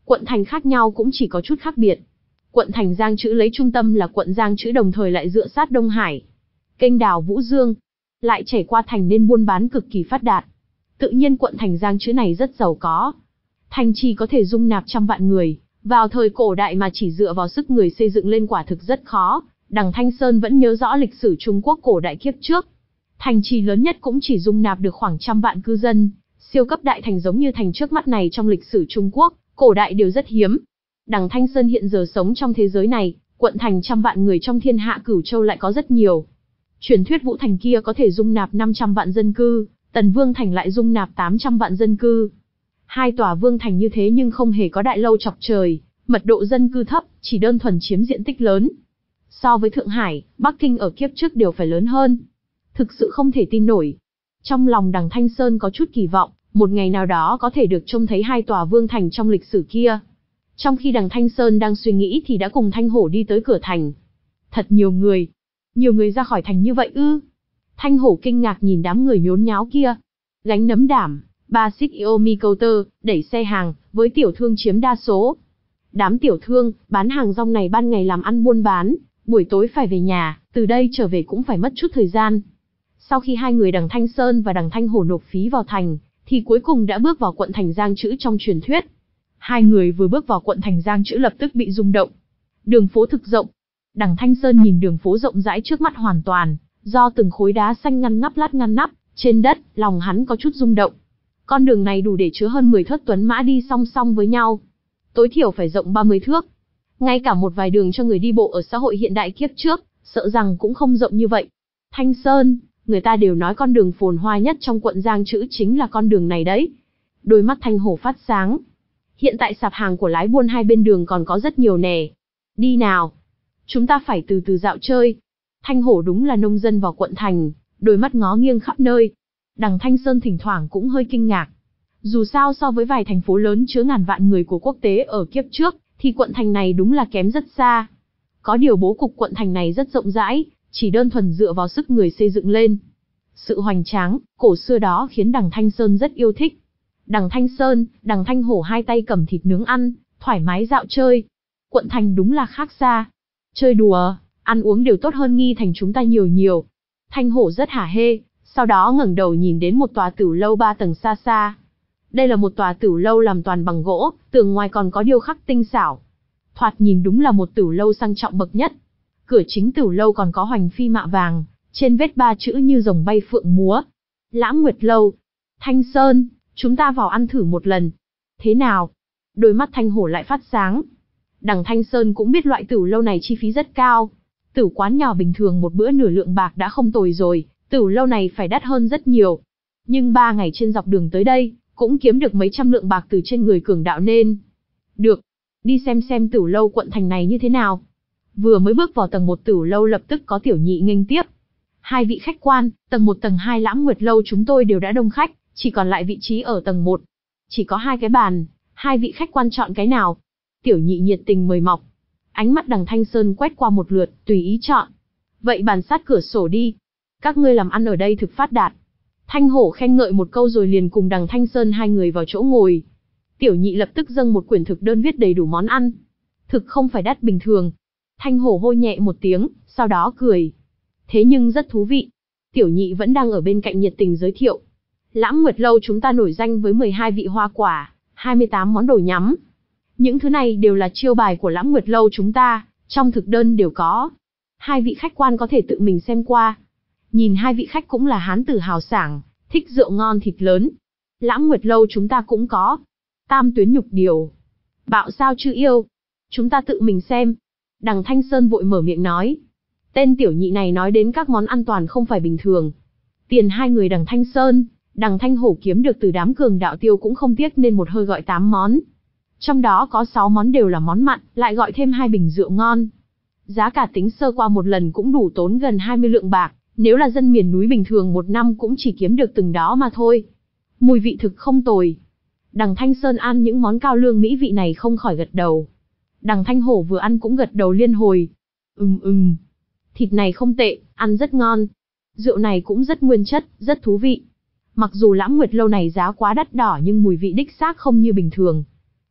Quận thành khác nhau cũng chỉ có chút khác biệt. Quận thành Giang Trữ lấy trung tâm là quận Giang Trữ, đồng thời lại dựa sát Đông Hải. Kênh đào Vũ Dương lại chảy qua thành nên buôn bán cực kỳ phát đạt. Tự nhiên quận thành Giang Trữ này rất giàu có. Thành trì có thể dung nạp trăm vạn người, vào thời cổ đại mà chỉ dựa vào sức người xây dựng lên quả thực rất khó. Đằng Thanh Sơn vẫn nhớ rõ lịch sử Trung Quốc cổ đại kiếp trước. Thành trì lớn nhất cũng chỉ dung nạp được khoảng trăm vạn cư dân, siêu cấp đại thành giống như thành trước mắt này trong lịch sử Trung Quốc cổ đại đều rất hiếm. Đằng Thanh Sơn hiện giờ sống trong thế giới này, quận thành trăm vạn người trong thiên hạ Cửu Châu lại có rất nhiều. Truyền thuyết Vũ Thành kia có thể dung nạp năm trăm vạn dân cư, Tần Vương Thành lại dung nạp tám trăm vạn dân cư. Hai tòa vương thành như thế nhưng không hề có đại lâu chọc trời, mật độ dân cư thấp, chỉ đơn thuần chiếm diện tích lớn. So với Thượng Hải, Bắc Kinh ở kiếp trước đều phải lớn hơn. Thực sự không thể tin nổi. Trong lòng Đằng Thanh Sơn có chút kỳ vọng, một ngày nào đó có thể được trông thấy hai tòa vương thành trong lịch sử kia. Trong khi Đằng Thanh Sơn đang suy nghĩ thì đã cùng Thanh Hổ đi tới cửa thành. Thật nhiều người. Nhiều người ra khỏi thành như vậy ư? Thanh Hổ kinh ngạc nhìn đám người nhốn nháo kia. Gánh nấm đảm, ba xích Xiaomi counter, đẩy xe hàng, với tiểu thương chiếm đa số. Đám tiểu thương, bán hàng rong này ban ngày làm ăn buôn bán, buổi tối phải về nhà, từ đây trở về cũng phải mất chút thời gian. Sau khi hai người Đằng Thanh Sơn và Đằng Thanh Hổ nộp phí vào thành, thì cuối cùng đã bước vào quận thành Giang Trữ trong truyền thuyết. Hai người vừa bước vào quận thành Giang Trữ lập tức bị rung động. Đường phố thực rộng. Đằng Thanh Sơn nhìn đường phố rộng rãi trước mắt hoàn toàn, do từng khối đá xanh ngăn ngắp lát ngăn nắp, trên đất, lòng hắn có chút rung động. Con đường này đủ để chứa hơn mười thớt tuấn mã đi song song với nhau. Tối thiểu phải rộng ba mươi thước. Ngay cả một vài đường cho người đi bộ ở xã hội hiện đại kiếp trước, sợ rằng cũng không rộng như vậy. Thanh Sơn, người ta đều nói con đường phồn hoa nhất trong quận Giang Trữ chính là con đường này đấy. Đôi mắt Thanh Hổ phát sáng. Hiện tại sạp hàng của lái buôn hai bên đường còn có rất nhiều nè. Đi nào. Chúng ta phải từ từ dạo chơi. Thanh Hổ đúng là nông dân vào quận thành, đôi mắt ngó nghiêng khắp nơi. Đằng Thanh Sơn thỉnh thoảng cũng hơi kinh ngạc. Dù sao so với vài thành phố lớn chứa ngàn vạn người của quốc tế ở kiếp trước, thì quận thành này đúng là kém rất xa. Có điều bố cục quận thành này rất rộng rãi, chỉ đơn thuần dựa vào sức người xây dựng lên. Sự hoành tráng, cổ xưa đó khiến Đằng Thanh Sơn rất yêu thích. Đằng Thanh Sơn, Đằng Thanh Hổ hai tay cầm thịt nướng ăn, thoải mái dạo chơi. Quận thành đúng là khác xa. Chơi đùa, ăn uống đều tốt hơn Nghi thành chúng ta nhiều nhiều. Thanh Hổ rất hả hê, sau đó ngẩng đầu nhìn đến một tòa tửu lâu ba tầng xa xa. Đây là một tòa tửu lâu làm toàn bằng gỗ, tường ngoài còn có điêu khắc tinh xảo. Thoạt nhìn đúng là một tửu lâu sang trọng bậc nhất. Cửa chính tửu lâu còn có hoành phi mạ vàng, trên vết ba chữ như rồng bay phượng múa. Lãng Nguyệt Lâu. Thanh Sơn, chúng ta vào ăn thử một lần. Thế nào? Đôi mắt Thanh Hổ lại phát sáng. Đằng Thanh Sơn cũng biết loại tửu lâu này chi phí rất cao. Tửu quán nhỏ bình thường một bữa nửa lượng bạc đã không tồi rồi, tửu lâu này phải đắt hơn rất nhiều. Nhưng ba ngày trên dọc đường tới đây, cũng kiếm được mấy trăm lượng bạc từ trên người cường đạo nên. Được, đi xem xem tửu lâu quận thành này như thế nào. Vừa mới bước vào tầng một tửu lâu lập tức có tiểu nhị nghênh tiếp. Hai vị khách quan, tầng một tầng hai Lãng Nguyệt Lâu chúng tôi đều đã đông khách, chỉ còn lại vị trí ở tầng một. Chỉ có hai cái bàn, hai vị khách quan chọn cái nào? Tiểu nhị nhiệt tình mời mọc. Ánh mắt Đằng Thanh Sơn quét qua một lượt, tùy ý chọn. Vậy bàn sát cửa sổ đi. Các ngươi làm ăn ở đây thực phát đạt. Thanh Hổ khen ngợi một câu rồi liền cùng Đằng Thanh Sơn hai người vào chỗ ngồi. Tiểu nhị lập tức dâng một quyển thực đơn viết đầy đủ món ăn. Thực không phải đắt bình thường. Thanh Hổ hô nhẹ một tiếng, sau đó cười. Thế nhưng rất thú vị. Tiểu nhị vẫn đang ở bên cạnh nhiệt tình giới thiệu. Lãng Nguyệt Lâu chúng ta nổi danh với mười hai vị hoa quả, hai mươi tám món đồ nhắm. Những thứ này đều là chiêu bài của Lãng Nguyệt Lâu chúng ta, trong thực đơn đều có. Hai vị khách quan có thể tự mình xem qua. Nhìn hai vị khách cũng là hán tử hào sảng, thích rượu ngon thịt lớn. Lãng Nguyệt Lâu chúng ta cũng có. Tam tuyến nhục điều. Bạo sao chư yêu. Chúng ta tự mình xem. Đằng Thanh Sơn vội mở miệng nói. Tên tiểu nhị này nói đến các món an toàn không phải bình thường. Tiền hai người Đằng Thanh Sơn, Đằng Thanh Hổ kiếm được từ đám cường đạo tiêu cũng không tiếc nên một hơi gọi tám món. Trong đó có sáu món đều là món mặn, lại gọi thêm hai bình rượu ngon. Giá cả tính sơ qua một lần cũng đủ tốn gần hai mươi lượng bạc, nếu là dân miền núi bình thường một năm cũng chỉ kiếm được từng đó mà thôi. Mùi vị thực không tồi. Đằng Thanh Sơn ăn những món cao lương mỹ vị này không khỏi gật đầu. Đằng Thanh Hổ vừa ăn cũng gật đầu liên hồi. Ừm ừm. Thịt này không tệ, ăn rất ngon. Rượu này cũng rất nguyên chất, rất thú vị. Mặc dù Lãng Nguyệt Lâu này giá quá đắt đỏ nhưng mùi vị đích xác không như bình thường.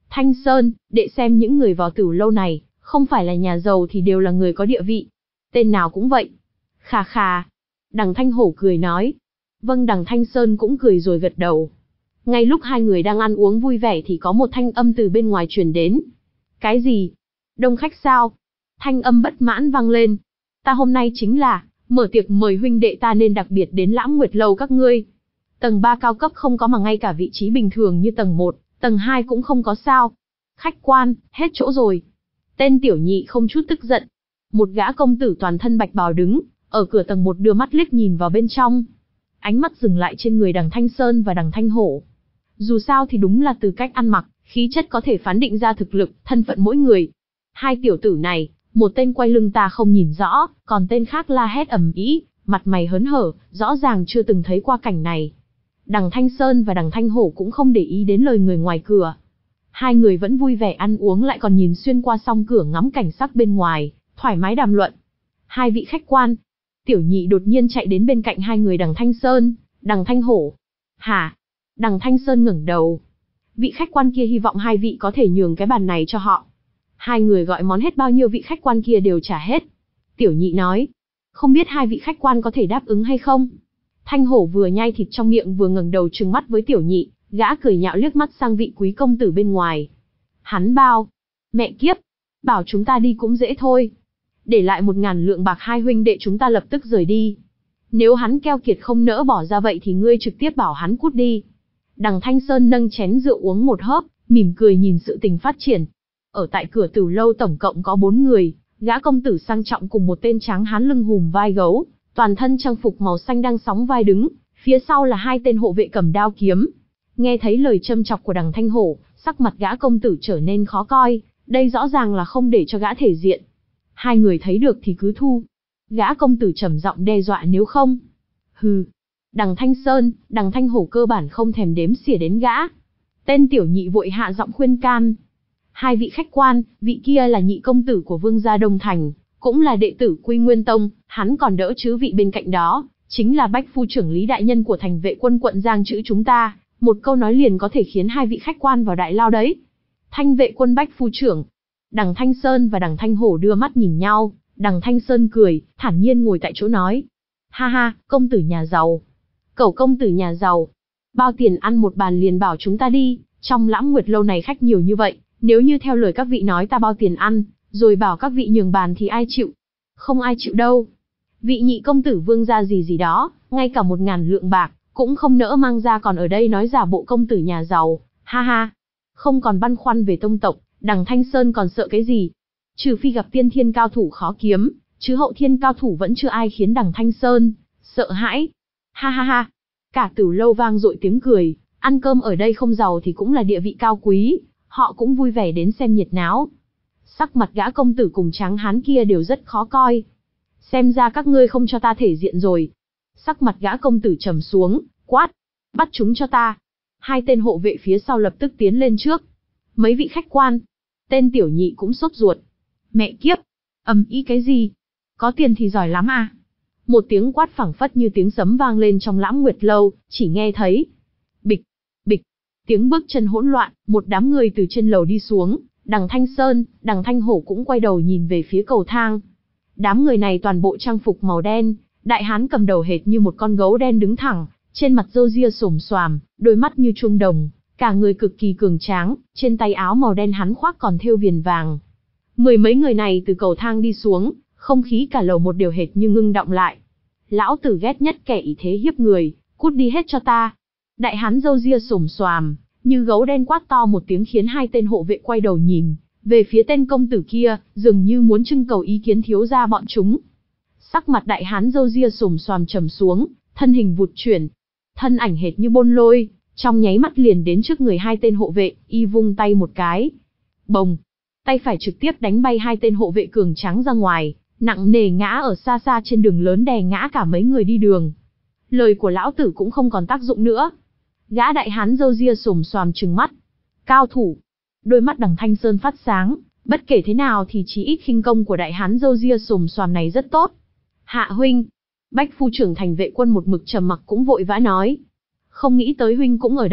Thanh Sơn, đệ xem những người vào Tử lâu này, không phải là nhà giàu thì đều là người có địa vị. Tên nào cũng vậy. Khà khà. Đằng Thanh Hổ cười nói. Vâng, đằng Thanh Sơn cũng cười rồi gật đầu. Ngay lúc hai người đang ăn uống vui vẻ thì có một thanh âm từ bên ngoài truyền đến. Cái gì? Đông khách sao? Thanh âm bất mãn vang lên. Ta hôm nay chính là mở tiệc mời huynh đệ ta nên đặc biệt đến Lãng Nguyệt lâu các ngươi. Tầng ba cao cấp không có mà ngay cả vị trí bình thường như tầng một, tầng hai cũng không có sao. Khách quan, hết chỗ rồi. Tên tiểu nhị không chút tức giận. Một gã công tử toàn thân bạch bào đứng ở cửa tầng một đưa mắt liếc nhìn vào bên trong. Ánh mắt dừng lại trên người đằng Thanh Sơn và đằng Thanh Hổ. Dù sao thì đúng là từ cách ăn mặc, khí chất có thể phán định ra thực lực, thân phận mỗi người. Hai tiểu tử này, một tên quay lưng ta không nhìn rõ, còn tên khác la hét ầm ĩ, mặt mày hớn hở, rõ ràng chưa từng thấy qua cảnh này. Đằng Thanh Sơn và đằng Thanh Hổ cũng không để ý đến lời người ngoài cửa. Hai người vẫn vui vẻ ăn uống lại còn nhìn xuyên qua song cửa ngắm cảnh sắc bên ngoài, thoải mái đàm luận. Hai vị khách quan. Tiểu nhị đột nhiên chạy đến bên cạnh hai người đằng Thanh Sơn, đằng Thanh Hổ. Hả? Đằng Thanh Sơn ngẩng đầu. Vị khách quan kia hy vọng hai vị có thể nhường cái bàn này cho họ. Hai người gọi món hết bao nhiêu vị khách quan kia đều trả hết. Tiểu nhị nói. Không biết hai vị khách quan có thể đáp ứng hay không? Thanh Hổ vừa nhai thịt trong miệng vừa ngẩng đầu trừng mắt với tiểu nhị, gã cười nhạo liếc mắt sang vị quý công tử bên ngoài. Hắn bao. Mẹ kiếp. Bảo chúng ta đi cũng dễ thôi. Để lại một ngàn lượng bạc hai huynh đệ chúng ta lập tức rời đi. Nếu hắn keo kiệt không nỡ bỏ ra vậy thì ngươi trực tiếp bảo hắn cút đi. Đằng Thanh Sơn nâng chén rượu uống một hớp, mỉm cười nhìn sự tình phát triển. Ở tại cửa Tử lâu tổng cộng có bốn người, gã công tử sang trọng cùng một tên tráng hán lưng hùm vai gấu, toàn thân trang phục màu xanh đang sóng vai đứng, phía sau là hai tên hộ vệ cầm đao kiếm. Nghe thấy lời châm chọc của đằng Thanh Hổ, sắc mặt gã công tử trở nên khó coi, đây rõ ràng là không để cho gã thể diện. Hai người thấy được thì cứ thu. Gã công tử trầm giọng đe dọa nếu không. Hừ. Đằng Thanh Sơn, đằng Thanh Hổ cơ bản không thèm đếm xỉa đến gã. Tên tiểu nhị vội hạ giọng khuyên can. Hai vị khách quan, vị kia là nhị công tử của vương gia Đông Thành, cũng là đệ tử Quy Nguyên Tông, hắn còn đỡ chứ vị bên cạnh đó, chính là bách phu trưởng Lý đại nhân của thành vệ quân quận Giang Trữ chúng ta, một câu nói liền có thể khiến hai vị khách quan vào đại lao đấy. Thanh vệ quân bách phu trưởng. Đằng Thanh Sơn và đằng Thanh Hổ đưa mắt nhìn nhau, đằng Thanh Sơn cười, thản nhiên ngồi tại chỗ nói. Ha ha, công tử nhà giàu. Cẩu công tử nhà giàu. Bao tiền ăn một bàn liền bảo chúng ta đi, trong Lãng Nguyệt lâu này khách nhiều như vậy, nếu như theo lời các vị nói ta bao tiền ăn, rồi bảo các vị nhường bàn thì ai chịu? Không ai chịu đâu. Vị nhị công tử vương gia gì gì đó, ngay cả một ngàn lượng bạc, cũng không nỡ mang ra còn ở đây nói giả bộ công tử nhà giàu, ha ha. Không còn băn khoăn về tông tộc, đằng Thanh Sơn còn sợ cái gì? Trừ phi gặp tiên thiên cao thủ khó kiếm, chứ hậu thiên cao thủ vẫn chưa ai khiến đằng Thanh Sơn sợ hãi. Ha ha ha. Cả Tử lâu vang dội tiếng cười, ăn cơm ở đây không giàu thì cũng là địa vị cao quý, họ cũng vui vẻ đến xem nhiệt náo. Sắc mặt gã công tử cùng tráng hán kia đều rất khó coi. Xem ra các ngươi không cho ta thể diện rồi. Sắc mặt gã công tử trầm xuống, quát. Bắt chúng cho ta. Hai tên hộ vệ phía sau lập tức tiến lên trước. Mấy vị khách quan. Tên tiểu nhị cũng sốt ruột. Mẹ kiếp. Ầm ĩ cái gì? Có tiền thì giỏi lắm à? Một tiếng quát phảng phất như tiếng sấm vang lên trong Lãng Nguyệt lâu, chỉ nghe thấy. Bịch, bịch. Tiếng bước chân hỗn loạn, một đám người từ trên lầu đi xuống. Đằng Thanh Sơn, đằng Thanh Hổ cũng quay đầu nhìn về phía cầu thang. Đám người này toàn bộ trang phục màu đen, đại hán cầm đầu hệt như một con gấu đen đứng thẳng, trên mặt râu ria xồm xoàm, đôi mắt như chuông đồng, cả người cực kỳ cường tráng, trên tay áo màu đen hắn khoác còn thêu viền vàng. Mười mấy người này từ cầu thang đi xuống, không khí cả lầu một đều hệt như ngưng đọng lại. Lão tử ghét nhất kẻ ý thế hiếp người, cút đi hết cho ta. Đại hán râu ria xồm xoàm, như gấu đen quát to một tiếng khiến hai tên hộ vệ quay đầu nhìn về phía tên công tử kia, dường như muốn trưng cầu ý kiến thiếu gia bọn chúng. Sắc mặt đại hán râu ria xồm xoàm trầm xuống, thân hình vụt chuyển, thân ảnh hệt như bôn lôi, trong nháy mắt liền đến trước người hai tên hộ vệ, y vung tay một cái. Bồng, tay phải trực tiếp đánh bay hai tên hộ vệ cường tráng ra ngoài, nặng nề ngã ở xa xa trên đường lớn đè ngã cả mấy người đi đường. Lời của lão tử cũng không còn tác dụng nữa. Gã đại hán râu ria xồm xoàm trừng mắt. Cao thủ. Đôi mắt đằng Thanh Sơn phát sáng, bất kể thế nào thì chí ít khinh công của đại hán râu ria xồm xoàm này rất tốt. Hạ huynh. Bách phu trưởng thành vệ quân một mực trầm mặc cũng vội vã nói. Không nghĩ tới huynh cũng ở đây,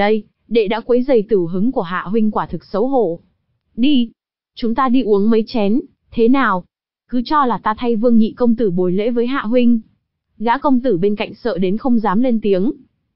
đệ đã quấy rầy tửu hứng của Hạ huynh quả thực xấu hổ. Đi, chúng ta đi uống mấy chén, thế nào? Cứ cho là ta thay Vương nhị công tử bồi lễ với Hạ huynh. Gã công tử bên cạnh sợ đến không dám lên tiếng.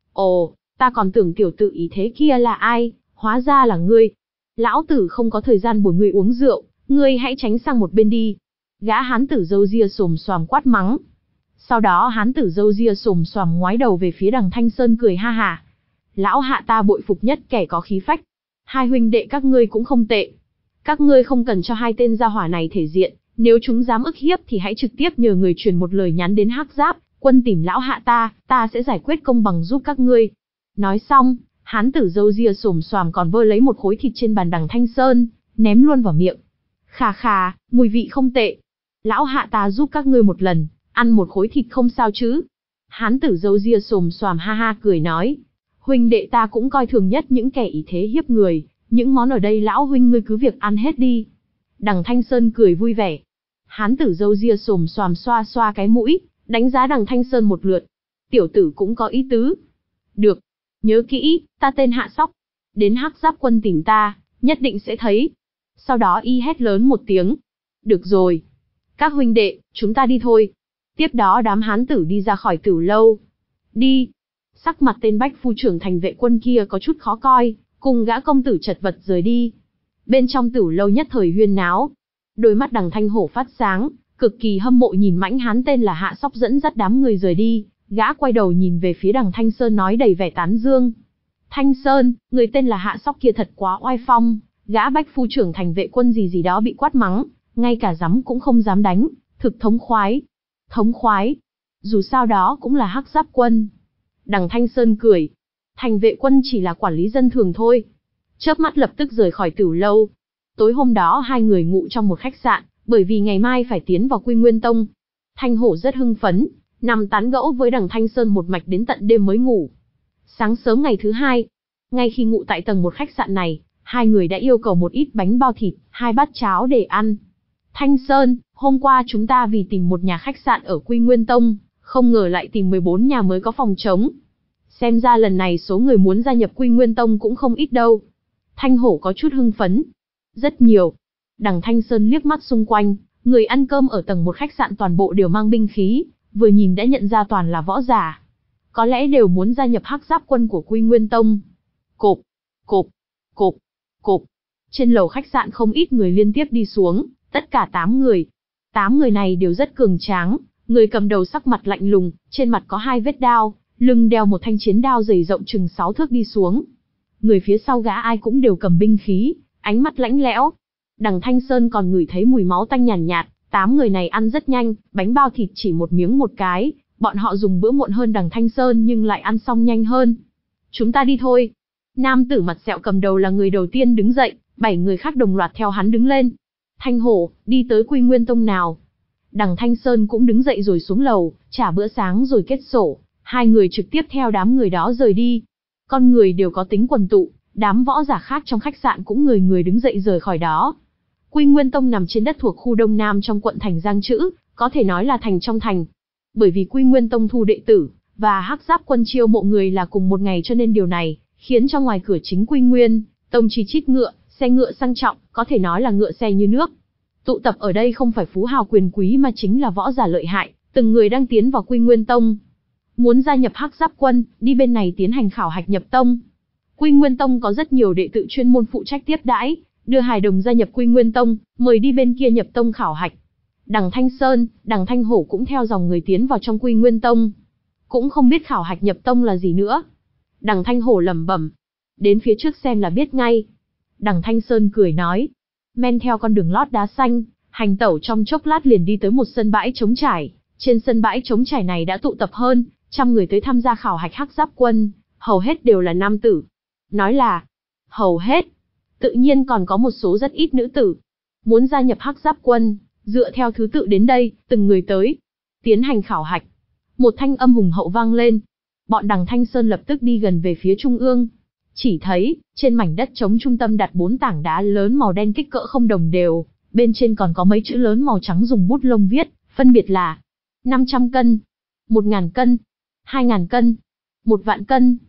Ồ, ta còn tưởng tiểu tử ý thế kia là ai, hóa ra là ngươi. Lão tử không có thời gian bồi ngươi uống rượu, ngươi hãy tránh sang một bên đi. Gã hán tử râu ria xồm xoàm quát mắng. Sau đó hán tử râu ria xồm xoàm ngoái đầu về phía đằng Thanh Sơn cười ha hả. Lão Hạ ta bội phục nhất kẻ có khí phách. Hai huynh đệ các ngươi cũng không tệ. Các ngươi không cần cho hai tên gia hỏa này thể diện, nếu chúng dám ức hiếp thì hãy trực tiếp nhờ người truyền một lời nhắn đến Hắc Giáp quân tìm lão Hạ ta, ta sẽ giải quyết công bằng giúp các ngươi. Nói xong, hán tử râu ria xồm xoàm còn vơ lấy một khối thịt trên bàn đằng Thanh Sơn, ném luôn vào miệng. Khà khà, mùi vị không tệ. Lão Hạ ta giúp các ngươi một lần, ăn một khối thịt không sao chứ? Hán tử râu ria xồm xoàm ha ha cười nói. Huynh đệ ta cũng coi thường nhất những kẻ ý thế hiếp người, những món ở đây lão huynh ngươi cứ việc ăn hết đi. Đằng Thanh Sơn cười vui vẻ. Hán tử râu ria xồm xoàm xoa xoa cái mũi, đánh giá đằng Thanh Sơn một lượt. Tiểu tử cũng có ý tứ. Được. Nhớ kỹ, ta tên Hạ Sóc. Đến Hắc Giáp quân tìm ta, nhất định sẽ thấy. Sau đó y hét lớn một tiếng. Được rồi. Các huynh đệ, chúng ta đi thôi. Tiếp đó đám hán tử đi ra khỏi Tửu lâu. Đi. Sắc mặt tên bách phu trưởng thành vệ quân kia có chút khó coi, cùng gã công tử chật vật rời đi. Bên trong Tửu lâu nhất thời huyên náo. Đôi mắt đằng Thanh Hổ phát sáng, cực kỳ hâm mộ nhìn mãnh hán tên là Hạ Sóc dẫn dắt đám người rời đi. Gã quay đầu nhìn về phía đằng Thanh Sơn nói đầy vẻ tán dương. Thanh Sơn, người tên là Hạ Sóc kia thật quá oai phong, gã bách phu trưởng thành vệ quân gì gì đó bị quát mắng, ngay cả giấm cũng không dám đánh, thực thống khoái. Thống khoái. Dù sao đó cũng là Hắc Giáp quân. Đằng Thanh Sơn cười. Thành vệ quân chỉ là quản lý dân thường thôi. Chớp mắt lập tức rời khỏi Tửu lâu. Tối hôm đó hai người ngủ trong một khách sạn, bởi vì ngày mai phải tiến vào Quy Nguyên Tông. Thanh Hổ rất hưng phấn, nằm tán gẫu với đằng Thanh Sơn một mạch đến tận đêm mới ngủ. Sáng sớm ngày thứ hai, ngay khi ngủ tại tầng một khách sạn này, hai người đã yêu cầu một ít bánh bao thịt, hai bát cháo để ăn. Thanh Sơn, hôm qua chúng ta vì tìm một nhà khách sạn ở Quy Nguyên Tông, không ngờ lại tìm mười bốn nhà mới có phòng trống. Xem ra lần này số người muốn gia nhập Quy Nguyên Tông cũng không ít đâu. Thanh Hổ có chút hưng phấn. Rất nhiều. Đằng Thanh Sơn liếc mắt xung quanh, người ăn cơm ở tầng một khách sạn toàn bộ đều mang binh khí, vừa nhìn đã nhận ra toàn là võ giả. Có lẽ đều muốn gia nhập Hắc Giáp quân của Quy Nguyên Tông. Cộp, cộp, cộp, cộp. Trên lầu khách sạn không ít người liên tiếp đi xuống, tất cả tám người. Tám người này đều rất cường tráng, người cầm đầu sắc mặt lạnh lùng, trên mặt có hai vết đao, lưng đeo một thanh chiến đao dày rộng chừng sáu thước đi xuống. Người phía sau gã ai cũng đều cầm binh khí, ánh mắt lãnh lẽo. Đằng Thanh Sơn còn ngửi thấy mùi máu tanh nhàn nhạt, nhạt, tám người này ăn rất nhanh, bánh bao thịt chỉ một miếng một cái, bọn họ dùng bữa muộn hơn đằng Thanh Sơn nhưng lại ăn xong nhanh hơn. Chúng ta đi thôi. Nam tử mặt sẹo cầm đầu là người đầu tiên đứng dậy, bảy người khác đồng loạt theo hắn đứng lên. Thanh Hổ, đi tới Quy Nguyên Tông nào. Đằng Thanh Sơn cũng đứng dậy rồi xuống lầu, trả bữa sáng rồi kết sổ, hai người trực tiếp theo đám người đó rời đi. Con người đều có tính quần tụ, đám võ giả khác trong khách sạn cũng người người đứng dậy rời khỏi đó. Quy Nguyên Tông nằm trên đất thuộc khu Đông Nam trong quận thành Giang Trữ, có thể nói là thành trong thành. Bởi vì Quy Nguyên Tông thu đệ tử, và Hắc Giáp quân chiêu mộ người là cùng một ngày cho nên điều này, khiến cho ngoài cửa chính Quy Nguyên Tông chỉ chít ngựa, xe ngựa sang trọng, có thể nói là ngựa xe như nước. Tụ tập ở đây không phải phú hào quyền quý mà chính là võ giả lợi hại, từng người đang tiến vào Quy Nguyên Tông. Muốn gia nhập Hắc Giáp quân, đi bên này tiến hành khảo hạch nhập tông. Quy Nguyên Tông có rất nhiều đệ tử chuyên môn phụ trách tiếp đãi, đưa hài đồng gia nhập Quy Nguyên Tông, mời đi bên kia nhập tông khảo hạch. Đằng Thanh Sơn, đằng Thanh Hổ cũng theo dòng người tiến vào trong Quy Nguyên Tông. Cũng không biết khảo hạch nhập tông là gì nữa. Đằng Thanh Hổ lẩm bẩm, đến phía trước xem là biết ngay. Đằng Thanh Sơn cười nói, men theo con đường lót đá xanh, hành tẩu trong chốc lát liền đi tới một sân bãi trống trải. Trên sân bãi trống trải này đã tụ tập hơn trăm người tới tham gia khảo hạch Hắc Giáp quân, hầu hết đều là nam tử. Nói là hầu hết, tự nhiên còn có một số rất ít nữ tử. Muốn gia nhập Hắc Giáp quân, dựa theo thứ tự đến đây, từng người tới tiến hành khảo hạch. Một thanh âm hùng hậu vang lên. Bọn đằng Thanh Sơn lập tức đi gần về phía trung ương. Chỉ thấy, trên mảnh đất trống trung tâm đặt bốn tảng đá lớn màu đen kích cỡ không đồng đều, bên trên còn có mấy chữ lớn màu trắng dùng bút lông viết, phân biệt là năm trăm cân, một nghìn cân, hai nghìn cân, một vạn cân.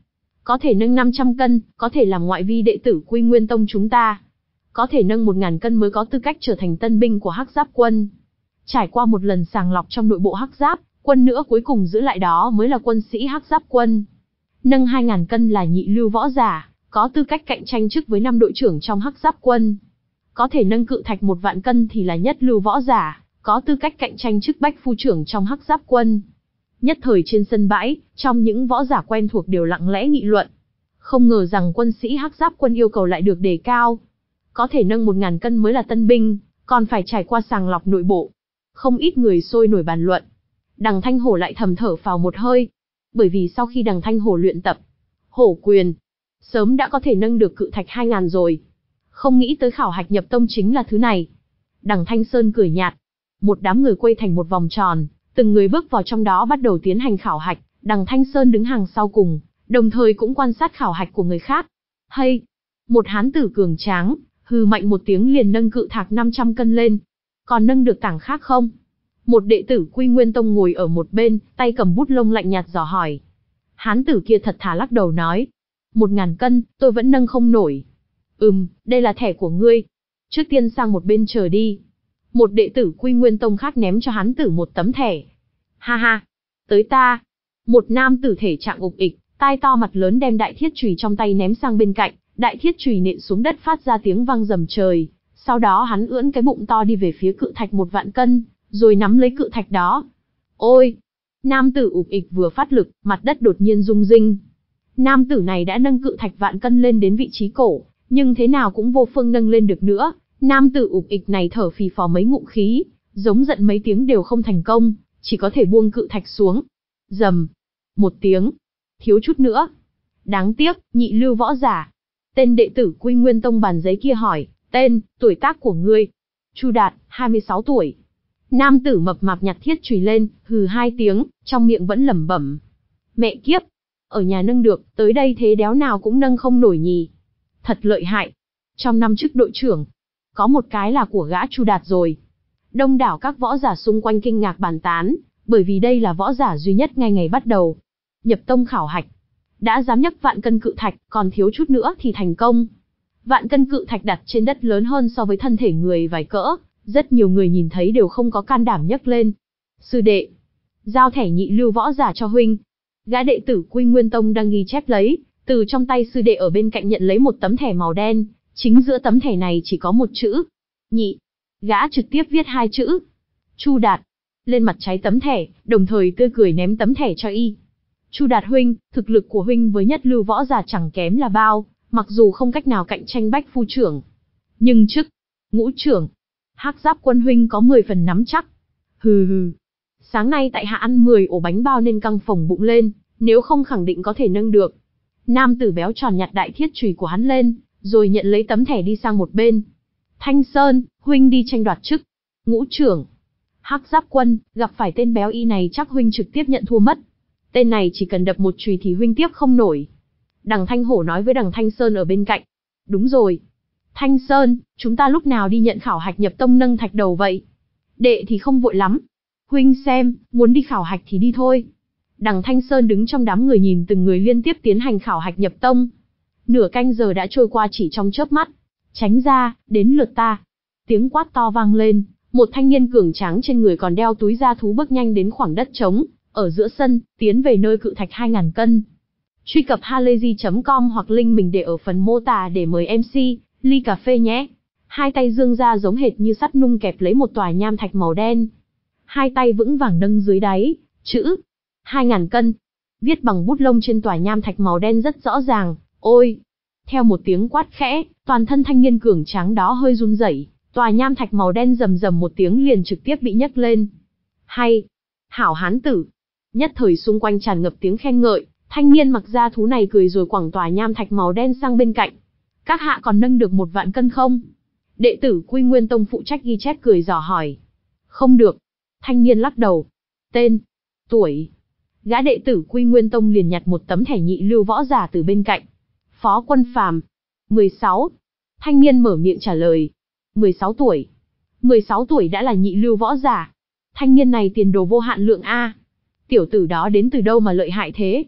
Có thể nâng năm trăm cân, có thể làm ngoại vi đệ tử Quy Nguyên Tông chúng ta. Có thể nâng một nghìn cân mới có tư cách trở thành tân binh của Hắc Giáp quân. Trải qua một lần sàng lọc trong nội bộ Hắc Giáp, quân nữa cuối cùng giữ lại đó mới là quân sĩ Hắc Giáp quân. Nâng hai nghìn cân là nhị lưu võ giả, có tư cách cạnh tranh chức với năm đội trưởng trong Hắc Giáp quân. Có thể nâng cự thạch một vạn cân thì là nhất lưu võ giả, có tư cách cạnh tranh chức bách phu trưởng trong Hắc Giáp quân. Nhất thời trên sân bãi, trong những võ giả quen thuộc đều lặng lẽ nghị luận. Không ngờ rằng quân sĩ Hắc Giáp quân yêu cầu lại được đề cao. Có thể nâng một nghìn cân mới là tân binh, còn phải trải qua sàng lọc nội bộ. Không ít người sôi nổi bàn luận. Đằng Thanh Hổ lại thầm thở phào một hơi. Bởi vì sau khi Đằng Thanh Hổ luyện tập hổ quyền, sớm đã có thể nâng được cự thạch hai nghìn rồi. Không nghĩ tới khảo hạch nhập tông chính là thứ này. Đằng Thanh Sơn cười nhạt. Một đám người quay thành một vòng tròn, từng người bước vào trong đó bắt đầu tiến hành khảo hạch. Đằng Thanh Sơn đứng hàng sau cùng, đồng thời cũng quan sát khảo hạch của người khác. Hay! Một hán tử cường tráng, hừ mạnh một tiếng liền nâng cự thạch năm trăm cân lên. Còn nâng được tảng khác không? Một đệ tử Quy Nguyên Tông ngồi ở một bên, tay cầm bút lông lạnh nhạt dò hỏi. Hán tử kia thật thà lắc đầu nói. Một ngàn cân, tôi vẫn nâng không nổi. Ừm, đây là thẻ của ngươi. Trước tiên sang một bên chờ đi. Một đệ tử Quy Nguyên Tông khác ném cho hán tử một tấm thẻ. Ha ha, tới ta. Một nam tử thể trạng ục ịch, tai to mặt lớn đem đại thiết chùy trong tay ném sang bên cạnh, đại thiết chùy nện xuống đất phát ra tiếng vang rầm trời. Sau đó hắn ưỡn cái bụng to đi về phía cự thạch một vạn cân, rồi nắm lấy cự thạch đó. Ôi! Nam tử ục ịch vừa phát lực, mặt đất đột nhiên rung rinh. Nam tử này đã nâng cự thạch vạn cân lên đến vị trí cổ, nhưng thế nào cũng vô phương nâng lên được nữa. Nam tử ục ịch này thở phì phò mấy ngụm khí, giống giận mấy tiếng đều không thành công, chỉ có thể buông cự thạch xuống. Rầm! Một tiếng. Thiếu chút nữa. Đáng tiếc, nhị lưu võ giả. Tên đệ tử Quy Nguyên Tông bàn giấy kia hỏi, tên, tuổi tác của ngươi. Chu Đạt, hai mươi sáu tuổi. Nam tử mập mạp nhặt thiết chùy lên, hừ hai tiếng, trong miệng vẫn lẩm bẩm. Mẹ kiếp! Ở nhà nâng được, tới đây thế đéo nào cũng nâng không nổi nhỉ. Thật lợi hại. Trong năm chức đội trưởng, có một cái là của gã Chu Đạt rồi. Đông đảo các võ giả xung quanh kinh ngạc bàn tán, bởi vì đây là võ giả duy nhất ngay ngày bắt đầu nhập tông khảo hạch. Đã dám nhấc vạn cân cự thạch, còn thiếu chút nữa thì thành công. Vạn cân cự thạch đặt trên đất lớn hơn so với thân thể người vài cỡ, rất nhiều người nhìn thấy đều không có can đảm nhấc lên. Sư đệ, giao thẻ nhị lưu võ giả cho huynh. Gã đệ tử Quy Nguyên Tông đang ghi chép lấy, từ trong tay sư đệ ở bên cạnh nhận lấy một tấm thẻ màu đen, chính giữa tấm thẻ này chỉ có một chữ, nhị. Gã trực tiếp viết hai chữ, Chu Đạt, lên mặt trái tấm thẻ, đồng thời tươi cười ném tấm thẻ cho y. Chu Đạt huynh, thực lực của huynh với nhất lưu võ giả chẳng kém là bao, mặc dù không cách nào cạnh tranh bách phu trưởng, nhưng chức ngũ trưởng, Hắc Giáp quân huynh có mười phần nắm chắc. Hừ hừ. Sáng nay tại hạ ăn mười ổ bánh bao nên căng phồng bụng lên, nếu không khẳng định có thể nâng được. Nam tử béo tròn nhặt đại thiết chùy của hắn lên, rồi nhận lấy tấm thẻ đi sang một bên. Thanh Sơn, huynh đi tranh đoạt chức ngũ trưởng. Hắc Giáp quân, gặp phải tên béo y này chắc huynh trực tiếp nhận thua mất. Tên này chỉ cần đập một chùy thì huynh tiếp không nổi. Đằng Thanh Hổ nói với đằng Thanh Sơn ở bên cạnh. Đúng rồi. Thanh Sơn, chúng ta lúc nào đi nhận khảo hạch nhập tông nâng thạch đầu vậy? Đệ thì không vội lắm. Huynh xem, muốn đi khảo hạch thì đi thôi. Đằng Thanh Sơn đứng trong đám người nhìn từng người liên tiếp tiến hành khảo hạch nhập tông. Nửa canh giờ đã trôi qua chỉ trong chớp mắt. Tránh ra, đến lượt ta. Tiếng quát to vang lên, một thanh niên cường tráng trên người còn đeo túi da thú bước nhanh đến khoảng đất trống, ở giữa sân, tiến về nơi cự thạch hai nghìn cân. Truy cập halayzi chấm com hoặc link mình để ở phần mô tả để mời em xê, ly cà phê nhé. Hai tay dương ra giống hệt như sắt nung kẹp lấy một tòa nham thạch màu đen. Hai tay vững vàng nâng dưới đáy, chữ hai nghìn cân. Viết bằng bút lông trên tòa nham thạch màu đen rất rõ ràng, ôi. Theo một tiếng quát khẽ, toàn thân thanh niên cường tráng đó hơi run rẩy, tòa nham thạch màu đen rầm rầm một tiếng liền trực tiếp bị nhấc lên. Hay, hảo hán tử. Nhất thời xung quanh tràn ngập tiếng khen ngợi, thanh niên mặc da thú này cười rồi quẳng tòa nham thạch màu đen sang bên cạnh. Các hạ còn nâng được một vạn cân không? Đệ tử Quy Nguyên Tông phụ trách ghi chép cười dò hỏi. Không được. Thanh niên lắc đầu. Tên, tuổi. Gã đệ tử Quy Nguyên Tông liền nhặt một tấm thẻ nhị lưu võ giả từ bên cạnh. Phó Quân Phàm, mười sáu. Thanh niên mở miệng trả lời. mười sáu tuổi. mười sáu tuổi đã là nhị lưu võ giả. Thanh niên này tiền đồ vô hạn lượng a. Tiểu tử đó đến từ đâu mà lợi hại thế?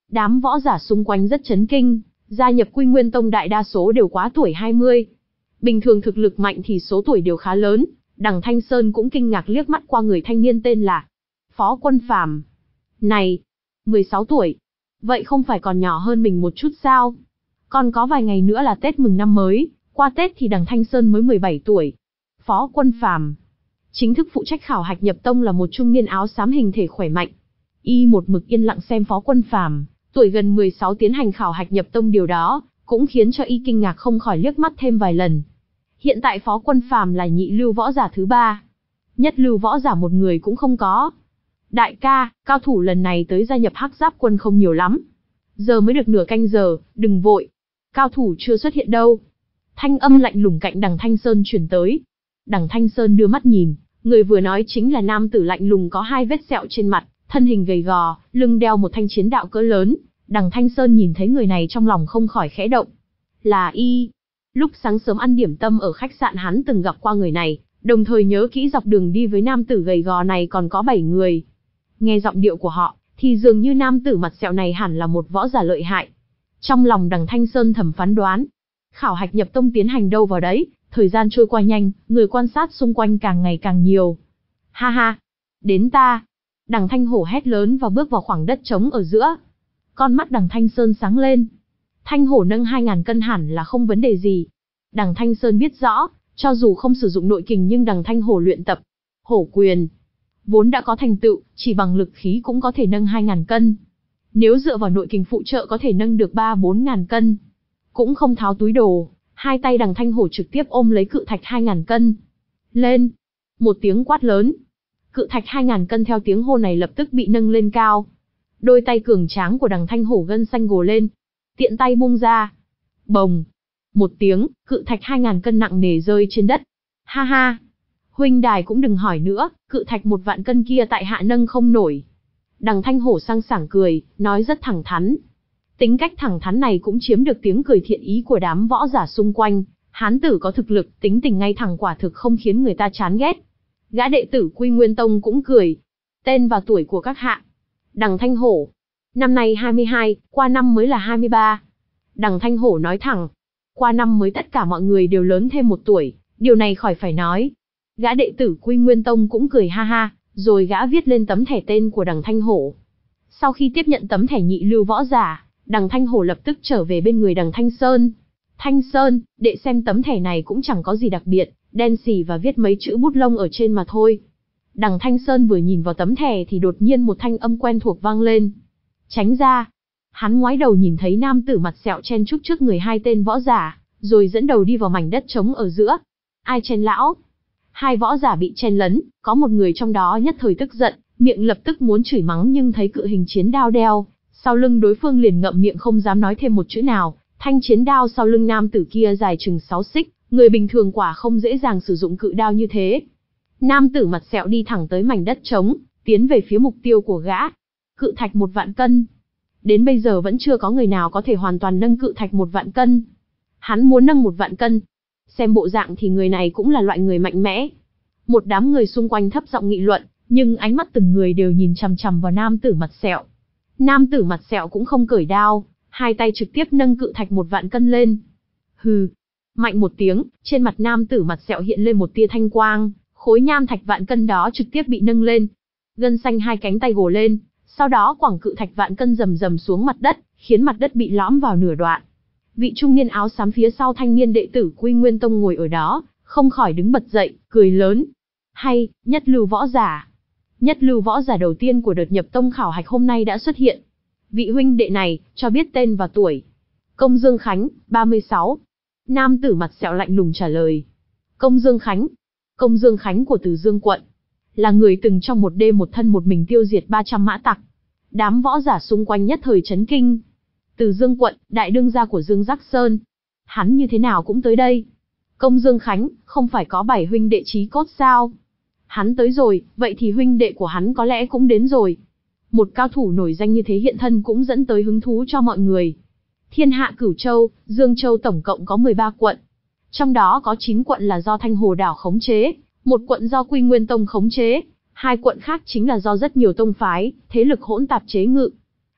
Đám võ giả xung quanh rất chấn kinh, gia nhập Quy Nguyên Tông đại đa số đều quá tuổi hai mươi. Bình thường thực lực mạnh thì số tuổi đều khá lớn, Đằng Thanh Sơn cũng kinh ngạc liếc mắt qua người thanh niên tên là Phó Quân Phàm. Này, mười sáu tuổi, vậy không phải còn nhỏ hơn mình một chút sao? Còn có vài ngày nữa là Tết mừng năm mới, qua Tết thì Đằng Thanh Sơn mới mười bảy tuổi. Phó Quân Phàm chính thức phụ trách khảo hạch nhập tông là một trung niên áo xám hình thể khỏe mạnh. Y một mực yên lặng xem Phó Quân Phàm, tuổi gần mười sáu tiến hành khảo hạch nhập tông, điều đó cũng khiến cho y kinh ngạc không khỏi liếc mắt thêm vài lần. Hiện tại Phó Quân Phàm là nhị lưu võ giả thứ ba, nhất lưu võ giả một người cũng không có. Đại ca, cao thủ lần này tới gia nhập Hắc Giáp quân không nhiều lắm. Giờ mới được nửa canh giờ, đừng vội. Cao thủ chưa xuất hiện đâu. Thanh âm lạnh lùng cạnh Đằng Thanh Sơn truyền tới. Đằng Thanh Sơn đưa mắt nhìn, người vừa nói chính là nam tử lạnh lùng có hai vết sẹo trên mặt, thân hình gầy gò, lưng đeo một thanh chiến đạo cỡ lớn. Đằng Thanh Sơn nhìn thấy người này trong lòng không khỏi khẽ động. Là y. Lúc sáng sớm ăn điểm tâm ở khách sạn hắn từng gặp qua người này, đồng thời nhớ kỹ dọc đường đi với nam tử gầy gò này còn có bảy người. Nghe giọng điệu của họ, thì dường như nam tử mặt sẹo này hẳn là một võ giả lợi hại. Trong lòng Đằng Thanh Sơn thầm phán đoán. Khảo hạch nhập tông tiến hành đâu vào đấy, thời gian trôi qua nhanh, người quan sát xung quanh càng ngày càng nhiều. Ha ha, đến ta. Đằng Thanh Hổ hét lớn và bước vào khoảng đất trống ở giữa. Con mắt Đằng Thanh Sơn sáng lên. Thanh Hổ nâng hai ngàn cân hẳn là không vấn đề gì. Đằng Thanh Sơn biết rõ, cho dù không sử dụng nội kình nhưng Đằng Thanh Hổ luyện tập hổ quyền, vốn đã có thành tựu, chỉ bằng lực khí cũng có thể nâng hai ngàn cân. Nếu dựa vào nội kình phụ trợ có thể nâng được ba bốn ngàn cân. Cũng không tháo túi đồ, hai tay Đằng Thanh Hổ trực tiếp ôm lấy cự thạch hai ngàn cân. Lên! Một tiếng quát lớn. Cự thạch hai ngàn cân theo tiếng hô này lập tức bị nâng lên cao. Đôi tay cường tráng của Đằng Thanh Hổ gân xanh gồ lên. Tiện tay bung ra. Bồng! Một tiếng, cự thạch hai ngàn cân nặng nề rơi trên đất. Ha ha! Huynh đài cũng đừng hỏi nữa, cự thạch một vạn cân kia tại hạ nâng không nổi. Đằng Thanh Hổ sang sảng cười, nói rất thẳng thắn. Tính cách thẳng thắn này cũng chiếm được tiếng cười thiện ý của đám võ giả xung quanh. Hán tử có thực lực, tính tình ngay thẳng quả thực không khiến người ta chán ghét. Gã đệ tử Quy Nguyên Tông cũng cười. Tên và tuổi của các hạ. Đằng Thanh Hổ. Năm nay hai mươi hai, qua năm mới là hai mươi ba. Đằng Thanh Hổ nói thẳng. Qua năm mới tất cả mọi người đều lớn thêm một tuổi, điều này khỏi phải nói. Gã đệ tử Quy Nguyên Tông cũng cười ha ha, rồi gã viết lên tấm thẻ tên của Đằng Thanh Hổ. Sau khi tiếp nhận tấm thẻ nhị lưu võ giả, Đằng Thanh Hổ lập tức trở về bên người Đằng Thanh Sơn. Thanh Sơn, đệ xem tấm thẻ này cũng chẳng có gì đặc biệt, đen xì và viết mấy chữ bút lông ở trên mà thôi. Đằng Thanh Sơn vừa nhìn vào tấm thẻ thì đột nhiên một thanh âm quen thuộc vang lên. Tránh ra. Hắn ngoái đầu nhìn thấy nam tử mặt sẹo chen chúc trước người hai tên võ giả, rồi dẫn đầu đi vào mảnh đất trống ở giữa. Ai chen lão? Hai võ giả bị chen lấn, có một người trong đó nhất thời tức giận, miệng lập tức muốn chửi mắng nhưng thấy cự hình chiến đao đeo sau lưng đối phương liền ngậm miệng không dám nói thêm một chữ nào. Thanh chiến đao sau lưng nam tử kia dài chừng sáu xích, người bình thường quả không dễ dàng sử dụng cự đao như thế. Nam tử mặt sẹo đi thẳng tới mảnh đất trống, tiến về phía mục tiêu của gã. Cự thạch một vạn cân. Đến bây giờ vẫn chưa có người nào có thể hoàn toàn nâng cự thạch một vạn cân. Hắn muốn nâng một vạn cân. Xem bộ dạng thì người này cũng là loại người mạnh mẽ. Một đám người xung quanh thấp giọng nghị luận, nhưng ánh mắt từng người đều nhìn chằm chằm vào nam tử mặt sẹo. Nam tử mặt sẹo cũng không cởi đao, hai tay trực tiếp nâng cự thạch một vạn cân lên. Hừ. Mạnh một tiếng, trên mặt nam tử mặt sẹo hiện lên một tia thanh quang, khối nham thạch vạn cân đó trực tiếp bị nâng lên. Gân xanh hai cánh tay gồ lên, sau đó quẳng cự thạch vạn cân rầm rầm xuống mặt đất, khiến mặt đất bị lõm vào nửa đoạn. Vị trung niên áo xám phía sau thanh niên đệ tử Quy Nguyên Tông ngồi ở đó, không khỏi đứng bật dậy, cười lớn. Hay, nhất lưu võ giả. Nhất lưu võ giả đầu tiên của đợt nhập tông khảo hạch hôm nay đã xuất hiện. Vị huynh đệ này, cho biết tên và tuổi. Công Dương Khánh, ba mươi sáu. Nam tử mặt sẹo lạnh lùng trả lời. Công Dương Khánh. Công Dương Khánh của Từ Dương quận. Là người từng trong một đêm một thân một mình tiêu diệt ba trăm mã tặc. Đám võ giả xung quanh nhất thời chấn kinh. Từ Dương quận, đại đương gia của Dương Giác Sơn. Hắn như thế nào cũng tới đây. Công Dương Khánh, không phải có bảy huynh đệ chí cốt sao? Hắn tới rồi, vậy thì huynh đệ của hắn có lẽ cũng đến rồi. Một cao thủ nổi danh như thế hiện thân cũng dẫn tới hứng thú cho mọi người. Thiên hạ Cửu Châu, Dương Châu tổng cộng có mười ba quận. Trong đó có chín quận là do Thanh Hồ Đảo khống chế, một quận do Quy Nguyên Tông khống chế, hai quận khác chính là do rất nhiều tông phái, thế lực hỗn tạp chế ngự.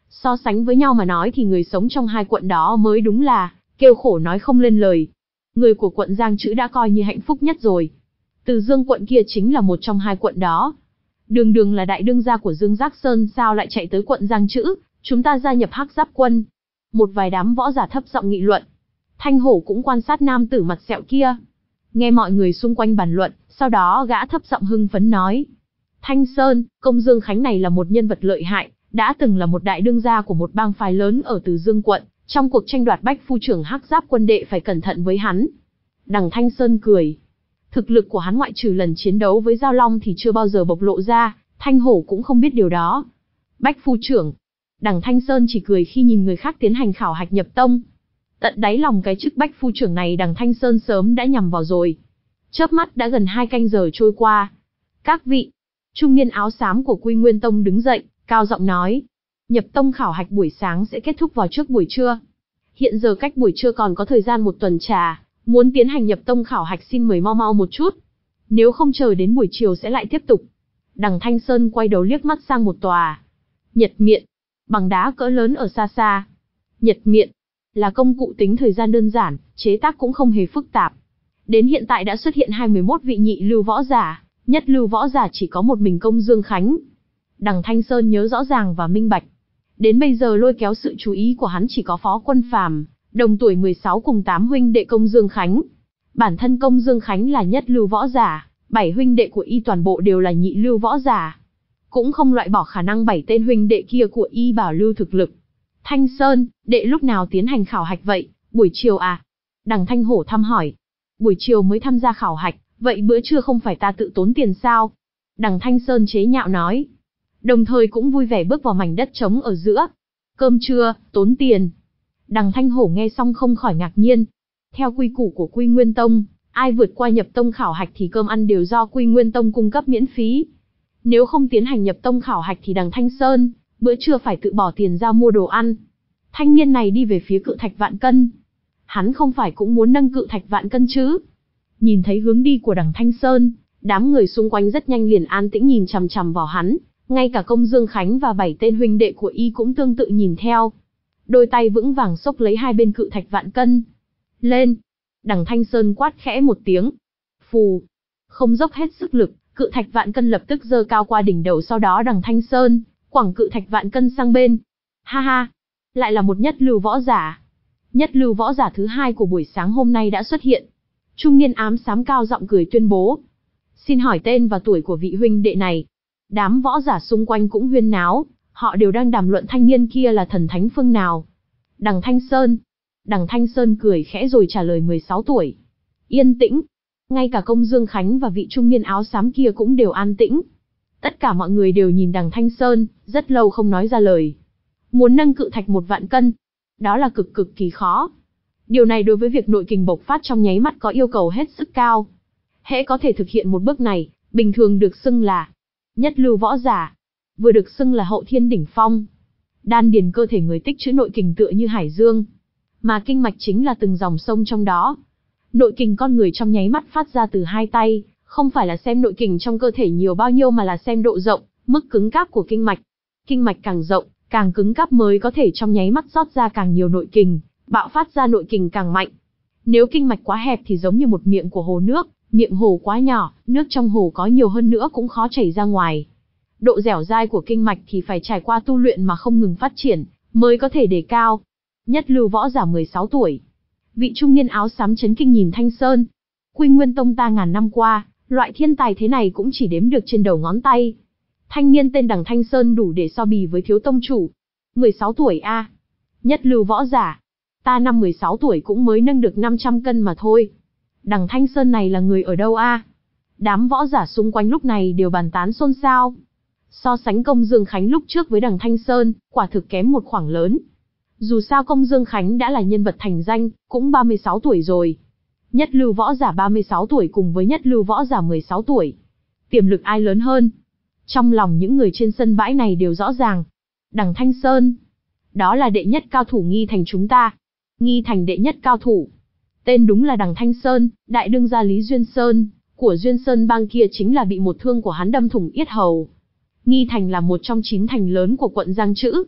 So sánh với nhau mà nói thì người sống trong hai quận đó mới đúng là kêu khổ nói không lên lời. Người của quận Giang Trữ đã coi như hạnh phúc nhất rồi. Từ Dương quận kia chính là một trong hai quận đó. Đường đường là đại đương gia của Dương Giác Sơn sao lại chạy tới quận Giang Trữ, chúng ta gia nhập Hắc Giáp quân. Một vài đám võ giả thấp giọng nghị luận. Thanh Hổ cũng quan sát nam tử mặt sẹo kia. Nghe mọi người xung quanh bàn luận, sau đó gã thấp giọng hưng phấn nói. Thanh Sơn, công Dương Khánh này là một nhân vật lợi hại, đã từng là một đại đương gia của một bang phái lớn ở Từ Dương quận, trong cuộc tranh đoạt bách phu trưởng Hắc Giáp quân đệ phải cẩn thận với hắn. Đằng Thanh Sơn cười. Thực lực của hắn ngoại trừ lần chiến đấu với Giao Long thì chưa bao giờ bộc lộ ra, Thanh Hổ cũng không biết điều đó. Bách phu trưởng. Đằng Thanh Sơn chỉ cười khi nhìn người khác tiến hành khảo hạch nhập tông. Tận đáy lòng cái chức bách phu trưởng này đằng Thanh Sơn sớm đã nhằm vào rồi. Chớp mắt đã gần hai canh giờ trôi qua. Các vị, trung niên áo xám của Quy Nguyên Tông đứng dậy, cao giọng nói. Nhập tông khảo hạch buổi sáng sẽ kết thúc vào trước buổi trưa. Hiện giờ cách buổi trưa còn có thời gian một tuần trà, muốn tiến hành nhập tông khảo hạch xin mời mau mau một chút. Nếu không chờ đến buổi chiều sẽ lại tiếp tục. Đằng Thanh Sơn quay đầu liếc mắt sang một tòa Nhật Miện, bằng đá cỡ lớn ở xa xa. Nhật Miện là công cụ tính thời gian đơn giản, chế tác cũng không hề phức tạp. Đến hiện tại đã xuất hiện hai mươi mốt vị nhị lưu võ giả, nhất lưu võ giả chỉ có một mình Công Dương Khánh. Đằng Thanh Sơn nhớ rõ ràng và minh bạch. Đến bây giờ lôi kéo sự chú ý của hắn chỉ có Phó Quân Phàm, đồng tuổi mười sáu cùng tám huynh đệ Công Dương Khánh. Bản thân Công Dương Khánh là nhất lưu võ giả, bảy huynh đệ của y toàn bộ đều là nhị lưu võ giả. Cũng không loại bỏ khả năng bảy tên huynh đệ kia của y bảo lưu thực lực. Thanh Sơn, đệ lúc nào tiến hành khảo hạch vậy, buổi chiều à? Đằng Thanh Hổ thăm hỏi. Buổi chiều mới tham gia khảo hạch, vậy bữa trưa không phải ta tự tốn tiền sao? Đằng Thanh Sơn chế nhạo nói. Đồng thời cũng vui vẻ bước vào mảnh đất trống ở giữa. Cơm trưa, tốn tiền. Đằng Thanh Hổ nghe xong không khỏi ngạc nhiên. Theo quy củ của Quy Nguyên Tông, ai vượt qua nhập tông khảo hạch thì cơm ăn đều do Quy Nguyên Tông cung cấp miễn phí. Nếu không tiến hành nhập tông khảo hạch thì đằng Thanh Sơn, bữa trưa phải tự bỏ tiền ra mua đồ ăn. Thanh niên này đi về phía Cự Thạch Vạn Cân. Hắn không phải cũng muốn nâng Cự Thạch Vạn Cân chứ? Nhìn thấy hướng đi của đằng Thanh Sơn, đám người xung quanh rất nhanh liền an tĩnh nhìn chằm chằm vào hắn. Ngay cả Công Dương Khánh và bảy tên huynh đệ của y cũng tương tự nhìn theo. Đôi tay vững vàng xốc lấy hai bên Cự Thạch Vạn Cân. Lên! Đằng Thanh Sơn quát khẽ một tiếng. Phù! Không dốc hết sức lực, Cự Thạch Vạn Cân lập tức giơ cao qua đỉnh đầu, sau đó đằng Thanh Sơn quẳng Cự Thạch Vạn Cân sang bên. Ha ha! Lại là một nhất lưu võ giả. Nhất lưu võ giả thứ hai của buổi sáng hôm nay đã xuất hiện. Trung niên ám xám cao giọng cười tuyên bố. Xin hỏi tên và tuổi của vị huynh đệ này. Đám võ giả xung quanh cũng huyên náo, họ đều đang đàm luận thanh niên kia là thần thánh phương nào. Đằng Thanh Sơn. Đằng Thanh Sơn cười khẽ rồi trả lời mười sáu tuổi. Yên tĩnh. Ngay cả Công Dương Khánh và vị trung niên áo xám kia cũng đều an tĩnh. Tất cả mọi người đều nhìn đằng Thanh Sơn, rất lâu không nói ra lời. Muốn nâng Cự Thạch một vạn cân, đó là cực cực kỳ khó. Điều này đối với việc nội kình bộc phát trong nháy mắt có yêu cầu hết sức cao. Hễ có thể thực hiện một bước này, bình thường được xưng là nhất lưu võ giả, vừa được xưng là hậu thiên đỉnh phong. Đan điền cơ thể người tích trữ nội kình tựa như hải dương, mà kinh mạch chính là từng dòng sông trong đó. Nội kình con người trong nháy mắt phát ra từ hai tay, không phải là xem nội kình trong cơ thể nhiều bao nhiêu mà là xem độ rộng, mức cứng cáp của kinh mạch. Kinh mạch càng rộng, càng cứng cáp mới có thể trong nháy mắt rót ra càng nhiều nội kình, bạo phát ra nội kình càng mạnh. Nếu kinh mạch quá hẹp thì giống như một miệng của hồ nước, miệng hồ quá nhỏ, nước trong hồ có nhiều hơn nữa cũng khó chảy ra ngoài. Độ dẻo dai của kinh mạch thì phải trải qua tu luyện mà không ngừng phát triển, mới có thể đề cao. Nhất lưu võ giả mười sáu tuổi. Vị trung niên áo xám chấn kinh nhìn Thanh Sơn. Quy Nguyên Tông ta ngàn năm qua, loại thiên tài thế này cũng chỉ đếm được trên đầu ngón tay. Thanh niên tên đằng Thanh Sơn đủ để so bì với thiếu tông chủ. mười sáu tuổi a. À. Nhất lưu võ giả. Ta năm mười sáu tuổi cũng mới nâng được năm trăm cân mà thôi. Đằng Thanh Sơn này là người ở đâu a? À? Đám võ giả xung quanh lúc này đều bàn tán xôn xao. So sánh Công Dương Khánh lúc trước với đằng Thanh Sơn, quả thực kém một khoảng lớn. Dù sao Công Dương Khánh đã là nhân vật thành danh, cũng ba mươi sáu tuổi rồi. Nhất lưu võ giả ba mươi sáu tuổi cùng với nhất lưu võ giả mười sáu tuổi. Tiềm lực ai lớn hơn? Trong lòng những người trên sân bãi này đều rõ ràng. Đằng Thanh Sơn. Đó là đệ nhất cao thủ Nghi Thành chúng ta. Nghi Thành đệ nhất cao thủ. Tên đúng là đằng Thanh Sơn, đại đương gia Lý Duyên Sơn, của Duyên Sơn bang kia chính là bị một thương của hắn đâm thủng yết hầu. Nghi Thành là một trong chín thành lớn của quận Giang Trữ.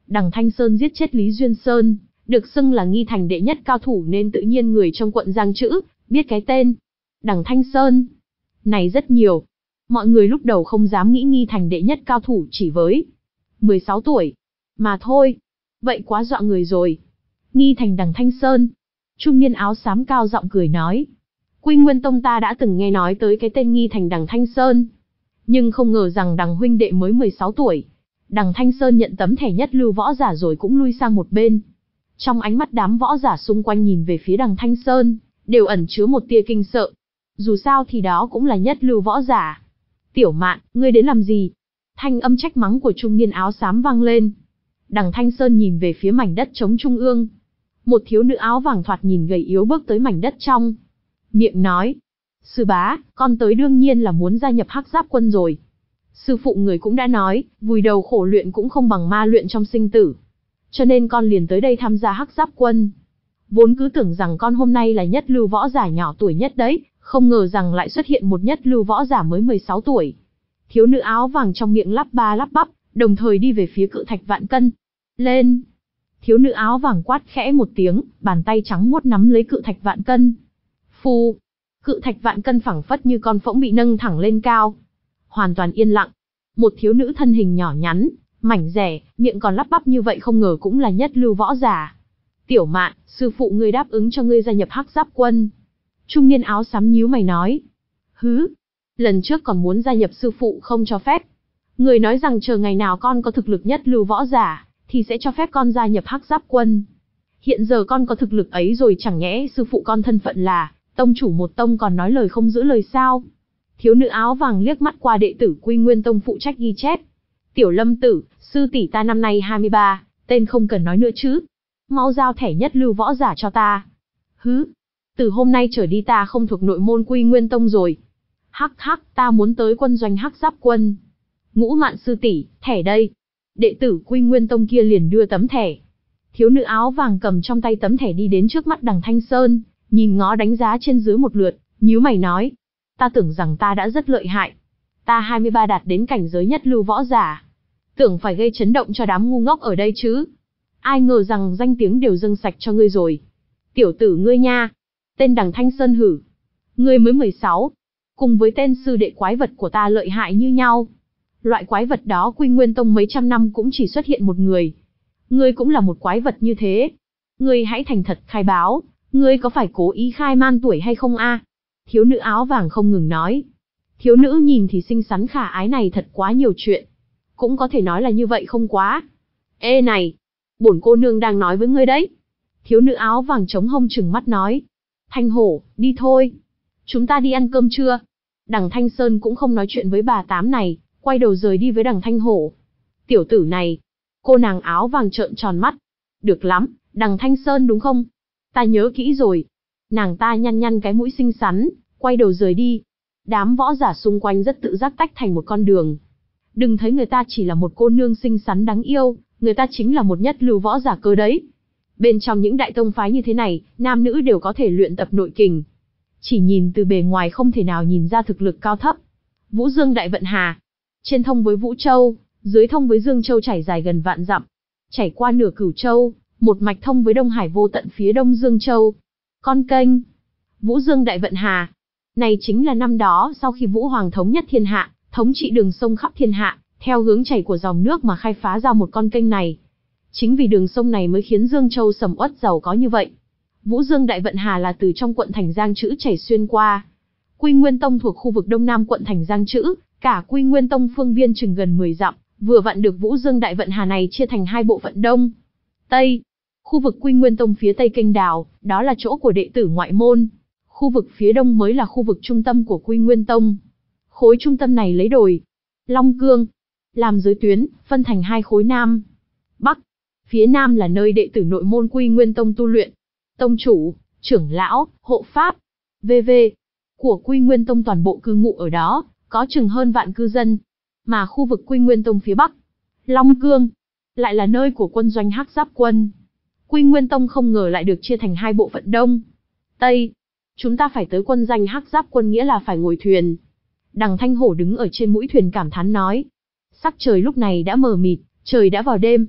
Đằng Thanh Sơn giết chết Lý Duyên Sơn, được xưng là nghi thành đệ nhất cao thủ nên tự nhiên người trong quận Giang Trữ biết cái tên Đằng Thanh Sơn này rất nhiều. Mọi người lúc đầu không dám nghĩ nghi thành đệ nhất cao thủ chỉ với mười sáu tuổi mà thôi. Vậy quá dọa người rồi. Nghi thành Đằng Thanh Sơn. Trung niên áo xám cao giọng cười nói. Quy Nguyên Tông ta đã từng nghe nói tới cái tên nghi thành Đằng Thanh Sơn. Nhưng không ngờ rằng Đằng huynh đệ mới mười sáu tuổi. Đằng Thanh Sơn nhận tấm thẻ nhất lưu võ giả rồi cũng lui sang một bên. Trong ánh mắt đám võ giả xung quanh nhìn về phía Đằng Thanh Sơn, đều ẩn chứa một tia kinh sợ. Dù sao thì đó cũng là nhất lưu võ giả. Tiểu Mạn, ngươi đến làm gì? Thanh âm trách mắng của trung niên áo xám vang lên. Đằng Thanh Sơn nhìn về phía mảnh đất trống trung ương. Một thiếu nữ áo vàng thoạt nhìn gầy yếu bước tới mảnh đất trong. Miệng nói. Sư bá, con tới đương nhiên là muốn gia nhập Hắc Giáp Quân rồi. Sư phụ người cũng đã nói, vùi đầu khổ luyện cũng không bằng ma luyện trong sinh tử. Cho nên con liền tới đây tham gia Hắc Giáp Quân. Vốn cứ tưởng rằng con hôm nay là nhất lưu võ giả nhỏ tuổi nhất đấy, không ngờ rằng lại xuất hiện một nhất lưu võ giả mới mười sáu tuổi. Thiếu nữ áo vàng trong miệng lắp ba lắp bắp, đồng thời đi về phía cự thạch vạn cân. Lên! Thiếu nữ áo vàng quát khẽ một tiếng, bàn tay trắng muốt nắm lấy cự thạch vạn cân. Phù! Cự thạch vạn cân phẳng phất như con phỗng bị nâng thẳng lên cao. Hoàn toàn yên lặng. Một thiếu nữ thân hình nhỏ nhắn, mảnh dẻ, miệng còn lắp bắp như vậy không ngờ cũng là nhất lưu võ giả. Tiểu Mạn, sư phụ ngươi đáp ứng cho ngươi gia nhập Hắc Giáp Quân. Trung niên áo xám nhíu mày nói. Hứ! Lần trước còn muốn gia nhập sư phụ không cho phép. Người nói rằng chờ ngày nào con có thực lực nhất lưu võ giả, thì sẽ cho phép con gia nhập Hắc Giáp Quân. Hiện giờ con có thực lực ấy rồi chẳng nhẽ sư phụ con thân phận là tông chủ một tông còn nói lời không giữ lời sao? Thiếu nữ áo vàng liếc mắt qua đệ tử Quy Nguyên Tông phụ trách ghi chép. Tiểu Lâm tử, sư tỷ ta năm nay hai mươi ba, tên không cần nói nữa chứ. Mau giao thẻ nhất lưu võ giả cho ta. Hứ! Từ hôm nay trở đi ta không thuộc nội môn Quy Nguyên Tông rồi. Hắc hắc, ta muốn tới quân doanh Hắc Giáp Quân. Ngũ Mạn sư tỷ, thẻ đây. Đệ tử Quy Nguyên Tông kia liền đưa tấm thẻ. Thiếu nữ áo vàng cầm trong tay tấm thẻ đi đến trước mắt Đằng Thanh Sơn, nhìn ngó đánh giá trên dưới một lượt, nhíu mày nói. Ta tưởng rằng ta đã rất lợi hại. Ta hai mươi ba đạt đến cảnh giới nhất lưu võ giả. Tưởng phải gây chấn động cho đám ngu ngốc ở đây chứ. Ai ngờ rằng danh tiếng đều dâng sạch cho ngươi rồi. Tiểu tử ngươi nha. Tên Đằng Thanh Sơn hử. Ngươi mới mười sáu. Cùng với tên sư đệ quái vật của ta lợi hại như nhau. Loại quái vật đó Quy Nguyên Tông mấy trăm năm cũng chỉ xuất hiện một người. Ngươi cũng là một quái vật như thế. Ngươi hãy thành thật khai báo, ngươi có phải cố ý khai man tuổi hay không a? Thiếu nữ áo vàng không ngừng nói. Thiếu nữ nhìn thì xinh xắn khả ái này thật quá nhiều chuyện. Cũng có thể nói là như vậy không quá. Ê này, bổn cô nương đang nói với ngươi đấy. Thiếu nữ áo vàng chống hông trừng mắt nói. Thanh Hổ, đi thôi. Chúng ta đi ăn cơm trưa. Đằng Thanh Sơn cũng không nói chuyện với bà tám này, quay đầu rời đi với đằng Thanh Hổ. Tiểu tử này. Cô nàng áo vàng trợn tròn mắt. Được lắm, đằng Thanh Sơn đúng không? Ta nhớ kỹ rồi. Nàng ta nhăn nhăn cái mũi xinh xắn, quay đầu rời đi. Đám võ giả xung quanh rất tự giác tách thành một con đường. Đừng thấy người ta chỉ là một cô nương xinh xắn đáng yêu, người ta chính là một nhất lưu võ giả cơ đấy. Bên trong những đại tông phái như thế này, nam nữ đều có thể luyện tập nội kình. Chỉ nhìn từ bề ngoài không thể nào nhìn ra thực lực cao thấp. Vũ Dương Đại Vận Hà. Trên thông với Vũ Châu, dưới thông với Dương Châu trải dài gần vạn dặm. Chảy qua nửa Cửu Châu, một mạch thông với Đông Hải vô tận phía đông Dương Châu. Con kênh. Vũ Dương Đại Vận Hà. Này chính là năm đó sau khi Vũ Hoàng thống nhất thiên hạ, thống trị đường sông khắp thiên hạ, theo hướng chảy của dòng nước mà khai phá ra một con kênh này. Chính vì đường sông này mới khiến Dương Châu sầm uất giàu có như vậy. Vũ Dương Đại Vận Hà là từ trong quận thành Giang Trữ chảy xuyên qua. Quy Nguyên Tông thuộc khu vực đông nam quận thành Giang Trữ, cả Quy Nguyên Tông phương viên chừng gần mười dặm, vừa vặn được Vũ Dương Đại Vận Hà này chia thành hai bộ phận đông, tây. Khu vực Quy Nguyên Tông phía tây kênh đào, đó là chỗ của đệ tử ngoại môn. Khu vực phía đông mới là khu vực trung tâm của Quy Nguyên Tông. Khối trung tâm này lấy đồi Long Cương làm giới tuyến, phân thành hai khối nam, bắc. Phía nam là nơi đệ tử nội môn Quy Nguyên Tông tu luyện. Tông chủ, trưởng lão, hộ pháp, vân vân của Quy Nguyên Tông toàn bộ cư ngụ ở đó, có chừng hơn vạn cư dân. Mà khu vực Quy Nguyên Tông phía bắc, Long Cương, lại là nơi của quân doanh Hắc Giáp Quân. Quy Nguyên Tông không ngờ lại được chia thành hai bộ phận đông, tây. Chúng ta phải tới quân doanh Hắc Giáp Quân nghĩa là phải ngồi thuyền. Đằng Thanh Hổ đứng ở trên mũi thuyền cảm thán nói. Sắc trời lúc này đã mờ mịt, trời đã vào đêm.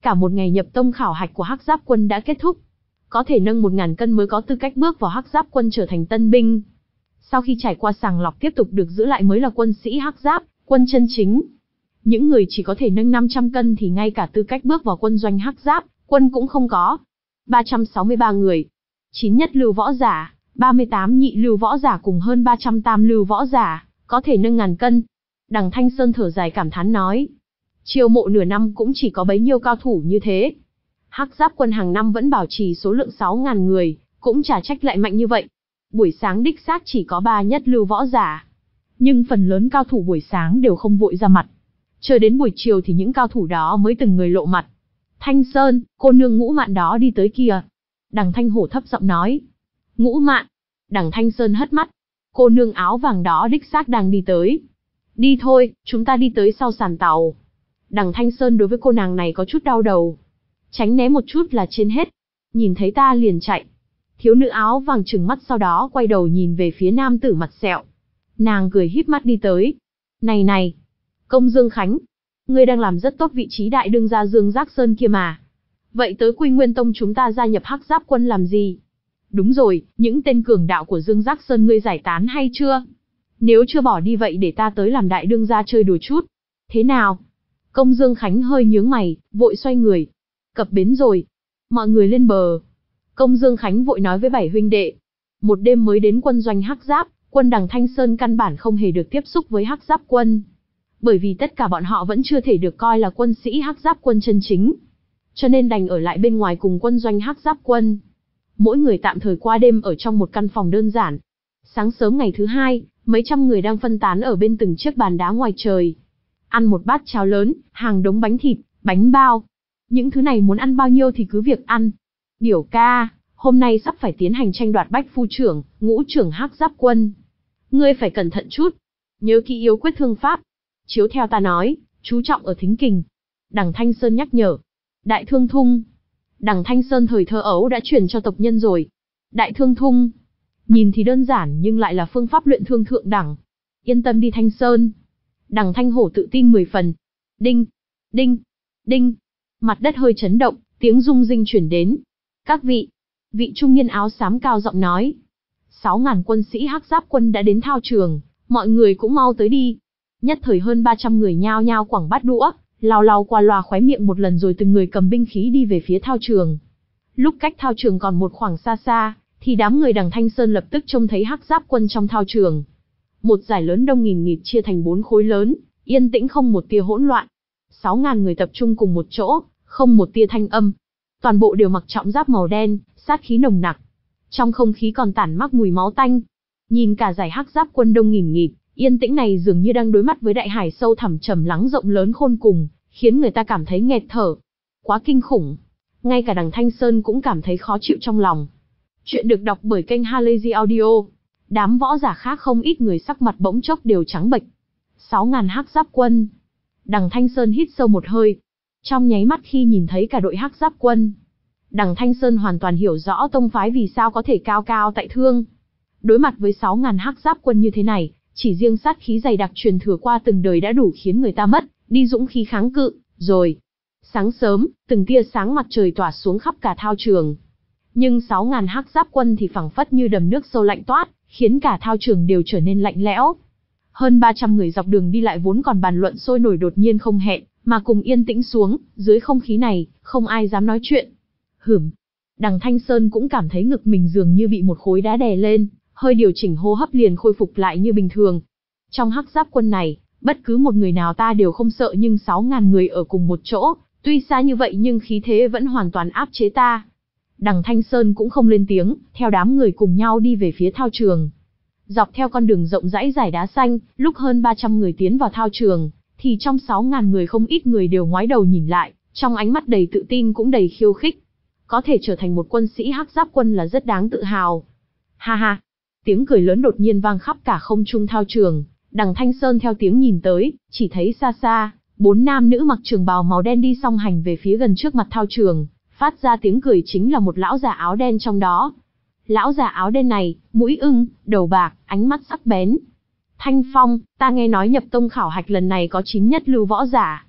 Cả một ngày nhập tông khảo hạch của Hắc Giáp Quân đã kết thúc. Có thể nâng một ngàn cân mới có tư cách bước vào Hắc Giáp Quân trở thành tân binh. Sau khi trải qua sàng lọc tiếp tục được giữ lại mới là quân sĩ Hắc Giáp, quân chân chính. Những người chỉ có thể nâng năm trăm cân thì ngay cả tư cách bước vào quân doanh Hắc Giáp, quân cũng không có. ba trăm sáu mươi ba người. chín nhất lưu võ giả, ba mươi tám nhị lưu võ giả cùng hơn ba trăm tam lưu võ giả, có thể nâng ngàn cân. Đằng Thanh Sơn thở dài cảm thán nói. Chiêu mộ nửa năm cũng chỉ có bấy nhiêu cao thủ như thế. Hắc Giáp Quân hàng năm vẫn bảo trì số lượng sáu ngàn người, cũng chả trách lại mạnh như vậy. Buổi sáng đích xác chỉ có ba nhất lưu võ giả. Nhưng phần lớn cao thủ buổi sáng đều không vội ra mặt. Chờ đến buổi chiều thì những cao thủ đó mới từng người lộ mặt. Thanh Sơn, cô nương Ngũ Mạn đó đi tới kìa. Đằng Thanh Hổ thấp giọng nói. Ngũ Mạn. Đằng Thanh Sơn hất mắt. Cô nương áo vàng đó đích xác đang đi tới. Đi thôi, chúng ta đi tới sau sàn tàu. Đằng Thanh Sơn đối với cô nàng này có chút đau đầu. Tránh né một chút là trên hết. Nhìn thấy ta liền chạy. Thiếu nữ áo vàng trừng mắt sau đó quay đầu nhìn về phía nam tử mặt sẹo. Nàng cười híp mắt đi tới. Này này, Công Dương Khánh, ngươi đang làm rất tốt vị trí đại đương gia Dương Giác Sơn kia mà. Vậy tới Quy Nguyên Tông chúng ta gia nhập Hắc Giáp Quân làm gì? Đúng rồi, những tên cường đạo của Dương Giác Sơn ngươi giải tán hay chưa? Nếu chưa bỏ đi vậy để ta tới làm đại đương gia chơi đùa chút. Thế nào? Công Dương Khánh hơi nhướng mày, vội xoay người. Cập bến rồi. Mọi người lên bờ. Công Dương Khánh vội nói với bảy huynh đệ. Một đêm mới đến quân doanh Hắc Giáp, quân đằng Thanh Sơn căn bản không hề được tiếp xúc với Hắc Giáp Quân. Bởi vì tất cả bọn họ vẫn chưa thể được coi là quân sĩ Hắc Giáp Quân chân chính. Cho nên đành ở lại bên ngoài cùng quân doanh Hắc Giáp Quân. Mỗi người tạm thời qua đêm ở trong một căn phòng đơn giản. Sáng sớm ngày thứ hai, mấy trăm người đang phân tán ở bên từng chiếc bàn đá ngoài trời. Ăn một bát cháo lớn, hàng đống bánh thịt, bánh bao. Những thứ này muốn ăn bao nhiêu thì cứ việc ăn. Biểu ca, hôm nay sắp phải tiến hành tranh đoạt bách phu trưởng, ngũ trưởng Hắc Giáp Quân. Ngươi phải cẩn thận chút. Nhớ kỹ yếu quyết thương pháp. Chiếu theo ta nói, chú trọng ở thính kình. Đằng Thanh Sơn nhắc nhở. Đại thương thung. Đằng Thanh Sơn thời thơ ấu đã truyền cho tộc nhân rồi. Đại thương thung. Nhìn thì đơn giản nhưng lại là phương pháp luyện thương thượng đẳng. Yên tâm đi Thanh Sơn. Đằng Thanh Hổ tự tin mười phần. Đinh, đinh, đinh. Mặt đất hơi chấn động, tiếng rung rinh chuyển đến. Các vị, vị trung niên áo xám cao giọng nói. Sáu ngàn quân sĩ Hắc Giáp Quân đã đến thao trường, mọi người cũng mau tới đi. Nhất thời hơn ba trăm người nhao nhao quẳng bát đũa, lau lau qua loa khóe miệng một lần rồi từng người cầm binh khí đi về phía thao trường. Lúc cách thao trường còn một khoảng xa xa, thì đám người đằng Thanh Sơn lập tức trông thấy Hắc Giáp Quân trong thao trường. Một dải lớn đông nghìn nghịt chia thành bốn khối lớn, yên tĩnh không một tia hỗn loạn. Sáu ngàn người tập trung cùng một chỗ, không một tia thanh âm. Toàn bộ đều mặc trọng giáp màu đen, sát khí nồng nặc. Trong không khí còn tản mắc mùi máu tanh. Nhìn cả dải Hắc Giáp Quân đông nghìn nghịt, yên tĩnh này dường như đang đối mặt với đại hải sâu thẳm trầm lắng rộng lớn khôn cùng, khiến người ta cảm thấy nghẹt thở. Quá kinh khủng. Ngay cả đằng Thanh Sơn cũng cảm thấy khó chịu trong lòng. Chuyện được đọc bởi kênh Halazy Audio. Đám võ giả khác không ít người sắc mặt bỗng chốc đều trắng bệch. Sáu ngàn Hắc Giáp Quân. Đằng Thanh Sơn hít sâu một hơi. Trong nháy mắt khi nhìn thấy cả đội Hắc Giáp Quân, đằng Thanh Sơn hoàn toàn hiểu rõ tông phái vì sao có thể cao cao tại thượng. Đối mặt với sáu ngàn Hắc Giáp Quân như thế này, chỉ riêng sát khí dày đặc truyền thừa qua từng đời đã đủ khiến người ta mất đi dũng khí kháng cự, rồi. Sáng sớm, từng tia sáng mặt trời tỏa xuống khắp cả thao trường. Nhưng sáu ngàn Hắc Giáp Quân thì phẳng phất như đầm nước sâu lạnh toát, khiến cả thao trường đều trở nên lạnh lẽo. Hơn ba trăm người dọc đường đi lại vốn còn bàn luận sôi nổi đột nhiên không hẹn, mà cùng yên tĩnh xuống, dưới không khí này, không ai dám nói chuyện. Hửm. Đằng Thanh Sơn cũng cảm thấy ngực mình dường như bị một khối đá đè lên, hơi điều chỉnh hô hấp liền khôi phục lại như bình thường. Trong Hắc Giáp Quân này, bất cứ một người nào ta đều không sợ nhưng sáu ngàn người ở cùng một chỗ, tuy xa như vậy nhưng khí thế vẫn hoàn toàn áp chế ta. Đằng Thanh Sơn cũng không lên tiếng, theo đám người cùng nhau đi về phía thao trường. Dọc theo con đường rộng rãi dải đá xanh, lúc hơn ba trăm người tiến vào thao trường, thì trong sáu ngàn người không ít người đều ngoái đầu nhìn lại, trong ánh mắt đầy tự tin cũng đầy khiêu khích. Có thể trở thành một quân sĩ Hắc Giáp Quân là rất đáng tự hào. Ha ha! Tiếng cười lớn đột nhiên vang khắp cả không trung thao trường. Đằng Thanh Sơn theo tiếng nhìn tới, chỉ thấy xa xa, bốn nam nữ mặc trường bào màu đen đi song hành về phía gần trước mặt thao trường, phát ra tiếng cười chính là một lão già áo đen trong đó. Lão già áo đen này, mũi ưng, đầu bạc, ánh mắt sắc bén. Thanh Phong, ta nghe nói nhập tông khảo hạch lần này có chín nhất lưu võ giả.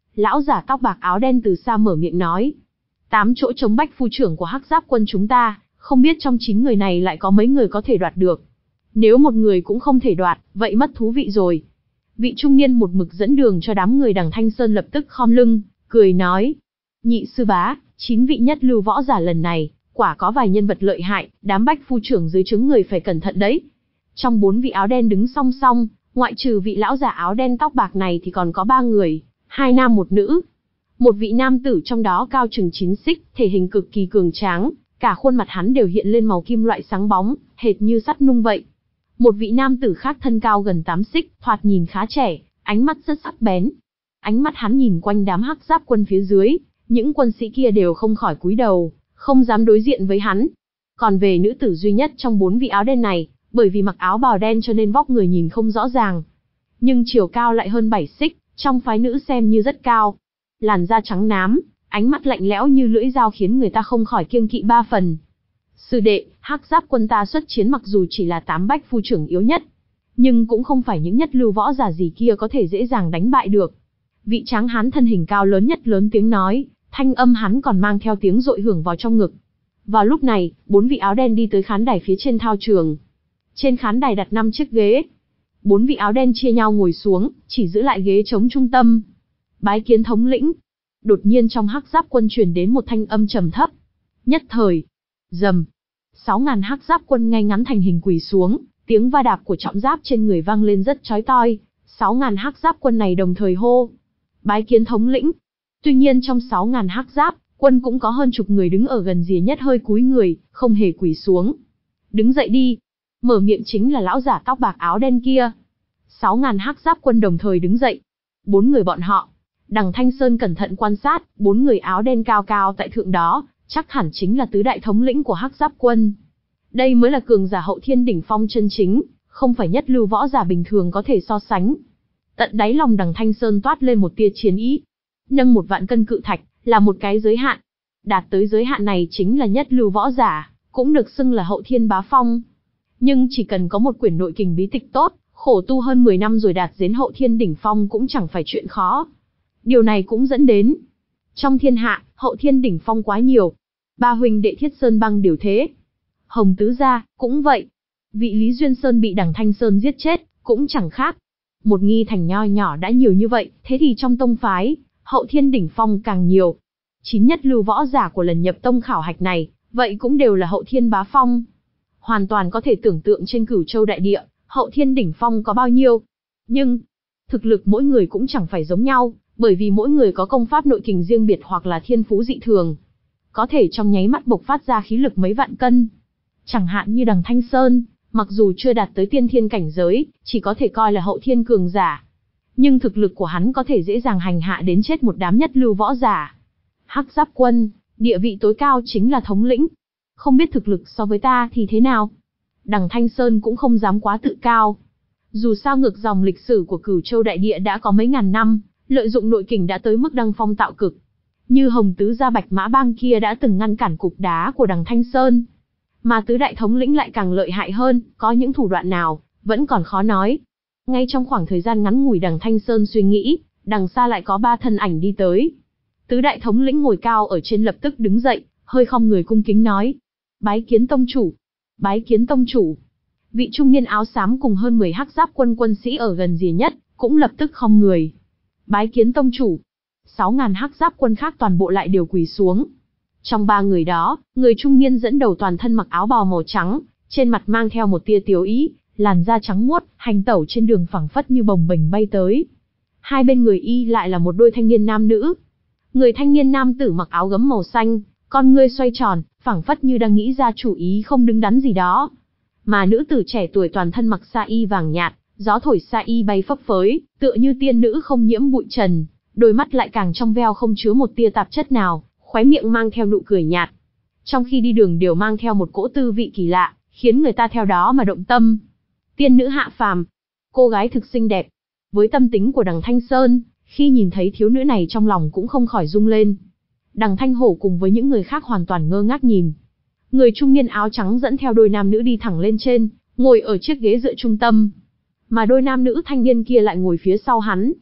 Lão giả tóc bạc áo đen từ xa mở miệng nói. Tám chỗ chống bách phu trưởng của Hắc Giáp quân chúng ta, không biết trong chín người này lại có mấy người có thể đoạt được. Nếu một người cũng không thể đoạt, vậy mất thú vị rồi. Vị trung niên một mực dẫn đường cho đám người đằng Thanh Sơn lập tức khom lưng, cười nói. Nhị sư bá, chín vị nhất lưu võ giả lần này, quả có vài nhân vật lợi hại, đám bách phu trưởng dưới trướng người phải cẩn thận đấy. Trong bốn vị áo đen đứng song song, ngoại trừ vị lão giả áo đen tóc bạc này thì còn có ba người, hai nam một nữ. Một vị nam tử trong đó cao chừng chín xích, thể hình cực kỳ cường tráng, cả khuôn mặt hắn đều hiện lên màu kim loại sáng bóng, hệt như sắt nung vậy. Một vị nam tử khác thân cao gần tám xích, thoạt nhìn khá trẻ, ánh mắt rất sắc bén. Ánh mắt hắn nhìn quanh đám Hắc Giáp quân phía dưới, những quân sĩ kia đều không khỏi cúi đầu, không dám đối diện với hắn. Còn về nữ tử duy nhất trong bốn vị áo đen này, bởi vì mặc áo bào đen cho nên vóc người nhìn không rõ ràng. Nhưng chiều cao lại hơn bảy xích, trong phái nữ xem như rất cao. Làn da trắng nám, ánh mắt lạnh lẽo như lưỡi dao khiến người ta không khỏi kiêng kỵ ba phần. Sư đệ, Hắc Giáp quân ta xuất chiến mặc dù chỉ là tám bách phu trưởng yếu nhất, nhưng cũng không phải những nhất lưu võ giả gì kia có thể dễ dàng đánh bại được. Vị tráng hán thân hình cao lớn nhất lớn tiếng nói, thanh âm hắn còn mang theo tiếng dội hưởng vào trong ngực. Vào lúc này, bốn vị áo đen đi tới khán đài phía trên thao trường. Trên khán đài đặt năm chiếc ghế. Bốn vị áo đen chia nhau ngồi xuống, chỉ giữ lại ghế trống trung tâm. Bái kiến thống lĩnh. Đột nhiên trong Hắc Giáp quân truyền đến một thanh âm trầm thấp. Nhất thời, rầm, sáu ngàn Hắc Giáp quân ngay ngắn thành hình quỳ xuống, tiếng va đạp của trọng giáp trên người vang lên rất chói tai. Sáu ngàn Hắc Giáp quân này đồng thời hô, bái kiến thống lĩnh. Tuy nhiên trong sáu ngàn Hắc Giáp quân cũng có hơn chục người đứng ở gần rìa nhất hơi cúi người, không hề quỳ xuống. Đứng dậy đi. Mở miệng chính là lão giả tóc bạc áo đen kia. Sáu ngàn Hắc Giáp quân đồng thời đứng dậy. Bốn người bọn họ. Đằng Thanh Sơn cẩn thận quan sát, bốn người áo đen cao cao tại thượng đó, chắc hẳn chính là tứ đại thống lĩnh của Hắc Giáp quân. Đây mới là cường giả hậu thiên đỉnh phong chân chính, không phải nhất lưu võ giả bình thường có thể so sánh. Tận đáy lòng đằng Thanh Sơn toát lên một tia chiến ý. Nâng một vạn cân cự thạch, là một cái giới hạn. Đạt tới giới hạn này chính là nhất lưu võ giả, cũng được xưng là hậu thiên bá phong. Nhưng chỉ cần có một quyển nội kình bí tịch tốt, khổ tu hơn mười năm rồi đạt đến hậu thiên đỉnh phong cũng chẳng phải chuyện khó. Điều này cũng dẫn đến, trong thiên hạ, hậu thiên đỉnh phong quá nhiều. Ba huynh đệ Thiết Sơn Băng đều thế. Hồng Tứ Gia, cũng vậy. Vị Lý Duyên Sơn bị đằng Thanh Sơn giết chết, cũng chẳng khác. Một nghi thành nho nhỏ đã nhiều như vậy, thế thì trong tông phái, hậu thiên đỉnh phong càng nhiều. Chín nhất lưu võ giả của lần nhập tông khảo hạch này, vậy cũng đều là hậu thiên bá phong. Hoàn toàn có thể tưởng tượng trên Cửu Châu đại địa, hậu thiên đỉnh phong có bao nhiêu. Nhưng, thực lực mỗi người cũng chẳng phải giống nhau, bởi vì mỗi người có công pháp nội kình riêng biệt hoặc là thiên phú dị thường. Có thể trong nháy mắt bộc phát ra khí lực mấy vạn cân. Chẳng hạn như đằng Thanh Sơn, mặc dù chưa đạt tới tiên thiên cảnh giới, chỉ có thể coi là hậu thiên cường giả. Nhưng thực lực của hắn có thể dễ dàng hành hạ đến chết một đám nhất lưu võ giả. Hắc Giáp quân, địa vị tối cao chính là thống lĩnh. Không biết thực lực so với ta thì thế nào? Đằng Thanh Sơn cũng không dám quá tự cao. Dù sao ngược dòng lịch sử của Cửu Châu đại địa đã có mấy ngàn năm, lợi dụng nội kình đã tới mức đăng phong tạo cực. Như Hồng Tứ Gia Bạch Mã Bang kia đã từng ngăn cản cục đá của đằng Thanh Sơn. Mà tứ đại thống lĩnh lại càng lợi hại hơn, có những thủ đoạn nào, vẫn còn khó nói. Ngay trong khoảng thời gian ngắn ngủi đằng Thanh Sơn suy nghĩ, đằng xa lại có ba thân ảnh đi tới. Tứ đại thống lĩnh ngồi cao ở trên lập tức đứng dậy, hơi khom người cung kính nói. Bái kiến tông chủ. Bái kiến tông chủ. Vị trung niên áo xám cùng hơn mười Hắc Giáp quân quân sĩ ở gần rìa nhất, cũng lập tức khom người. Bái kiến tông chủ. Sáu ngàn Hắc Giáp quân khác toàn bộ lại đều quỳ xuống. Trong ba người đó, người trung niên dẫn đầu toàn thân mặc áo bào màu trắng, trên mặt mang theo một tia tiếu ý, làn da trắng muốt, hành tẩu trên đường phẳng phất như bồng bềnh bay tới. Hai bên người y lại là một đôi thanh niên nam nữ. Người thanh niên nam tử mặc áo gấm màu xanh, con ngươi xoay tròn, phẳng phất như đang nghĩ ra chủ ý không đứng đắn gì đó. Mà nữ tử trẻ tuổi toàn thân mặc sa y vàng nhạt, gió thổi sa y bay phấp phới, tựa như tiên nữ không nhiễm bụi trần, đôi mắt lại càng trong veo không chứa một tia tạp chất nào, khóe miệng mang theo nụ cười nhạt. Trong khi đi đường đều mang theo một cỗ tư vị kỳ lạ, khiến người ta theo đó mà động tâm. Tiên nữ hạ phàm, cô gái thực xinh đẹp. Với tâm tính của đằng Thanh Sơn, khi nhìn thấy thiếu nữ này trong lòng cũng không khỏi rung lên. Đằng Thanh Hổ cùng với những người khác hoàn toàn ngơ ngác nhìn. Người trung niên áo trắng dẫn theo đôi nam nữ đi thẳng lên trên, ngồi ở chiếc ghế dựa trung tâm. Mà đôi nam nữ thanh niên kia lại ngồi phía sau hắn.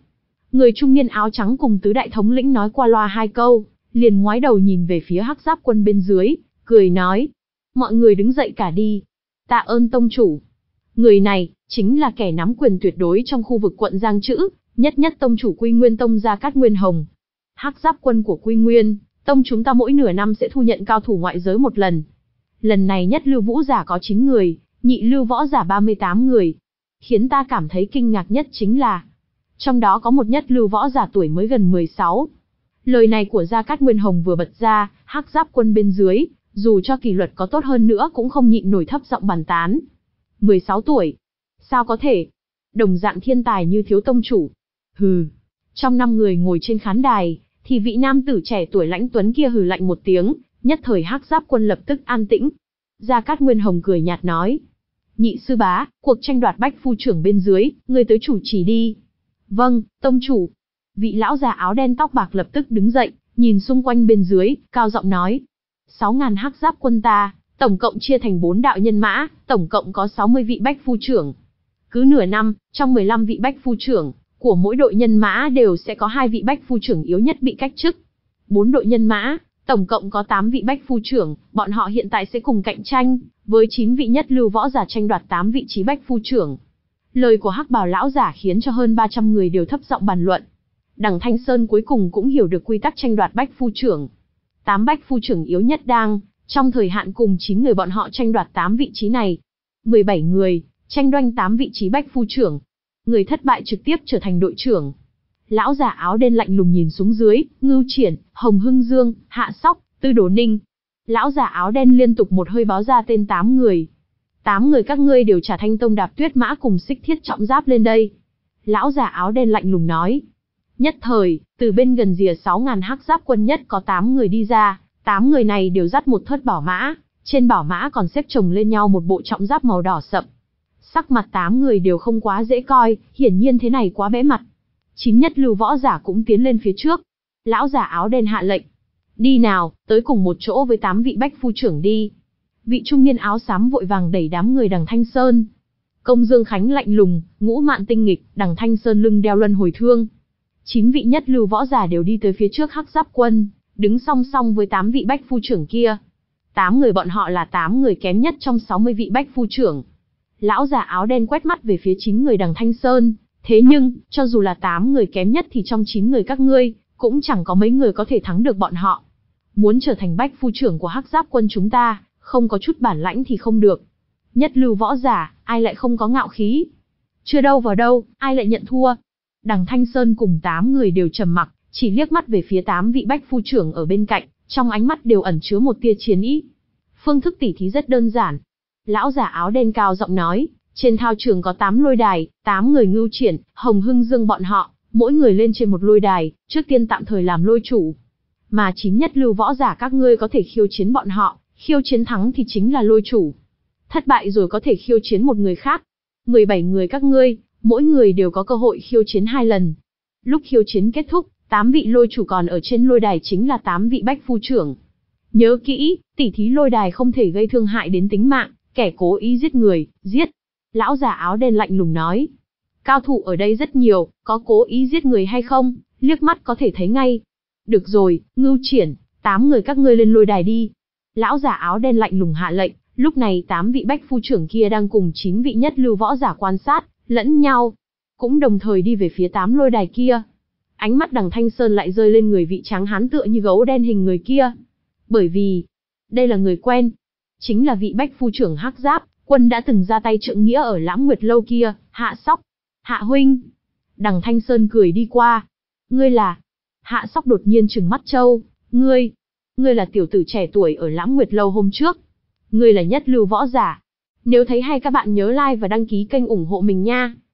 Người trung niên áo trắng cùng tứ đại thống lĩnh nói qua loa hai câu, liền ngoái đầu nhìn về phía hắc giáp quân bên dưới, cười nói. Mọi người đứng dậy cả đi. Tạ ơn tông chủ. Người này, chính là kẻ nắm quyền tuyệt đối trong khu vực quận Giang Trữ, nhất nhất tông chủ Quy Nguyên Tông Gia Cát Nguyên Hồng. Hắc giáp quân của Quy Nguyên Tông chúng ta mỗi nửa năm sẽ thu nhận cao thủ ngoại giới một lần. Lần này nhất lưu vũ giả có chín người, nhị lưu võ giả ba mươi tám người. Khiến ta cảm thấy kinh ngạc nhất chính là, trong đó có một nhất lưu võ giả tuổi mới gần mười sáu. Lời này của Gia Cát Nguyên Hồng vừa bật ra, hắc giáp quân bên dưới, dù cho kỷ luật có tốt hơn nữa cũng không nhịn nổi thấp giọng bàn tán. mười sáu tuổi? Sao có thể? Đồng dạng thiên tài như thiếu tông chủ. Hừ. Trong năm người ngồi trên khán đài, thì vị nam tử trẻ tuổi lãnh tuấn kia hừ lạnh một tiếng, nhất thời hắc giáp quân lập tức an tĩnh. Gia Cát Nguyên Hồng cười nhạt nói. Nhị sư bá, cuộc tranh đoạt bách phu trưởng bên dưới, người tới chủ trì đi. Vâng, tông chủ. Vị lão già áo đen tóc bạc lập tức đứng dậy, nhìn xung quanh bên dưới, cao giọng nói. Sáu ngàn hắc giáp quân ta, tổng cộng chia thành bốn đạo nhân mã, tổng cộng có sáu mươi vị bách phu trưởng. Cứ nửa năm, trong mười lăm vị bách phu trưởng của mỗi đội nhân mã đều sẽ có hai vị bách phu trưởng yếu nhất bị cách chức. Bốn đội nhân mã, tổng cộng có tám vị bách phu trưởng, bọn họ hiện tại sẽ cùng cạnh tranh với chín vị nhất lưu võ giả tranh đoạt tám vị trí bách phu trưởng. Lời của hắc bào lão giả khiến cho hơn ba trăm người đều thấp giọng bàn luận. Đằng Thanh Sơn cuối cùng cũng hiểu được quy tắc tranh đoạt bách phu trưởng. Tám bách phu trưởng yếu nhất đang trong thời hạn cùng chín người bọn họ tranh đoạt tám vị trí này. mười bảy người tranh đoanh tám vị trí bách phu trưởng. Người thất bại trực tiếp trở thành đội trưởng. Lão già áo đen lạnh lùng nhìn xuống dưới, Ngưu Triển, Hồng Hưng Dương, Hạ Sóc, Tư Đồ Ninh. Lão già áo đen liên tục một hơi báo ra tên tám người. Tám người các ngươi đều trả Thanh Tông đạp tuyết mã cùng xích thiết trọng giáp lên đây. Lão già áo đen lạnh lùng nói. Nhất thời, từ bên gần rìa sáu ngàn hắc giáp quân nhất có tám người đi ra, tám người này đều dắt một thớt bảo mã, trên bảo mã còn xếp chồng lên nhau một bộ trọng giáp màu đỏ sậm. Sắc mặt tám người đều không quá dễ coi, hiển nhiên thế này quá bẽ mặt. Chín nhất lưu võ giả cũng tiến lên phía trước. Lão giả áo đen hạ lệnh. Đi nào, tới cùng một chỗ với tám vị bách phu trưởng đi. Vị trung niên áo xám vội vàng đẩy đám người đằng Thanh Sơn. Công Dương Khánh lạnh lùng, Ngũ Mạn tinh nghịch, đằng Thanh Sơn lưng đeo luân hồi thương. Chín vị nhất lưu võ giả đều đi tới phía trước hắc giáp quân, đứng song song với tám vị bách phu trưởng kia. Tám người bọn họ là tám người kém nhất trong sáu mươi vị bách phu trưởng. Lão già áo đen quét mắt về phía chín người đằng Thanh Sơn, thế nhưng, cho dù là tám người kém nhất thì trong chín người các ngươi, cũng chẳng có mấy người có thể thắng được bọn họ. Muốn trở thành bách phu trưởng của hắc giáp quân chúng ta, không có chút bản lãnh thì không được. Nhất lưu võ giả, ai lại không có ngạo khí? Chưa đâu vào đâu, ai lại nhận thua? Đằng Thanh Sơn cùng tám người đều trầm mặc, chỉ liếc mắt về phía tám vị bách phu trưởng ở bên cạnh, trong ánh mắt đều ẩn chứa một tia chiến ý. Phương thức tỉ thí rất đơn giản. Lão giả áo đen cao giọng nói, trên thao trường có tám lôi đài, tám người Ngưu Triển, Hồng Hưng Dương bọn họ, mỗi người lên trên một lôi đài, trước tiên tạm thời làm lôi chủ. Mà chín nhất lưu võ giả các ngươi có thể khiêu chiến bọn họ, khiêu chiến thắng thì chính là lôi chủ. Thất bại rồi có thể khiêu chiến một người khác. mười bảy người các ngươi, mỗi người đều có cơ hội khiêu chiến hai lần. Lúc khiêu chiến kết thúc, tám vị lôi chủ còn ở trên lôi đài chính là tám vị bách phu trưởng. Nhớ kỹ, tỉ thí lôi đài không thể gây thương hại đến tính mạng, kẻ cố ý giết người, giết. Lão già áo đen lạnh lùng nói. Cao thủ ở đây rất nhiều, có cố ý giết người hay không, liếc mắt có thể thấy ngay. Được rồi, Ngưu Triển, tám người các ngươi lên lôi đài đi. Lão già áo đen lạnh lùng hạ lệnh, lúc này tám vị bách phu trưởng kia đang cùng chín vị nhất lưu võ giả quan sát lẫn nhau, cũng đồng thời đi về phía tám lôi đài kia. Ánh mắt đằng Thanh Sơn lại rơi lên người vị trắng hán tựa như gấu đen hình người kia. Bởi vì, đây là người quen. Chính là vị bách phu trưởng hắc giáp quân đã từng ra tay trượng nghĩa ở Lãng Nguyệt Lâu kia, Hạ Sóc. Hạ huynh. Đằng Thanh Sơn cười đi qua. Ngươi là... Hạ Sóc đột nhiên trừng mắt trâu. Ngươi... Ngươi là tiểu tử trẻ tuổi ở Lãng Nguyệt Lâu hôm trước. Ngươi là nhất lưu võ giả. Nếu thấy hay các bạn nhớ like và đăng ký kênh ủng hộ mình nha.